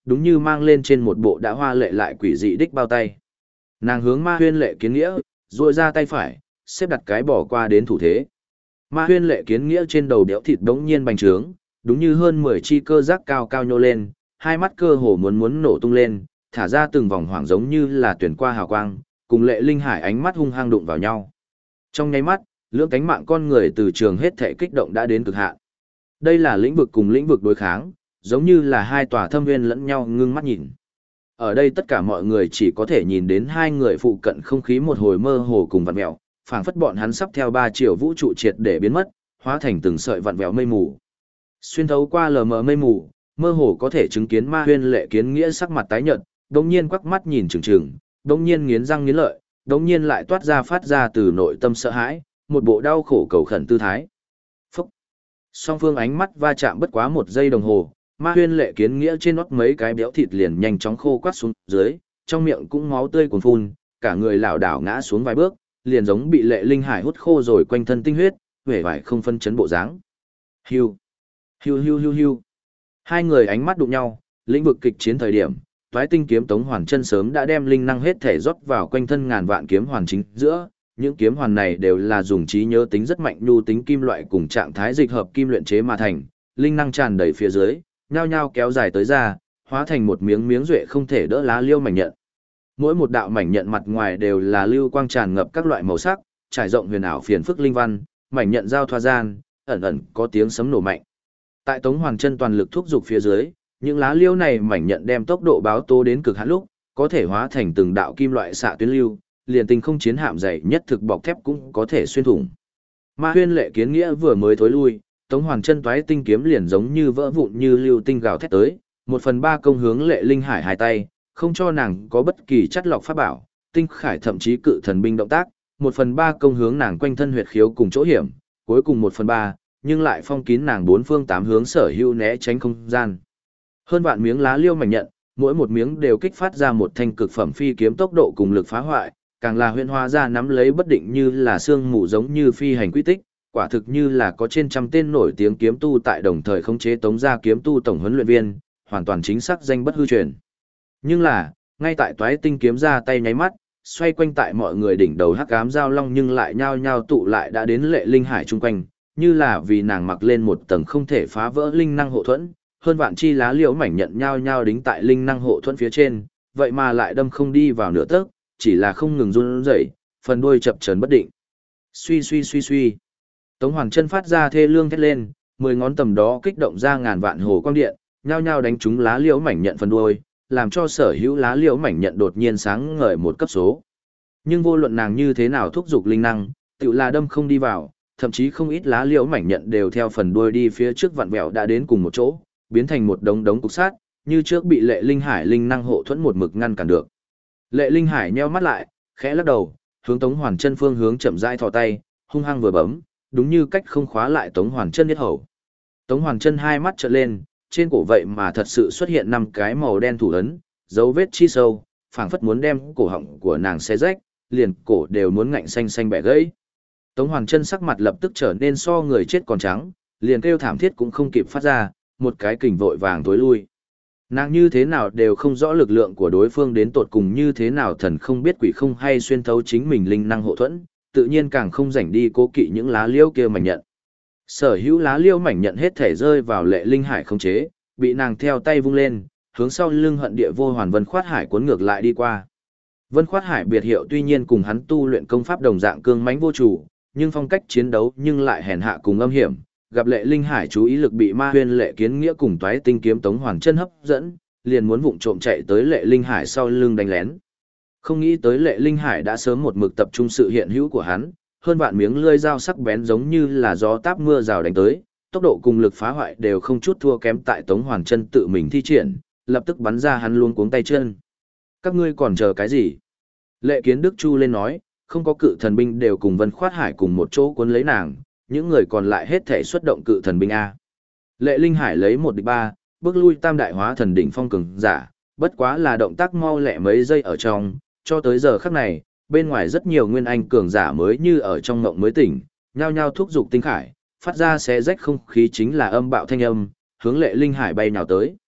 đúng như mang lên trên một bộ đã hoa lệ lại quỷ dị đích bao tay. Nàng hướng Ma Huyên Lệ Kiến Nghĩa, duỗi ra tay phải, xếp đặt cái bỏ qua đến thủ thế. Ma Huyên Lệ Kiến Nghĩa trên đầu đẽo thịt đống nhiên bành trướng, đúng như hơn 10 chi cơ giác cao cao nhô lên, hai mắt cơ hồ muốn nổ tung lên, thả ra từng vòng hoảng giống như là tuyển qua hào quang, cùng Lệ Linh Hải ánh mắt hung hăng đụng vào nhau. Trong nháy mắt, lưỡng cánh mạng con người từ trường hết thể kích động đã đến cực hạn. Đây là lĩnh vực cùng lĩnh vực đối kháng, giống như là hai tòa thâm nguyên lẫn nhau ngưng mắt nhìn. Ở đây tất cả mọi người chỉ có thể nhìn đến hai người phụ cận không khí một hồi mơ hồ cùng vặn vẹo, phảng phất bọn hắn sắp theo 3 triệu vũ trụ triệt để biến mất, hóa thành từng sợi vặn vẹo mây mù. Xuyên thấu qua lờ mờ mây mù, mơ hồ có thể chứng kiến Ma Huyên Lệ Kiến Nghĩa sắc mặt tái nhợt, đống nhiên quắc mắt nhìn chừng chừng, đống nhiên nghiến răng nghiến lợi, đống nhiên lại toát ra phát ra từ nội tâm sợ hãi, một bộ đau khổ cầu khẩn tư thái. Phúc! Song phương ánh mắt va chạm bất quá 1 giây đồng hồ, Ma Huyên Lệ Kiến Nghĩa trên nót mấy cái béo thịt liền nhanh chóng khô quắt xuống dưới, trong miệng cũng máu tươi cuồn phun, cả người lảo đảo ngã xuống vài bước, liền giống bị Lệ Linh Hải hút khô rồi quanh thân tinh huyết, vẻ vải không phân chấn bộ dáng. Hiu, hiu hiu hiu hiu. Hai người ánh mắt đụng nhau, lĩnh vực kịch chiến thời điểm, Toái Tinh kiếm Tống Hoàn Chân sớm đã đem linh năng hết thể rót vào quanh thân ngàn vạn kiếm hoàn chính giữa, những kiếm hoàn này đều là dùng trí nhớ tính rất mạnh nhu tính kim loại cùng trạng thái dịch hợp kim luyện chế mà thành, linh năng tràn đầy phía dưới, nhao nhao kéo dài tới ra, hóa thành một miếng miếng duệ không thể đỡ lá liêu mảnh nhận. Mỗi một đạo mảnh nhận mặt ngoài đều là lưu quang tràn ngập các loại màu sắc, trải rộng huyền ảo phiền phức linh văn, mảnh nhận giao thoa gian, ẩn ẩn có tiếng sấm nổ mạnh. Tại Tống Hoàn Chân toàn lực thúc giục phía dưới, những lá liêu này mảnh nhận đem tốc độ báo tố đến cực hạn lúc, có thể hóa thành từng đạo kim loại xạ tuyến lưu, liền tinh không chiến hạm dày nhất thực bọc thép cũng có thể xuyên thủng. Ma Huyên Lệ Kiến Nghĩa vừa mới thối lui, Tống Hoàn Chân Toái Tinh kiếm liền giống như vỡ vụn như lưu tinh gào thét tới, 1/3 công hướng Lệ Linh Hải hai tay, không cho nàng có bất kỳ chất lọc pháp bảo, tinh khải thậm chí cự thần binh động tác, 1/3 công hướng nàng quanh thân huyệt khiếu cùng chỗ hiểm, cuối cùng 1/3, nhưng lại phong kín nàng 4 phương 8 hướng sở hữu né tránh không gian. Hơn vạn miếng lá liêu mảnh nhận, mỗi một miếng đều kích phát ra một thanh cực phẩm phi kiếm tốc độ cùng lực phá hoại, càng là huyễn hóa ra nắm lấy bất định như là xương mù giống như phi hành quy tích, quả thực như là có trên trăm tên nổi tiếng kiếm tu tại đồng thời khống chế Tống gia kiếm tu tổng huấn luyện viên, hoàn toàn chính xác danh bất hư truyền. Nhưng là, ngay tại Toái Tinh kiếm ra tay nháy mắt, xoay quanh tại mọi người đỉnh đầu hắc ám giao long nhưng lại nhao nhao tụ lại đã đến Lệ Linh Hải chung quanh, như là vì nàng mặc lên một tầng không thể phá vỡ linh năng hộ thuẫn, hơn vạn chi lá liễu mảnh nhận nhao nhao đính tại linh năng hộ thuẫn phía trên, vậy mà lại đâm không đi vào nửa tấc, chỉ là không ngừng run rẩy, phần đuôi chập chờn bất định. Suy suy suy suy. Tống Hoàn Chân phát ra thê lương thét lên, 10 ngón tầm đó kích động ra ngàn vạn hồ quang điện, nhao nhao đánh trúng lá liễu mảnh nhận phần đuôi, làm cho sở hữu lá liễu mảnh nhận đột nhiên sáng ngời một cấp số. Nhưng vô luận nàng như thế nào thúc giục linh năng, tự là đâm không đi vào, thậm chí không ít lá liễu mảnh nhận đều theo phần đuôi đi phía trước vặn vẹo đã đến cùng một chỗ, biến thành một đống đống cục sát, như trước bị Lệ Linh Hải linh năng hộ thuẫn một mực ngăn cản được. Lệ Linh Hải nheo mắt lại, khẽ lắc đầu, hướng Tống Hoàn Chân phương hướng chậm rãi thò tay, hung hăng vừa bấm, đúng như cách không khóa lại Tống Hoàn Chân yết hầu. Tống Hoàn Chân hai mắt trợn lên, trên cổ vậy mà thật sự xuất hiện 5 cái màu đen thủ ấn, dấu vết chi sâu, phảng phất muốn đem cổ họng của nàng xé rách, liền cổ đều muốn ngạnh xanh xanh bẻ gãy. Tống Hoàn Chân sắc mặt lập tức trở nên so người chết còn trắng, liền kêu thảm thiết cũng không kịp phát ra, một cái kình vội vàng tối lui. Nàng như thế nào đều không rõ lực lượng của đối phương đến tột cùng như thế nào, thần không biết quỷ không hay xuyên thấu chính mình linh năng hộ thuẫn, tự nhiên càng không rảnh đi cố kỵ những lá liêu kia mảnh nhận. Sở hữu lá liêu mảnh nhận hết thể rơi vào Lệ Linh Hải không chế, bị nàng theo tay vung lên, hướng sau lưng hận địa vô hoàn Vân Khoát Hải cuốn ngược lại đi qua. Vân Khoát Hải biệt hiệu tuy nhiên cùng hắn tu luyện công pháp đồng dạng cương mãnh vô chủ, nhưng phong cách chiến đấu nhưng lại hèn hạ cùng âm hiểm, gặp Lệ Linh Hải chú ý lực bị Ma Huyên Lệ Kiến Nghĩa cùng Toái Tinh kiếm Tống Hoàn Chân hấp dẫn, liền muốn vụng trộm chạy tới Lệ Linh Hải sau lưng đánh lén. Không nghĩ tới Lệ Linh Hải đã sớm một mực tập trung sự hiện hữu của hắn, hơn vạn miếng lưỡi dao sắc bén giống như là gió táp mưa rào đánh tới, tốc độ cùng lực phá hoại đều không chút thua kém tại Tống Hoàn Chân tự mình thi triển, lập tức bắn ra hắn luống cuống tay chân. Các ngươi còn chờ cái gì? Lệ Kiến Đức chu lên nói, không có cự thần binh đều cùng Vân Khoát Hải cùng một chỗ cuốn lấy nàng, những người còn lại hết thể xuất động cự thần binh A. Lệ Linh Hải lấy 1 địch 3, bước lui tam đại hóa thần đỉnh phong cường giả, bất quá là động tác mau lẹ mấy giây ở trong, cho tới giờ khắc này, bên ngoài rất nhiều nguyên anh cường giả mới như ở trong ngộng mới tỉnh, nhao nhao thúc giục tinh khải, phát ra xé rách không khí chính là âm bạo thanh âm, hướng Lệ Linh Hải bay nhào tới.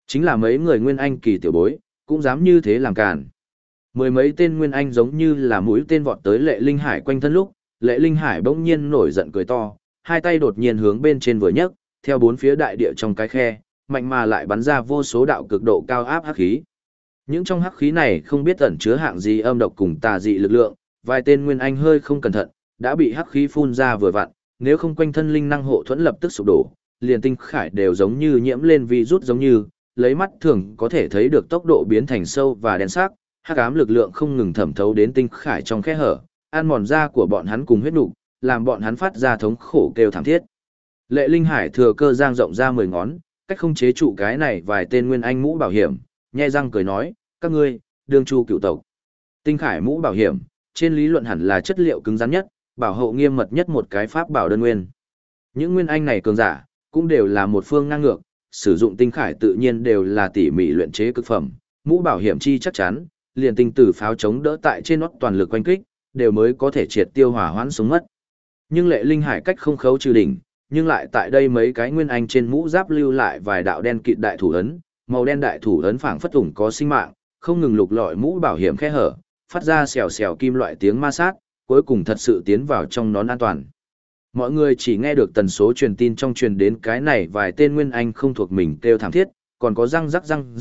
Chính là mấy người nguyên anh kỳ tiểu bối, cũng dám như thế làm càn. Mười mấy tên nguyên anh giống như là mũi tên vọt tới Lệ Linh Hải quanh thân lúc, Lệ Linh Hải bỗng nhiên nổi giận cười to, hai tay đột nhiên hướng bên trên vừa nhấc, theo bốn phía đại địa trong cái khe, mạnh mà lại bắn ra vô số đạo cực độ cao áp hắc khí. Những trong hắc khí này không biết ẩn chứa hạng gì âm độc cùng tà dị lực lượng, vài tên nguyên anh hơi không cẩn thận, đã bị hắc khí phun ra vừa vặn, nếu không quanh thân linh năng hộ thuẫn lập tức sụp đổ, liền tinh khải đều giống như nhiễm lên virus giống như, lấy mắt thường có thể thấy được tốc độ biến thành sâu và đen sắc, hắc ám lực lượng không ngừng thẩm thấu đến tinh khải trong khe hở, ăn mòn da của bọn hắn cùng huyết nục, làm bọn hắn phát ra thống khổ kêu thảm thiết. Lệ Linh Hải thừa cơ giang rộng ra 10 ngón, cách không chế trụ cái này vài tên nguyên anh mũ bảo hiểm, nhe răng cười nói, các ngươi, đương chu cựu tộc. Tinh khải mũ bảo hiểm, trên lý luận hẳn là chất liệu cứng rắn nhất, bảo hộ nghiêm mật nhất một cái pháp bảo đơn nguyên. Những nguyên anh này cường giả, cũng đều là một phương ngang ngược, sử dụng tinh khải tự nhiên đều là tỉ mỉ luyện chế cực phẩm, mũ bảo hiểm chi chắc chắn, liền tinh tử pháo chống đỡ tại trên nót toàn lực quanh kích, đều mới có thể triệt tiêu hỏa hoãn xuống mất. Nhưng Lệ Linh Hải cách không khấu trừ đỉnh, nhưng lại tại đây mấy cái nguyên anh trên mũ giáp lưu lại vài đạo đen kịt đại thủ ấn, màu đen đại thủ ấn phảng phất ủng có sinh mạng, không ngừng lục lọi mũ bảo hiểm khe hở, phát ra xèo xèo kim loại tiếng ma sát, cuối cùng thật sự tiến vào trong nón an toàn. Mọi người chỉ nghe được tần số truyền tin trong truyền đến cái này vài tên nguyên anh không thuộc mình kêu thảm thiết, còn có răng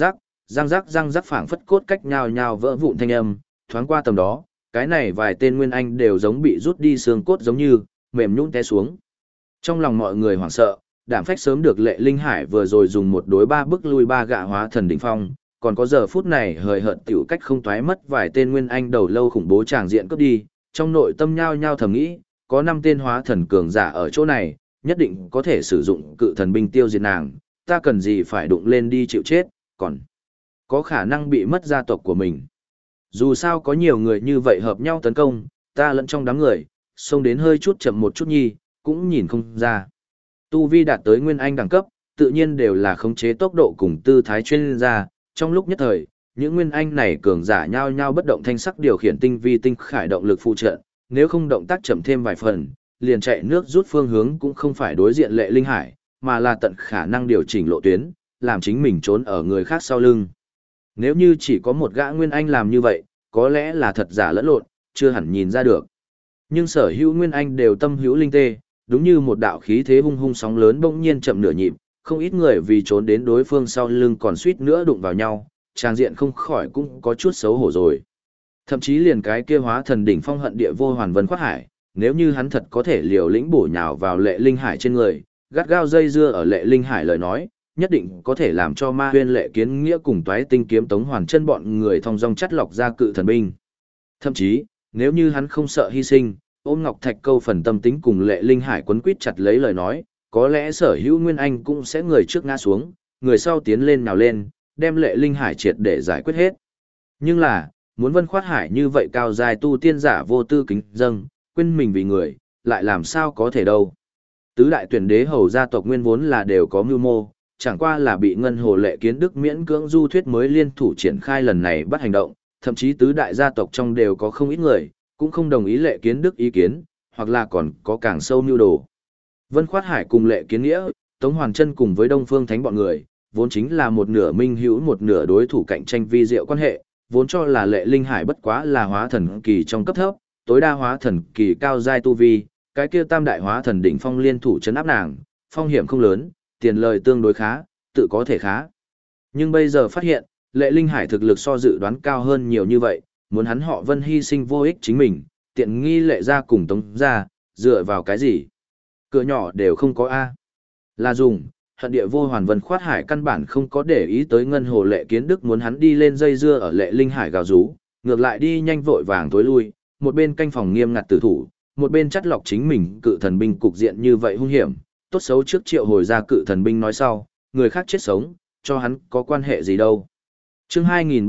rắc phảng phất cốt cách nhào nhào vỡ vụn thanh âm, thoáng qua tầm đó, cái này vài tên nguyên anh đều giống bị rút đi xương cốt giống như, mềm nhũn té xuống. Trong lòng mọi người hoảng sợ, đảm phách sớm được Lệ Linh Hải vừa rồi dùng một đối ba bức lui ba gạ hóa thần đỉnh phong, còn có giờ phút này hời hợt tiểu cách không toái mất vài tên nguyên anh đầu lâu khủng bố tràng diện cướp đi, trong nội tâm nhao nhao thầm nghĩ, có 5 tên hóa thần cường giả ở chỗ này, nhất định có thể sử dụng cự thần binh tiêu diệt nàng, ta cần gì phải đụng lên đi chịu chết, còn có khả năng bị mất gia tộc của mình. Dù sao có nhiều người như vậy hợp nhau tấn công, ta lẫn trong đám người, xông đến hơi chút chậm một chút nhi, cũng nhìn không ra. Tu vi đạt tới nguyên anh đẳng cấp, tự nhiên đều là khống chế tốc độ cùng tư thái chuyên gia, trong lúc nhất thời, những nguyên anh này cường giả nhau nhau bất động thanh sắc điều khiển tinh vi tinh khải động lực phụ trợ, nếu không động tác chậm thêm vài phần, liền chạy nước rút phương hướng cũng không phải đối diện Lệ Linh Hải, mà là tận khả năng điều chỉnh lộ tuyến, làm chính mình trốn ở người khác sau lưng. Nếu như chỉ có một gã nguyên anh làm như vậy, có lẽ là thật giả lẫn lộn, chưa hẳn nhìn ra được. Nhưng sở hữu nguyên anh đều tâm hữu linh tê, đúng như một đạo khí thế hung hung sóng lớn bỗng nhiên chậm nửa nhịp, không ít người vì trốn đến đối phương sau lưng còn suýt nữa đụng vào nhau, trang diện không khỏi cũng có chút xấu hổ rồi. Thậm chí liền cái kia hóa thần đỉnh phong hận địa vô hoàn vân khoát hải, nếu như hắn thật có thể liều lĩnh bổ nhào vào Lệ Linh Hải trên người, gắt gao dây dưa ở Lệ Linh Hải lời nói, nhất định có thể làm cho Ma Huyên Lệ Kiến Nghĩa cùng Toái Tinh kiếm Tống Hoàn Chân bọn người thong dong chắt lọc ra cự thần binh. Thậm chí, nếu như hắn không sợ hy sinh, ôm Ngọc Thạch câu phần tâm tính cùng Lệ Linh Hải quấn quýt chặt lấy lời nói, có lẽ sở hữu Nguyên Anh cũng sẽ người trước ngã xuống, người sau tiến lên nào lên, đem Lệ Linh Hải triệt để giải quyết hết. Nhưng là, muốn Vân Khoát Hải như vậy cao dài tu tiên giả vô tư kính dâng, quên mình vì người, lại làm sao có thể đâu. Tứ đại tuyển đế hầu gia tộc nguyên vốn là đều có mưu mô, chẳng qua là bị Ngân Hồ Lệ Kiến Đức miễn cưỡng du thuyết mới liên thủ triển khai lần này bắt hành động, thậm chí tứ đại gia tộc trong đều có không ít người, cũng không đồng ý Lệ Kiến Đức ý kiến, hoặc là còn có càng sâu mưu đồ. Vân Khoát Hải cùng Lệ Kiến Nghĩa, Tống Hoàn Chân cùng với Đông Phương Thánh bọn người, vốn chính là một nửa minh hữu một nửa đối thủ cạnh tranh vi diệu quan hệ, vốn cho là Lệ Linh Hải bất quá là hóa thần kỳ trong cấp thấp, tối đa hóa thần kỳ cao giai tu vi, cái kia tam đại hóa thần đỉnh phong liên thủ trấn áp nàng, phong hiểm không lớn, tiền lời tương đối khá, tự có thể khá. Nhưng bây giờ phát hiện, Lệ Linh Hải thực lực so dự đoán cao hơn nhiều như vậy, muốn hắn họ Vân hy sinh vô ích chính mình, tiện nghi Lệ gia cùng Tống gia, dựa vào cái gì? Cửa nhỏ đều không có A. Là dùng, hận địa vô hoàn Vân Khoát Hải căn bản không có để ý tới Ngân Hồ Lệ Kiến Đức muốn hắn đi lên dây dưa ở Lệ Linh Hải gào rú, ngược lại đi nhanh vội vàng tối lui, một bên canh phòng nghiêm ngặt tử thủ, một bên chắt lọc chính mình cự thần binh cục diện như vậy hung hiểm, tốt xấu trước triệu hồi ra cự thần binh nói sau, người khác chết sống, cho hắn có quan hệ gì đâu. Chương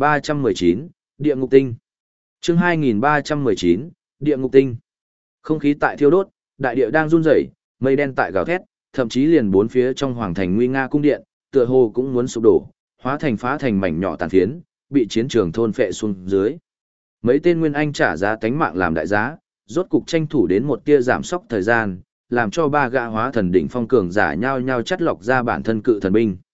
2319, Địa Ngục Tinh. Chương 2319, Địa Ngục Tinh. Không khí tại thiêu đốt, đại địa đang run rẩy, mây đen tại gào thét, thậm chí liền bốn phía trong hoàng thành nguy nga cung điện, tựa hồ cũng muốn sụp đổ, hóa thành phá thành mảnh nhỏ tàn phiến, bị chiến trường thôn phệ xuống dưới. Mấy tên nguyên anh trả giá tánh mạng làm đại giá, rốt cục tranh thủ đến một tia giảm sốc thời gian, làm cho ba gã hóa thần đỉnh phong cường giả nhao nhao chắt lọc ra bản thân cự thần binh.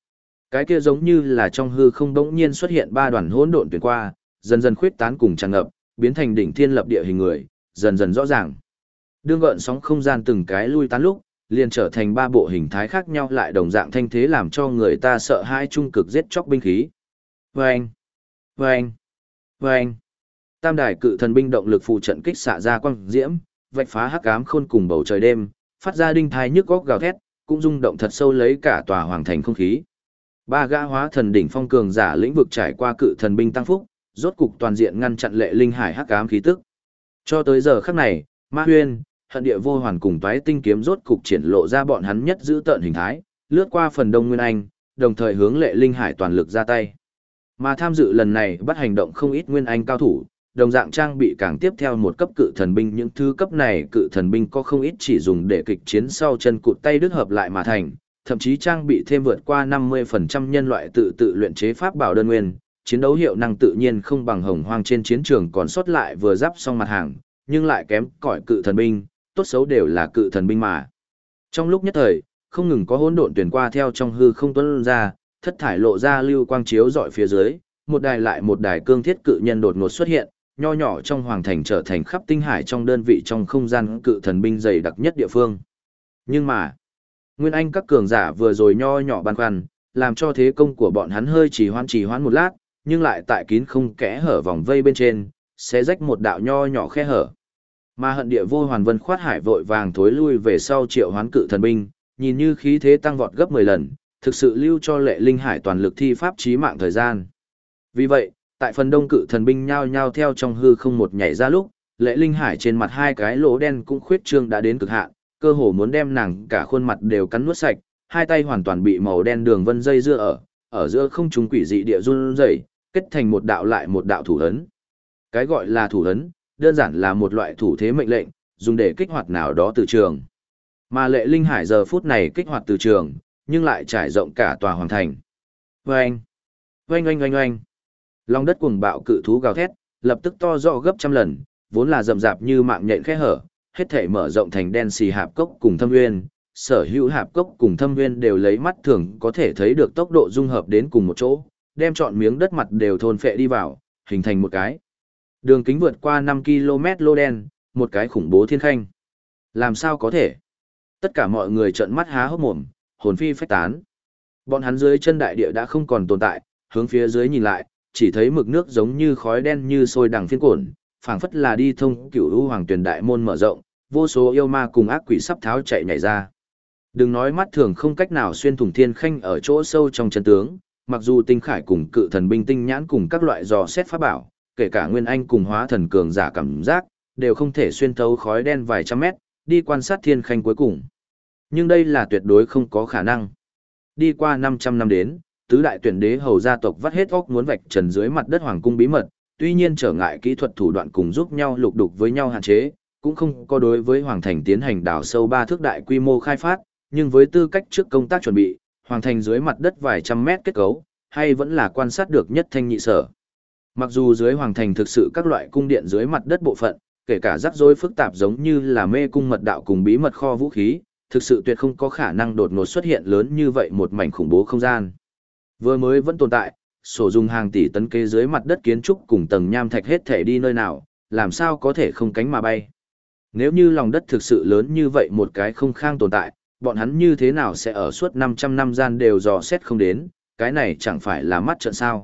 Cái kia giống như là trong hư không bỗng nhiên xuất hiện ba đoàn hỗn độn tuyển qua, dần dần khuyết tán cùng tràn ngập, biến thành đỉnh thiên lập địa hình người, dần dần rõ ràng. Đương gợn sóng không gian từng cái lui tán lúc, liền trở thành ba bộ hình thái khác nhau lại đồng dạng thanh thế làm cho người ta sợ hãi trung cực giết chóc binh khí. Vâng! Vâng! Vâng! Tam đài cự thần binh động lực phụ trận kích xạ ra quang diễm, vạch phá hắc ám khôn cùng bầu trời đêm, phát ra đinh thai nhức góc gào thét, cũng rung động thật sâu lấy cả tòa hoàng thành không khí. Ba gã hóa thần đỉnh phong cường giả lĩnh vực trải qua cự thần binh tăng phúc, rốt cục toàn diện ngăn chặn lệ linh hải hắc ám khí tức. Cho tới giờ khắc này, Ma Huyên, Hận Địa Vô Hoàn cùng Toái Tinh kiếm rốt cục triển lộ ra bọn hắn nhất giữ tợn hình thái, lướt qua phần đông Nguyên Anh, đồng thời hướng lệ linh hải toàn lực ra tay. Mà tham dự lần này bắt hành động không ít Nguyên Anh cao thủ, đồng dạng trang bị càng tiếp theo một cấp cự thần binh, những thứ cấp này cự thần binh có không ít chỉ dùng để kịch chiến sau chân cụt tay đứt hợp lại mà thành, thậm chí trang bị thêm vượt qua 50% nhân loại tự luyện chế pháp bảo đơn nguyên, chiến đấu hiệu năng tự nhiên không bằng hồng hoang trên chiến trường còn sót lại vừa giáp xong mặt hàng, nhưng lại kém cỏi cự thần binh, tốt xấu đều là cự thần binh mà. Trong lúc nhất thời, không ngừng có hỗn độn tuyển qua theo trong hư không tuôn ra, thất thải lộ ra lưu quang chiếu dọi phía dưới, một đài lại một đài cương thiết cự nhân đột ngột xuất hiện, nho nhỏ trong hoàng thành trở thành khắp tinh hải trong đơn vị trong không gian cự thần binh dày đặc nhất địa phương. Nhưng mà, Nguyên Anh các cường giả vừa rồi nho nhỏ băn khoăn, làm cho thế công của bọn hắn hơi trì hoãn một lát, nhưng lại tại kín không kẽ hở vòng vây bên trên, sẽ rách một đạo nho nhỏ khe hở. Mà Hận Địa Vô Hoàn Vân khoát hải vội vàng thối lui về sau triệu hoán cự thần binh, nhìn như khí thế tăng vọt gấp 10 lần, thực sự lưu cho lệ linh hải toàn lực thi pháp chí mạng thời gian. Vì vậy, tại phần đông cự thần binh nhao nhao theo trong hư không một nhảy ra lúc, lệ linh hải trên mặt hai cái lỗ đen cũng khuyết trương đã đến cực hạn, cơ hồ muốn đem nàng cả khuôn mặt đều cắn nuốt sạch, hai tay hoàn toàn bị màu đen đường vân dây dưa ở giữa không trung quỷ dị địa run rẩy, kết thành một đạo lại một đạo thủ ấn. Cái gọi là thủ ấn, đơn giản là một loại thủ thế mệnh lệnh, dùng để kích hoạt nào đó từ trường. Mà lệ linh hải giờ phút này kích hoạt từ trường, nhưng lại trải rộng cả tòa hoàng thành. Oanh! Oanh oanh oanh oanh! Lòng đất cuồng bạo cự thú gào thét, lập tức to rõ gấp trăm lần, vốn là rậm rạp như mạng nhện khe hở, hết thể mở rộng thành đen xì hạp cốc cùng thâm nguyên, sở hữu hạp cốc cùng thâm nguyên đều lấy mắt thường có thể thấy được tốc độ dung hợp đến cùng một chỗ, đem trọn miếng đất mặt đều thôn phệ đi vào, hình thành một cái đường kính vượt qua 5 km lô đen, một cái khủng bố thiên khanh. Làm sao có thể? Tất cả mọi người trợn mắt há hốc mồm, hồn phi phách tán. Bọn hắn dưới chân đại địa đã không còn tồn tại, hướng phía dưới nhìn lại, chỉ thấy mực nước giống như khói đen như sôi đằng phiên cuộn, phảng phất là đi thông cửu u hoàng tuyển đại môn mở rộng, vô số yêu ma cùng ác quỷ sắp tháo chạy nhảy ra. Đừng nói mắt thường không cách nào xuyên thủng thiên khanh ở chỗ sâu trong chân tướng, mặc dù tinh khải cùng cự thần binh tinh nhãn cùng các loại dò xét pháp bảo, kể cả nguyên anh cùng hóa thần cường giả cảm giác, đều không thể xuyên thấu khói đen vài trăm mét, đi quan sát thiên khanh cuối cùng. Nhưng đây là tuyệt đối không có khả năng. Đi qua 500 năm đến, tứ đại tuyển đế hầu gia tộc vắt hết óc muốn vạch trần dưới mặt đất hoàng cung bí mật, tuy nhiên trở ngại kỹ thuật thủ đoạn cùng giúp nhau lục đục với nhau hạn chế, cũng không có đối với hoàng thành tiến hành đào sâu 3 thước đại quy mô khai phát, nhưng với tư cách trước công tác chuẩn bị, hoàng thành dưới mặt đất vài trăm mét kết cấu, hay vẫn là quan sát được nhất thanh nhị sở. Mặc dù dưới hoàng thành thực sự các loại cung điện dưới mặt đất bộ phận, kể cả rắc rối phức tạp giống như là mê cung mật đạo cùng bí mật kho vũ khí, thực sự tuyệt không có khả năng đột ngột xuất hiện lớn như vậy một mảnh khủng bố không gian. Vừa mới vẫn tồn tại, sổ dùng hàng tỷ tấn kế dưới mặt đất kiến trúc cùng tầng nham thạch hết thể đi nơi nào, làm sao có thể không cánh mà bay. Nếu như lòng đất thực sự lớn như vậy một cái không khang tồn tại, bọn hắn như thế nào sẽ ở suốt 500 năm gian đều dò xét không đến, cái này chẳng phải là mắt trợn sao.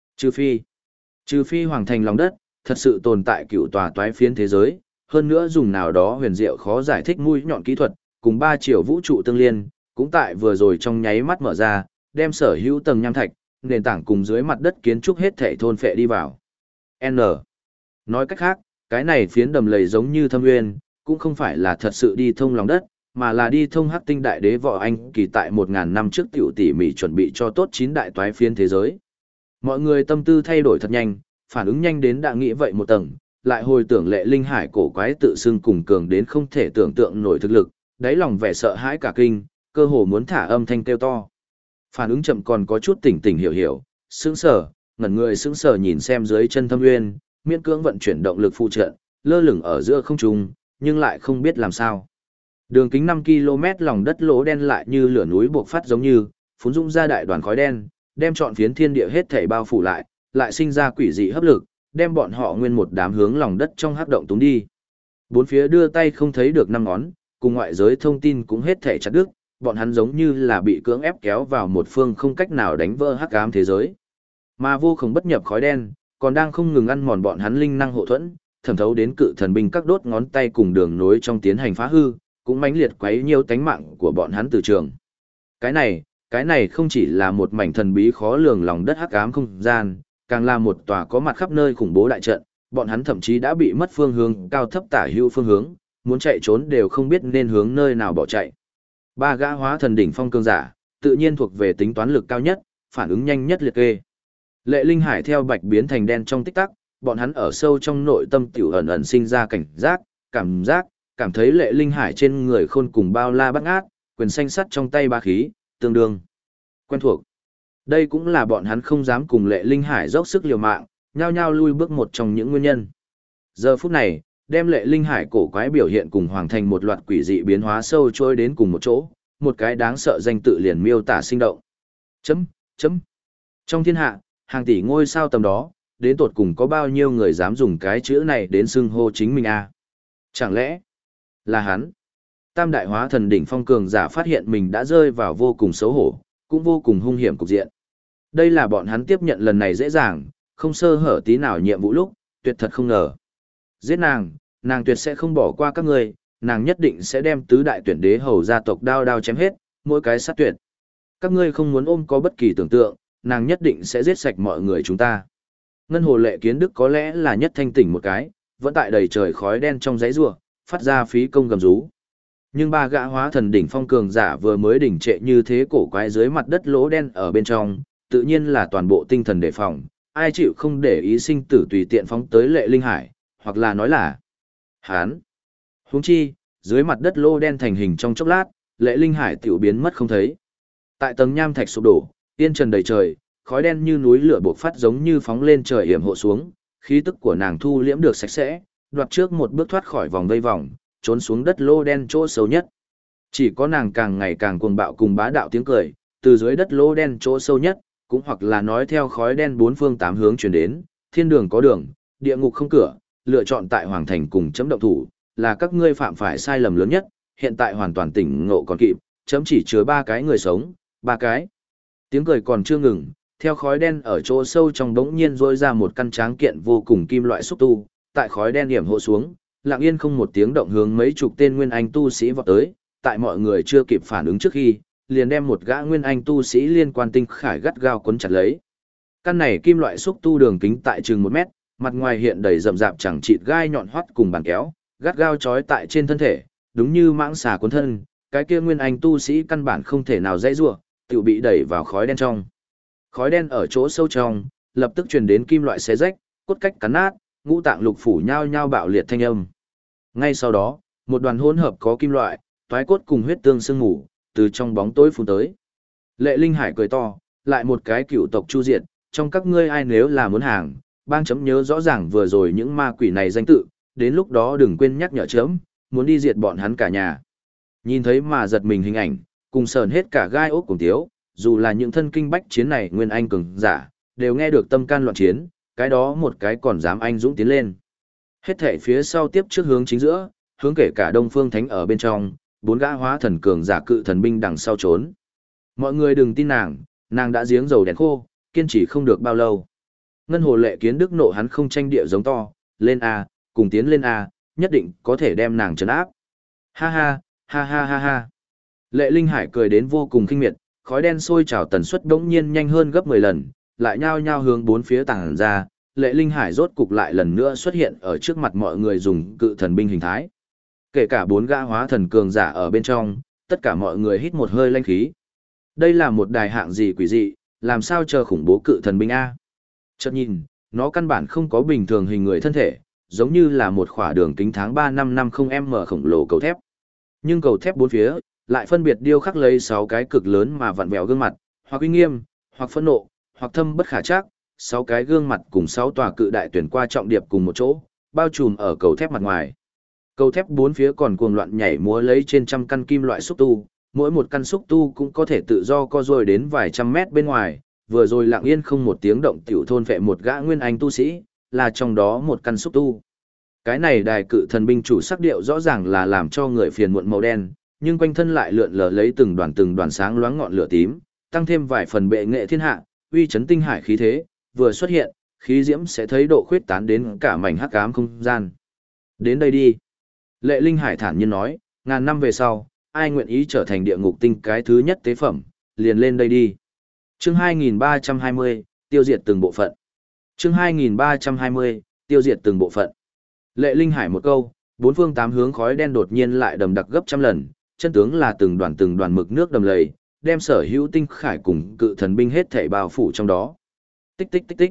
Trừ phi hoàng thành lòng đất, thật sự tồn tại cựu tòa toái phiến thế giới, hơn nữa dùng nào đó huyền diệu khó giải thích mũi nhọn kỹ thuật, cùng 3 chiều vũ trụ tương liên, cũng tại vừa rồi trong nháy mắt mở ra, đem sở hữu tầng nham thạch, nền tảng cùng dưới mặt đất kiến trúc hết thảy thôn phệ đi vào. N. Nói cách khác, cái này phiến đầm lầy giống như thâm nguyên, cũng không phải là thật sự đi thông lòng đất, mà là đi thông hắc tinh đại đế võ anh kỳ tại 1000 năm trước tiểu tỉ mỉ chuẩn bị cho tốt 9 đại toái phiến thế giới. Mọi người tâm tư thay đổi thật nhanh, phản ứng nhanh đến đã nghĩ vậy một tầng, lại hồi tưởng lệ linh hải cổ quái tự xưng cùng cường đến không thể tưởng tượng nổi thực lực, đáy lòng vẻ sợ hãi cả kinh, cơ hồ muốn thả âm thanh kêu to. Phản ứng chậm còn có chút tỉnh tỉnh hiểu, sững sờ, ngẩn người sững sờ nhìn xem dưới chân thâm nguyên, miễn cưỡng vận chuyển động lực phụ trợ, lơ lửng ở giữa không trung, nhưng lại không biết làm sao. Đường kính 5 km lòng đất lỗ đen lại như lửa núi buộc phát giống như, phún dũng ra đại đoàn khói đen, đem trọn phiến thiên địa hết thảy bao phủ lại, lại sinh ra quỷ dị hấp lực, đem bọn họ nguyên một đám hướng lòng đất trong hắc động túng đi. Bốn phía đưa tay không thấy được năm ngón, cùng ngoại giới thông tin cũng hết thảy chặt đứt, bọn hắn giống như là bị cưỡng ép kéo vào một phương không cách nào đánh vỡ hắc ám thế giới. Mà vô cùng bất nhập khói đen, còn đang không ngừng ăn mòn bọn hắn linh năng hộ thuẫn, thẩm thấu đến cự thần binh các đốt ngón tay cùng đường nối trong tiến hành phá hư, cũng mãnh liệt quấy nhiều tánh mạng của bọn hắn từ trường. Cái này không chỉ là một mảnh thần bí khó lường lòng đất hắc ám không gian, càng là một tòa có mặt khắp nơi khủng bố đại trận, bọn hắn thậm chí đã bị mất phương hướng, cao thấp tả hữu phương hướng, muốn chạy trốn đều không biết nên hướng nơi nào bỏ chạy. Ba gã hóa thần đỉnh phong cường giả, tự nhiên thuộc về tính toán lực cao nhất, phản ứng nhanh nhất liệt kê. Lệ Linh Hải theo bạch biến thành đen trong tích tắc, bọn hắn ở sâu trong nội tâm tiểu ẩn ẩn sinh ra cảnh giác, cảm thấy Lệ Linh Hải trên người khôn cùng bao la bát ngát, quyền xanh sắt trong tay ba khí, tương đương quen thuộc. Đây cũng là bọn hắn không dám cùng Lệ Linh Hải dốc sức liều mạng, nhao nhao lui bước một trong những nguyên nhân. Giờ phút này, đem Lệ Linh Hải cổ quái biểu hiện cùng Hoàng Thành một loạt quỷ dị biến hóa sâu trôi đến cùng một chỗ, một cái đáng sợ danh tự liền miêu tả sinh động. Chấm. Trong thiên hạ, hàng tỷ ngôi sao tầm đó, đến tột cùng có bao nhiêu người dám dùng cái chữ này đến xưng hô chính mình à? Chẳng lẽ là hắn? Tam đại hóa thần đỉnh phong cường giả phát hiện mình đã rơi vào vô cùng xấu hổ, cũng vô cùng hung hiểm cục diện. Đây là bọn hắn tiếp nhận lần này dễ dàng, không sơ hở tí nào nhiệm vụ lúc, tuyệt thật không ngờ. Giết nàng tuyệt sẽ không bỏ qua các ngươi, nàng nhất định sẽ đem tứ đại tuyển đế hầu gia tộc đao đao chém hết, mỗi cái sát tuyệt. Các ngươi không muốn ôm có bất kỳ tưởng tượng, nàng nhất định sẽ giết sạch mọi người chúng ta. Ngân Hồ Lệ Kiến Đức có lẽ là nhất thanh tỉnh một cái, vẫn tại đầy trời khói đen trong dãy rùa, phát ra phí công gầm rú. Nhưng ba gã hóa thần đỉnh phong cường giả vừa mới đỉnh trệ như thế cổ quái dưới mặt đất lỗ đen ở bên trong, tự nhiên là toàn bộ tinh thần đề phòng, ai chịu không để ý sinh tử tùy tiện phóng tới Lệ Linh Hải, hoặc là nói là hán. Huống chi, dưới mặt đất lỗ đen thành hình trong chốc lát, Lệ Linh Hải tiểu biến mất không thấy. Tại tầng nham thạch sụp đổ, yên trần đầy trời, khói đen như núi lửa bộc phát giống như phóng lên trời yểm hộ xuống, khí tức của nàng thu liễm được sạch sẽ, đoạt trước một bước thoát khỏi vòng vây vòng, trốn xuống đất lô đen chỗ sâu nhất. Chỉ có nàng càng ngày càng cuồng bạo cùng bá đạo tiếng cười, từ dưới đất lô đen chỗ sâu nhất, cũng hoặc là nói theo khói đen bốn phương tám hướng truyền đến, thiên đường có đường, địa ngục không cửa, lựa chọn tại hoàng thành cùng chấm động thủ, là các ngươi phạm phải sai lầm lớn nhất, hiện tại hoàn toàn tỉnh ngộ còn kịp, chấm chỉ chứa 3 cái người sống, 3 cái. Tiếng cười còn chưa ngừng, theo khói đen ở chỗ sâu trong đống nhiên rôi ra một căn tráng kiện vô cùng kim loại xúc tu, tại khói đen điểm hộ xuống, lặng yên không một tiếng động hướng mấy chục tên nguyên anh tu sĩ vọt tới, tại mọi người chưa kịp phản ứng trước khi, liền đem một gã nguyên anh tu sĩ liên quan tinh khải gắt gao quấn chặt lấy. Căn này kim loại xúc tu đường kính tại chừng 1 mét, mặt ngoài hiện đầy rậm rạp chẳng chịt gai nhọn hoắt cùng bàn kéo, gắt gao trói tại trên thân thể, đúng như mãng xà cuốn thân, cái kia nguyên anh tu sĩ căn bản không thể nào dãy rủa, tự bị đẩy vào khói đen trong. Khói đen ở chỗ sâu trong, lập tức truyền đến kim loại xé rách, cốt cách cắn nát, ngũ tạng lục phủ nhao nhao bạo liệt thanh âm. Ngay sau đó, một đoàn hỗn hợp có kim loại, toái cốt cùng huyết tương sương mù, từ trong bóng tối phun tới. Lệ Linh Hải cười to, lại một cái cựu tộc chu diệt, trong các ngươi ai nếu là muốn hàng, bang chấm nhớ rõ ràng vừa rồi những ma quỷ này danh tự, đến lúc đó đừng quên nhắc nhở chấm, muốn đi diệt bọn hắn cả nhà. Nhìn thấy mà giật mình hình ảnh, cùng sờn hết cả gai ốc cùng tiếu, dù là những thân kinh bách chiến này nguyên anh cường giả, đều nghe được tâm can loạn chiến, cái đó một cái còn dám anh dũng tiến lên. Hết thể phía sau tiếp trước hướng chính giữa, hướng kể cả Đông Phương Thánh ở bên trong, 4 gã hóa thần cường giả cự thần binh đằng sau trốn. Mọi người đừng tin nàng đã giếng dầu đèn khô, kiên trì không được bao lâu. Ngân Hồ Lệ Kiến Đức nộ hắn không tranh địa giống to, lên A, cùng tiến lên A, nhất định có thể đem nàng trấn áp. Ha ha, ha ha ha ha. Lệ Linh Hải cười đến vô cùng kinh miệt, khói đen sôi trào tần suất đống nhiên nhanh hơn gấp 10 lần, lại nhao nhao hướng bốn phía tàng ra, Lệ Linh Hải rốt cục lại lần nữa xuất hiện ở trước mặt mọi người dùng cự thần binh hình thái. Kể cả 4 gã hóa thần cường giả ở bên trong, tất cả mọi người hít một hơi lanh khí. Đây là một đài hạng gì quỷ dị, làm sao chờ khủng bố cự thần binh A. Chợt nhìn, nó căn bản không có bình thường hình người thân thể, giống như là một khỏa đường kính tháng 3 năm 50m khổng lồ cầu thép. Nhưng cầu thép bốn phía, lại phân biệt điêu khắc lấy 6 cái cực lớn mà vặn vẹo gương mặt, hoặc uy nghiêm, hoặc phẫn nộ, hoặc thâm bất khả trắc, 6 cái gương mặt cùng 6 tòa cự đại tuyển qua trọng điệp cùng một chỗ, bao trùm ở cầu thép mặt ngoài. Cầu thép bốn phía còn cuồng loạn nhảy múa lấy trên trăm căn kim loại xúc tu, mỗi một căn xúc tu cũng có thể tự do co duỗi đến vài trăm mét bên ngoài, vừa rồi lặng yên không một tiếng động tiểu thôn vệ một gã nguyên anh tu sĩ, là trong đó một căn xúc tu. Cái này đài cự thần binh chủ sắc điệu rõ ràng là làm cho người phiền muộn màu đen, nhưng quanh thân lại lượn lờ lấy từng đoàn sáng loáng ngọn lửa tím, tăng thêm vài phần bệ nghệ thiên hạ, uy chấn tinh hải khí thế, vừa xuất hiện, khí diễm sẽ thấy độ khuyết tán đến cả mảnh hắc ám không gian. Đến đây đi. Lệ Linh Hải thản nhiên nói, ngàn năm về sau, ai nguyện ý trở thành địa ngục tinh cái thứ nhất tế phẩm, liền lên đây đi. Chương 2320, tiêu diệt từng bộ phận. Chương 2320, tiêu diệt từng bộ phận. Lệ Linh Hải một câu, bốn phương tám hướng khói đen đột nhiên lại đầm đặc gấp trăm lần, chân tướng là từng đoàn mực nước đầm lầy, đem sở hữu tinh khải cùng cự thần binh hết thảy bao phủ trong đó. Tích tích tích tích.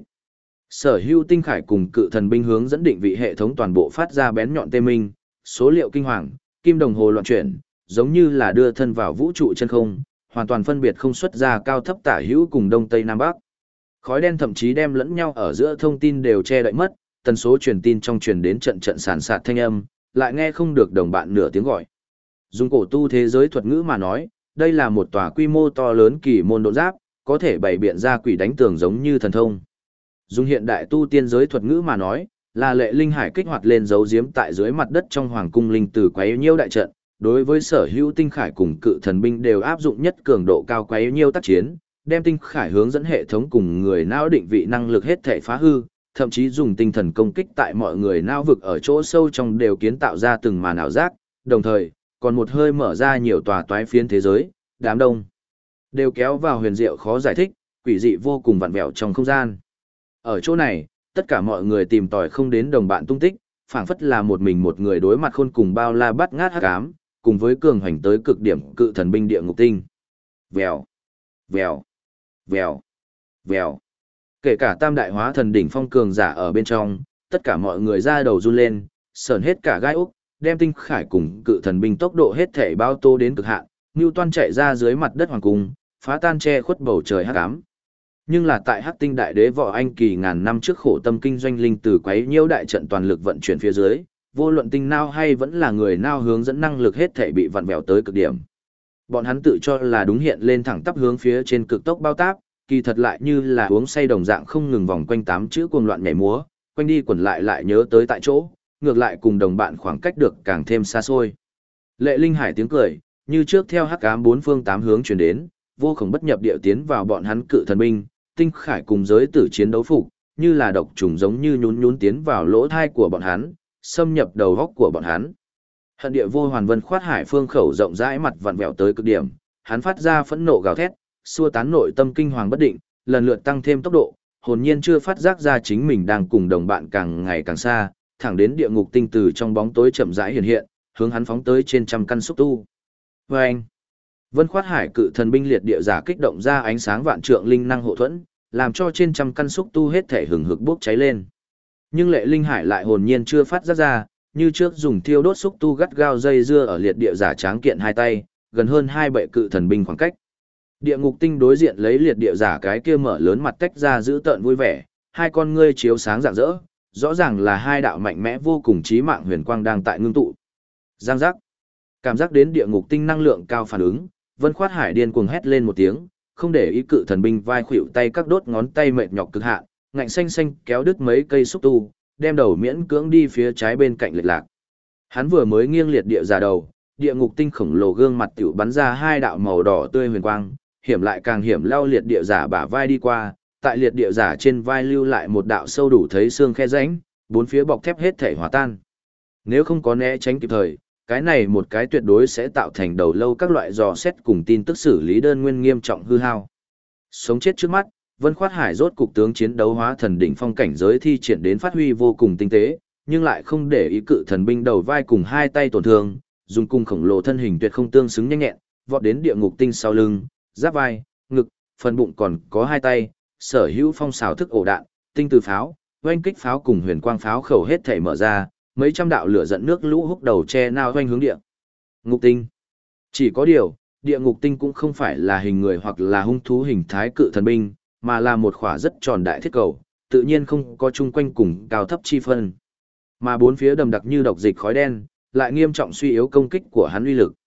Sở hữu tinh khải cùng cự thần binh hướng dẫn định vị hệ thống toàn bộ phát ra bén nhọn tê minh, số liệu kinh hoàng, kim đồng hồ loạn chuyển, giống như là đưa thân vào vũ trụ chân không, hoàn toàn phân biệt không xuất ra cao thấp tả hữu cùng đông tây nam bắc. Khói đen thậm chí đem lẫn nhau ở giữa thông tin đều che đậy mất, tần số truyền tin trong truyền đến trận trận sàn sạt thanh âm, lại nghe không được đồng bạn nửa tiếng gọi. Dùng cổ tu thế giới thuật ngữ mà nói, đây là một tòa quy mô to lớn kỳ môn độ giáp, có thể bày biện ra quỷ đánh tường giống như thần thông. Dùng hiện đại tu tiên giới thuật ngữ mà nói, là Lệ Linh Hải kích hoạt lên dấu giếm tại dưới mặt đất trong hoàng cung linh tử quấy nhiêu đại trận, đối với sở hữu tinh khải cùng cự thần binh đều áp dụng nhất cường độ cao quấy nhiêu tác chiến, đem tinh khải hướng dẫn hệ thống cùng người não định vị năng lực hết thể phá hư, thậm chí dùng tinh thần công kích tại mọi người não vực ở chỗ sâu trong đều kiến tạo ra từng màn ảo giác, đồng thời, còn một hơi mở ra nhiều tòa toái phiến thế giới, đám đông đều kéo vào huyền diệu khó giải thích, quỷ dị vô cùng vặn vẹo trong không gian. Ở chỗ này, tất cả mọi người tìm tòi không đến đồng bạn tung tích, phảng phất là một mình một người đối mặt khôn cùng bao la bắt ngát hắc ám, cùng với cường hành tới cực điểm cự thần binh địa ngục tinh. Vèo, vèo, vèo, vèo. Kể cả tam đại hóa thần đỉnh phong cường giả ở bên trong, tất cả mọi người ra đầu run lên, sởn hết cả gai ốc, đem tinh khải cùng cự thần binh tốc độ hết thể bao tô đến cực hạn, Newton chạy ra dưới mặt đất hoàng cung, phá tan che khuất bầu trời hắc ám. Nhưng là tại Hắc Tinh Đại Đế Võ Anh kỳ ngàn năm trước khổ tâm kinh doanh linh từ quấy nhiễu đại trận toàn lực vận chuyển phía dưới, vô luận tinh nao hay vẫn là người nao hướng dẫn năng lực hết thể bị vặn vẹo tới cực điểm. Bọn hắn tự cho là đúng hiện lên thẳng tắp hướng phía trên cực tốc bao táp, kỳ thật lại như là uống say đồng dạng không ngừng vòng quanh tám chữ cuồng loạn nhảy múa, quanh đi quẩn lại nhớ tới tại chỗ, ngược lại cùng đồng bạn khoảng cách được càng thêm xa xôi. Lệ Linh Hải tiếng cười, như trước theo hắc ám bốn phương tám hướng truyền đến, vô cùng bất nhập địa tiến vào bọn hắn cự thần binh, tinh khải cùng giới tử chiến đấu phục, như là độc trùng giống như nhún tiến vào lỗ thai của bọn hắn, xâm nhập đầu góc của bọn hắn. Hận địa vô hoàn vân khoát hải phương khẩu rộng rãi mặt vặn vẹo tới cực điểm, hắn phát ra phẫn nộ gào thét, xua tán nội tâm kinh hoàng bất định, lần lượt tăng thêm tốc độ, hồn nhiên chưa phát giác ra chính mình đang cùng đồng bạn càng ngày càng xa, thẳng đến địa ngục tinh từ trong bóng tối chậm rãi hiện hiện, hướng hắn phóng tới trên trăm căn xúc tu. Vâng! Vân khoát hải cự thần binh liệt địa giả kích động ra ánh sáng vạn trượng linh năng hộ thuẫn, làm cho trên trăm căn xúc tu hết thể hừng hực bốc cháy lên. Nhưng Lệ Linh Hải lại hồn nhiên chưa phát giác ra, như trước dùng thiêu đốt xúc tu gắt gao dây dưa ở liệt địa giả tráng kiện hai tay, gần hơn hai bệ cự thần binh khoảng cách. Địa ngục tinh đối diện lấy liệt địa giả cái kia mở lớn mặt tách ra giữ tợn vui vẻ, hai con ngươi chiếu sáng rạng rỡ, rõ ràng là hai đạo mạnh mẽ vô cùng chí mạng huyền quang đang tại ngưng tụ. Giang giác. Cảm giác đến địa ngục tinh năng lượng cao phản ứng, Vân Khoát Hải điên cuồng hét lên một tiếng, không để ý cự thần binh vai khuỵu tay các đốt ngón tay mệt nhọc cực hạn, ngạnh xanh xanh kéo đứt mấy cây xúc tu, đem đầu miễn cưỡng đi phía trái bên cạnh lệch lạc. Hắn vừa mới nghiêng liệt địa giả đầu, địa ngục tinh khổng lồ gương mặt tiểu bắn ra hai đạo màu đỏ tươi huyền quang, hiểm lại càng hiểm lao liệt địa giả bả vai đi qua, tại liệt địa giả trên vai lưu lại một đạo sâu đủ thấy xương khe rãnh, bốn phía bọc thép hết thể hòa tan. Nếu không có né tránh kịp thời, cái này một cái tuyệt đối sẽ tạo thành đầu lâu các loại dò xét cùng tin tức xử lý đơn nguyên nghiêm trọng hư hao. Sống chết trước mắt, Vân Khoát Hải rốt cục tướng chiến đấu hóa thần đỉnh phong cảnh giới thi triển đến phát huy vô cùng tinh tế, nhưng lại không để ý cự thần binh đầu vai cùng hai tay tổn thương, dùng cung khổng lồ thân hình tuyệt không tương xứng nhanh nhẹn, vọt đến địa ngục tinh sau lưng, giáp vai, ngực, phần bụng còn có hai tay, sở hữu phong xào thức ổ đạn, tinh từ pháo, oanh kích pháo cùng huyền quang pháo khẩu hết thể mở ra, mấy trăm đạo lửa dẫn nước lũ húc đầu che nao oanh hướng địa ngục tinh. Chỉ có điều, địa ngục tinh cũng không phải là hình người hoặc là hung thú hình thái cự thần binh, mà là một khỏa rất tròn đại thiết cầu, tự nhiên không có chung quanh cùng cao thấp chi phân. Mà bốn phía đầm đặc như độc dịch khói đen, lại nghiêm trọng suy yếu công kích của hắn uy lực.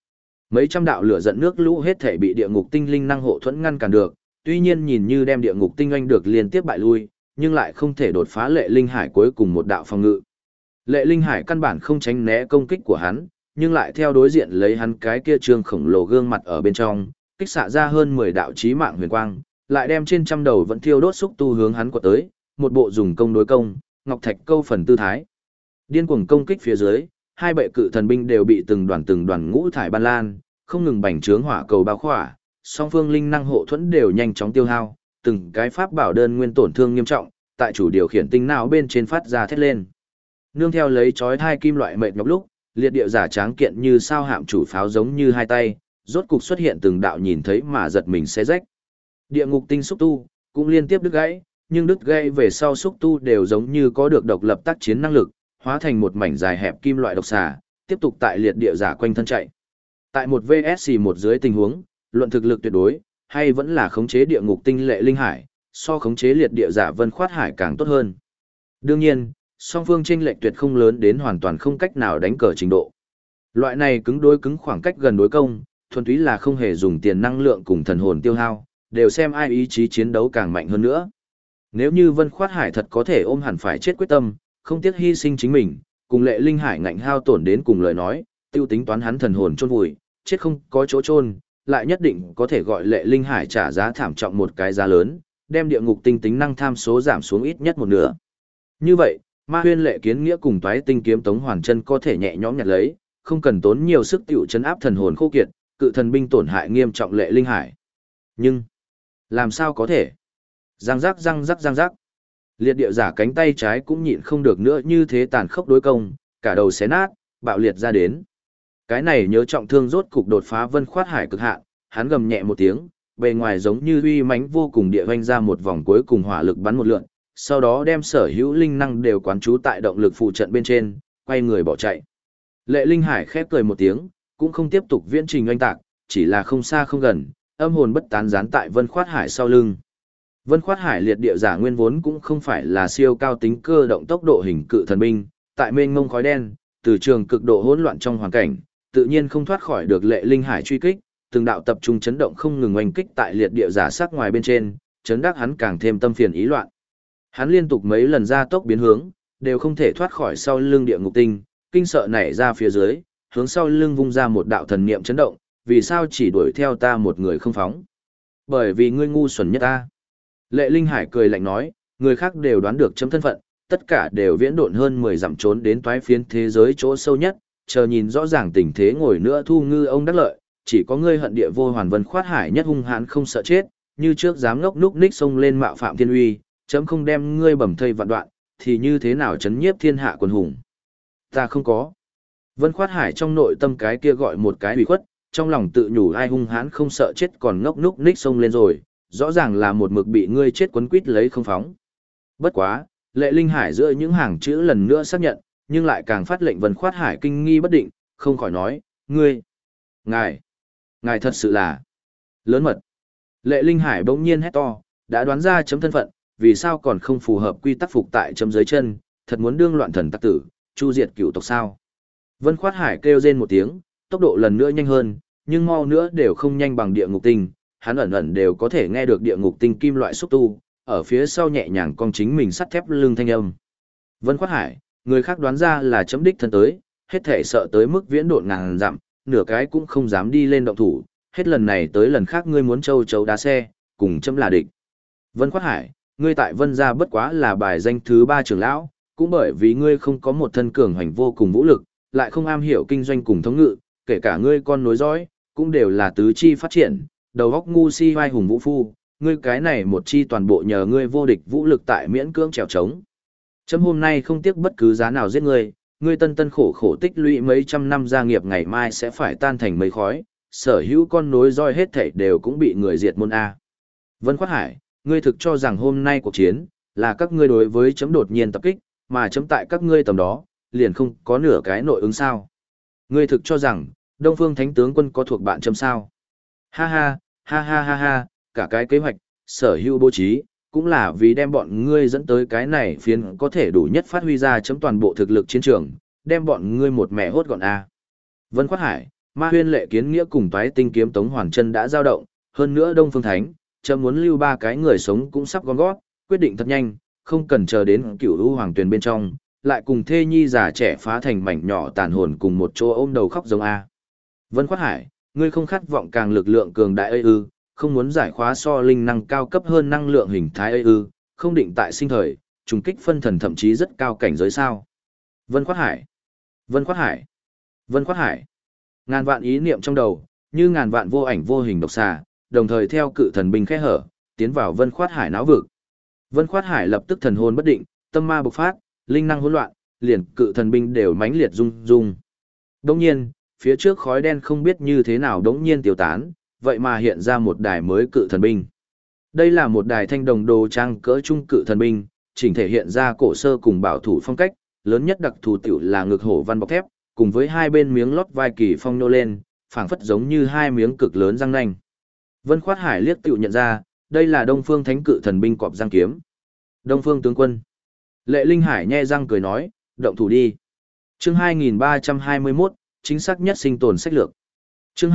Mấy trăm đạo lửa giận nước lũ hết thể bị địa ngục tinh linh năng hộ thuẫn ngăn cản được, tuy nhiên nhìn như đem địa ngục tinh anh được liên tiếp bại lui, nhưng lại không thể đột phá lệ linh hải cuối cùng một đạo phòng ngự. Lệ linh hải căn bản không tránh né công kích của hắn, nhưng lại theo đối diện lấy hắn cái kia trương khổng lồ gương mặt ở bên trong, kích xạ ra hơn 10 đạo chí mạng huyền quang, lại đem trên trăm đầu vẫn thiêu đốt xúc tu hướng hắn quật tới, một bộ dùng công đối công, ngọc thạch câu phần tư thái. Điên cuồng công kích phía dưới, hai bệ cự thần binh đều bị từng đoàn ngũ thải ban lan, không ngừng bành trướng hỏa cầu bao khỏa, song phương linh năng hộ thuẫn đều nhanh chóng tiêu hao, từng cái pháp bảo đơn nguyên tổn thương nghiêm trọng, tại chủ điều khiển tinh não bên trên phát ra thét lên. Nương theo lấy chói hai kim loại mệt nhọc lúc, liệt địa giả tráng kiện như sao hạm chủ pháo giống như hai tay, rốt cục xuất hiện từng đạo nhìn thấy mà giật mình xé rách. Địa ngục tinh xúc tu cũng liên tiếp đứt gãy, nhưng đứt gãy về sau xúc tu đều giống như có được độc lập tác chiến năng lực, hóa thành một mảnh dài hẹp kim loại độc xà, tiếp tục tại liệt địa giả quanh thân chạy. Tại một VSC một dưới tình huống, luận thực lực tuyệt đối, hay vẫn là khống chế địa ngục tinh lệ linh hải, so khống chế liệt địa giả vân khoát hải càng tốt hơn. Đương nhiên, song phương chênh lệch tuyệt không lớn đến hoàn toàn không cách nào đánh cờ trình độ. Loại này cứng đối cứng khoảng cách gần đối công, thuần túy là không hề dùng tiền năng lượng cùng thần hồn tiêu hao, đều xem ai ý chí chiến đấu càng mạnh hơn nữa. Nếu như Vân Khoát Hải thật có thể ôm hẳn phải chết quyết tâm, không tiếc hy sinh chính mình, cùng lệ linh hải ngạnh hao tổn đến cùng lời nói, tiêu tính toán hắn thần hồn chôn vùi, chết không có chỗ chôn, lại nhất định có thể gọi lệ linh hải trả giá thảm trọng một cái giá lớn, đem địa ngục tinh tính năng tham số giảm xuống ít nhất một nửa. Như vậy, Ma Huyên Lệ Kiến Nghĩa cùng Toái Tinh Kiếm Tống Hoàn Chân có thể nhẹ nhõm nhặt lấy, không cần tốn nhiều sức tiểu chấn áp thần hồn khô kiệt, cự thần binh tổn hại nghiêm trọng lệ linh hải. Nhưng, làm sao có thể? Răng rắc. Liệt địa giả cánh tay trái cũng nhịn không được nữa như thế tàn khốc đối công, cả đầu xé nát, bạo liệt ra đến. Cái này nhớ trọng thương rốt cục đột phá Vân Khoát Hải cực hạn, hắn gầm nhẹ một tiếng, bề ngoài giống như uy mãnh vô cùng địa vanh ra một vòng cuối cùng hỏa lực bắn một lượn, sau đó đem sở hữu linh năng đều quán trú tại động lực phụ trận bên trên, quay người bỏ chạy. Lệ Linh Hải khép cười một tiếng, cũng không tiếp tục viễn trình oanh tạc, chỉ là không xa không gần, âm hồn bất tán dán tại Vân Khoát Hải sau lưng. Vân Khoát Hải liệt địa giả nguyên vốn cũng không phải là siêu cao tính cơ động tốc độ hình cự thần binh, tại mênh mông khói đen, từ trường cực độ hỗn loạn trong hoàn cảnh, tự nhiên không thoát khỏi được Lệ Linh Hải truy kích, từng đạo tập trung chấn động không ngừng oanh kích tại liệt địa giả sát ngoài bên trên, chấn đắc hắn càng thêm tâm phiền ý loạn. Hắn liên tục mấy lần ra tốc biến hướng, đều không thể thoát khỏi sau lưng địa ngục tinh, kinh sợ nảy ra phía dưới, hướng sau lưng vung ra một đạo thần niệm chấn động, vì sao chỉ đuổi theo ta một người không phóng? Bởi vì ngươi ngu xuẩn nhất ta. Lệ Linh Hải cười lạnh nói, người khác đều đoán được chấm thân phận, tất cả đều viễn độn hơn 10 dặm trốn đến toái phiến thế giới chỗ sâu nhất, chờ nhìn rõ ràng tình thế ngồi nữa thu ngư ông đắc lợi, chỉ có ngươi hận địa vô hoàn Vân Khoát Hải nhất hung hãn không sợ chết, như trước dám ngốc núc ních xông lên mạo phạm thiên uy, chấm không đem ngươi bầm thây vạn đoạn, thì như thế nào chấn nhiếp thiên hạ quần hùng? Ta không có. Vân Khoát Hải trong nội tâm cái kia gọi một cái ủy khuất, trong lòng tự nhủ ai hung hãn không sợ chết còn ngốc núc ních xông lên rồi, rõ ràng là một mực bị ngươi chết quấn quýt lấy không phóng. Bất quá, Lệ Linh Hải giữa những hàng chữ lần nữa xác nhận, nhưng lại càng phát lệnh Vân Khoát Hải kinh nghi bất định, không khỏi nói, ngài thật sự là lớn mật. Lệ Linh Hải bỗng nhiên hét to, đã đoán ra chấm thân phận, vì sao còn không phù hợp quy tắc phục tại chấm dưới chân, thật muốn đương loạn thần tắc tử, chu diệt cửu tộc sao. Vân Khoát Hải kêu rên một tiếng, tốc độ lần nữa nhanh hơn, nhưng mau nữa đều không nhanh bằng địa ngục tinh, hắn ẩn đều có thể nghe được địa ngục tinh kim loại xúc tu, ở phía sau nhẹ nhàng cong chính mình sắt thép lưng thanh âm. Vân Khoát Hải, người khác đoán ra là chấm đích thân tới, hết thể sợ tới mức viễn độn ngàn dặm, nửa cái cũng không dám đi lên động thủ, hết lần này tới lần khác ngươi muốn châu chấu đá xe, cùng chấm là địch. Vân Khoát Hải, ngươi tại Vân gia bất quá là bài danh thứ 3 trưởng lão, cũng bởi vì ngươi không có một thân cường hành vô cùng vũ lực, lại không am hiểu kinh doanh cùng thống ngự, kể cả ngươi con nối dõi, cũng đều là tứ chi phát triển, đầu óc ngu si vai hùng vũ phu, ngươi cái này một chi toàn bộ nhờ ngươi vô địch vũ lực tại miễn cưỡng trèo trống. Chấm hôm nay không tiếc bất cứ giá nào giết ngươi, ngươi tân tân khổ khổ tích lũy mấy trăm năm gia nghiệp ngày mai sẽ phải tan thành mây khói, sở hữu con nối roi hết thảy đều cũng bị người diệt môn A. Vân Khoát Hải, ngươi thực cho rằng hôm nay cuộc chiến, là các ngươi đối với chấm đột nhiên tập kích, mà chấm tại các ngươi tầm đó, liền không có nửa cái nội ứng sao. Ngươi thực cho rằng, Đông Phương Thánh Tướng Quân có thuộc bạn chấm sao. Ha, cả cái kế hoạch, sở hữu bố trí, cũng là vì đem bọn ngươi dẫn tới cái này phiến có thể đủ nhất phát huy ra chấm toàn bộ thực lực chiến trường, đem bọn ngươi một mẹ hốt gọn A. Vân Khoát Hải, Ma Huyên Lệ Kiến Nghĩa cùng Toái Tinh Kiếm Tống Hoàn Chân đã dao động, hơn nữa Đông Phương Thánh, chợt muốn lưu ba cái người sống cũng sắp gom gót, quyết định thật nhanh, không cần chờ đến Cửu U Hoàng Tuyền bên trong, lại cùng thê nhi già trẻ phá thành mảnh nhỏ tàn hồn cùng một chỗ ôm đầu khóc giống a. Vân Khoát Hải, ngươi không khát vọng càng lực lượng cường đại ấy ư, không muốn giải khóa so linh năng cao cấp hơn năng lượng hình thái ấy ư, không định tại sinh thời, trùng kích phân thần thậm chí rất cao cảnh giới sao. Vân Khoát Hải, Vân Khoát Hải, Vân Khoát Hải. Ngàn vạn ý niệm trong đầu, như ngàn vạn vô ảnh vô hình độc xà, đồng thời theo cự thần binh khẽ hở, tiến vào Vân Khoát Hải náo vực. Vân Khoát Hải lập tức thần hồn bất định, tâm ma bộc phát, linh năng hỗn loạn, liền cự thần binh đều mãnh liệt rung rung. Đống nhiên, phía trước khói đen không biết như thế nào đống nhiên tiêu tán, vậy mà hiện ra một đài mới cự thần binh. Đây là một đài thanh đồng đồ trang cỡ trung cự thần binh, chỉnh thể hiện ra cổ sơ cùng bảo thủ phong cách, lớn nhất đặc thù tiểu là ngực hổ văn bọc thép, cùng với hai bên miếng lót vai kỳ phong nô lên, phảng phất giống như hai miếng cực lớn răng nanh. Vân Khoát Hải liếc tiểu nhận ra, đây là Đông Phương Thánh cự thần binh cọp răng kiếm. Đông Phương tướng quân. Lệ Linh Hải nhe răng cười nói, động thủ đi. Chương 2321, chính xác nhất sinh tồn sách lược. Chương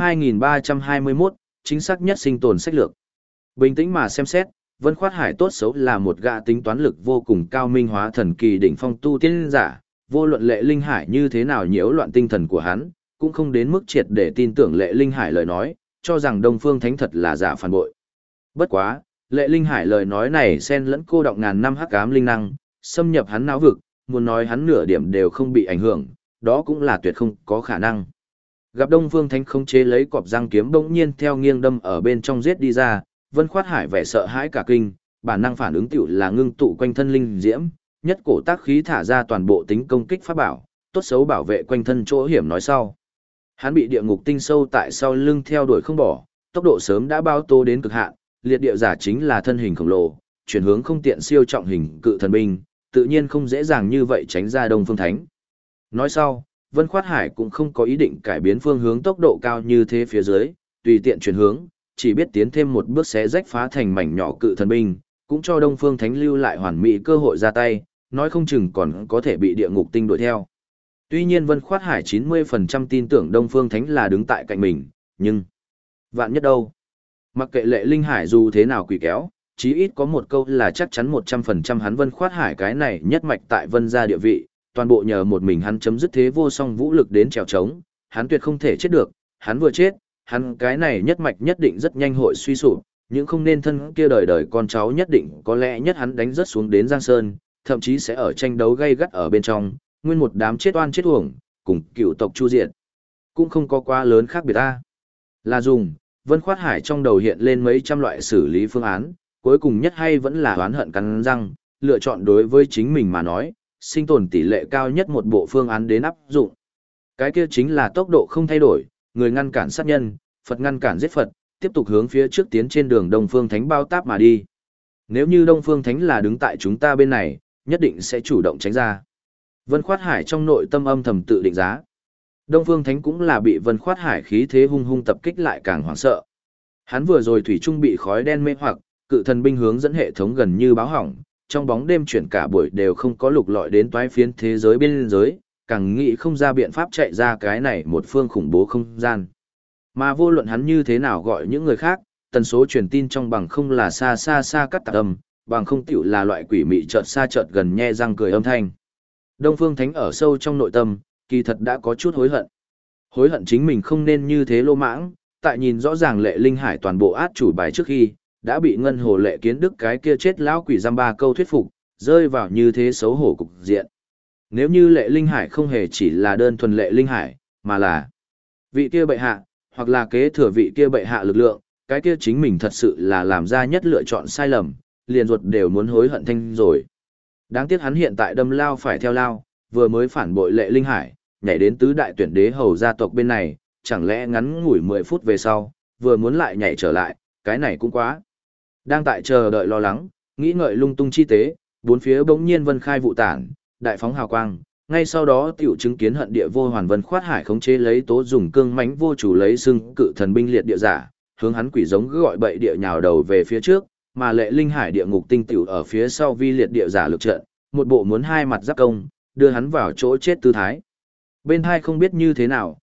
2321, chính xác nhất sinh tồn sách lược. Bình tĩnh mà xem xét, Vân Khoát Hải tốt xấu là một gã tính toán lực vô cùng cao minh hóa thần kỳ đỉnh phong tu tiên giả, vô luận Lệ Linh Hải như thế nào nhiễu loạn tinh thần của hắn, cũng không đến mức triệt để tin tưởng Lệ Linh Hải lời nói, cho rằng Đông Phương Thánh thật là giả phản bội. Bất quá, Lệ Linh Hải lời nói này xen lẫn cô đọng ngàn năm hắc ám linh năng, xâm nhập hắn não vực, muốn nói hắn nửa điểm đều không bị ảnh hưởng, đó cũng là tuyệt không có khả năng. Gặp Đông Phương Thánh khống chế lấy cọp răng kiếm bỗng nhiên theo nghiêng đâm ở bên trong giết đi ra, Vân Khoát Hải vẻ sợ hãi cả kinh, bản năng phản ứng tiểu là ngưng tụ quanh thân linh diễm, nhất cổ tác khí thả ra toàn bộ tính công kích pháp bảo, tốt xấu bảo vệ quanh thân chỗ hiểm nói sau. Hắn bị địa ngục tinh sâu tại sau lưng theo đuổi không bỏ, tốc độ sớm đã bao tô đến cực hạn, liệt địa giả chính là thân hình khổng lồ, chuyển hướng không tiện siêu trọng hình cự thần binh, tự nhiên không dễ dàng như vậy tránh ra Đông Phương Thánh. Nói sau, Vân Khoát Hải cũng không có ý định cải biến phương hướng tốc độ cao như thế phía dưới, tùy tiện chuyển hướng, chỉ biết tiến thêm một bước xé rách phá thành mảnh nhỏ cự thần binh, cũng cho Đông Phương Thánh lưu lại hoàn mỹ cơ hội ra tay, nói không chừng còn có thể bị địa ngục tinh đuổi theo. Tuy nhiên Vân Khoát Hải 90% tin tưởng Đông Phương Thánh là đứng tại cạnh mình, nhưng vạn nhất đâu? Mặc kệ Lệ Linh Hải dù thế nào quỷ kéo, chí ít có một câu là chắc chắn 100% hắn Vân Khoát Hải cái này nhất mạch tại Vân gia địa vị, toàn bộ nhờ một mình hắn chấm dứt thế vô song vũ lực đến trèo trống, hắn tuyệt không thể chết được, hắn vừa chết, hắn cái này nhất mạch nhất định rất nhanh hội suy sụp, những không nên thân kia đời đời con cháu nhất định có lẽ nhất hắn đánh rất xuống đến Giang Sơn, thậm chí sẽ ở tranh đấu gay gắt ở bên trong, nguyên một đám chết oan chết uổng, cùng cựu tộc chu diệt. Cũng không có quá lớn khác biệt ta. Là dùng, Vân Khoát Hải trong đầu hiện lên mấy trăm loại xử lý phương án, cuối cùng nhất hay vẫn là oán hận cắn răng, lựa chọn đối với chính mình mà nói, sinh tồn tỷ lệ cao nhất một bộ phương án đến áp dụng. Cái kia chính là tốc độ không thay đổi, người ngăn cản sát nhân, Phật ngăn cản giết Phật, tiếp tục hướng phía trước tiến trên đường Đông Phương Thánh bao táp mà đi. Nếu như Đông Phương Thánh là đứng tại chúng ta bên này, nhất định sẽ chủ động tránh ra. Vân Khoát Hải trong nội tâm âm thầm tự định giá. Đông Phương Thánh cũng là bị Vân Khoát Hải khí thế hung hung tập kích lại càng hoảng sợ. Hắn vừa rồi thủy trung bị khói đen mê hoặc, cự thần binh hướng dẫn hệ thống gần như báo hỏng, trong bóng đêm chuyển cả buổi đều không có lục lọi đến toái phiến thế giới biên giới, càng nghĩ không ra biện pháp chạy ra cái này một phương khủng bố không gian. Mà vô luận hắn như thế nào gọi những người khác, tần số truyền tin trong bằng không là xa xa xa cắt tạc âm, bằng không tiểu là loại quỷ mị chợt xa chợt gần nhe răng cười âm thanh. Đông Phương Thánh ở sâu trong nội tâm, kỳ thật đã có chút hối hận. Hối hận chính mình không nên như thế lô mãng, tại nhìn rõ ràng Lệ Linh Hải toàn bộ át chủ bài trước khi, đã bị Ngân Hồ Lệ Kiến Đức cái kia chết lão quỷ giam ba câu thuyết phục, rơi vào như thế xấu hổ cục diện. Nếu như Lệ Linh Hải không hề chỉ là đơn thuần Lệ Linh Hải, mà là vị kia bệ hạ, hoặc là kế thừa vị kia bệ hạ lực lượng, cái kia chính mình thật sự là làm ra nhất lựa chọn sai lầm, liền ruột đều muốn hối hận thanh rồi. Đáng tiếc hắn hiện tại đâm lao phải theo lao, vừa mới phản bội Lệ Linh Hải, nhảy đến tứ đại tuyển đế hầu gia tộc bên này, chẳng lẽ ngắn ngủi 10 phút về sau, vừa muốn lại nhảy trở lại, cái này cũng quá. Đang tại chờ đợi lo lắng, nghĩ ngợi lung tung chi tế, bốn phía bỗng nhiên vân khai vụ tản, đại phóng hào quang, ngay sau đó tiểu chứng kiến hận địa vô hoàn Vân Khoát Hải khống chế lấy tố dùng cương mãnh vô chủ lấy xưng cự thần binh liệt địa giả, hướng hắn quỷ giống gọi bậy địa nhào đầu về phía trước, mà Lệ Linh Hải địa ngục tinh tiểu ở phía sau vi liệt địa giả lực trận, một bộ muốn hai mặt giáp công, đưa hắn vào chỗ chết tư thái. Bên hai không biết như thế nào,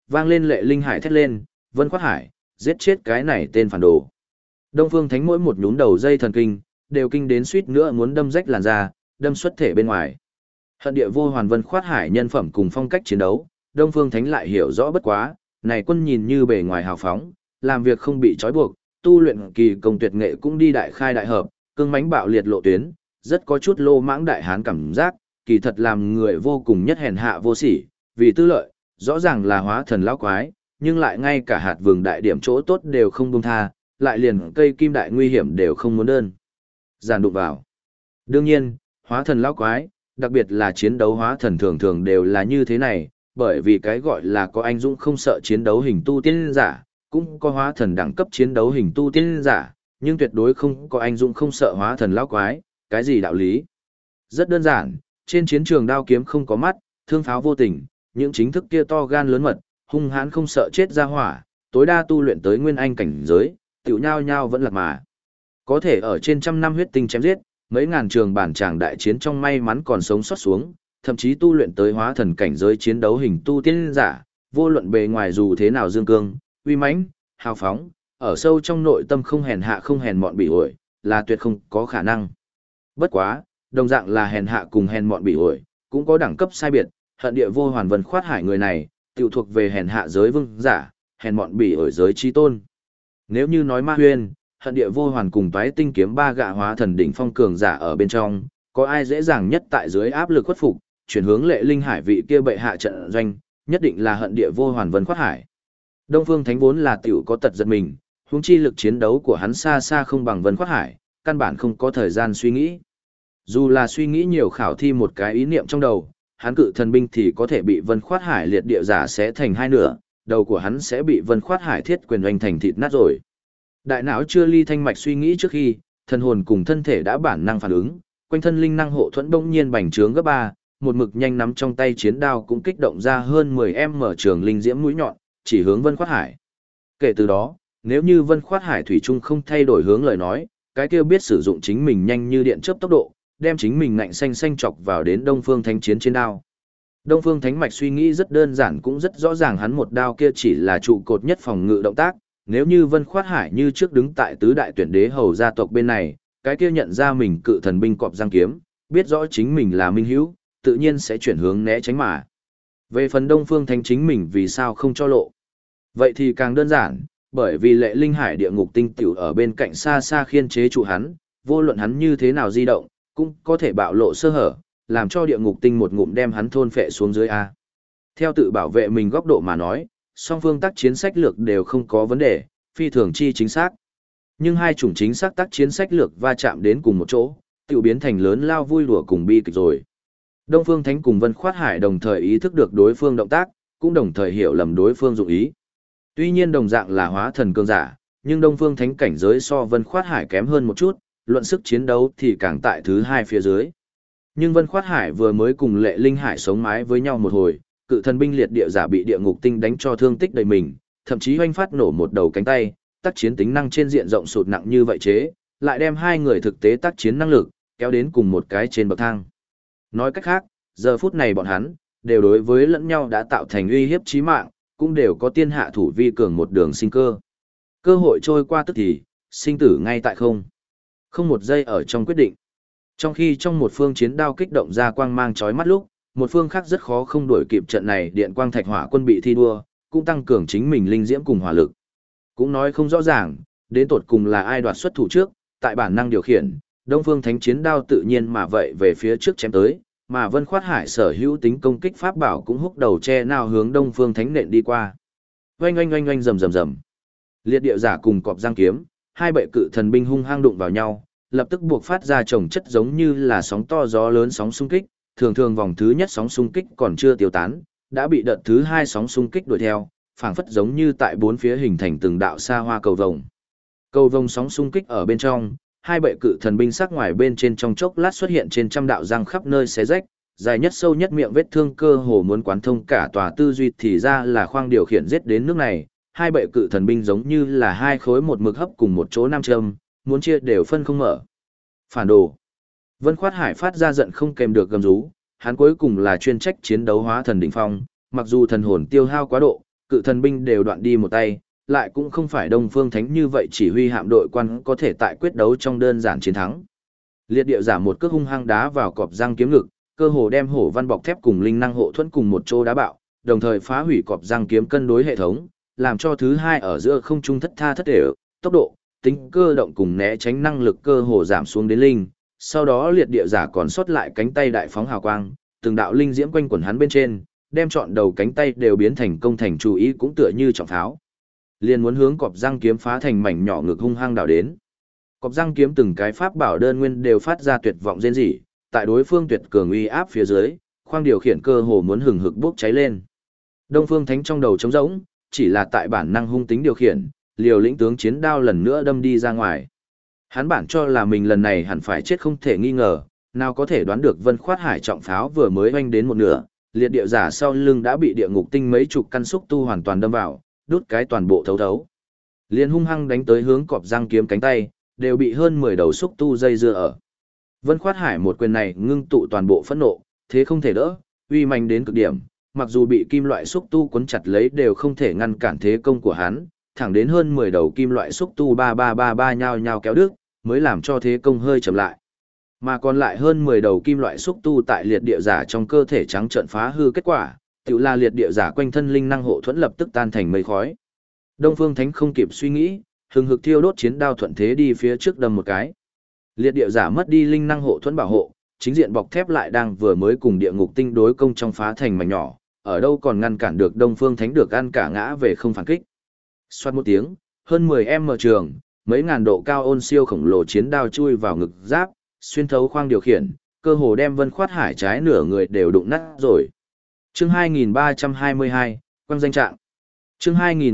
vang lên Lệ Linh Hải thét lên, Vân Khoát Hải, giết chết cái này tên phản đồ. Đông Phương Thánh mỗi một nhún đầu dây thần kinh, đều kinh đến suýt nữa muốn đâm rách làn da, đâm xuất thể bên ngoài. Hận địa vô hoàn Vân Khoát Hải nhân phẩm cùng phong cách chiến đấu, Đông Phương Thánh lại hiểu rõ bất quá, này quân nhìn như bề ngoài hào phóng, làm việc không bị trói buộc, tu luyện kỳ công tuyệt nghệ cũng đi đại khai đại hợp, cương mãnh bạo liệt lộ tuyến, rất có chút lô mãng đại hán cảm giác, kỳ thật làm người vô cùng nhất hèn hạ vô sỉ, vì tư lợi, rõ ràng là hóa thần lão quái, nhưng lại ngay cả hạt vừng đại điểm chỗ tốt đều không buông tha, lại liền cây kim đại nguy hiểm đều không muốn đơn giản đụng vào. Đương nhiên, hóa thần lão quái, đặc biệt là chiến đấu hóa thần thường thường đều là như thế này, bởi vì cái gọi là có anh dũng không sợ chiến đấu hình tu tiên giả, cũng có hóa thần đẳng cấp chiến đấu hình tu tiên giả, nhưng tuyệt đối không có anh dũng không sợ hóa thần lão quái, cái gì đạo lý? Rất đơn giản, trên chiến trường đao kiếm không có mắt, thương pháo vô tình, những chính thức kia to gan lớn mật, hung hãn không sợ chết ra hỏa, tối đa tu luyện tới nguyên anh cảnh giới, tiểu nhao nhao vẫn lạc mà. Có thể ở trên trăm năm huyết tinh chém giết, mấy ngàn trường bản tràng đại chiến trong may mắn còn sống sót xuống, thậm chí tu luyện tới hóa thần cảnh giới chiến đấu hình tu tiên giả, vô luận bề ngoài dù thế nào dương cương, uy mãnh, hào phóng, ở sâu trong nội tâm không hèn hạ không hèn mọn bị ổi, là tuyệt không có khả năng. Bất quá, đồng dạng là hèn hạ cùng hèn mọn bị ổi, cũng có đẳng cấp sai biệt, hận địa vô hoàn Vân Khoát Hải người này, tiểu thuộc về hèn hạ giới vương giả, hèn mọn bị ổi giới chi tôn. Nếu như nói Ma Huyên, hận địa vô hoàn cùng toái tinh kiếm ba gạ hóa thần đỉnh phong cường giả ở bên trong, có ai dễ dàng nhất tại dưới áp lực khuất phục, chuyển hướng Lệ Linh Hải vị kia bệ hạ trận doanh, nhất định là hận địa vô hoàn Vân Khoát Hải. Đông Phương Thánh vốn là tiểu có tật giật mình, huống chi lực chiến đấu của hắn xa xa không bằng Vân Khoát Hải, căn bản không có thời gian suy nghĩ. Dù là suy nghĩ nhiều khảo thi một cái ý niệm trong đầu, hắn cự thần binh thì có thể bị Vân Khoát Hải liệt địa giả xé thành hai nửa, đầu của hắn sẽ bị Vân Khoát Hải thiết quyền oanh thành thịt nát rồi. Đại não chưa ly thanh mạch suy nghĩ trước khi, thần hồn cùng thân thể đã bản năng phản ứng, quanh thân linh năng hộ thuẫn bỗng nhiên bành trướng gấp 3, một mực nhanh nắm trong tay chiến đao cũng kích động ra hơn 10m trường linh diễm mũi nhọn, chỉ hướng Vân Khoát Hải. Kể từ đó, nếu như Vân Khoát Hải thủy chung không thay đổi hướng lời nói, cái kia biết sử dụng chính mình nhanh như điện chớp tốc độ, đem chính mình ngạnh xanh xanh chọc vào đến Đông Phương Thánh chiến trên đao. Đông Phương Thánh mạch suy nghĩ rất đơn giản cũng rất rõ ràng hắn một đao kia chỉ là trụ cột nhất phòng ngự động tác, nếu như Vân Khoát Hải như trước đứng tại tứ đại tuyển đế hầu gia tộc bên này, cái kia nhận ra mình cự thần binh cọp giang kiếm, biết rõ chính mình là minh hữu, tự nhiên sẽ chuyển hướng né tránh mà. Về phần Đông Phương Thánh chính mình vì sao không cho lộ? Vậy thì càng đơn giản, bởi vì Lệ Linh Hải địa ngục tinh tiểu ở bên cạnh xa xa khiên chế trụ hắn, vô luận hắn như thế nào di động, cũng có thể bạo lộ sơ hở, làm cho địa ngục tinh một ngụm đem hắn thôn phệ xuống dưới A. Theo tự bảo vệ mình góc độ mà nói, song phương tác chiến sách lược đều không có vấn đề, phi thường chi chính xác. Nhưng hai chủng chính xác tác chiến sách lược va chạm đến cùng một chỗ, tiểu biến thành lớn lao vui đùa cùng bi kịch rồi. Đông Phương Thánh cùng Vân Khoát Hải đồng thời ý thức được đối phương động tác, cũng đồng thời hiểu lầm đối phương dụng ý. Tuy nhiên đồng dạng là hóa thần cường giả, nhưng Đông Phương Thánh cảnh giới so Vân Khoát Hải kém hơn một chút, luận sức chiến đấu thì càng tại thứ hai phía dưới. Nhưng Vân Khoát Hải vừa mới cùng Lệ Linh Hải sống mái với nhau một hồi, cự thần binh liệt địa giả bị địa ngục tinh đánh cho thương tích đầy mình, thậm chí hoanh phát nổ một đầu cánh tay, tác chiến tính năng trên diện rộng sụt nặng như vậy chế, lại đem hai người thực tế tác chiến năng lực kéo đến cùng một cái trên bậc thang. Nói cách khác, giờ phút này bọn hắn đều đối với lẫn nhau đã tạo thành uy hiếp chí mạng, cũng đều có tiên hạ thủ vi cường một đường sinh cơ. Cơ hội trôi qua tức thì, sinh tử ngay tại không. Không một giây ở trong quyết định. Trong khi trong một phương chiến đao kích động ra quang mang chói mắt lúc, một phương khác rất khó không đuổi kịp trận này điện quang thạch hỏa quân bị thi đua, cũng tăng cường chính mình linh diễm cùng hỏa lực. Cũng nói không rõ ràng, đến tột cùng là ai đoạt xuất thủ trước, tại bản năng điều khiển, Đông Phương Thánh chiến đao tự nhiên mà vậy về phía trước chém tới, mà Vân Khoát Hải sở hữu tính công kích pháp bảo cũng húc đầu che nào hướng Đông Phương Thánh nện đi qua. Oanh oanh oanh oanh rầm rầm rầm. Liệt địa giả cùng cọp giang kiếm, hai bệ cự thần binh hung hăng đụng vào nhau, lập tức buộc phát ra chồng chất giống như là sóng to gió lớn sóng xung kích, thường thường vòng thứ nhất sóng xung kích còn chưa tiêu tán, đã bị đợt thứ hai sóng xung kích đuổi theo, phảng phất giống như tại bốn phía hình thành từng đạo xa hoa cầu vồng. Cầu vồng sóng xung kích ở bên trong, hai bệ cự thần binh sắc ngoài bên trên trong chốc lát xuất hiện trên trăm đạo răng khắp nơi xé rách, dài nhất sâu nhất miệng vết thương cơ hồ muốn quán thông cả tòa tư duy thì ra là khoang điều khiển giết đến nước này, hai bệ cự thần binh giống như là hai khối một mực hấp cùng một chỗ nam châm, muốn chia đều phân không mở. Phản đồ. Vân Khoát Hải phát ra giận không kèm được gầm rú, hắn cuối cùng là chuyên trách chiến đấu hóa thần đỉnh phong, mặc dù thần hồn tiêu hao quá độ, cự thần binh đều đoạn đi một tay, lại cũng không phải Đông Phương Thánh như vậy chỉ huy hạm đội quan có thể tại quyết đấu trong đơn giản chiến thắng. Liệt địa giả một cước hung hăng đá vào cọp răng kiếm ngực, cơ hồ đem hổ văn bọc thép cùng linh năng hộ thuẫn cùng một chỗ đá bạo, đồng thời phá hủy cọp răng kiếm cân đối hệ thống, làm cho thứ hai ở giữa không trung thất tha thất đều, tốc độ, tính cơ động cùng né tránh năng lực cơ hồ giảm xuống đến linh. Sau đó liệt địa giả còn sót lại cánh tay đại phóng hào quang, từng đạo linh diễm quanh quẩn hắn bên trên, đem trọn đầu cánh tay đều biến thành công thành chú ý cũng tựa như trọng pháo. Liền muốn hướng cọp răng kiếm phá thành mảnh nhỏ ngực hung hăng đảo đến. Cọp răng kiếm từng cái pháp bảo đơn nguyên đều phát ra tuyệt vọng rên rỉ, tại đối phương tuyệt cường uy áp phía dưới, khoang điều khiển cơ hồ muốn hừng hực bốc cháy lên. Đông Phương Thánh trong đầu trống rỗng, chỉ là tại bản năng hung tính điều khiển, liều lĩnh tướng chiến đao lần nữa đâm đi ra ngoài. Hắn bản cho là mình lần này hẳn phải chết không thể nghi ngờ, nào có thể đoán được Vân Khoát Hải trọng pháo vừa mới oanh đến một nửa, liệt địa giả sau lưng đã bị địa ngục tinh mấy chục căn xúc tu hoàn toàn đâm vào, đút cái toàn bộ thấu thấu. Liền hung hăng đánh tới hướng cọp răng kiếm cánh tay, đều bị hơn 10 đầu xúc tu dây dưa ở. Vân Khoát Hải một quyền này ngưng tụ toàn bộ phẫn nộ, thế không thể đỡ, uy mạnh đến cực điểm, mặc dù bị kim loại xúc tu cuốn chặt lấy đều không thể ngăn cản thế công của hắn, thẳng đến hơn 10 đầu kim loại xúc tu ba nhao nhao kéo đứt, mới làm cho thế công hơi chậm lại. Mà còn lại hơn 10 đầu kim loại xúc tu tại liệt địa giả trong cơ thể trắng trợn phá hư kết quả, tiểu là liệt địa giả quanh thân linh năng hộ thuẫn lập tức tan thành mây khói. Đông Phương Thánh không kịp suy nghĩ, hừng hực thiêu đốt chiến đao thuận thế đi phía trước đâm một cái. Liệt địa giả mất đi linh năng hộ thuẫn bảo hộ, chính diện bọc thép lại đang vừa mới cùng địa ngục tinh đối công trong phá thành mảnh nhỏ, ở đâu còn ngăn cản được Đông Phương Thánh được ăn cả ngã về không phản kích. Xoát một tiếng, hơn 10m trường, mấy ngàn độ cao ôn siêu khổng lồ chiến đao chui vào ngực giáp, xuyên thấu khoang điều khiển, cơ hồ đem Vân Khoát Hải trái nửa người đều đụng nát rồi. Chương 2322, quang danh trạng. Chương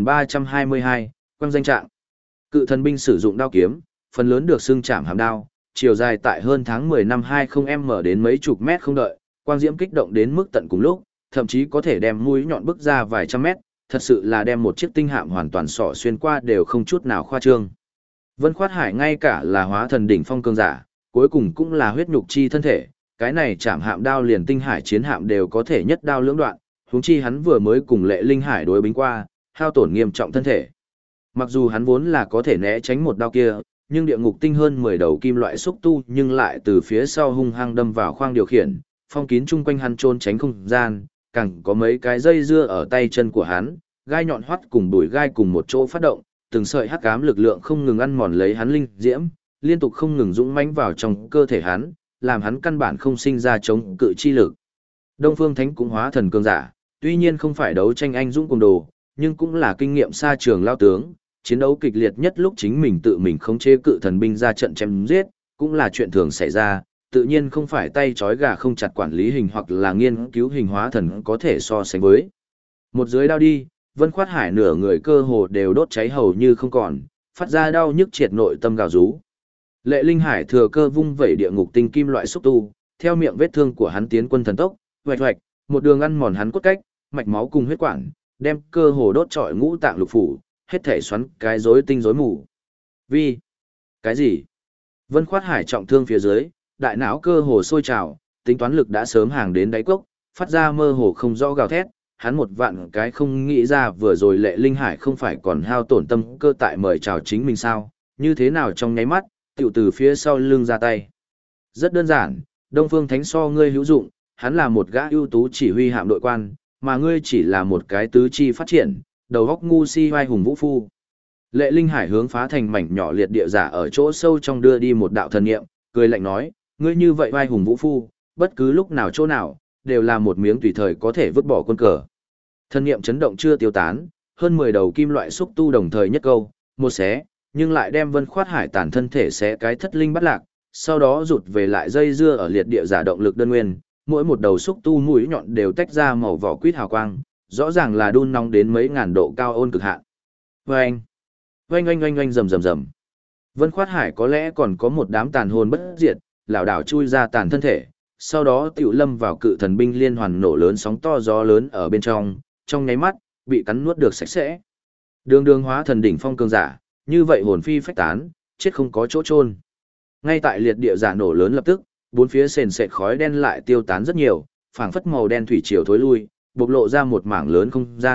2322, quang danh trạng. Cự thần binh sử dụng đao kiếm, phần lớn được xưng chạm hàm đao, chiều dài tại hơn tháng 10 năm 20m đến mấy chục mét không đợi, quang diễm kích động đến mức tận cùng lúc, thậm chí có thể đem mũi nhọn bức ra vài trăm mét, thật sự là đem một chiếc tinh hạm hoàn toàn xỏ xuyên qua đều không chút nào khoa trương. Vân Khoát Hải ngay cả là hóa thần đỉnh phong cường giả, cuối cùng cũng là huyết nhục chi thân thể, cái này chạm hạm đao liền tinh hải chiến hạm đều có thể nhất đao lưỡng đoạn, huống chi hắn vừa mới cùng Lệ Linh Hải đối bính qua, hao tổn nghiêm trọng thân thể. Mặc dù hắn vốn là có thể né tránh một đao kia, nhưng địa ngục tinh hơn 10 đầu kim loại xúc tu nhưng lại từ phía sau hung hăng đâm vào khoang điều khiển, phong kín chung quanh hắn trốn tránh không gian, càng có mấy cái dây dưa ở tay chân của hắn, gai nhọn hoắt cùng bùi gai cùng một chỗ phát động, từng sợi hắc ám lực lượng không ngừng ăn mòn lấy hắn linh diễm, liên tục không ngừng dũng mãnh vào trong cơ thể hắn, làm hắn căn bản không sinh ra chống cự chi lực. Đông Phương Thánh cũng hóa thần cường giả, tuy nhiên không phải đấu tranh anh dũng cùng đồ, nhưng cũng là kinh nghiệm xa trường lao tướng, chiến đấu kịch liệt nhất lúc chính mình tự mình khống chế cự thần binh ra trận chém giết, cũng là chuyện thường xảy ra, tự nhiên không phải tay trói gà không chặt quản lý hình hoặc là nghiên cứu hình hóa thần có thể so sánh với. Một dưới đao đi, Vân Khoát Hải nửa người cơ hồ đều đốt cháy hầu như không còn, phát ra đau nhức triệt nội tâm gào rú. Lệ Linh Hải thừa cơ vung vẩy địa ngục tinh kim loại xúc tu, theo miệng vết thương của hắn tiến quân thần tốc, hoạch hoạch, một đường ăn mòn hắn cốt cách, mạch máu cùng huyết quản, đem cơ hồ đốt trọi ngũ tạng lục phủ, hết thể xoắn cái rối tinh rối mù. Vì cái gì? Vân Khoát Hải trọng thương phía dưới, đại não cơ hồ sôi trào, tính toán lực đã sớm hàng đến đáy cốc, phát ra mơ hồ không rõ gào thét, hắn một vạn cái không nghĩ ra vừa rồi Lệ Linh Hải không phải còn hao tổn tâm cơ tại mời chào chính mình sao, như thế nào trong nháy mắt, tiểu từ phía sau lưng ra tay. Rất đơn giản, Đông Phương Thánh so ngươi hữu dụng, hắn là một gã ưu tú chỉ huy hạm đội quan, mà ngươi chỉ là một cái tứ chi phát triển, đầu góc ngu si vai hùng vũ phu. Lệ Linh Hải hướng phá thành mảnh nhỏ liệt địa giả ở chỗ sâu trong đưa đi một đạo thần niệm, cười lạnh nói, ngươi như vậy vai hùng vũ phu, bất cứ lúc nào chỗ nào, đều là một miếng tùy thời có thể vứt bỏ quân cờ. Thần niệm chấn động chưa tiêu tán, hơn 10 đầu kim loại xúc tu đồng thời nhất câu, một xé, nhưng lại đem Vân Khoát Hải tàn thân thể xé cái thất linh bắt lạc, sau đó rụt về lại dây dưa ở liệt địa giả động lực đơn nguyên, mỗi một đầu xúc tu mũi nhọn đều tách ra màu vỏ quýt hào quang, rõ ràng là đun nóng đến mấy ngàn độ cao ôn cực hạn. Oanh, oanh oanh oanh oanh rầm rầm rầm. Vân Khoát Hải có lẽ còn có một đám tàn hồn bất diệt, lảo đảo chui ra tàn thân thể, sau đó tiểu lâm vào cự thần binh liên hoàn nổ lớn sóng to gió lớn ở bên trong nháy mắt, bị cắn nuốt được sạch sẽ. Đường đường hóa thần đỉnh phong cường giả, như vậy hồn phi phách tán, chết không có chỗ chôn. Ngay tại liệt địa giả nổ lớn lập tức, bốn phía sền sệt khói đen lại tiêu tán rất nhiều, phảng phất màu đen thủy triều thối lui, bộc lộ ra một mảng lớn không gian,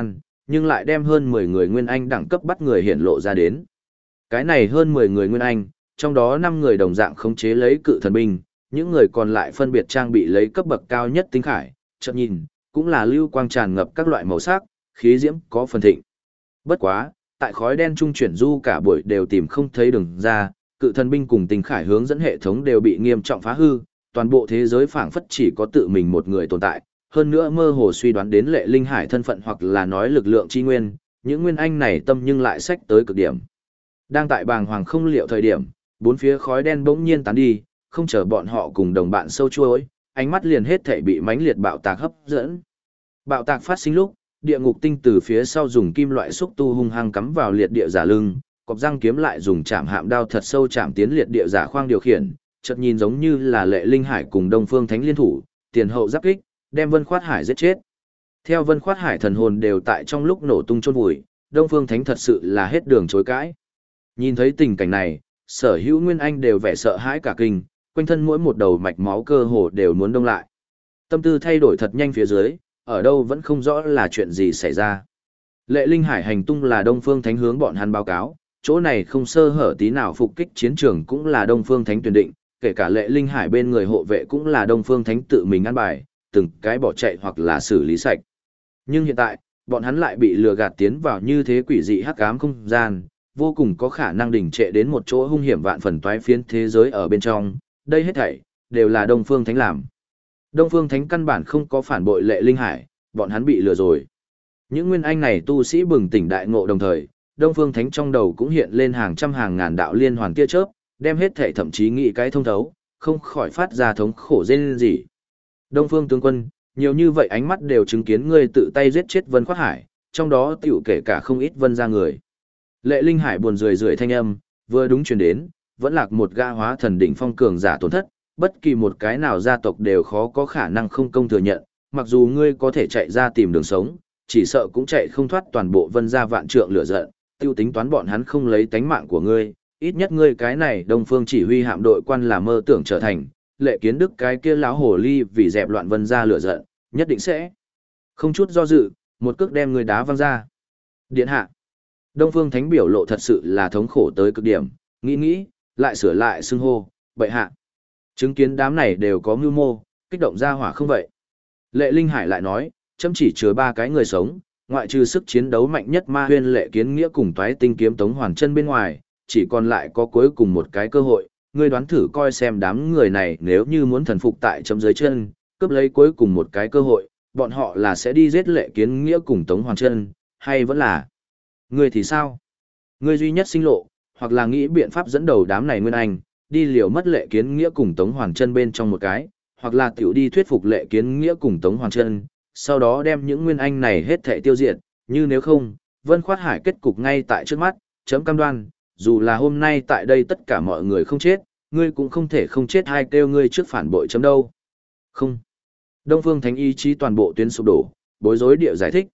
nhưng lại đem hơn 10 người Nguyên Anh đẳng cấp bắt người hiện lộ ra đến. Cái này hơn 10 người Nguyên Anh, trong đó 5 người đồng dạng khống chế lấy cự thần binh, những người còn lại phân biệt trang bị lấy cấp bậc cao nhất tinh khải, chợt nhìn, cũng là lưu quang tràn ngập các loại màu sắc, khí diễm có phần thịnh. Bất quá, tại khói đen trung chuyển du cả buổi đều tìm không thấy đường ra, cự thần binh cùng tinh khải hướng dẫn hệ thống đều bị nghiêm trọng phá hư, toàn bộ thế giới phảng phất chỉ có tự mình một người tồn tại, hơn nữa mơ hồ suy đoán đến Lệ Linh Hải thân phận hoặc là nói lực lượng chi nguyên, những nguyên anh này tâm nhưng lại sách tới cực điểm. Đang tại bàng hoàng không liệu thời điểm, bốn phía khói đen bỗng nhiên tán đi, không chờ bọn họ cùng đồng bạn sâu chuối, ánh mắt liền hết thảy bị mãnh liệt bạo tạc hấp dẫn. Bạo tạc phát sinh lúc, địa ngục tinh từ phía sau dùng kim loại xúc tu hung hăng cắm vào liệt địa giả lưng, cọp răng kiếm lại dùng chạm hạm đao thật sâu chạm tiến liệt địa giả khoang điều khiển, chợt nhìn giống như là Lệ Linh Hải cùng Đông Phương Thánh liên thủ, tiền hậu giáp kích, đem Vân Khoát Hải giết chết. Theo Vân Khoát Hải thần hồn đều tại trong lúc nổ tung chôn vùi, Đông Phương Thánh thật sự là hết đường chối cãi. Nhìn thấy tình cảnh này, sở hữu Nguyên Anh đều vẻ sợ hãi cả kinh, quanh thân mỗi một đầu mạch máu cơ hồ đều muốn đông lại. Tâm tư thay đổi thật nhanh phía dưới, ở đâu vẫn không rõ là chuyện gì xảy ra. Lệ Linh Hải hành tung là Đông Phương Thánh hướng bọn hắn báo cáo, chỗ này không sơ hở tí nào, phục kích chiến trường cũng là Đông Phương Thánh tuyển định, kể cả Lệ Linh Hải bên người hộ vệ cũng là Đông Phương Thánh tự mình ăn bài, từng cái bỏ chạy hoặc là xử lý sạch. Nhưng hiện tại, bọn hắn lại bị lừa gạt tiến vào như thế quỷ dị hắc ám không gian, vô cùng có khả năng đình trệ đến một chỗ hung hiểm vạn phần toái phiến thế giới ở bên trong, đây hết thảy đều là Đông Phương Thánh làm. Đông Phương Thánh căn bản không có phản bội Lệ Linh Hải, bọn hắn bị lừa rồi. Những nguyên anh này tu sĩ bừng tỉnh đại ngộ đồng thời, Đông Phương Thánh trong đầu cũng hiện lên hàng trăm hàng ngàn đạo liên hoàn tia chớp, đem hết thảy thậm chí nghĩ cái thông thấu, không khỏi phát ra thống khổ rên rỉ. Đông Phương tướng quân, nhiều như vậy ánh mắt đều chứng kiến ngươi tự tay giết chết Vân Khoát Hải, trong đó tiểu kể cả không ít Vân gia người. Lệ Linh Hải buồn rười rượi thanh âm, vừa đúng truyền đến, vẫn lạc một gã hóa thần đỉnh phong cường giả tổn thất, bất kỳ một cái nào gia tộc đều khó có khả năng không công thừa nhận, mặc dù ngươi có thể chạy ra tìm đường sống, chỉ sợ cũng chạy không thoát toàn bộ Vân gia vạn trượng lửa giận, tiêu tính toán bọn hắn không lấy tánh mạng của ngươi, ít nhất ngươi cái này Đông Phương chỉ huy hạm đội quan là mơ tưởng trở thành, Lệ Kiến Đức cái kia lão hồ ly vì dẹp loạn Vân gia lửa giận, nhất định sẽ không chút do dự, một cước đem ngươi đá văng ra. Điện hạ. Đông Phương Thánh biểu lộ thật sự là thống khổ tới cực điểm, nghĩ, lại sửa lại xưng hô, bệ hạ. Chứng kiến đám này đều có mưu mô, kích động ra hỏa không vậy. Lệ Linh Hải lại nói, chấm chỉ chứa 3 cái người sống, ngoại trừ sức chiến đấu mạnh nhất Ma Huyên Lệ Kiến Nghĩa cùng Toái Tinh Kiếm Tống Hoàn Chân bên ngoài, chỉ còn lại có cuối cùng một cái cơ hội, ngươi đoán thử coi xem đám người này nếu như muốn thần phục tại chấm dưới chân, cướp lấy cuối cùng một cái cơ hội, bọn họ là sẽ đi giết Lệ Kiến Nghĩa cùng Tống Hoàn Chân, hay vẫn là ngươi thì sao? Ngươi duy nhất sinh lộ, hoặc là nghĩ biện pháp dẫn đầu đám này Nguyên Anh, đi liều mất Lệ Kiến Nghĩa cùng Tống Hoàn Chân bên trong một cái, hoặc là tiểu đi thuyết phục Lệ Kiến Nghĩa cùng Tống Hoàn Chân, sau đó đem những Nguyên Anh này hết thảy tiêu diệt, như nếu không, Vân Khoát Hải kết cục ngay tại trước mắt, chấm cam đoan, dù là hôm nay tại đây tất cả mọi người không chết, ngươi cũng không thể không chết, hay kêu ngươi trước phản bội chấm đâu. Không. Đông Phương Thánh ý chí toàn bộ tuyến sụp đổ, bối rối địa giải thích,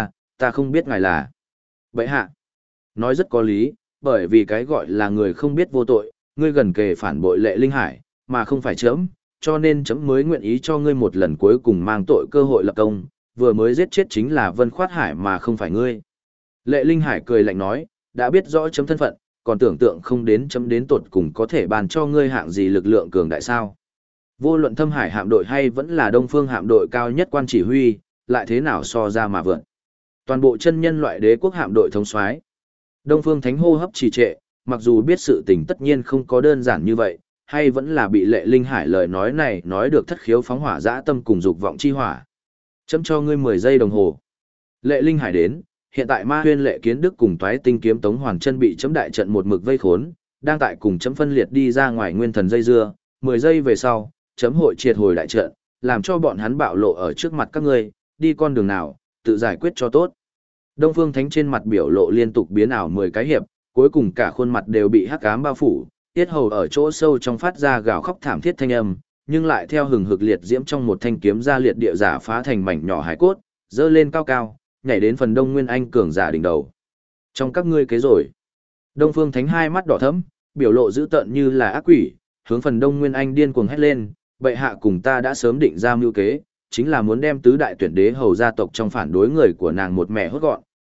ta không biết ngài là bệ hạ. Nói rất có lý, bởi vì cái gọi là người không biết vô tội, ngươi gần kề phản bội Lệ Linh Hải, mà không phải chấm, cho nên chấm mới nguyện ý cho ngươi một lần cuối cùng mang tội cơ hội lập công, vừa mới giết chết chính là Vân Khoát Hải mà không phải ngươi. Lệ Linh Hải cười lạnh nói, đã biết rõ chấm thân phận, còn tưởng tượng không đến chấm đến tột cùng có thể bàn cho ngươi hạng gì lực lượng cường đại sao. Vô luận Thâm Hải hạm đội hay vẫn là Đông Phương hạm đội cao nhất quan chỉ huy, lại thế nào so ra mà vượn. Toàn bộ chân nhân loại đế quốc hạm đội thống soái. Đông Phương Thánh hô hấp trì trệ, mặc dù biết sự tình tất nhiên không có đơn giản như vậy, hay vẫn là bị Lệ Linh Hải lời nói này nói được thất khiếu phóng hỏa dã tâm cùng dục vọng chi hỏa. Chấm cho ngươi 10 giây đồng hồ. Lệ Linh Hải đến, hiện tại Ma Huyên Lệ Kiến Đức cùng Toái Tinh Kiếm Tống Hoàn Chân bị chấm đại trận một mực vây khốn, đang tại cùng chấm phân liệt đi ra ngoài nguyên thần dây dưa, 10 giây về sau, chấm hội triệt hồi đại trận, làm cho bọn hắn bạo lộ ở trước mặt các ngươi, đi con đường nào, tự giải quyết cho tốt. Đông Phương Thánh trên mặt biểu lộ liên tục biến ảo 10 cái hiệp, cuối cùng cả khuôn mặt đều bị hắc ám bao phủ, tiết hầu ở chỗ sâu trong phát ra gào khóc thảm thiết thanh âm, nhưng lại theo hừng hực liệt diễm trong một thanh kiếm ra liệt địa giả phá thành mảnh nhỏ hải cốt, dơ lên cao cao, nhảy đến phần Đông Nguyên Anh cường giả đỉnh đầu. Trong các ngươi kế rồi. Đông Phương Thánh hai mắt đỏ thẫm, biểu lộ dữ tợn như là ác quỷ, hướng phần Đông Nguyên Anh điên cuồng hét lên, bệ hạ cùng ta đã sớm định ra mưu kế, chính là muốn đem tứ đại tuyển đế hầu gia tộc trong phản đối người của nàng một mẹ hốt gọn,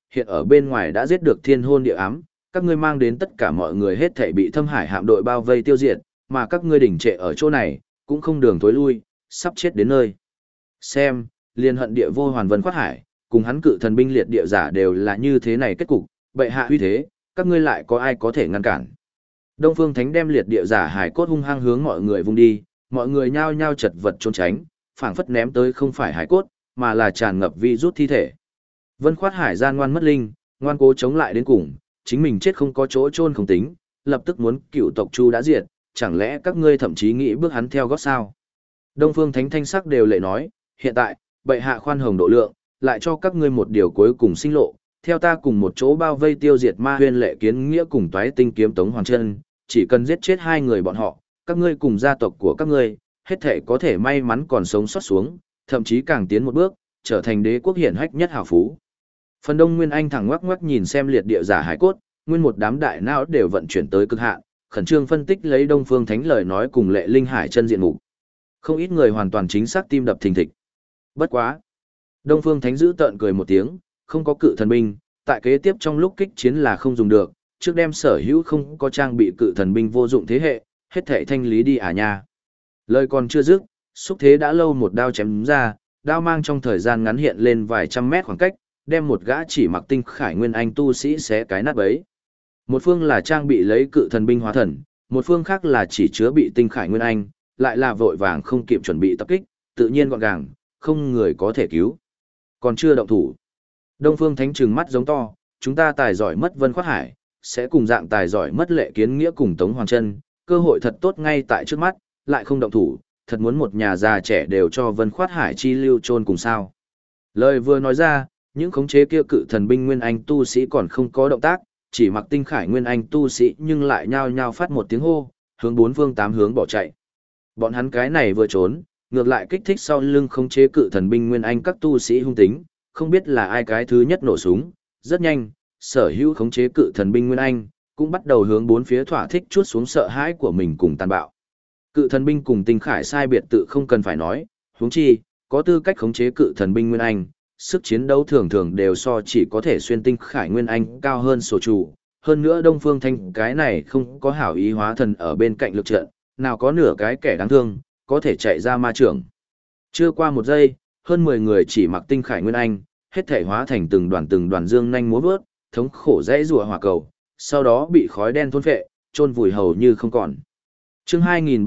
hiện ở bên ngoài đã giết được thiên hôn địa ám, các ngươi mang đến tất cả mọi người hết thảy bị Thâm Hải hạm đội bao vây tiêu diệt, mà các ngươi đỉnh trệ ở chỗ này, cũng không đường tối lui, sắp chết đến nơi. Xem, liên hận địa vô hoàn vân khoát hải, cùng hắn cự thần binh liệt địa giả đều là như thế này kết cục, bệ hạ uy thế, các ngươi lại có ai có thể ngăn cản. Đông Phương Thánh đem liệt địa giả hải cốt hung hăng hướng mọi người vung đi, mọi người nhao nhao chật vật trốn tránh, phảng phất ném tới không phải hải cốt, mà là tràn ngập vi rút thi thể. Vân khoát hải gian ngoan mất linh, ngoan cố chống lại đến cùng, chính mình chết không có chỗ chôn không tính, lập tức muốn cựu tộc Chu đã diệt, chẳng lẽ các ngươi thậm chí nghĩ bước hắn theo gót sao? Đông Phương Thánh thanh sắc đều lệ nói, hiện tại, bệ hạ khoan hồng độ lượng, lại cho các ngươi một điều cuối cùng sinh lộ, theo ta cùng một chỗ bao vây tiêu diệt Ma Huyên Lệ Kiến Nghĩa cùng Toái Tinh Kiếm Tống Hoàng Chân, chỉ cần giết chết hai người bọn họ, các ngươi cùng gia tộc của các ngươi, hết thể có thể may mắn còn sống sót xuống, thậm chí càng tiến một bước, trở thành đế quốc hiển hách nhất hào phú. Phần Đông Nguyên Anh thẳng ngoắc ngoắc nhìn xem liệt địa giả hải cốt, nguyên một đám đại não đều vận chuyển tới cực hạn, khẩn trương phân tích lấy Đông Phương Thánh lời nói cùng Lệ Linh Hải chân diện mục. Không ít người hoàn toàn chính xác tim đập thình thịch. Bất quá, Đông Phương Thánh giữ tợn cười một tiếng, không có cự thần binh, tại kế tiếp trong lúc kích chiến là không dùng được, trước đem sở hữu không có trang bị cự thần binh vô dụng thế hệ, hết thảy thanh lý đi à nha. Lời còn chưa dứt, xúc thế đã lâu một đao chém ra, đao mang trong thời gian ngắn hiện lên vài trăm mét khoảng cách, đem một gã chỉ mặc tinh khải nguyên anh tu sĩ xé cái nát bấy. Một phương là trang bị lấy cự thần binh hóa thần, một phương khác là chỉ chứa bị tinh khải nguyên anh, lại là vội vàng không kịp chuẩn bị tập kích, tự nhiên gọn gàng, không người có thể cứu. Còn chưa động thủ. Đông Phương Thánh trừng mắt giống to, chúng ta tài giỏi mất Vân Khoát Hải, sẽ cùng dạng tài giỏi mất Lệ Kiến Nghĩa cùng Tống Hoàng Chân, cơ hội thật tốt ngay tại trước mắt, lại không động thủ, thật muốn một nhà già trẻ đều cho Vân Khoát Hải chi lưu chôn cùng sao. Lời vừa nói ra, những khống chế kia cự thần binh nguyên anh tu sĩ còn không có động tác, chỉ mặc tinh khải nguyên anh tu sĩ nhưng lại nhao nhao phát một tiếng hô, hướng bốn phương tám hướng bỏ chạy. Bọn hắn cái này vừa trốn, ngược lại kích thích sau lưng khống chế cự thần binh nguyên anh các tu sĩ hung tính, không biết là ai cái thứ nhất nổ súng, rất nhanh, sở hữu khống chế cự thần binh nguyên anh cũng bắt đầu hướng bốn phía thỏa thích chuốt xuống sợ hãi của mình cùng tàn bạo. Cự thần binh cùng tinh khải sai biệt tự không cần phải nói, huống chi có tư cách khống chế cự thần binh nguyên anh, sức chiến đấu thường thường đều so chỉ có thể xuyên tinh khải nguyên anh cao hơn sổ chủ. Hơn nữa Đông Phương Thanh cái này không có hảo ý hóa thần ở bên cạnh lực trận, nào có nửa cái kẻ đáng thương có thể chạy ra ma trưởng. Chưa qua một giây, hơn 10 người chỉ mặc tinh khải nguyên anh, hết thể hóa thành từng đoàn dương nhanh múa vớt, thống khổ dãy rùa hỏa cầu, sau đó bị khói đen thôn phệ, chôn vùi hầu như không còn. Chương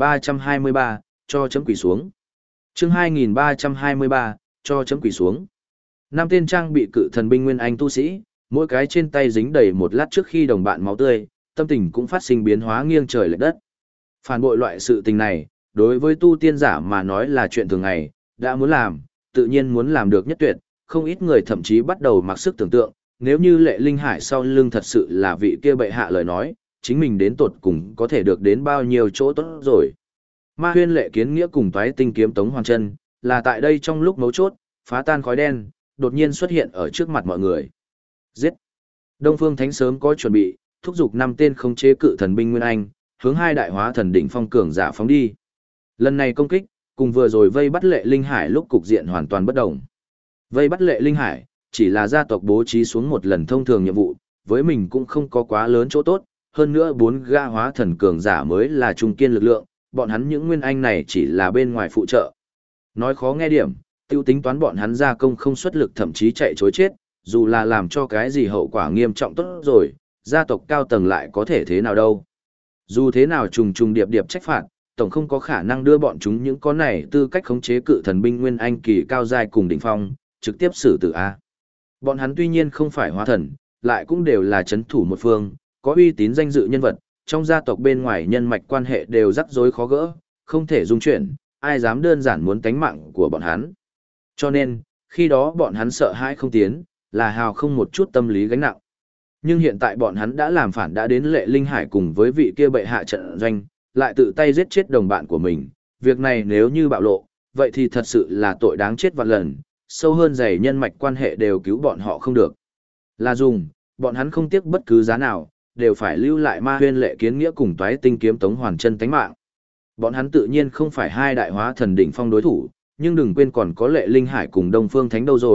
2323, cho chấm quỳ xuống. Chương 2323, cho chấm quỳ xuống. Năm tên trang bị cự thần binh nguyên anh tu sĩ, mỗi cái trên tay dính đầy một lát trước khi đồng bạn máu tươi, tâm tình cũng phát sinh biến hóa nghiêng trời lệch đất. Phản bội loại sự tình này, đối với tu tiên giả mà nói là chuyện thường ngày, đã muốn làm, tự nhiên muốn làm được nhất tuyệt, không ít người thậm chí bắt đầu mặc sức tưởng tượng, nếu như Lệ Linh Hải sau lưng thật sự là vị kia bệ hạ lời nói, chính mình đến tột cùng có thể được đến bao nhiêu chỗ tốt rồi. Ma Huyên Lệ Kiến Nghĩa cùng Toái Tinh Kiếm Tống Hoàng Chân, là tại đây trong lúc mấu chốt, phá tan khói đen, đột nhiên xuất hiện ở trước mặt mọi người. Giết! Đông Phương Thánh sớm có chuẩn bị, thúc giục 5 tên khống chế cự thần binh nguyên anh, hướng hai đại hóa thần đỉnh phong cường giả phóng đi. Lần này công kích, cùng vừa rồi vây bắt Lệ Linh Hải lúc cục diện hoàn toàn bất động. Vây bắt Lệ Linh Hải, chỉ là gia tộc bố trí xuống một lần thông thường nhiệm vụ, với mình cũng không có quá lớn chỗ tốt, hơn nữa 4 gã hóa thần cường giả mới là trung kiên lực lượng, bọn hắn những nguyên anh này chỉ là bên ngoài phụ trợ. Nói khó nghe điểm, tiêu tính toán bọn hắn gia công không xuất lực thậm chí chạy chối chết, dù là làm cho cái gì hậu quả nghiêm trọng tốt rồi, gia tộc cao tầng lại có thể thế nào đâu. Dù thế nào trùng trùng điệp điệp trách phạt, tổng không có khả năng đưa bọn chúng những con này tư cách khống chế cự thần binh nguyên anh kỳ cao giai cùng đỉnh phong, trực tiếp xử tử A. Bọn hắn tuy nhiên không phải hóa thần, lại cũng đều là chấn thủ một phương, có uy tín danh dự nhân vật, trong gia tộc bên ngoài nhân mạch quan hệ đều rắc rối khó gỡ, không thể dung chuyển, ai dám đơn giản muốn tánh mạng của bọn hắn. Cho nên, khi đó bọn hắn sợ hãi không tiến, là hào không một chút tâm lý gánh nặng. Nhưng hiện tại bọn hắn đã làm phản đã đến Lệ Linh Hải cùng với vị kia bệ hạ trận doanh, lại tự tay giết chết đồng bạn của mình, việc này nếu như bạo lộ, vậy thì thật sự là tội đáng chết vạn lần, sâu hơn dày nhân mạch quan hệ đều cứu bọn họ không được. Là dùng, bọn hắn không tiếc bất cứ giá nào, đều phải lưu lại Ma Huyên Lệ Kiến Nghĩa cùng Toái Tinh Kiếm Tống Hoàn Chân tánh mạng. Bọn hắn tự nhiên không phải hai đại hóa thần đỉnh phong đối thủ, nhưng đừng quên còn có Lệ Linh Hải cùng Đông Phương Thánh đâu rồi,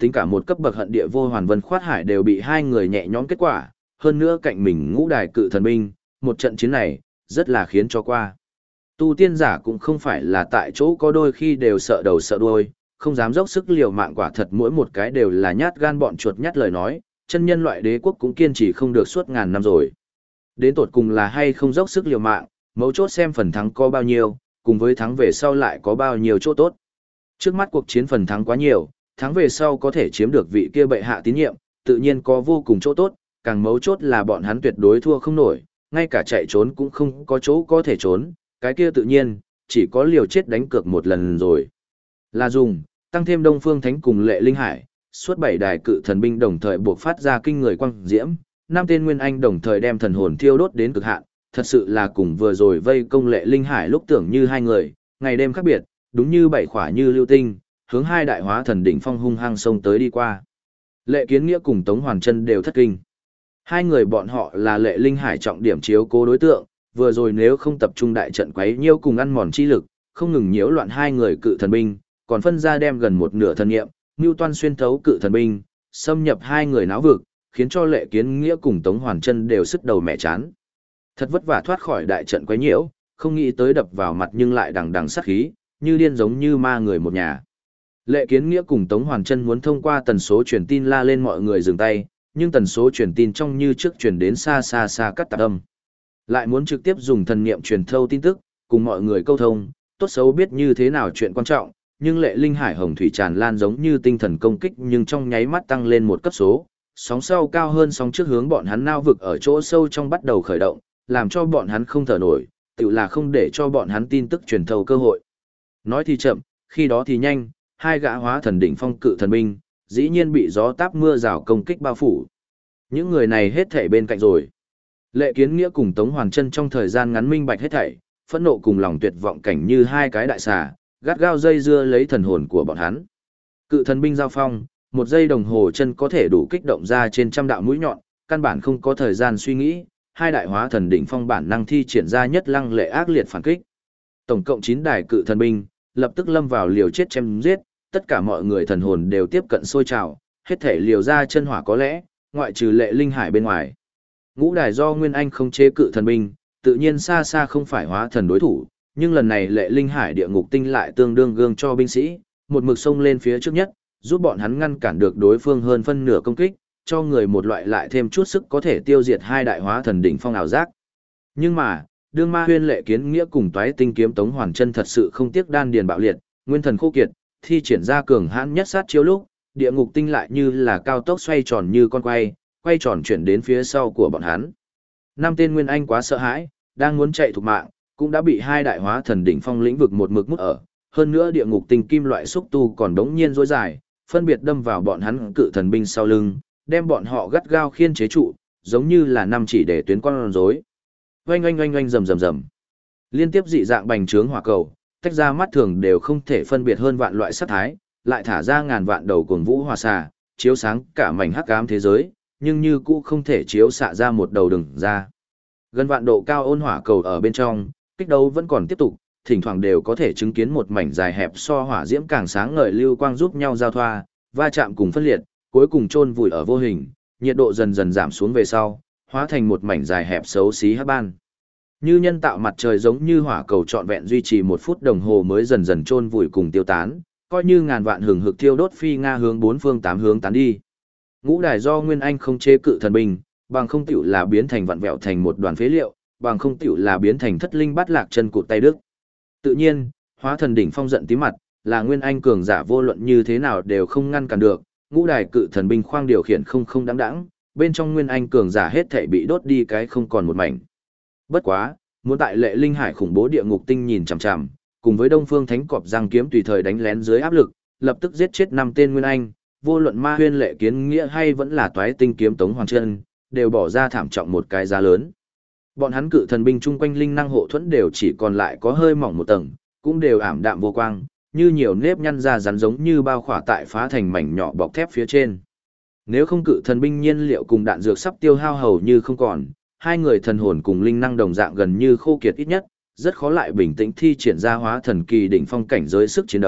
tính cả một cấp bậc hận địa vô hoàn vân khoát hải đều bị hai người nhẹ nhõm kết quả, hơn nữa cạnh mình ngũ đài cự thần binh, một trận chiến này, rất là khiến cho qua. Tu tiên giả cũng không phải là tại chỗ có đôi khi đều sợ đầu sợ đuôi, không dám dốc sức liều mạng quả thật mỗi một cái đều là nhát gan bọn chuột nhát lời nói, chân nhân loại đế quốc cũng kiên trì không được suốt ngàn năm rồi. Đến tột cùng là hay không dốc sức liều mạng, mấu chốt xem phần thắng có bao nhiêu, cùng với thắng về sau lại có bao nhiêu chỗ tốt. Trước mắt cuộc chiến phần thắng quá nhiều, thắng về sau có thể chiếm được vị kia bệ hạ tín nhiệm, tự nhiên có vô cùng chỗ tốt, càng mấu chốt là bọn hắn tuyệt đối thua không nổi, ngay cả chạy trốn cũng không có chỗ có thể trốn, cái kia tự nhiên, chỉ có liều chết đánh cược một lần rồi. Là dùng, tăng thêm Đông Phương Thánh cùng Lệ Linh Hải, suốt 7 đài cự thần binh đồng thời buộc phát ra kinh người quang diễm, 5 tên Nguyên Anh đồng thời đem thần hồn thiêu đốt đến cực hạn, thật sự là cùng vừa rồi vây công Lệ Linh Hải lúc tưởng như hai người, ngày đêm khác biệt, đúng như bảy khỏa như lưu tinh, hướng hai đại hóa thần đỉnh phong hung hăng xông tới đi qua. Lệ Kiến Nghĩa cùng Tống Hoàn Chân đều thất kinh. Hai người bọn họ là Lệ Linh Hải trọng điểm chiếu cố đối tượng, vừa rồi nếu không tập trung đại trận quấy nhiễu cùng ăn mòn chi lực, không ngừng nhiễu loạn hai người cự thần binh, còn phân ra đem gần một nửa thần niệm, Nưu Toan xuyên thấu cự thần binh, xâm nhập hai người náo vực, khiến cho Lệ Kiến Nghĩa cùng Tống Hoàn Chân đều sức đầu mẹ chán. Thật vất vả thoát khỏi đại trận quấy nhiễu, không nghĩ tới đập vào mặt nhưng lại đằng đằng sát khí, như điên giống như ma người một nhà. Lệ Kiến Nghĩa cùng Tống Hoàn Chân muốn thông qua tần số truyền tin la lên mọi người dừng tay, nhưng tần số truyền tin trong như trước truyền đến xa xa xa cắt tạp âm. Lại muốn trực tiếp dùng thần niệm truyền thâu tin tức, cùng mọi người câu thông, tốt xấu biết như thế nào chuyện quan trọng, nhưng Lệ Linh Hải hồng thủy tràn lan giống như tinh thần công kích nhưng trong nháy mắt tăng lên một cấp số, sóng sau cao hơn sóng trước hướng bọn hắn nao vực ở chỗ sâu trong bắt đầu khởi động, làm cho bọn hắn không thở nổi, tự là không để cho bọn hắn tin tức truyền thâu cơ hội. Nói thì chậm, khi đó thì nhanh, hai gã hóa thần đỉnh phong cự thần binh, dĩ nhiên bị gió táp mưa rào công kích bao phủ. Những người này hết thảy bên cạnh rồi. Lệ Kiến Nghĩa cùng Tống Hoàn Chân trong thời gian ngắn minh bạch hết thảy, phẫn nộ cùng lòng tuyệt vọng cảnh như hai cái đại xà, gắt gao dây dưa lấy thần hồn của bọn hắn. Cự thần binh giao phong, một giây đồng hồ chân có thể đủ kích động ra trên trăm đạo mũi nhọn, căn bản không có thời gian suy nghĩ, hai đại hóa thần đỉnh phong bản năng thi triển ra nhất lăng lệ ác liệt phản kích. Tổng cộng 9 đài cự thần binh, lập tức lâm vào liều chết chém giết, tất cả mọi người thần hồn đều tiếp cận sôi trào, hết thể liều ra chân hỏa có lẽ, ngoại trừ Lệ Linh Hải bên ngoài. Ngũ đài do Nguyên Anh không chế cự thần binh, tự nhiên xa xa không phải hóa thần đối thủ, nhưng lần này Lệ Linh Hải địa ngục tinh lại tương đương gương cho binh sĩ, một mực xông lên phía trước nhất, giúp bọn hắn ngăn cản được đối phương hơn phân nửa công kích, cho người một loại lại thêm chút sức có thể tiêu diệt hai đại hóa thần đỉnh phong ảo giác. Nhưng mà, đương Ma Huyên Lệ Kiến Nghĩa cùng Toái Tinh kiếm Tống Hoàn Chân thật sự không tiếc đan điền bạo liệt, nguyên thần khô kiệt, thi triển ra cường hãn nhất sát chiếu lúc, địa ngục tinh lại như là cao tốc xoay tròn như con quay tròn chuyển đến phía sau của bọn hắn. Năm tên Nguyên Anh quá sợ hãi, đang muốn chạy thục mạng, cũng đã bị hai đại hóa thần đỉnh phong lĩnh vực một mực mút ở, hơn nữa địa ngục tinh kim loại xúc tu còn đống nhiên rối dài, phân biệt đâm vào bọn hắn cự thần binh sau lưng, đem bọn họ gắt gao khiên chế trụ, giống như là năm chỉ để tuyến con rối. Oanh oanh oanh oanh rầm rầm rầm. Liên tiếp dị dạng bành trướng hỏa cầu, tách ra mắt thường đều không thể phân biệt hơn vạn loại sát thái, lại thả ra ngàn vạn đầu cuồng vũ hỏa xà, chiếu sáng cả mảnh hắc ám thế giới, nhưng như cũ không thể chiếu xạ ra một đầu đường ra. Gần vạn độ cao ôn hỏa cầu ở bên trong, kích đấu vẫn còn tiếp tục, thỉnh thoảng đều có thể chứng kiến một mảnh dài hẹp so hỏa diễm càng sáng ngời lưu quang giúp nhau giao thoa, va chạm cùng phân liệt, cuối cùng chôn vùi ở vô hình, nhiệt độ dần dần giảm xuống về sau, hóa thành một mảnh dài hẹp xấu xí hắc ban. Như nhân tạo mặt trời giống như hỏa cầu trọn vẹn duy trì 1 phút đồng hồ mới dần dần chôn vùi cùng tiêu tán, coi như ngàn vạn hừng hực thiêu đốt phi nga hướng bốn phương tám hướng tán đi. Ngũ đài do Nguyên Anh không chế cự thần binh, bằng không tiểu là biến thành vặn vẹo thành một đoàn phế liệu, bằng không tiểu là biến thành thất linh bát lạc chân cụt tay đức. Tự nhiên, hóa thần đỉnh phong giận tí mặt, là Nguyên Anh cường giả vô luận như thế nào đều không ngăn cản được, ngũ đài cự thần binh khoang điều khiển không đáng đáng, bên trong Nguyên Anh cường giả hết thảy bị đốt đi cái không còn một mảnh. Bất quá, muốn tại Lệ Linh Hải khủng bố địa ngục tinh nhìn chằm chằm, cùng với Đông Phương Thánh Cọp Giang kiếm tùy thời đánh lén dưới áp lực, lập tức giết chết 5 tên Nguyên Anh, vô luận Ma Huyên Lệ Kiến Nghĩa hay vẫn là Toái Tinh kiếm Tống Hoàn Chân, đều bỏ ra thảm trọng một cái giá lớn. Bọn hắn cự thần binh chung quanh linh năng hộ thuẫn đều chỉ còn lại có hơi mỏng một tầng, cũng đều ảm đạm vô quang, như nhiều nếp nhăn ra rắn giống như bao khỏa tại phá thành mảnh nhỏ bọc thép phía trên. Nếu không cự thần binh nhiên liệu cùng đạn dược sắp tiêu hao hầu như không còn, hai người thần hồn cùng linh năng đồng dạng gần như khô kiệt ít nhất, rất khó lại bình tĩnh thi triển ra hóa thần kỳ đỉnh phong cảnh giới sức chiến đấu,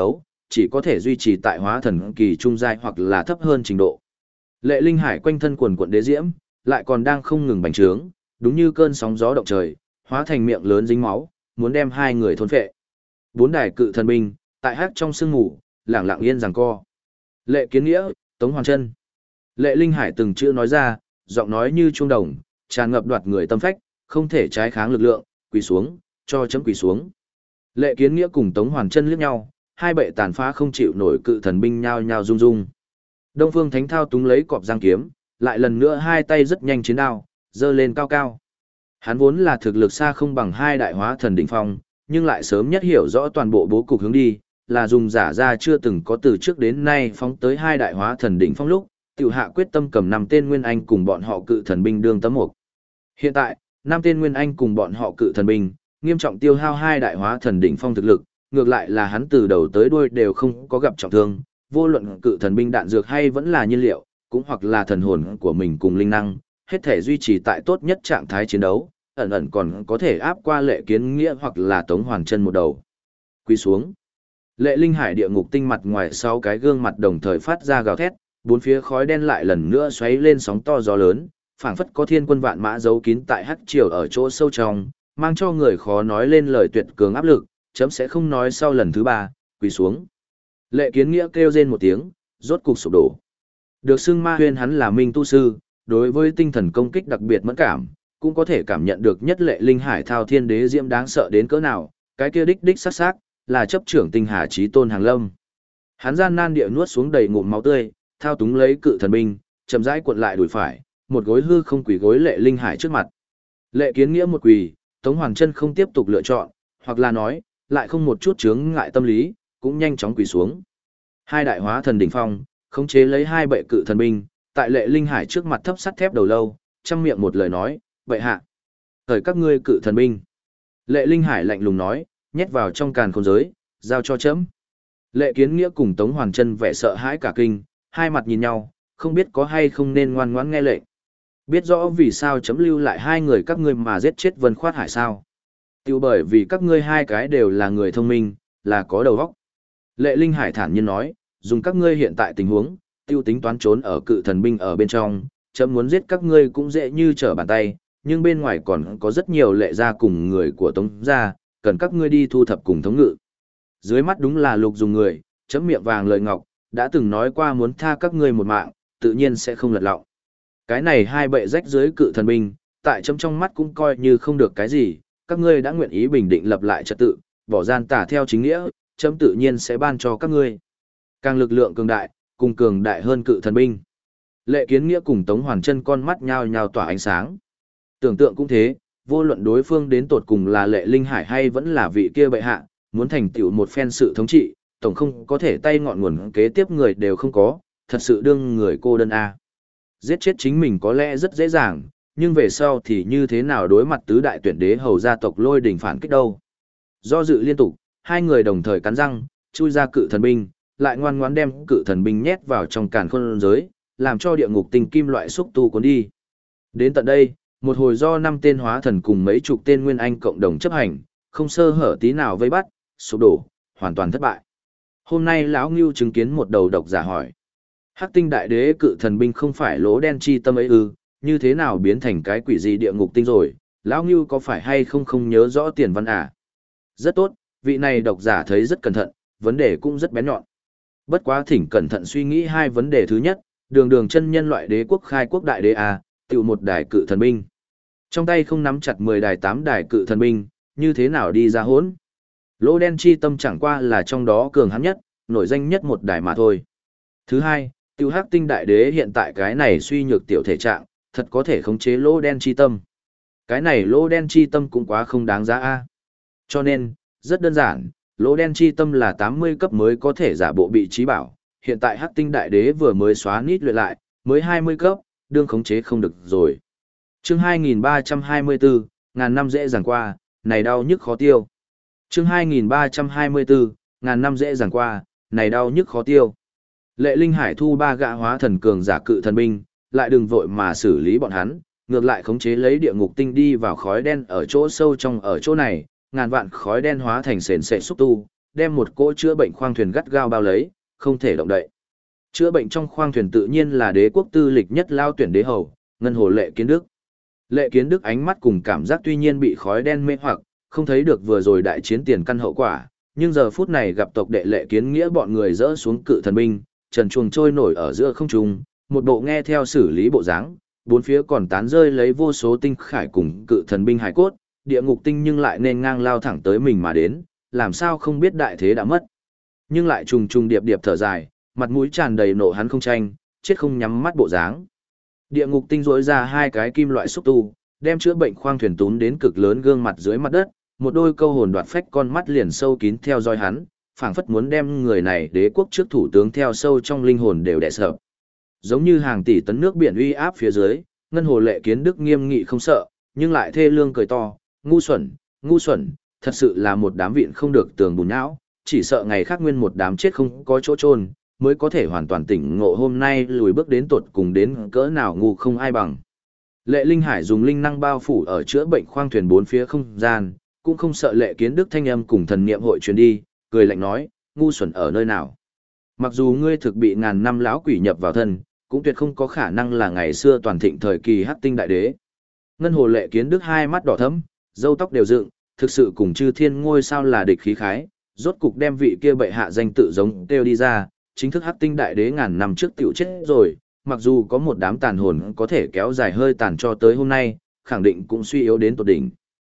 chỉ có thể duy trì tại hóa thần kỳ trung giai hoặc là thấp hơn trình độ. Lệ Linh Hải quanh thân quần quận đế diễm, lại còn đang không ngừng bành trướng, đúng như cơn sóng gió động trời, hóa thành miệng lớn dính máu, muốn đem hai người thôn phệ. Bốn đài cự thần binh, tại hắc trong sương ngủ, lẳng lặng yên giằng co. Lệ Kiến Nghĩa, Tống Hoàn Chân. Lệ Linh Hải từng chữ nói ra, giọng nói như chuông đồng, tràn ngập đoạt người tâm phách, không thể trái kháng lực lượng, quỳ xuống, cho chấm quỳ xuống. Lệ Kiến Nghĩa cùng Tống Hoàn Chân liếc nhau, hai bệ tàn phá không chịu nổi cự thần binh nhao nhao rung rung. Đông Phương Thánh thao túng lấy cọp giang kiếm, lại lần nữa hai tay rất nhanh chiến đao, giơ lên cao cao. Hắn vốn là thực lực xa không bằng hai đại hóa thần đỉnh phong, nhưng lại sớm nhất hiểu rõ toàn bộ bố cục hướng đi, là dùng giả ra chưa từng có từ trước đến nay phóng tới hai đại hóa thần đỉnh phong lúc, tiểu hạ quyết tâm cầm 5 tên nguyên anh cùng bọn họ cự thần binh đương tấm mục. Hiện tại, 5 tên nguyên anh cùng bọn họ cự thần binh, nghiêm trọng tiêu hao hai đại hóa thần đỉnh phong thực lực, ngược lại là hắn từ đầu tới đuôi đều không có gặp trọng thương, vô luận cự thần binh đạn dược hay vẫn là nhiên liệu, cũng hoặc là thần hồn của mình cùng linh năng, hết thể duy trì tại tốt nhất trạng thái chiến đấu, ẩn ẩn còn có thể áp qua Lệ Kiến Nghĩa hoặc là Tống Hoàn Chân một đầu. Quỳ xuống. Lệ Linh Hải địa ngục tinh mặt ngoài sau cái gương mặt đồng thời phát ra gào thét, bốn phía khói đen lại lần nữa xoáy lên sóng to gió lớn, phảng phất có thiên quân vạn mã giấu kín tại hắc triều ở chỗ sâu trong, mang cho người khó nói lên lời tuyệt cường áp lực, chấm sẽ không nói sau lần thứ 3, quỳ xuống. Lệ Kiến Nghĩa kêu rên một tiếng, rốt cục sụp đổ. Được xưng Ma Huyên hắn là minh tu sư, đối với tinh thần công kích đặc biệt mẫn cảm, cũng có thể cảm nhận được nhất Lệ Linh Hải thao thiên đế diễm đáng sợ đến cỡ nào, cái kia đích sắc sắc, là chấp trưởng tinh hà chí tôn hàng lâm. Hắn gian nan địa nuốt xuống đầy ngụm máu tươi, thao túng lấy cự thần binh, chậm rãi cuộn lại đùi phải, một gối hư không quỳ gối Lệ Linh Hải trước mặt. Lệ Kiến Nghĩa một quỳ, Tống Hoàn Chân không tiếp tục lựa chọn, hoặc là nói, lại không một chút chướng ngại tâm lý, cũng nhanh chóng quỳ xuống. Hai đại hóa thần đỉnh phong, khống chế lấy hai bệ cự thần binh, tại Lệ Linh Hải trước mặt thấp sắt thép đầu lâu, trăm miệng một lời nói, "Vậy hạ, thời các ngươi cự thần binh." Lệ Linh Hải lạnh lùng nói, nhét vào trong càn khôn giới, giao cho chấm. Lệ Kiến Nghĩa cùng Tống Hoàn Chân vẻ sợ hãi cả kinh, hai mặt nhìn nhau, không biết có hay không nên ngoan ngoãn nghe lệnh. Biết rõ vì sao chấm lưu lại hai người các ngươi mà giết chết Vân Khoát Hải sao? Tiêu bởi vì các ngươi hai cái đều là người thông minh, là có đầu óc. Lệ Linh Hải thản nhiên nói, dùng các ngươi hiện tại tình huống, tiêu tính toán trốn ở cự thần binh ở bên trong, chấm muốn giết các ngươi cũng dễ như trở bàn tay, nhưng bên ngoài còn có rất nhiều Lệ gia cùng người của Tống gia, cần các ngươi đi thu thập cùng thống ngự. Dưới mắt đúng là lục dùng người, chấm miệng vàng lời ngọc, đã từng nói qua muốn tha các ngươi một mạng, tự nhiên sẽ không lật lọng. Cái này hai bệ rách dưới cự thần binh, tại chấm trong mắt cũng coi như không được cái gì, các ngươi đã nguyện ý bình định lập lại trật tự, bỏ gian tà theo chính nghĩa, chấm tự nhiên sẽ ban cho các ngươi. Càng lực lượng cường đại, cùng cường đại hơn cự thần binh. Lệ Kiến Nghĩa cùng Tống Hoàn Chân con mắt nhao nhao tỏa ánh sáng. Tưởng tượng cũng thế, vô luận đối phương đến tột cùng là Lệ Linh Hải hay vẫn là vị kia bệ hạ, muốn thành tựu một phen sự thống trị, tổng không có thể tay ngọn nguồn kế tiếp người đều không có, thật sự đương người cô đơn a. Giết chết chính mình có lẽ rất dễ dàng, nhưng về sau thì như thế nào đối mặt tứ đại tuyển đế hầu gia tộc Lôi Đình phản kích đâu. Do dự liên tục, hai người đồng thời cắn răng, chui ra cự thần binh, lại ngoan ngoãn đem cự thần binh nhét vào trong càn khôn giới, làm cho địa ngục tinh kim loại xúc tu cuốn đi. Đến tận đây, một hồi do 5 tên hóa thần cùng mấy chục tên nguyên anh cộng đồng chấp hành, không sơ hở tí nào vây bắt, sụp đổ, hoàn toàn thất bại. Hôm nay lão Ngưu chứng kiến một đầu độc giả hỏi: Hắc tinh đại đế cự thần binh không phải lỗ đen chi tâm ấy ư, như thế nào biến thành cái quỷ gì địa ngục tinh rồi, lão Ngưu có phải hay không nhớ rõ tiền văn à? Rất tốt, vị này độc giả thấy rất cẩn thận, vấn đề cũng rất bén nhọn. Bất quá thỉnh cẩn thận suy nghĩ hai vấn đề. Thứ nhất, đường chân nhân loại đế quốc khai quốc đại đế à, tiểu một đài cự thần binh. Trong tay không nắm chặt 10 đài 8 đài cự thần binh, như thế nào đi ra hỗn? Lỗ đen chi tâm chẳng qua là trong đó cường hãn nhất, nổi danh nhất một đài mà thôi. Thứ hai, tiêu hắc tinh đại đế hiện tại cái này suy nhược tiểu thể trạng, thật có thể khống chế lỗ đen chi tâm. Cái này lỗ đen chi tâm cũng quá không đáng giá a. Cho nên, rất đơn giản, lỗ đen chi tâm là 80 cấp mới có thể giả bộ bị trí bảo, hiện tại hắc tinh đại đế vừa mới xóa nít luyện lại, mới 20 cấp, đương khống chế không được rồi. Chương 2324, ngàn năm dễ dàng qua, này đau nhức khó tiêu. Chương 2324, ngàn năm dễ dàng qua, này đau nhức khó tiêu. Lệ Linh Hải thu 3 gã hóa thần cường giả cự thần binh, lại đừng vội mà xử lý bọn hắn, ngược lại khống chế lấy địa ngục tinh đi vào khói đen ở chỗ sâu trong ở chỗ này, ngàn vạn khói đen hóa thành sền sệt xúc tu, đem một cỗ chữa bệnh khoang thuyền gắt gao bao lấy, không thể động đậy. Chữa bệnh trong khoang thuyền tự nhiên là đế quốc tư lịch nhất lao tuyển đế hầu, Ngân Hồ Lệ Kiến Đức. Lệ Kiến Đức ánh mắt cùng cảm giác tuy nhiên bị khói đen mê hoặc, không thấy được vừa rồi đại chiến tiền căn hậu quả, nhưng giờ phút này gặp tộc đệ Lệ Kiến Nghĩa bọn người dỡ xuống cự thần binh, trần chuồng trôi nổi ở giữa không trung, một bộ nghe theo xử lý bộ dáng, bốn phía còn tán rơi lấy vô số tinh khải cùng cự thần binh hải cốt, địa ngục tinh nhưng lại nên ngang lao thẳng tới mình mà đến, làm sao không biết đại thế đã mất. Nhưng lại trùng trùng điệp điệp thở dài, mặt mũi tràn đầy nộ hắn không tranh, chết không nhắm mắt bộ dáng. Địa ngục tinh rỗi ra hai cái kim loại xúc tu, đem chữa bệnh khoang thuyền tún đến cực lớn gương mặt dưới mặt đất, một đôi câu hồn đoạt phách con mắt liền sâu kín theo dõi hắn, phảng phất muốn đem người này đế quốc trước thủ tướng theo sâu trong linh hồn đều đè sợ. Giống như hàng tỷ tấn nước biển uy áp phía dưới, Ngân Hồ Lệ Kiến Đức nghiêm nghị không sợ, nhưng lại thê lương cười to, ngu xuẩn, thật sự là một đám vịn không được tường bùn não, chỉ sợ ngày khác nguyên một đám chết không có chỗ chôn mới có thể hoàn toàn tỉnh ngộ hôm nay lùi bước đến tột cùng đến cỡ nào ngu không ai bằng. Lệ Linh Hải dùng linh năng bao phủ ở chữa bệnh khoang thuyền bốn phía không gian, cũng không sợ Lệ Kiến Đức thanh âm cùng thần niệm hội truyền đi, cười lạnh nói, ngu xuẩn ở nơi nào? Mặc dù ngươi thực bị ngàn năm lão quỷ nhập vào thân, cũng tuyệt không có khả năng là ngày xưa toàn thịnh thời kỳ Hắc Tinh đại đế. Ngân Hồ Lệ Kiến Đức hai mắt đỏ thẫm, râu tóc đều dựng, thực sự cùng chư thiên ngôi sao là địch khí khái, rốt cục đem vị kia bệ hạ danh tự giống kêu đi ra, chính thức Hắc Tinh đại đế ngàn năm trước tiểu chết rồi, mặc dù có một đám tàn hồn có thể kéo dài hơi tàn cho tới hôm nay, khẳng định cũng suy yếu đến tột đỉnh.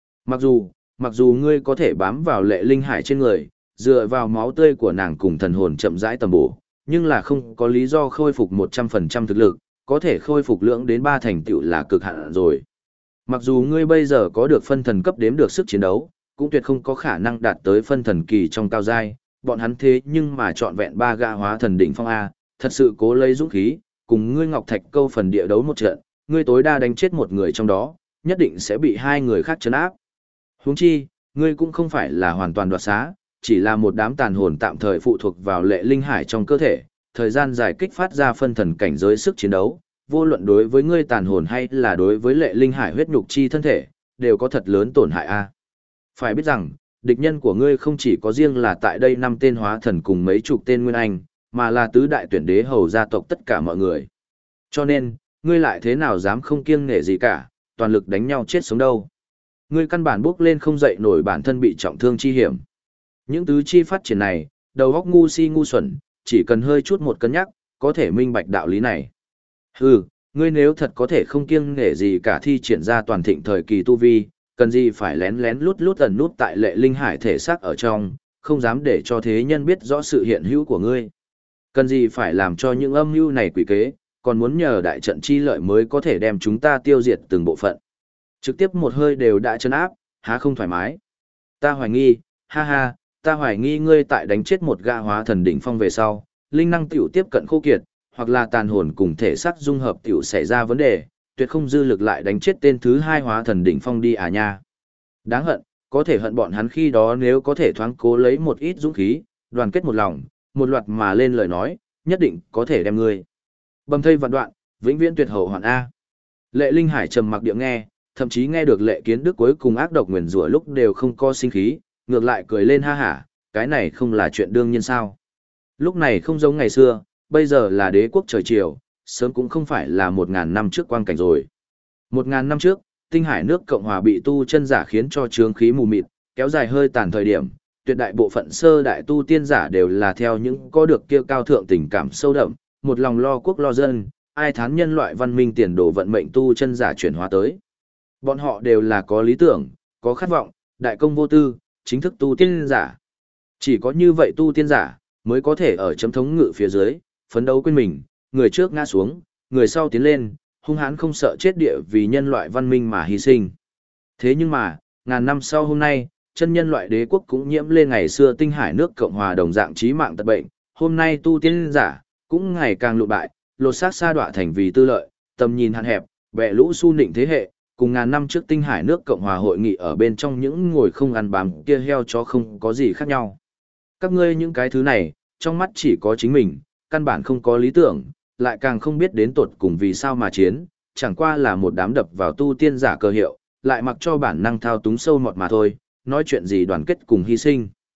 Mặc dù ngươi có thể bám vào Lệ Linh Hải trên người, dựa vào máu tươi của nàng cùng thần hồn chậm rãi tầm bổ, nhưng là không có lý do khôi phục 100% thực lực, có thể khôi phục lượng đến 3 thành tựu là cực hạn rồi. Mặc dù ngươi bây giờ có được phân thần cấp đếm được sức chiến đấu, cũng tuyệt không có khả năng đạt tới phân thần kỳ trong cao giai, bọn hắn thế nhưng mà chọn vẹn 3 gã hóa thần đỉnh phong A, thật sự cố lấy dũng khí, cùng ngươi Ngọc Thạch câu phần địa đấu một trận, ngươi tối đa đánh chết một người trong đó, nhất định sẽ bị hai người khác trấn áp. Huống chi, ngươi cũng không phải là hoàn toàn đoạt xá, chỉ là một đám tàn hồn tạm thời phụ thuộc vào Lệ Linh Hải trong cơ thể, thời gian dài kích phát ra phân thần cảnh giới sức chiến đấu, vô luận đối với ngươi tàn hồn hay là đối với Lệ Linh Hải huyết nhục chi thân thể, đều có thật lớn tổn hại a. Phải biết rằng, địch nhân của ngươi không chỉ có riêng là tại đây 5 tên hóa thần cùng mấy chục tên nguyên anh, mà là tứ đại tuyển đế hầu gia tộc tất cả mọi người. Cho nên, ngươi lại thế nào dám không kiêng nể gì cả, toàn lực đánh nhau chết sống đâu. Ngươi căn bản bước lên không dậy nổi bản thân bị trọng thương chi hiểm. Những tứ chi phát triển này, đầu óc ngu si ngu xuẩn, chỉ cần hơi chút một cân nhắc, có thể minh bạch đạo lý này. Hừ, ngươi nếu thật có thể không kiêng nể gì cả thi triển ra toàn thịnh thời kỳ tu vi, cần gì phải lén lén lút lút ẩn nút tại Lệ Linh Hải thể xác ở trong, không dám để cho thế nhân biết rõ sự hiện hữu của ngươi. Cần gì phải làm cho những âm mưu này quỷ kế, còn muốn nhờ đại trận chi lợi mới có thể đem chúng ta tiêu diệt từng bộ phận. Trực tiếp một hơi đều đã chấn áp, há không thoải mái. Ta hoài nghi, ha ha, ta hoài nghi ngươi tại đánh chết một gã hóa thần đỉnh phong về sau, linh năng tiểu tiếp cận khô kiệt, hoặc là tàn hồn cùng thể xác dung hợp tiểu xảy ra vấn đề, tuyệt không dư lực lại đánh chết tên thứ 2 hóa thần đỉnh phong đi à nha. Đáng hận, có thể hận bọn hắn khi đó nếu có thể thoáng cố lấy một ít dũng khí, đoàn kết một lòng, một loạt mà lên lời nói, nhất định có thể đem ngươi bầm thây vạn đoạn, vĩnh viễn tuyệt hậu hoạn a. Lệ Linh Hải trầm mặc địa nghe, thậm chí nghe được Lệ Kiến Đức cuối cùng ác độc nguyền rủa lúc đều không có sinh khí, ngược lại cười lên ha hả, cái này không là chuyện đương nhiên sao? Lúc này không giống ngày xưa, bây giờ là đế quốc trời chiều, sớm cũng không phải là 1000 năm trước quang cảnh rồi. 1000 năm trước, Tinh Hải nước Cộng hòa bị tu chân giả khiến cho chướng khí mù mịt, kéo dài hơi tàn thời điểm, tuyệt đại bộ phận sơ đại tu tiên giả đều là theo những có được kia cao thượng tình cảm sâu đậm, một lòng lo quốc lo dân, ai thán nhân loại văn minh tiền đồ vận mệnh tu chân giả chuyển hóa tới. Bọn họ đều là có lý tưởng, có khát vọng, đại công vô tư, chính thức tu tiên giả. Chỉ có như vậy tu tiên giả, mới có thể ở chấm thống ngự phía dưới, phấn đấu quên mình, người trước ngã xuống, người sau tiến lên, hung hãn không sợ chết địa vì nhân loại văn minh mà hy sinh. Thế nhưng mà, ngàn năm sau hôm nay, chân nhân loại đế quốc cũng nhiễm lên ngày xưa Tinh Hải nước Cộng hòa đồng dạng chí mạng tật bệnh, hôm nay tu tiên giả, cũng ngày càng lụ bại, lột xác sa đọa thành vì tư lợi, tầm nhìn hạn hẹp, bẻ lũ su nịnh thế hệ, cùng ngàn năm trước Tinh Hải nước Cộng hòa hội nghị ở bên trong những ngồi không ăn bám kia heo chó không có gì khác nhau. Các ngươi những cái thứ này, trong mắt chỉ có chính mình, căn bản không có lý tưởng, lại càng không biết đến tột cùng vì sao mà chiến, chẳng qua là một đám đập vào tu tiên giả cơ hiệu, lại mặc cho bản năng thao túng sâu mọt mà thôi, nói chuyện gì đoàn kết cùng hy sinh.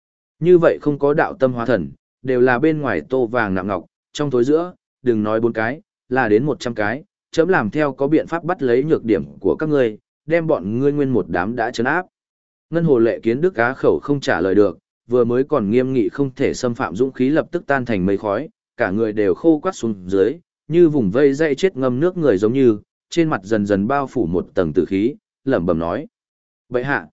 Như vậy không có đạo tâm hóa thần, đều là bên ngoài tô vàng nạm ngọc, trong tối giữa, đừng nói 4 cái, là đến 100 cái, chấm làm theo có biện pháp bắt lấy nhược điểm của các ngươi, đem bọn ngươi nguyên một đám đã trấn áp. Ngân Hồ Lệ Kiến Đức á khẩu không trả lời được, vừa mới còn nghiêm nghị không thể xâm phạm dũng khí lập tức tan thành mây khói, cả người đều khô quắt xuống dưới, như vùng vây dây chết ngâm nước người giống như, trên mặt dần dần bao phủ một tầng tử khí, lẩm bẩm nói: "Bệ hạ,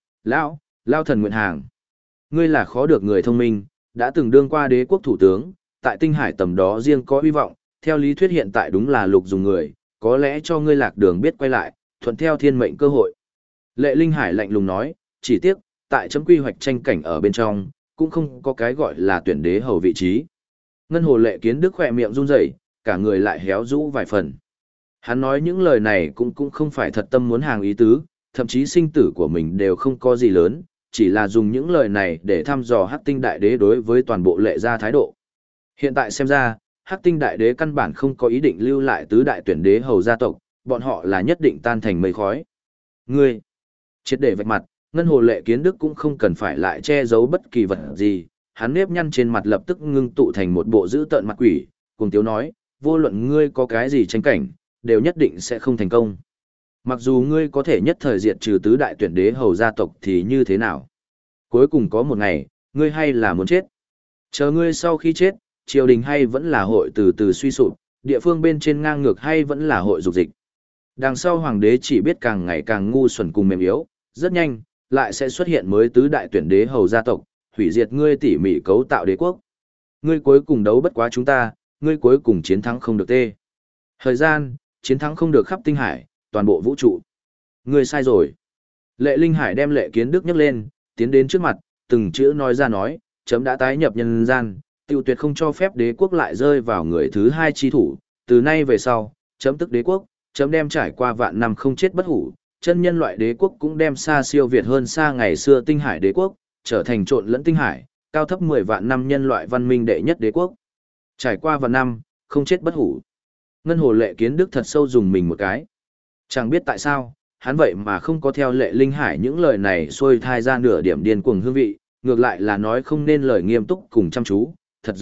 lão thần nguyện hàng. Ngươi là khó được người thông minh, đã từng đương qua đế quốc thủ tướng, tại Tinh Hải tầm đó riêng có hy vọng, theo lý thuyết hiện tại đúng là lục dùng người, có lẽ cho ngươi lạc đường biết quay lại, thuận theo thiên mệnh cơ hội." Lệ Linh Hải lạnh lùng nói: "Chỉ tiếc, tại chấm quy hoạch tranh cảnh ở bên trong, cũng không có cái gọi là tuyển đế hầu vị trí." Ngân Hồ Lệ Kiến Đức khỏe miệng run rẩy, cả người lại héo rũ vài phần. Hắn nói những lời này cũng không phải thật tâm muốn hàng ý tứ, thậm chí sinh tử của mình đều không có gì lớn, chỉ là dùng những lời này để thăm dò Hắc Tinh Đại Đế đối với toàn bộ Lệ gia thái độ. Hiện tại xem ra, Hắc Tinh Đại Đế căn bản không có ý định lưu lại tứ đại tuyển đế hầu gia tộc, bọn họ là nhất định tan thành mây khói. Ngươi, triệt để vạch mặt, Ngân Hồ Lệ Kiến Đức cũng không cần phải lại che giấu bất kỳ vật gì, hắn nếp nhăn trên mặt lập tức ngưng tụ thành một bộ dữ tợn mặt quỷ, cùng tiếu nói: "Vô luận ngươi có cái gì tranh cảnh, đều nhất định sẽ không thành công. Mặc dù ngươi có thể nhất thời diệt trừ tứ đại tuyển đế hầu gia tộc thì như thế nào? Cuối cùng có một ngày, ngươi hay là muốn chết. Chờ ngươi sau khi chết, triều đình hay vẫn là hội từ từ suy sụp, địa phương bên trên ngang ngược hay vẫn là hội dục dịch. Đằng sau hoàng đế chỉ biết càng ngày càng ngu xuẩn cùng mềm yếu, rất nhanh, lại sẽ xuất hiện mới tứ đại tuyển đế hầu gia tộc, hủy diệt ngươi tỉ mỉ cấu tạo đế quốc. Ngươi cuối cùng đấu bất quá chúng ta, ngươi cuối cùng chiến thắng không được tê. Thời gian, chiến thắng không được khắp tinh hải, toàn bộ vũ trụ. Ngươi sai rồi." Lệ Linh Hải đem Lệ Kiến Đức nhấc lên, tiến đến trước mặt, từng chữ nói ra nói: "Chấm đã tái nhập nhân gian, tiêu tuyệt không cho phép đế quốc lại rơi vào người thứ hai chi thủ, từ nay về sau, chấm tức đế quốc, chấm đem trải qua vạn năm không chết bất hủ, chân nhân loại đế quốc cũng đem xa siêu việt hơn xa ngày xưa tinh hải đế quốc, trở thành trộn lẫn tinh hải, cao thấp 10 vạn năm nhân loại văn minh đệ nhất đế quốc. Trải qua vạn năm, không chết bất hủ." Ngân Hồ Lệ Kiến Đức thật sâu dùng mình một cái. Chẳng biết tại sao, hắn vậy mà không có theo Lệ Linh Hải những lời này xuôi thai ra nửa điểm điên cuồng hương vị, ngược lại là nói không nên lời nghiêm túc cùng chăm chú, thật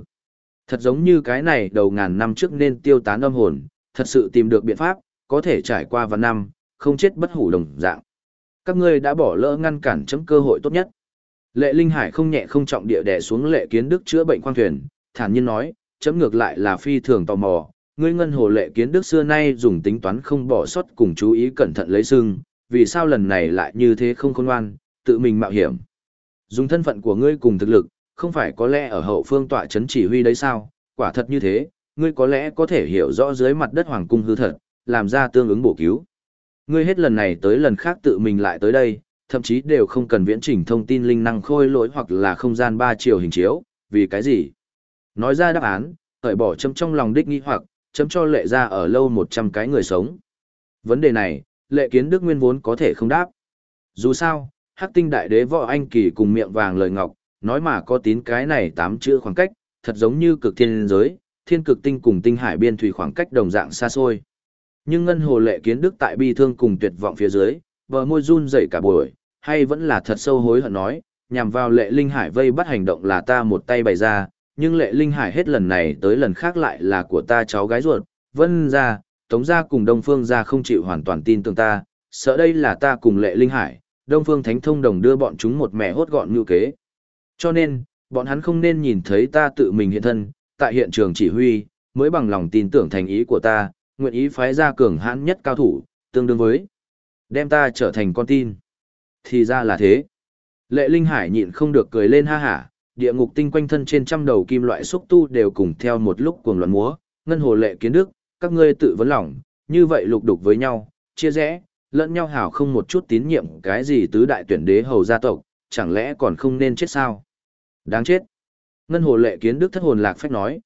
giống như cái này đầu ngàn năm trước nên tiêu tán âm hồn, thật sự tìm được biện pháp, có thể trải qua vạn năm, không chết bất hủ đồng dạng. Các ngươi đã bỏ lỡ ngăn cản chấm cơ hội tốt nhất. Lệ Linh Hải không nhẹ không trọng địa đè xuống Lệ Kiến Đức chữa bệnh khoang thuyền, thản nhiên nói: "Chấm ngược lại là phi thường tò mò, ngươi Ngân Hồ Lệ Kiến Đức xưa nay dùng tính toán không bỏ sót cùng chú ý cẩn thận lấy sưng, vì sao lần này lại như thế không khôn ngoan, tự mình mạo hiểm? Dùng thân phận của ngươi cùng thực lực, không phải có lẽ ở hậu phương tọa chấn chỉ huy đấy sao? Quả thật như thế, ngươi có lẽ có thể hiểu rõ dưới mặt đất hoàng cung hư thật, làm ra tương ứng bổ cứu. Ngươi hết lần này tới lần khác tự mình lại tới đây, thậm chí đều không cần viễn trình thông tin linh năng khôi lỗi hoặc là không gian 3 chiều hình chiếu, vì cái gì?" Nói ra đáp án, cởi bỏ chấm trong lòng đích nghi hoặc, chấm cho Lệ gia ở lâu 100 cái người sống. Vấn đề này, Lệ Kiến Đức nguyên vốn có thể không đáp. Dù sao, Hắc Tinh Đại Đế Võ Anh Kỳ cùng miệng vàng lời ngọc, nói mà có tín cái này 8 chữ khoảng cách, thật giống như cực thiên giới, thiên cực tinh cùng tinh hải biên thủy khoảng cách đồng dạng xa xôi. Nhưng Ngân Hồ Lệ Kiến Đức tại bi thương cùng tuyệt vọng phía dưới, bờ môi run rẩy cả buổi, hay vẫn là thật sâu hối hận nói, nhằm vào Lệ Linh Hải vây bắt hành động là ta một tay bày ra, nhưng Lệ Linh Hải hết lần này tới lần khác lại là của ta cháu gái ruột, Vân gia, Tống gia cùng Đông Phương gia không chịu hoàn toàn tin tưởng ta, sợ đây là ta cùng Lệ Linh Hải, Đông Phương Thánh Thông đồng đưa bọn chúng một mẹ hốt gọn như kế. Cho nên, bọn hắn không nên nhìn thấy ta tự mình hiện thân, tại hiện trường chỉ huy, mới bằng lòng tin tưởng thành ý của ta, nguyện ý phái ra cường hãn nhất cao thủ, tương đương với đem ta trở thành con tin. Thì ra là thế. Lệ Linh Hải nhịn không được cười lên ha hả, địa ngục tinh quanh thân trên trăm đầu kim loại xúc tu đều cùng theo một lúc cuồng loạn múa, Ngân Hồ Lệ Kiến Đức, các ngươi tự vấn lòng, như vậy lục đục với nhau, chia rẽ, lẫn nhau hảo không một chút tín nhiệm cái gì tứ đại tuyển đế hầu gia tộc, chẳng lẽ còn không nên chết sao? Đáng chết. Ngân Hồ Lệ Kiến Đức thất hồn lạc phách nói,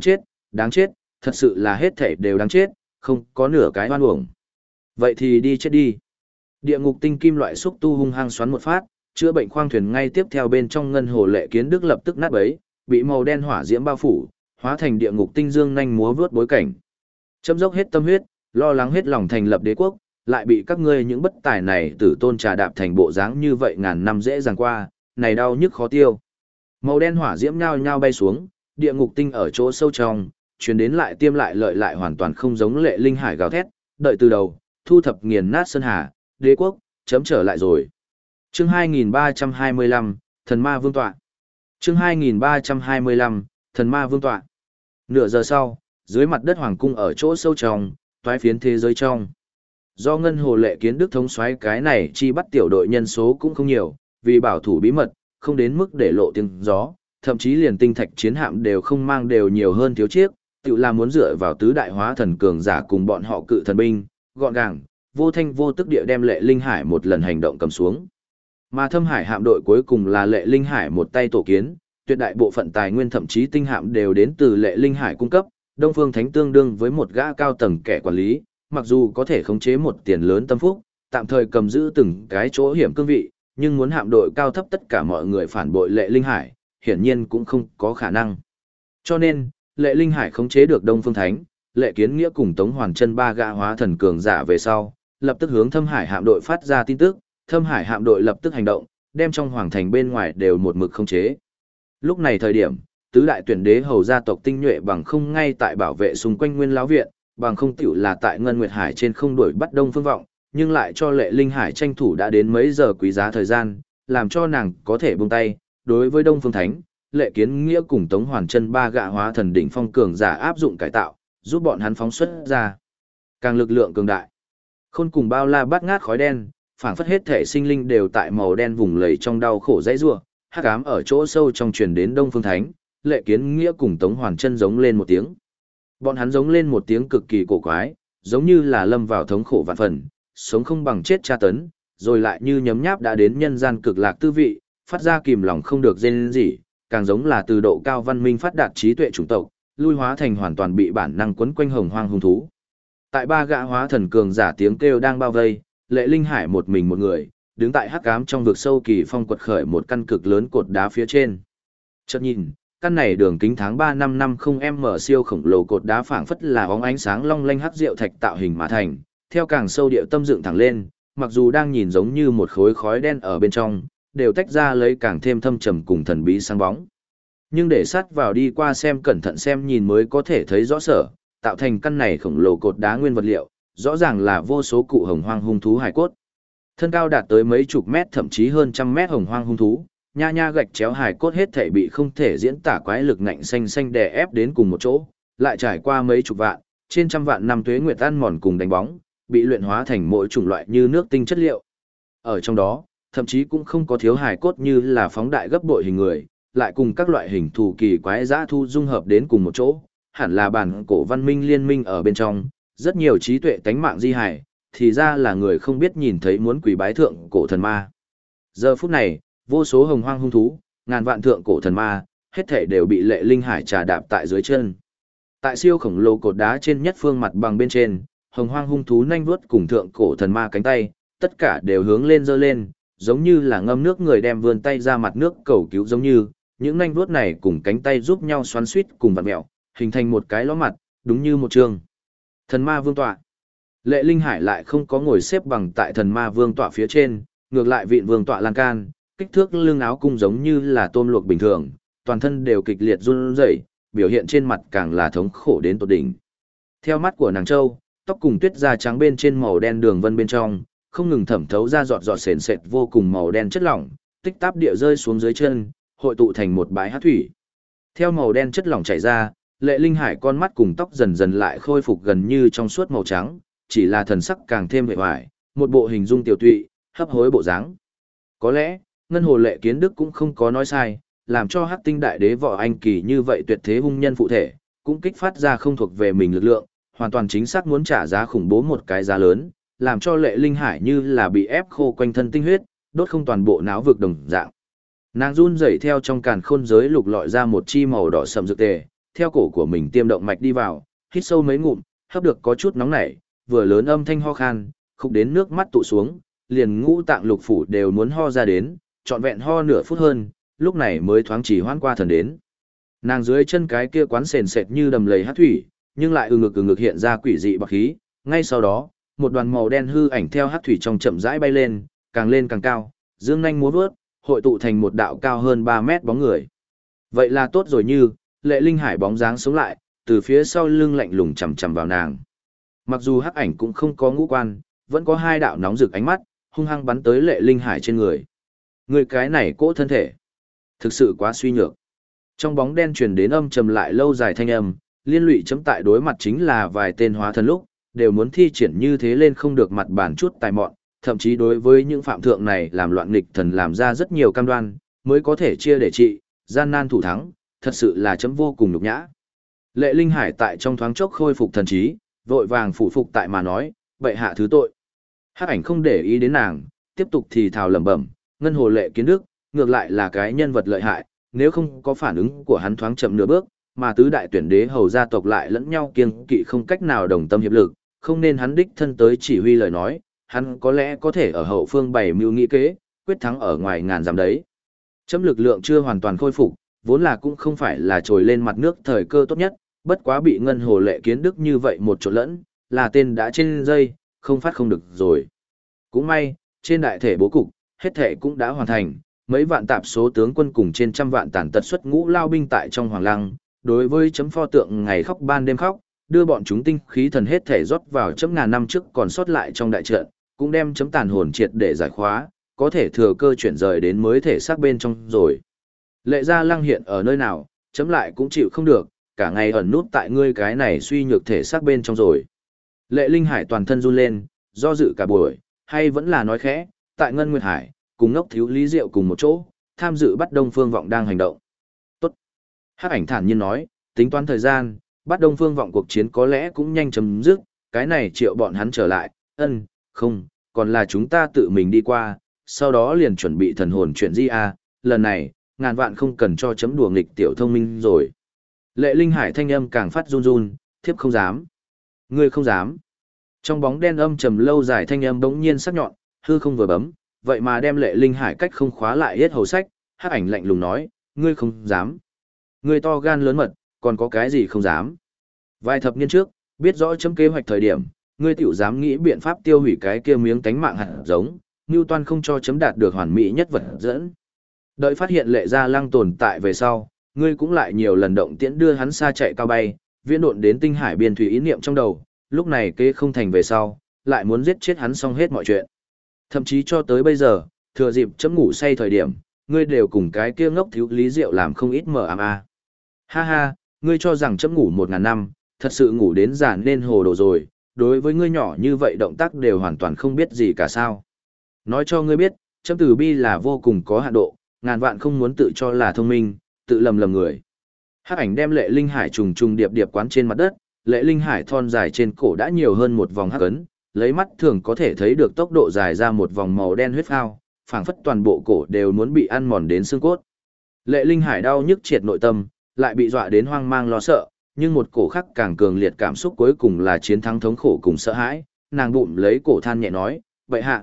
đáng chết, thật sự là hết thảy đều đáng chết, không có nửa cái oan uổng. Vậy thì đi chết đi. Địa ngục tinh kim loại xúc tu hung hăng xoắn một phát, chữa bệnh khoang thuyền ngay tiếp theo bên trong Ngân Hồ Lệ Kiến Đức lập tức nát bấy, bị màu đen hỏa diễm bao phủ, hóa thành địa ngục tinh dương nhanh múa vướt bối cảnh. Châm dốc hết tâm huyết, lo lắng hết lòng thành lập đế quốc, lại bị các ngươi những bất tài này tử tôn trà đạp thành bộ dáng như vậy ngàn năm dễ dàng qua, này đau nhức khó tiêu. Màu đen hỏa diễm nhao nhao bay xuống, địa ngục tinh ở chỗ sâu trong, truyền đến lại tiêm lại lợi lại hoàn toàn không giống Lệ Linh Hải gào thét, đợi từ đầu, thu thập nghiền nát sơn hà, đế quốc, chấm trở lại rồi. Chương 2325, Thần Ma Vương tọa. Chương 2325, Thần Ma Vương tọa. Nửa giờ sau, dưới mặt đất hoàng cung ở chỗ sâu trong, toái phiến thế giới trong. Do ngân hồ Lệ Kiến Đức thống soái cái này chi bắt tiểu đội nhân số cũng không nhiều, vì bảo thủ bí mật, không đến mức để lộ tiếng gió, thậm chí liền tinh thạch chiến hạm đều không mang đều nhiều hơn thiếu chiếc, tự là muốn dựa vào tứ đại hóa thần cường giả cùng bọn họ cự thần binh, gọn gàng, vô thanh vô tức địa đem Lệ Linh Hải một lần hành động cầm xuống. Mà Thâm Hải hạm đội cuối cùng là Lệ Linh Hải một tay tổ kiến, tuyệt đại bộ phận tài nguyên thậm chí tinh hạm đều đến từ Lệ Linh Hải cung cấp, Đông Phương Thánh tương đương với một gã cao tầng kẻ quản lý, mặc dù có thể khống chế một tiền lớn tâm phúc, tạm thời cầm giữ từng cái chỗ hiểm cương vị, nhưng muốn hạm đội cao thấp tất cả mọi người phản bội Lệ Linh Hải, hiển nhiên cũng không có khả năng. Cho nên, Lệ Linh Hải khống chế được Đông Phương Thánh, Lệ Kiến Nghĩa cùng Tống Hoàn Chân ba gã hóa thần cường giả về sau, lập tức hướng Thâm Hải hạm đội phát ra tin tức, Thâm Hải hạm đội lập tức hành động, đem trong hoàng thành bên ngoài đều một mực khống chế. Lúc này thời điểm, tứ đại tuyển đế hầu gia tộc tinh nhuệ bằng không ngay tại bảo vệ xung quanh Nguyên Lão viện, bằng không tiểu là tại Ngân Nguyệt Hải trên không đuổi bắt Đông Phương Vọng, nhưng lại cho Lệ Linh Hải tranh thủ đã đến mấy giờ quý giá thời gian, làm cho nàng có thể buông tay. Đối với Đông Phương Thánh, Lệ Kiến Nghĩa cùng Tống Hoàn Chân ba gã hóa thần đỉnh phong cường giả áp dụng cải tạo, giúp bọn hắn phóng xuất ra càng lực lượng cường đại. Khôn cùng bao la bát ngát khói đen, phảng phất hết thể sinh linh đều tại màu đen vùng lầy trong đau khổ dãy rủa, hắc ám ở chỗ sâu trong truyền đến Đông Phương Thánh, Lệ Kiến Nghĩa cùng Tống Hoàn Chân giống lên một tiếng. Bọn hắn giống lên một tiếng cực kỳ cổ quái, giống như là lâm vào thống khổ vạn phần, sống không bằng chết tra tấn, rồi lại như nhấm nháp đã đến nhân gian cực lạc tư vị, phát ra kìm lòng không được rên rỉ, càng giống là từ độ cao văn minh phát đạt trí tuệ chủng tộc, lui hóa thành hoàn toàn bị bản năng quấn quanh hồng hoang hung thú. Tại ba gã hóa thần cường giả tiếng kêu đang bao vây, Lệ Linh Hải một mình một người, đứng tại hắc ám trong vực sâu kỳ phong quật khởi một căn cực lớn cột đá phía trên. Chợt nhìn, căn này đường kính tháng 3 năm 50m siêu khổng lồ cột đá phảng phất là bóng ánh sáng long lanh hắc diệu thạch tạo hình mà thành, theo càng sâu điệu tâm dựng thẳng lên, mặc dù đang nhìn giống như một khối khói đen ở bên trong, đều tách ra lấy càng thêm thâm trầm cùng thần bí sáng bóng. Nhưng để sát vào đi qua xem cẩn thận xem nhìn mới có thể thấy rõ sở, tạo thành căn này khổng lồ cột đá nguyên vật liệu, rõ ràng là vô số cụ hồng hoang hung thú hài cốt. Thân cao đạt tới mấy chục mét thậm chí hơn trăm mét hồng hoang hung thú, nha nha gạch chéo hài cốt hết thảy bị không thể diễn tả quái lực ngạnh xanh xanh đè ép đến cùng một chỗ, lại trải qua mấy chục vạn, trên trăm vạn năm tuế nguyệt ăn mòn cùng đánh bóng, bị luyện hóa thành mỗi chủng loại như nước tinh chất liệu. Ở trong đó, thậm chí cũng không có thiếu hài cốt như là phóng đại gấp bội hình người, lại cùng các loại hình thù kỳ quái dã thu dung hợp đến cùng một chỗ, hẳn là bản cổ văn minh liên minh ở bên trong, rất nhiều trí tuệ tánh mạng di hài, thì ra là người không biết nhìn thấy muốn quỳ bái thượng cổ thần ma. Giờ phút này, vô số hồng hoang hung thú, ngàn vạn thượng cổ thần ma, hết thảy đều bị Lệ Linh Hải trà đạp tại dưới chân. Tại siêu khổng lồ cột đá trên nhất phương mặt bằng bên trên, hồng hoang hung thú nhanh vuốt cùng thượng cổ thần ma cánh tay, tất cả đều hướng lên giơ lên, giống như là ngâm nước người đem vươn tay ra mặt nước cầu cứu giống như, những nhanh vuốt này cùng cánh tay giúp nhau xoắn xuýt cùng vặn mèo, hình thành một cái ló mặt, đúng như một trường. Thần ma vương tọa. Lệ Linh Hải lại không có ngồi xếp bằng tại thần ma vương tọa phía trên, ngược lại vịn vương tọa lan can, kích thước lưng áo cung giống như là tôm luộc bình thường, toàn thân đều kịch liệt run rẩy, biểu hiện trên mặt càng là thống khổ đến tột đỉnh. Theo mắt của nàng châu, tóc cùng tuyết da trắng bên trên màu đen đường vân bên trong, không ngừng thẩm thấu ra giọt giọt sền sệt vô cùng màu đen chất lỏng, tích táp địa rơi xuống dưới chân, hội tụ thành một bãi hát thủy. Theo màu đen chất lỏng chảy ra, Lệ Linh Hải con mắt cùng tóc dần dần lại khôi phục gần như trong suốt màu trắng, chỉ là thần sắc càng thêm vẻ vải, một bộ hình dung tiểu tụy, hấp hối bộ dáng. Có lẽ, Ngân Hồ Lệ Kiến Đức cũng không có nói sai, làm cho Hắc Tinh Đại Đế Võ Anh Kỳ như vậy tuyệt thế hung nhân phụ thể, cũng kích phát ra không thuộc về mình lực lượng, hoàn toàn chính xác muốn trả giá khủng bố một cái giá lớn, làm cho Lệ Linh Hải như là bị ép khô quanh thân tinh huyết, đốt không toàn bộ não vực đồng dạng. Nàng run rẩy theo trong càn khôn giới lục lọi ra một chi màu đỏ sẫm dược tề, theo cổ của mình tiêm động mạch đi vào, hít sâu mấy ngụm, hấp được có chút nóng nảy, vừa lớn âm thanh ho khan, khục đến nước mắt tụ xuống, liền ngũ tạng lục phủ đều muốn ho ra đến, trọn vẹn ho nửa phút hơn, lúc này mới thoáng chỉ hoãn qua thần đến. Nàng dưới chân cái kia quán sền sệt như đầm lầy hát thủy, nhưng lại ừ ngực hiện ra quỷ dị bạc khí, ngay sau đó, một đoàn màu đen hư ảnh theo hát thủy trong chậm rãi bay lên càng cao, dương nhanh múa vớt, hội tụ thành một đạo cao hơn 3 mét bóng người. Vậy là tốt rồi như, Lệ Linh Hải bóng dáng sống lại, từ phía sau lưng lạnh lùng chằm chằm vào nàng. Mặc dù hắc ảnh cũng không có ngũ quan, vẫn có hai đạo nóng rực ánh mắt, hung hăng bắn tới Lệ Linh Hải trên người. Người cái này cỗ thân thể, thực sự quá suy nhược. Trong bóng đen truyền đến âm trầm lại lâu dài thanh âm, liên lụy chấm tại đối mặt chính là vài tên hóa thần lúc, đều muốn thi triển như thế lên không được mặt bản chút tài mọn, thậm chí đối với những phạm thượng này làm loạn nghịch thần làm ra rất nhiều cam đoan, mới có thể chia để trị, gian nan thủ thắng, thật sự là chấm vô cùng nhục nhã. Lệ Linh Hải tại trong thoáng chốc khôi phục thần trí, vội vàng phủ phục tại mà nói, bệ hạ thứ tội. Hắc ảnh không để ý đến nàng, tiếp tục thì thào lẩm bẩm, ngân hồ Lệ Kiến Đức, ngược lại là cái nhân vật lợi hại, nếu không có phản ứng của hắn thoáng chậm nửa bước, mà tứ đại tuyển đế hầu gia tộc lại lẫn nhau kiêng kỵ không cách nào đồng tâm hiệp lực, không nên hắn đích thân tới chỉ huy lời nói, hắn có lẽ có thể ở hậu phương bày mưu nghị kế, quyết thắng ở ngoài ngàn dặm đấy. Chấm lực lượng chưa hoàn toàn khôi phục, vốn là cũng không phải là trồi lên mặt nước thời cơ tốt nhất, bất quá bị ngân hồ Lệ Kiến Đức như vậy một chỗ lẫn, là tên đã trên dây, không phát không được rồi. Cũng may, trên đại thể bố cục, hết thể cũng đã hoàn thành, mấy vạn tạp số tướng quân cùng trên trăm vạn tàn tật xuất ngũ lao binh tại trong hoàng lăng, đối với chấm pho tượng ngày khóc ban đêm khóc, đưa bọn chúng tinh khí thần hết thể rót vào chấm ngàn năm trước còn sót lại trong đại trận, cũng đem chấm tàn hồn triệt để giải khóa, có thể thừa cơ chuyển rời đến mới thể xác bên trong rồi. Lệ Gia Lăng hiện ở nơi nào, chấm lại cũng chịu không được, cả ngày ẩn nút tại ngươi cái này suy nhược thể xác bên trong rồi. Lệ Linh Hải toàn thân run lên, do dự cả buổi, hay vẫn là nói khẽ, tại Ngân Nguyệt Hải, cùng ngốc thiếu Lý Diệu cùng một chỗ, tham dự bắt Đông Phương Vọng đang hành động. Tốt. Hắc ảnh thản nhiên nói, tính toán thời gian, bắt Đông Phương Vọng cuộc chiến có lẽ cũng nhanh chấm dứt, cái này triệu bọn hắn trở lại, không, còn là chúng ta tự mình đi qua, sau đó liền chuẩn bị thần hồn chuyện gì à, lần này, ngàn vạn không cần cho chấm đùa nghịch tiểu thông minh rồi. Lệ Linh Hải thanh âm càng phát run run, thiếp không dám. Ngươi không dám. Trong bóng đen âm trầm lâu dài thanh âm bỗng nhiên sắc nhọn, hư không vừa bấm, vậy mà đem Lệ Linh Hải cách không khóa lại hết hầu sách, hắc ảnh lạnh lùng nói, ngươi không dám. Ngươi to gan lớn mật, còn có cái gì không dám. Vài thập niên trước, biết rõ chấm kế hoạch thời điểm, ngươi tiểu dám nghĩ biện pháp tiêu hủy cái kia miếng tánh mạng hạt giống, Newton không cho chấm đạt được hoàn mỹ nhất vật dẫn. Đợi phát hiện Lệ Gia Lăng tồn tại về sau, ngươi cũng lại nhiều lần động tiễn đưa hắn xa chạy cao bay, viễn độn đến tinh hải biên thủy ý niệm trong đầu, lúc này kế không thành về sau, lại muốn giết chết hắn xong hết mọi chuyện. Thậm chí cho tới bây giờ, thừa dịp chấm ngủ say thời điểm, ngươi đều cùng cái kia ngốc thiếu Lý Diệu làm không ít mờ ám a. Ha ha, ngươi cho rằng chấm ngủ 1000 năm, thật sự ngủ đến già nên hồ đồ rồi, đối với ngươi nhỏ như vậy động tác đều hoàn toàn không biết gì cả sao. Nói cho ngươi biết, chấm từ bi là vô cùng có hạn độ, ngàn vạn không muốn tự cho là thông minh, tự lầm lầm người. Hắc ảnh đem Lệ Linh Hải trùng trùng điệp điệp quán trên mặt đất, Lệ Linh Hải thon dài trên cổ đã nhiều hơn một vòng hắc ấn, lấy mắt thường có thể thấy được tốc độ dài ra một vòng màu đen huyết phao, phảng phất toàn bộ cổ đều muốn bị ăn mòn đến xương cốt. Lệ Linh Hải đau nhức triệt nội tâm, lại bị dọa đến hoang mang lo sợ, nhưng một cổ khắc càng cường liệt cảm xúc cuối cùng là chiến thắng thống khổ cùng sợ hãi, nàng bụng lấy cổ than nhẹ nói, "Bệ hạ,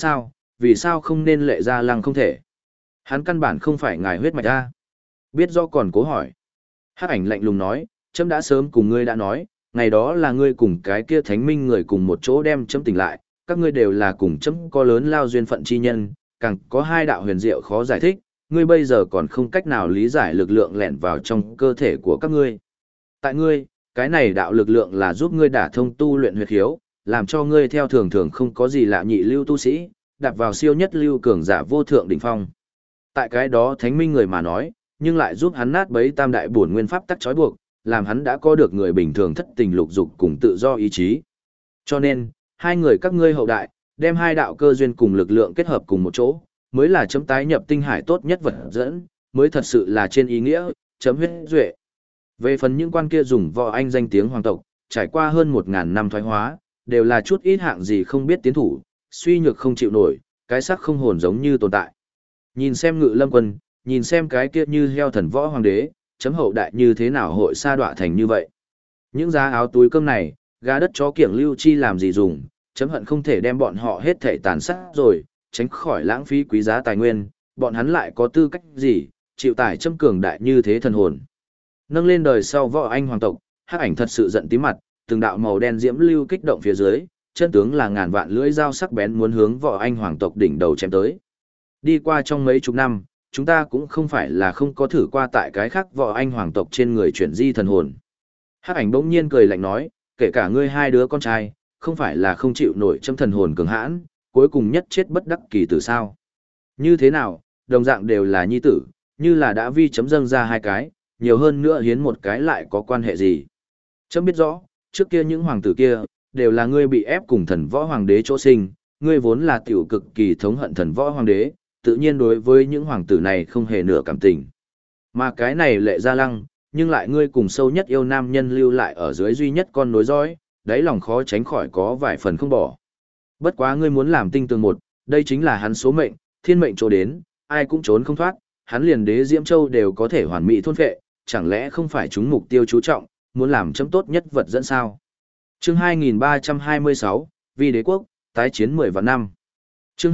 vì sao không nên Lệ Gia Lăng không thể? Hắn căn bản không phải ngài huyết mạch a." Biết do còn cố hỏi. Hắc ảnh lạnh lùng nói, "Chấm đã sớm cùng ngươi đã nói, ngày đó là ngươi cùng cái kia thánh minh người cùng một chỗ đem chấm tỉnh lại, các ngươi đều là cùng chấm có lớn lao duyên phận chi nhân, càng có hai đạo huyền diệu khó giải thích, ngươi bây giờ còn không cách nào lý giải lực lượng lẻn vào trong cơ thể của các ngươi. Tại ngươi, cái này đạo lực lượng là giúp ngươi đả thông tu luyện huyệt khiếu, làm cho ngươi theo thường thường không có gì lạ nhị lưu tu sĩ, đạp vào siêu nhất lưu cường giả vô thượng đỉnh phong. Tại cái đó thánh minh người mà nói, nhưng lại giúp hắn nát bấy tam đại bổn nguyên pháp tắc trói buộc, làm hắn đã có được người bình thường thất tình lục dục cùng tự do ý chí. Cho nên, hai người các ngươi hậu đại, đem hai đạo cơ duyên cùng lực lượng kết hợp cùng một chỗ, mới là chấm tái nhập tinh hải tốt nhất vật dẫn, mới thật sự là trên ý nghĩa, chấm huyết duệ. Về phần những quan kia dùng võ anh danh tiếng hoàng tộc, trải qua hơn 1000 năm thoái hóa, đều là chút ít hạng gì không biết tiến thủ, suy nhược không chịu nổi, cái xác không hồn giống như tồn tại. Nhìn xem Ngự Lâm Quân, nhìn xem cái kia như heo thần võ hoàng đế, chấm hậu đại như thế nào hội sa đọa thành như vậy. Những giá áo túi cơm này, gà đất chó kiểng lưu chi làm gì dùng, chấm hận không thể đem bọn họ hết thảy tàn sát rồi, tránh khỏi lãng phí quý giá tài nguyên, bọn hắn lại có tư cách gì, chịu tải châm cường đại như thế thần hồn. Nâng lên đời sau võ anh hoàng tộc, Hắc ảnh thật sự giận tím mặt, từng đạo màu đen diễm lưu kích động phía dưới, chân tướng là ngàn vạn lưỡi dao sắc bén muốn hướng võ anh hoàng tộc đỉnh đầu chém tới. Đi qua trong mấy chục năm, chúng ta cũng không phải là không có thử qua tại cái khác võ anh hoàng tộc trên người chuyển di thần hồn. Hắc ảnh bỗng nhiên cười lạnh nói, kể cả ngươi hai đứa con trai, không phải là không chịu nổi châm thần hồn cường hãn, cuối cùng nhất chết bất đắc kỳ tử sao. Như thế nào, đồng dạng đều là nhi tử, như là đã vi chấm dâng ra hai cái, nhiều hơn nữa hiến một cái lại có quan hệ gì. Chấm biết rõ, trước kia những hoàng tử kia, đều là ngươi bị ép cùng thần võ hoàng đế chỗ sinh, ngươi vốn là tiểu cực kỳ thống hận thần võ hoàng đế, tự nhiên đối với những hoàng tử này không hề nửa cảm tình. Mà cái này Lệ Gia Lăng, nhưng lại ngươi cùng sâu nhất yêu nam nhân lưu lại ở dưới duy nhất con nối dõi, đáy lòng khó tránh khỏi có vài phần không bỏ. Bất quá ngươi muốn làm tinh tường một, đây chính là hắn số mệnh, thiên mệnh chỗ đến, ai cũng trốn không thoát, hắn liền đế Diễm Châu đều có thể hoàn mỹ thôn phệ, chẳng lẽ không phải chúng mục tiêu chú trọng, muốn làm chấm tốt nhất vật dẫn sao. Chương 2326, vì đế quốc, tái chiến 10 vạn năm. Chương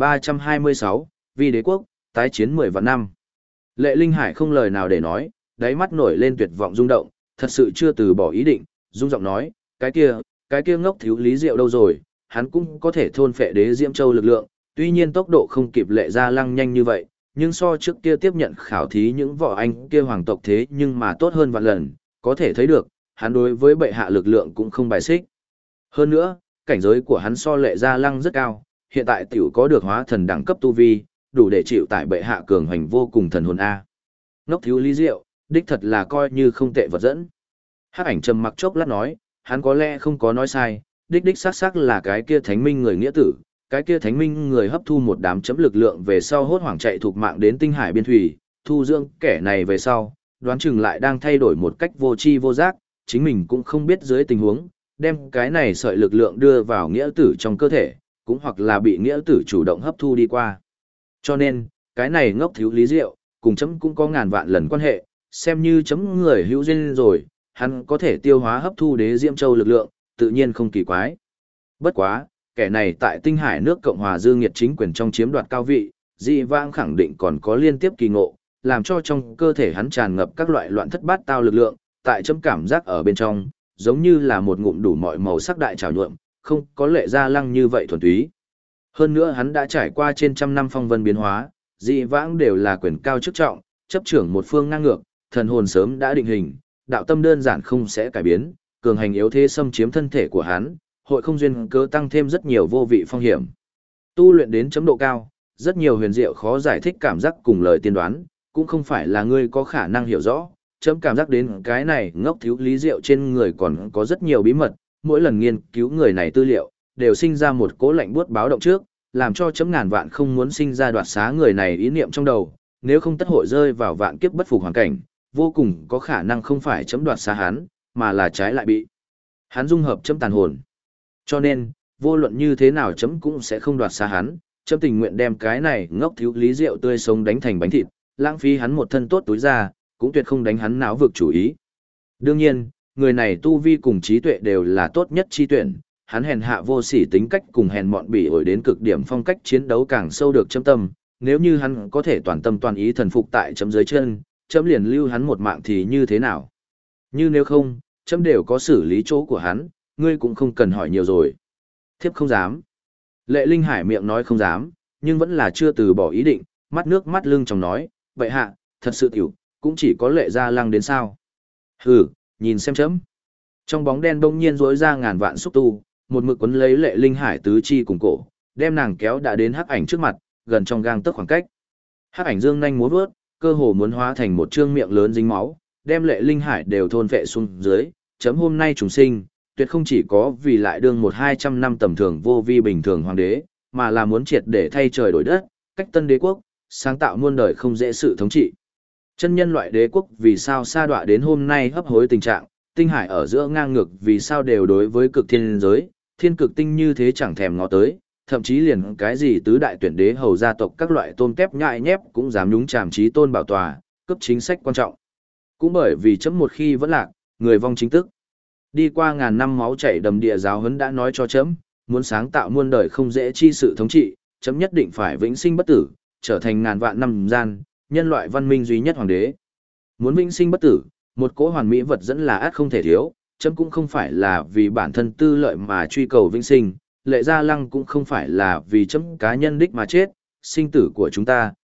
2326, vì đế quốc, tái chiến 10 vạn năm. Lệ Linh Hải không lời nào để nói, đáy mắt nổi lên tuyệt vọng rung động, thật sự chưa từ bỏ ý định, rung giọng nói, cái kia ngốc thiếu Lý Diệu đâu rồi, hắn cũng có thể thôn phệ đế Diễm Châu lực lượng, tuy nhiên tốc độ không kịp Lệ Gia Lăng nhanh như vậy, nhưng so trước kia tiếp nhận khảo thí những võ anh kia hoàng tộc thế nhưng mà tốt hơn vạn lần, có thể thấy được, hắn đối với bệ hạ lực lượng cũng không bài xích. Hơn nữa, cảnh giới của hắn so Lệ Gia Lăng rất cao, hiện tại tiểu có được hóa thần đẳng cấp tu vi, đủ để chịu tại bệ hạ cường hành vô cùng thần hồn A. Ngốc thiếu Lý Diệu, đích thật là coi như không tệ vật dẫn. Hắc ảnh trầm mặc chốc lát nói, hắn có lẽ không có nói sai, đích xác là cái kia thánh minh người nghĩa tử, cái kia thánh minh người hấp thu một đám chấm lực lượng về sau hốt hoảng chạy thuộc mạng đến tinh hải biên thủy, thu dưỡng kẻ này về sau, đoán chừng lại đang thay đổi một cách vô tri vô giác, chính mình cũng không biết dưới tình huống, đem cái này sợi lực lượng đưa vào nghĩa tử trong cơ thể, cũng hoặc là bị nghĩa tử chủ động hấp thu đi qua. Cho nên, cái này ngốc thiếu Lý Diệu, cùng chấm cũng có ngàn vạn lần quan hệ, xem như chấm người hữu duyên rồi, hắn có thể tiêu hóa hấp thu đế Diễm Châu lực lượng, tự nhiên không kỳ quái. Bất quá, kẻ này tại tinh hải nước Cộng hòa Dương Nghiệt chính quyền trong chiếm đoạt cao vị, dị vãng khẳng định còn có liên tiếp kỳ ngộ, làm cho trong cơ thể hắn tràn ngập các loại loạn thất bát tao lực lượng, tại chấm cảm giác ở bên trong, giống như là một ngụm đủ mọi màu sắc đại trào nhuộm, không có Lệ Gia Lăng như vậy thuần túy. Hơn nữa hắn đã trải qua trên trăm năm phong vân biến hóa, dị vãng đều là quyền cao chức trọng, chấp trưởng một phương ngang ngược, thần hồn sớm đã định hình, đạo tâm đơn giản không sẽ cải biến, cường hành yếu thế xâm chiếm thân thể của hắn, hội không duyên cớ tăng thêm rất nhiều vô vị phong hiểm. Tu luyện đến chấm độ cao, rất nhiều huyền diệu khó giải thích cảm giác cùng lời tiên đoán, cũng không phải là ngươi có khả năng hiểu rõ, chấm cảm giác đến cái này ngốc thiếu Lý Diệu trên người còn có rất nhiều bí mật, mỗi lần nghiên cứu người này tư liệu, đều sinh ra một cỗ lạnh buốt báo động trước, làm cho chấm ngàn vạn không muốn sinh ra đoạt xá người này ý niệm trong đầu, nếu không tất hội rơi vào vạn kiếp bất phục hoàn cảnh, vô cùng có khả năng không phải chấm đoạt xá hắn, mà là trái lại bị hắn dung hợp chấm tàn hồn. Cho nên, vô luận như thế nào chấm cũng sẽ không đoạt xá hắn, chấm tình nguyện đem cái này ngốc thiếu Lý Diệu tươi sống đánh thành bánh thịt, lãng phí hắn một thân tốt túi ra, cũng tuyệt không đánh hắn náo vực chủ ý. Đương nhiên, người này tu vi cùng trí tuệ đều là tốt nhất chi tuyển, hắn hèn hạ vô sỉ tính cách cùng hèn mọn bỉ ổi đến cực điểm phong cách chiến đấu càng sâu được chấm tâm, nếu như hắn có thể toàn tâm toàn ý thần phục tại chấm dưới chân, chấm liền lưu hắn một mạng thì như thế nào? Như nếu không, chấm đều có xử lý chỗ của hắn, ngươi cũng không cần hỏi nhiều rồi. Thiếp không dám. Lệ Linh Hải miệng nói không dám, nhưng vẫn là chưa từ bỏ ý định, mắt nước mắt lưng trong nói, vậy hạ, thật sự tiểu, cũng chỉ có Lệ Gia Lăng đến sao. Hừ, nhìn xem chấm. Trong bóng đen bỗng nhiên rỗi ra ngàn vạn xúc tu, một mực quấn lấy Lệ Linh Hải tứ chi cùng cổ, đem nàng kéo đã đến hắc ảnh trước mặt, gần trong gang tấc khoảng cách. Hắc ảnh dương nhanh múa vớt, cơ hồ muốn hóa thành một trương miệng lớn dính máu, đem Lệ Linh Hải đều thôn phệ xuống dưới, chấm hôm nay trùng sinh, tuyệt không chỉ có vì lại đương 100-200 năm tầm thường vô vi bình thường hoàng đế, mà là muốn triệt để thay trời đổi đất, cách tân đế quốc, sáng tạo muôn đời không dễ sự thống trị. Chân nhân loại đế quốc vì sao sa đọa đến hôm nay hấp hối tình trạng, tinh hải ở giữa ngang ngược vì sao đều đối với cực thiên giới, thiên cực tinh như thế chẳng thèm ngó tới, thậm chí liền cái gì tứ đại tuyển đế hầu gia tộc các loại tôm tép nhại nhép cũng dám nhúng chàm trí tôn bảo tòa, cấp chính sách quan trọng. Cũng bởi vì chấm một khi vẫn lạc, người vong chính tức. Đi qua ngàn năm máu chảy đầm địa giáo huấn đã nói cho chấm, muốn sáng tạo muôn đời không dễ chi sự thống trị, chấm nhất định phải vĩnh sinh bất tử, trở thành ngàn vạn năm gian, nhân loại văn minh duy nhất hoàng đế. Muốn vĩnh sinh bất tử, một cỗ hoàn mỹ vật dẫn là át không thể thiếu, chấm cũng không phải là vì bản thân tư lợi mà truy cầu vĩnh sinh, Lệ Gia Lăng cũng không phải là vì chấm cá nhân đích mà chết, sinh tử của chúng ta,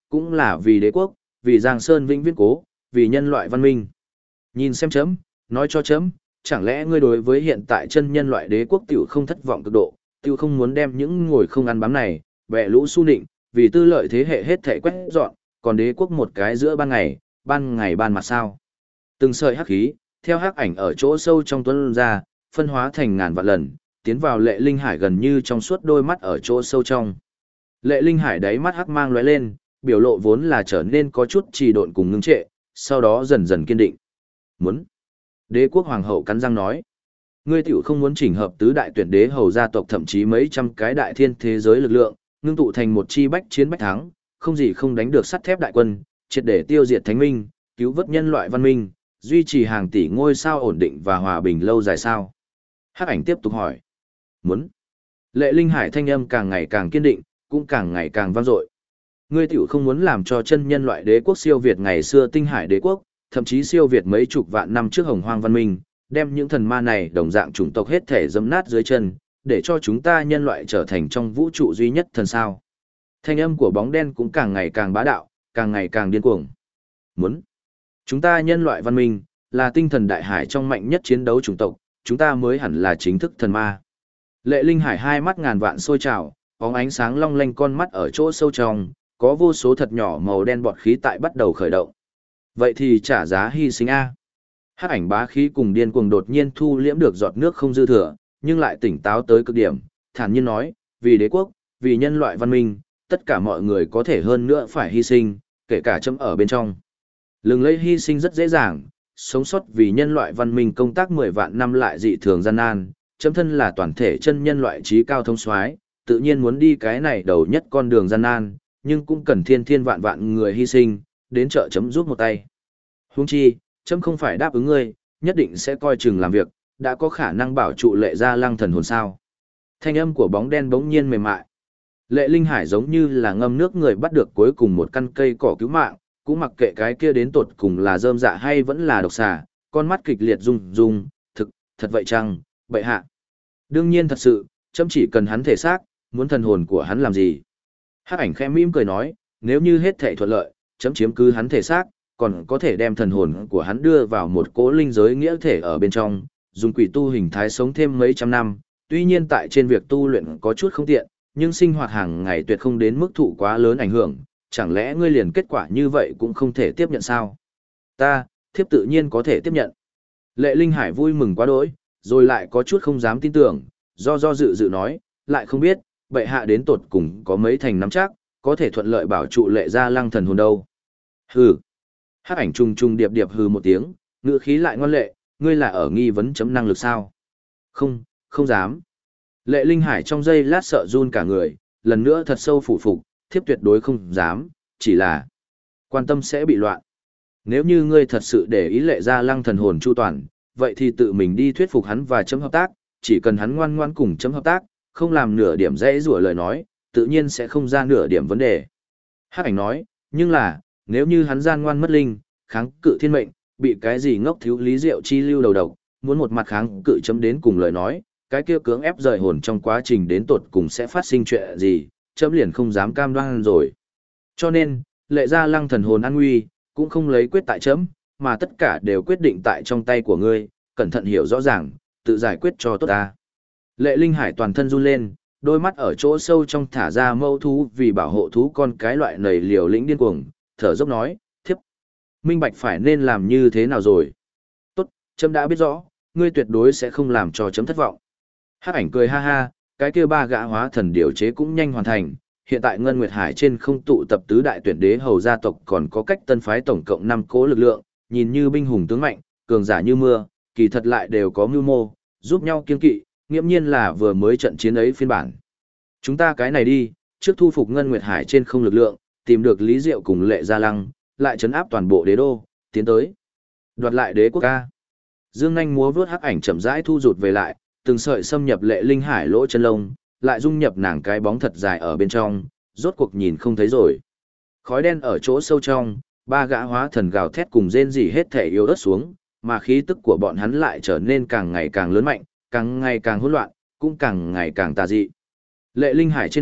cũng là vì đế quốc, vì Giang Sơn vĩnh viễn cố, vì nhân loại văn minh. Nhìn xem chấm, nói cho chấm, chẳng lẽ ngươi đối với hiện tại chân nhân loại đế quốc tiểu không thất vọng cực độ, tiểu không muốn đem những ngồi không ăn bám này, bẻ lũ su nịnh, vì tư lợi thế hệ hết thảy quét dọn, còn đế quốc một cái giữa ban ngày ban mặt sao. Từng sợi hắc khí, theo hắc ảnh ở chỗ sâu trong tuấn ra, phân hóa thành ngàn vạn lần, tiến vào Lệ Linh Hải gần như trong suốt đôi mắt ở chỗ sâu trong. Lệ Linh Hải đáy mắt hắc mang lóe lên, biểu lộ vốn là trở nên có chút trì độn cùng ngưng trệ, sau đó dần dần kiên định. Muốn. Đế quốc hoàng hậu cắn răng nói. Ngươi tiểu không muốn chỉnh hợp tứ đại tuyển đế hầu gia tộc thậm chí mấy trăm cái đại thiên thế giới lực lượng, ngưng tụ thành một chi bách chiến bách thắng, không gì không đánh được sắt thép đại quân, triệt để tiêu diệt thánh minh, cứu vớt nhân loại văn minh, duy trì hàng tỷ ngôi sao ổn định và hòa bình lâu dài sao? Hắc ảnh tiếp tục hỏi. Muốn. Lệ Linh Hải thanh âm càng ngày càng kiên định, cũng càng ngày càng vang dội. Ngươi tiểu không muốn làm cho chân nhân loại đế quốc siêu việt ngày xưa tinh hải đế quốc, thậm chí siêu việt mấy chục vạn năm trước hồng hoang văn minh, đem những thần ma này đồng dạng chủng tộc hết thể dẫm nát dưới chân, để cho chúng ta nhân loại trở thành trong vũ trụ duy nhất thần sao. Thanh âm của bóng đen cũng càng ngày càng bá đạo, càng ngày càng điên cuồng. Muốn. Chúng ta nhân loại văn minh, là tinh thần đại hải trong mạnh nhất chiến đấu chủng tộc, chúng ta mới hẳn là chính thức thần ma. Lệ Linh Hải hai mắt ngàn vạn sôi trào, bóng ánh sáng long lanh con mắt ở chỗ sâu trong, có vô số thật nhỏ màu đen bọt khí tại bắt đầu khởi động. Vậy thì trả giá hy sinh A. Hắc ảnh bá khí cùng điên cuồng đột nhiên thu liễm được giọt nước không dư thừa, nhưng lại tỉnh táo tới cực điểm, thản nhiên nói, vì đế quốc, vì nhân loại văn minh, tất cả mọi người có thể hơn nữa phải hy sinh, kể cả chấm ở bên trong. Lừng lẫy hy sinh rất dễ dàng, sống sót vì nhân loại văn minh công tác 10 vạn năm lại dị thường gian nan, chấm thân là toàn thể chân nhân loại trí cao thông soái, tự nhiên muốn đi cái này đầu nhất con đường gian nan, nhưng cũng cần thiên thiên vạn vạn người hy sinh, đến trợ chấm giúp một tay. Huống chi, chấm không phải đáp ứng ngươi, nhất định sẽ coi chừng làm việc, đã có khả năng bảo trụ Lệ Gia Lăng thần hồn sao. Thanh âm của bóng đen bỗng nhiên mềm mại. Lệ Linh Hải giống như là ngâm nước người bắt được cuối cùng một căn cây cỏ cứu mạng, cũng mặc kệ cái kia đến tột cùng là rơm dạ hay vẫn là độc xà, con mắt kịch liệt rung rung, thật vậy chăng, bệ hạ. Đương nhiên thật sự, chấm chỉ cần hắn thể xác, muốn thần hồn của hắn làm gì. Hắc ảnh khẽ mỉm cười nói, nếu như hết thảy thuận lợi, chấm chiếm cứ hắn thể xác, còn có thể đem thần hồn của hắn đưa vào một cỗ linh giới nghĩa thể ở bên trong, dùng quỷ tu hình thái sống thêm mấy trăm năm, tuy nhiên tại trên việc tu luyện có chút không tiện, nhưng sinh hoạt hàng ngày tuyệt không đến mức thụ quá lớn ảnh hưởng, chẳng lẽ ngươi liền kết quả như vậy cũng không thể tiếp nhận sao? Thiếp tự nhiên có thể tiếp nhận. Lệ Linh Hải vui mừng quá đỗi, rồi lại có chút không dám tin tưởng, do dự nói, lại không biết, bệ hạ đến tột cùng có mấy thành nắm chắc, có thể thuận lợi bảo trụ Lệ Gia Lăng thần hồn đâu. Hừ. Hắc ảnh trùng điệp điệp hừ một tiếng, ngữ khí lại ngoan lệ, ngươi là ở nghi vấn chấm năng lực sao? Không dám. Lệ Linh Hải trong giây lát sợ run cả người, lần nữa thật sâu phủ phục, thiếp tuyệt đối không dám, chỉ là quan tâm sẽ bị loạn. Nếu như ngươi thật sự để ý Lệ Gia Lăng thần hồn chu toàn, vậy thì tự mình đi thuyết phục hắn và chấm hợp tác, chỉ cần hắn ngoan ngoãn cùng chấm hợp tác, không làm nửa điểm dễ rủa lời nói, tự nhiên sẽ không ra nửa điểm vấn đề. Hắc ảnh nói, nhưng là, nếu như hắn gian ngoan mất linh, kháng cự thiên mệnh, bị cái gì ngốc thiếu lý diệu chi lưu đầu độc, muốn một mặt kháng cự chấm đến cùng lời nói, cái kia cưỡng ép rời hồn trong quá trình đến tột cùng sẽ phát sinh chuyện gì, chấm liền không dám cam đoan rồi. Cho nên, Lệ Gia Lăng thần hồn an nguy, cũng không lấy quyết tại chấm, mà tất cả đều quyết định tại trong tay của ngươi, cẩn thận hiểu rõ ràng, tự giải quyết cho tốt ta. Lệ Linh Hải toàn thân run lên, đôi mắt ở chỗ sâu trong thả ra mâu thú vì bảo hộ thú con cái loại nầy liều lĩnh điên cuồng, thở dốc nói, thiếp, minh bạch phải nên làm như thế nào rồi. Tốt, chấm đã biết rõ, ngươi tuyệt đối sẽ không làm cho chấm thất vọng. Hắc ảnh cười ha ha, cái kia ba gã hóa thần điều chế cũng nhanh hoàn thành, hiện tại Ngân Nguyệt Hải trên không tụ tập tứ đại tuyển đế hầu gia tộc còn có cách tân phái tổng cộng 5 cỗ lực lượng, nhìn như binh hùng tướng mạnh, cường giả như mưa, kỳ thật lại đều có mưu mô, giúp nhau kiên kỵ, nghiễm nhiên là vừa mới trận chiến ấy phiên bản. Chúng ta cái này đi, trước thu phục Ngân Nguyệt Hải trên không lực lượng, tìm được Lý Diệu cùng Lệ Gia Lăng, lại trấn áp toàn bộ đế đô, tiến tới. Đoạt lại đế quốc ca. Dương Nhanh múa vướt hắc ảnh chậm rãi thu rụt về lại, từng sợi xâm nhập Lệ Linh Hải lỗ chân lông, lại dung nhập nàng cái bóng thật dài ở bên trong, rốt cuộc nhìn không thấy rồi. Khói đen ở chỗ sâu trong, ba gã hóa thần gào thét cùng rên rỉ hết thể yếu ớt xuống, mà khí tức của bọn hắn lại trở nên càng ngày càng lớn mạnh, càng ngày càng hỗn loạn, cũng càng ngày càng tà dị. Lệ Linh Hải trên mặt,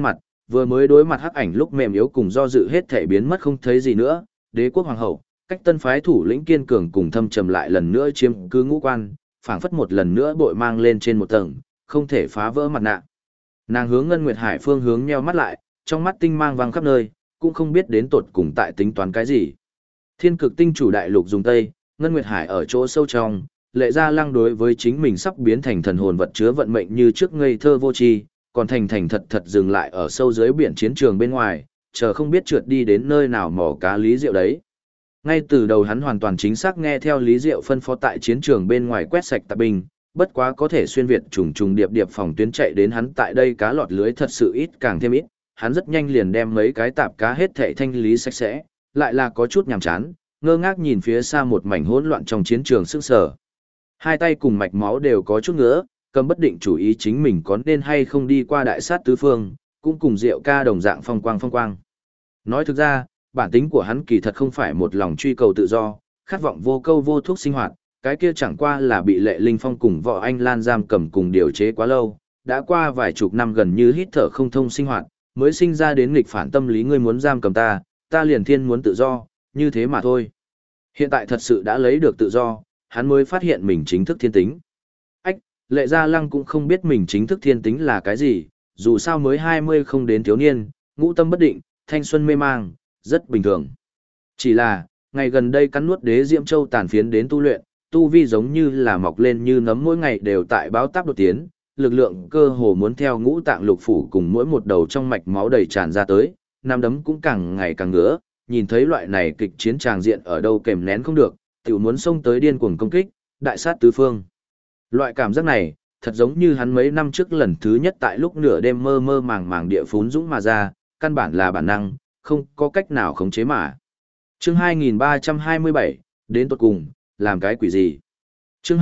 vừa mới đối mặt hắc ảnh lúc mềm yếu cùng do dự hết thể biến mất không thấy gì nữa, đế quốc hoàng hậu, cách tân phái thủ lĩnh kiên cường cùng thâm trầm lại lần nữa chiếm cứ ngũ quan, phảng phất một lần nữa bội mang lên trên một tầng, không thể phá vỡ mặt nạ. Nàng hướng Ngân Nguyệt Hải phương hướng nheo mắt lại, trong mắt tinh mang vang khắp nơi, cũng không biết đến tột cùng tại tính toán cái gì. Thiên Cực Tinh chủ đại lục dùng tây, Ngân Nguyệt Hải ở chỗ sâu trong, Lệ Gia Lăng đối với chính mình sắp biến thành thần hồn vật chứa vận mệnh như trước ngây thơ vô tri, còn thành thành thật thật dừng lại ở sâu dưới biển chiến trường bên ngoài, chờ không biết trượt đi đến nơi nào mò cá Lý Diệu đấy. Ngay từ đầu hắn hoàn toàn chính xác nghe theo Lý Diệu phân phó tại chiến trường bên ngoài quét sạch tạp binh, bất quá có thể xuyên việt trùng trùng điệp điệp phòng tuyến chạy đến hắn tại đây cá lọt lưới thật sự ít càng thêm ít, hắn rất nhanh liền đem mấy cái tạp cá hết thảy thanh lý sạch sẽ, lại là có chút nhàm chán, ngơ ngác nhìn phía xa một mảnh hỗn loạn trong chiến trường sững sờ. Hai tay cùng mạch máu đều có chút ngứa, cầm bất định chủ ý chính mình có nên hay không đi qua đại sát tứ phương, cũng cùng Diệu ca đồng dạng phong quang. Nói thực ra, bản tính của hắn kỳ thật không phải một lòng truy cầu tự do, khát vọng vô câu vô thuốc sinh hoạt, cái kia chẳng qua là bị Lệ Linh Phong cùng Võ Anh Lan giam cầm cùng điều chế quá lâu, đã qua vài chục năm gần như hít thở không thông sinh hoạt, mới sinh ra đến nghịch phản tâm lý ngươi muốn giam cầm ta, ta liền thiên muốn tự do, như thế mà thôi. Hiện tại thật sự đã lấy được tự do, hắn mới phát hiện mình chính thức thiên tính. Lệ Gia Lăng cũng không biết mình chính thức thiên tính là cái gì, dù sao mới 20 không đến thiếu niên, ngũ tâm bất định, thanh xuân mê mang, rất bình thường. Chỉ là, ngày gần đây cắn nuốt đế diễm châu tàn phiến đến tu luyện, tu vi giống như là mọc lên như nấm mỗi ngày đều tại báo táp đột tiến, lực lượng cơ hồ muốn theo ngũ tạng lục phủ cùng mỗi một đầu trong mạch máu đầy tràn ra tới, nắm đấm cũng càng ngày càng ngứa, nhìn thấy loại này kịch chiến tràng diện ở đâu kèm nén không được, tiểu muốn xông tới điên cuồng công kích, đại sát tứ phương. Loại cảm giác này, thật giống như hắn mấy năm trước lần thứ nhất tại lúc nửa đêm mơ mơ màng màng địa phún dũng mà ra, căn bản là bản năng, không có cách nào khống chế mà. Chương 2327, đến tột cùng, làm cái quỷ gì? Chương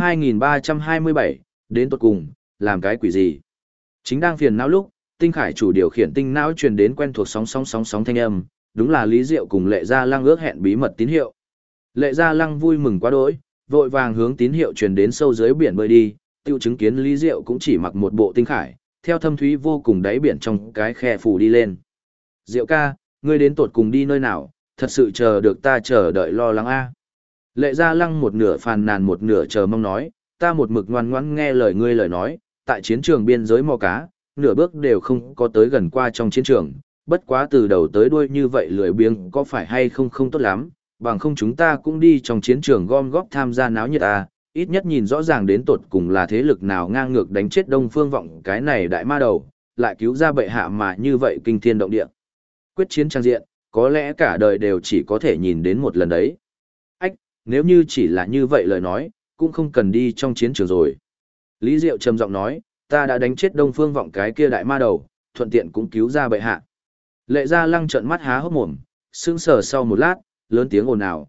2327, đến tột cùng, làm cái quỷ gì? Chính đang phiền não lúc, Tinh Khải chủ điều khiển tinh não truyền đến quen thuộc sóng thanh âm, đúng là Lý Diệu cùng Lệ Gia Lăng ước hẹn bí mật tín hiệu. Lệ Gia Lăng vui mừng quá đỗi, vội vàng hướng tín hiệu truyền đến sâu dưới biển bơi đi, tiêu chứng kiến Lý Diệu cũng chỉ mặc một bộ tinh khải, theo thâm thúy vô cùng đáy biển trong cái khe phủ đi lên. Diệu ca, ngươi đến tột cùng đi nơi nào, thật sự chờ được ta chờ đợi lo lắng a. Lệ Gia Lăng một nửa phàn nàn một nửa chờ mong nói, ta một mực ngoan ngoãn nghe lời ngươi lời nói, tại chiến trường biên giới mò cá, nửa bước đều không có tới gần qua trong chiến trường, bất quá từ đầu tới đuôi như vậy lười biếng có phải hay không không tốt lắm, bằng không chúng ta cũng đi trong chiến trường gom góp tham gia náo nhiệt à, ít nhất nhìn rõ ràng đến tột cùng là thế lực nào ngang ngược đánh chết Đông Phương Vọng cái này đại ma đầu, lại cứu ra bệ hạ mà như vậy kinh thiên động địa. Quyết chiến trang diện, có lẽ cả đời đều chỉ có thể nhìn đến một lần đấy. Ách, nếu như chỉ là như vậy lời nói, cũng không cần đi trong chiến trường rồi. Lý Diệu trầm giọng nói, ta đã đánh chết Đông Phương Vọng cái kia đại ma đầu, thuận tiện cũng cứu ra bệ hạ. Lệ Gia Lăng trợn mắt há hốc mồm, sững sờ sau một lát, lớn tiếng ồn ào,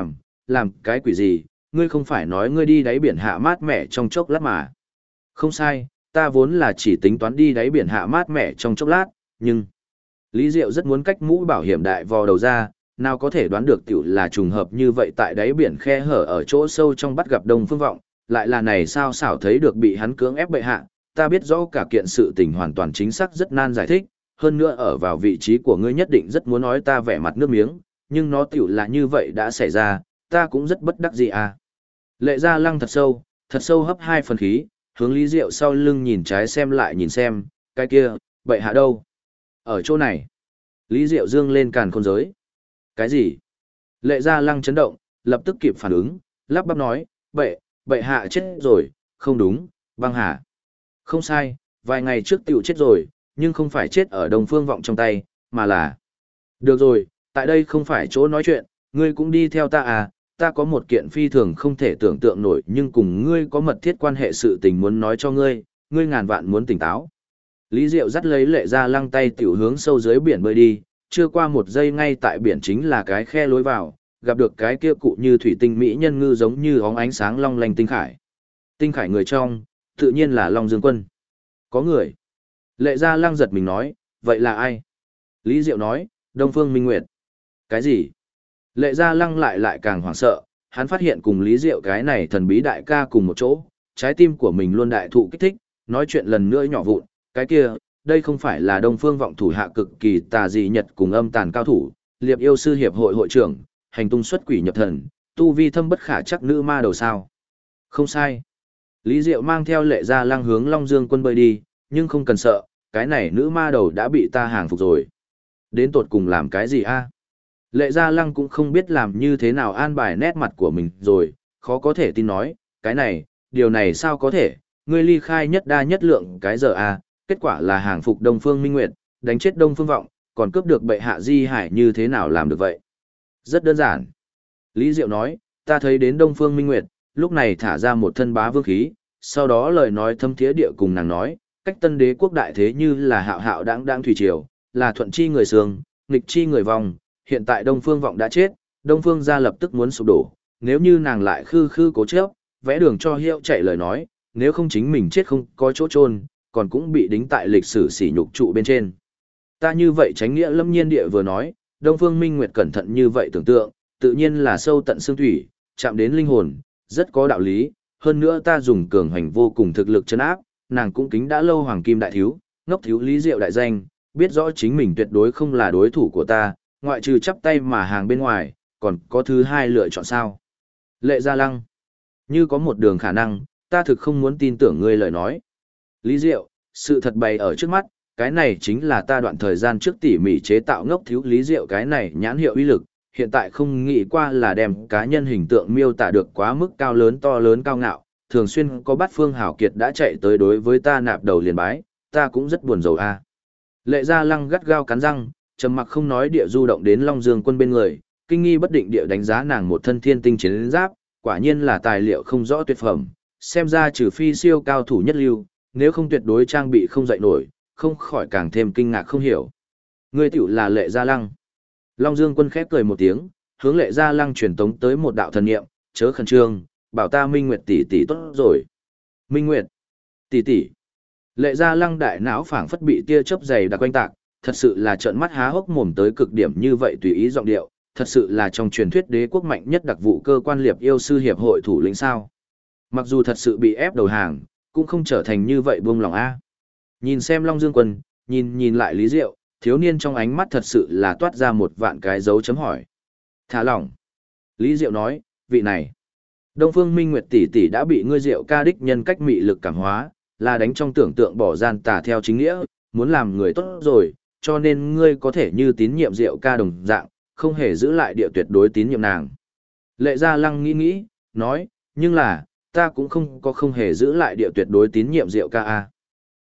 làm cái quỷ gì, ngươi không phải nói ngươi đi đáy biển hạ mát mẻ trong chốc lát mà. Không sai, ta vốn là chỉ tính toán đi đáy biển hạ mát mẻ trong chốc lát, nhưng... Lý Diệu rất muốn cách mũ bảo hiểm đại vò đầu ra, nào có thể đoán được tiểu là trùng hợp như vậy tại đáy biển khe hở ở chỗ sâu trong bắt gặp Đông Phương Vọng, lại là này sao xảo thấy được bị hắn cưỡng ép bệ hạ, ta biết rõ cả kiện sự tình hoàn toàn chính xác rất nan giải thích, hơn nữa ở vào vị trí của ngươi nhất định rất muốn nói ta vẻ mặt nước miếng, nhưng nó tiểu là như vậy đã xảy ra, ta cũng rất bất đắc dĩ à. Lệ Gia Lăng thật sâu hấp hai phần khí, hướng Lý Diệu sau lưng nhìn trái xem lại nhìn xem, cái kia, bệ hạ đâu? Ở chỗ này. Lý Diệu dương lên càn khôn giới. Cái gì? Lệ Gia Lăng chấn động, lập tức kịp phản ứng, lắp bắp nói, bệ hạ chết rồi, không đúng, băng hà. Không sai, vài ngày trước tiểu chết rồi, nhưng không phải chết ở Đông Phương Vọng trong tay, mà là... Được rồi, tại đây không phải chỗ nói chuyện, ngươi cũng đi theo ta à, ta có một kiện phi thường không thể tưởng tượng nổi nhưng cùng ngươi có mật thiết quan hệ sự tình muốn nói cho ngươi, ngươi ngàn vạn muốn tỉnh táo. Lý Diệu dắt lấy Lệ Gia Lăng tay tiểu hướng sâu dưới biển bơi đi, chưa qua một giây ngay tại biển chính là cái khe lối vào, gặp được cái kia cụ như thủy tinh mỹ nhân ngư giống như óng ánh sáng long lanh tinh khải. Tinh khải người trong, tự nhiên là Long Dương Quân. Có người. Lệ Gia Lăng giật mình nói, vậy là ai? Lý Diệu nói, Đông Phương Minh Nguyệt. Cái gì? Lệ Gia Lăng lại càng hoảng sợ, hắn phát hiện cùng Lý Diệu cái này thần bí đại ca cùng một chỗ, trái tim của mình luôn đại thụ kích thích, nói chuyện lần nữa nhỏ vụn, cái kia, đây không phải là Đông Phương Vọng thủ hạ cực kỳ tà dị nhật cùng âm tàn cao thủ, Liệp Yêu sư hiệp hội hội trưởng, hành tung xuất quỷ nhập thần, tu vi thâm bất khả chắc nữ ma đầu sao? Không sai. Lý Diệu mang theo Lệ Gia Lăng hướng Long Dương Quân bơi đi, nhưng không cần sợ, cái này nữ ma đầu đã bị ta hàng phục rồi. Đến tột cùng làm cái gì a? Lệ Gia Lăng cũng không biết làm như thế nào an bài nét mặt của mình rồi, khó có thể tin nói, cái này, điều này sao có thể, ngươi ly khai nhất đa nhất lượng cái giờ a, kết quả là hàng phục Đông Phương Minh Nguyệt, đánh chết Đông Phương Vọng, còn cướp được bệ hạ Di Hải như thế nào làm được vậy? Rất đơn giản. Lý Diệu nói, ta thấy đến Đông Phương Minh Nguyệt, lúc này thả ra một thân bá vương khí, sau đó lời nói thâm thiế địa cùng nàng nói, cách Tân Đế quốc đại thế như là hạo hạo đãng thủy triều, là thuận chi người sương, nghịch chi người vong, hiện tại Đông Phương Vọng đã chết, Đông Phương gia lập tức muốn sụp đổ, nếu như nàng lại khư khư cố chấp, vẽ đường cho hiệu chạy lời nói, nếu không chính mình chết không có chỗ chôn, còn cũng bị đính tại lịch sử sỉ nhục trụ bên trên. Ta như vậy Chánh Nghĩa Lâm Nhiên địa vừa nói, Đông Phương Minh Nguyệt cẩn thận như vậy tưởng tượng, tự nhiên là sâu tận xương thủy, chạm đến linh hồn, rất có đạo lý, hơn nữa ta dùng cường hành vô cùng thực lực trấn áp, nàng cũng kính đã lâu hoàng kim đại thiếu, ngốc thiếu Lý Diệu đại danh, biết rõ chính mình tuyệt đối không là đối thủ của ta, ngoại trừ chắp tay mà hàng bên ngoài, còn có thứ hai lựa chọn sao? Lệ Gia Lăng, như có một đường khả năng, ta thực không muốn tin tưởng ngươi lời nói. Lý Diệu, sự thật bày ở trước mắt, cái này chính là ta đoạn thời gian trước tỉ mỉ chế tạo ngốc thiếu Lý Diệu cái này nhãn hiệu uy lực, hiện tại không nghĩ qua là đem cá nhân hình tượng miêu tả được quá mức cao lớn to lớn cao ngạo, thường xuyên có bát phương hảo kiệt đã chạy tới đối với ta nạp đầu liền bái, ta cũng rất buồn rầu a. Lệ Gia Lăng gắt gao cắn răng, trầm mặc không nói địa du động đến Long Dương Quân bên người, kinh nghi bất định địa đánh giá nàng một thân thiên tinh chiến giáp, quả nhiên là tài liệu không rõ tuyệt phẩm, xem ra trừ phi siêu cao thủ nhất lưu, nếu không tuyệt đối trang bị không dậy nổi, không khỏi càng thêm kinh ngạc không hiểu. Ngươi tiểu là Lệ Gia Lăng. Long Dương Quân khép cười một tiếng, hướng Lệ Gia Lăng truyền tống tới một đạo thần niệm, chớ khẩn trương, bảo ta Minh Nguyệt tỷ tỷ tốt rồi. Minh Nguyệt tỷ tỷ. Lệ Gia Lăng đại não phảng phất bị tia chớp dày đặc quanh tạc, thật sự là trợn mắt há hốc mồm tới cực điểm như vậy tùy ý giọng điệu, thật sự là trong truyền thuyết đế quốc mạnh nhất đặc vụ cơ quan Liệp Yêu sư hiệp hội thủ lĩnh sao? Mặc dù thật sự bị ép đầu hàng, cũng không trở thành như vậy buông lòng a. Nhìn xem Long Dương Quân, nhìn lại Lý Diệu, thiếu niên trong ánh mắt thật sự là toát ra một vạn cái dấu chấm hỏi. Thả lỏng. Lý Diệu nói, vị này, Đông Phương Minh Nguyệt tỷ tỷ đã bị ngươi Diệu ca đích nhân cách mị lực cảm hóa, là đánh trong tưởng tượng bỏ gian tà theo chính nghĩa, muốn làm người tốt rồi, cho nên ngươi có thể như tín nhiệm Diệu ca đồng dạng, không hề giữ lại địa tuyệt đối tín nhiệm nàng. Lệ Gia Lăng nghĩ, nói, nhưng là, ta cũng không hề giữ lại địa tuyệt đối tín nhiệm Diệu ca a.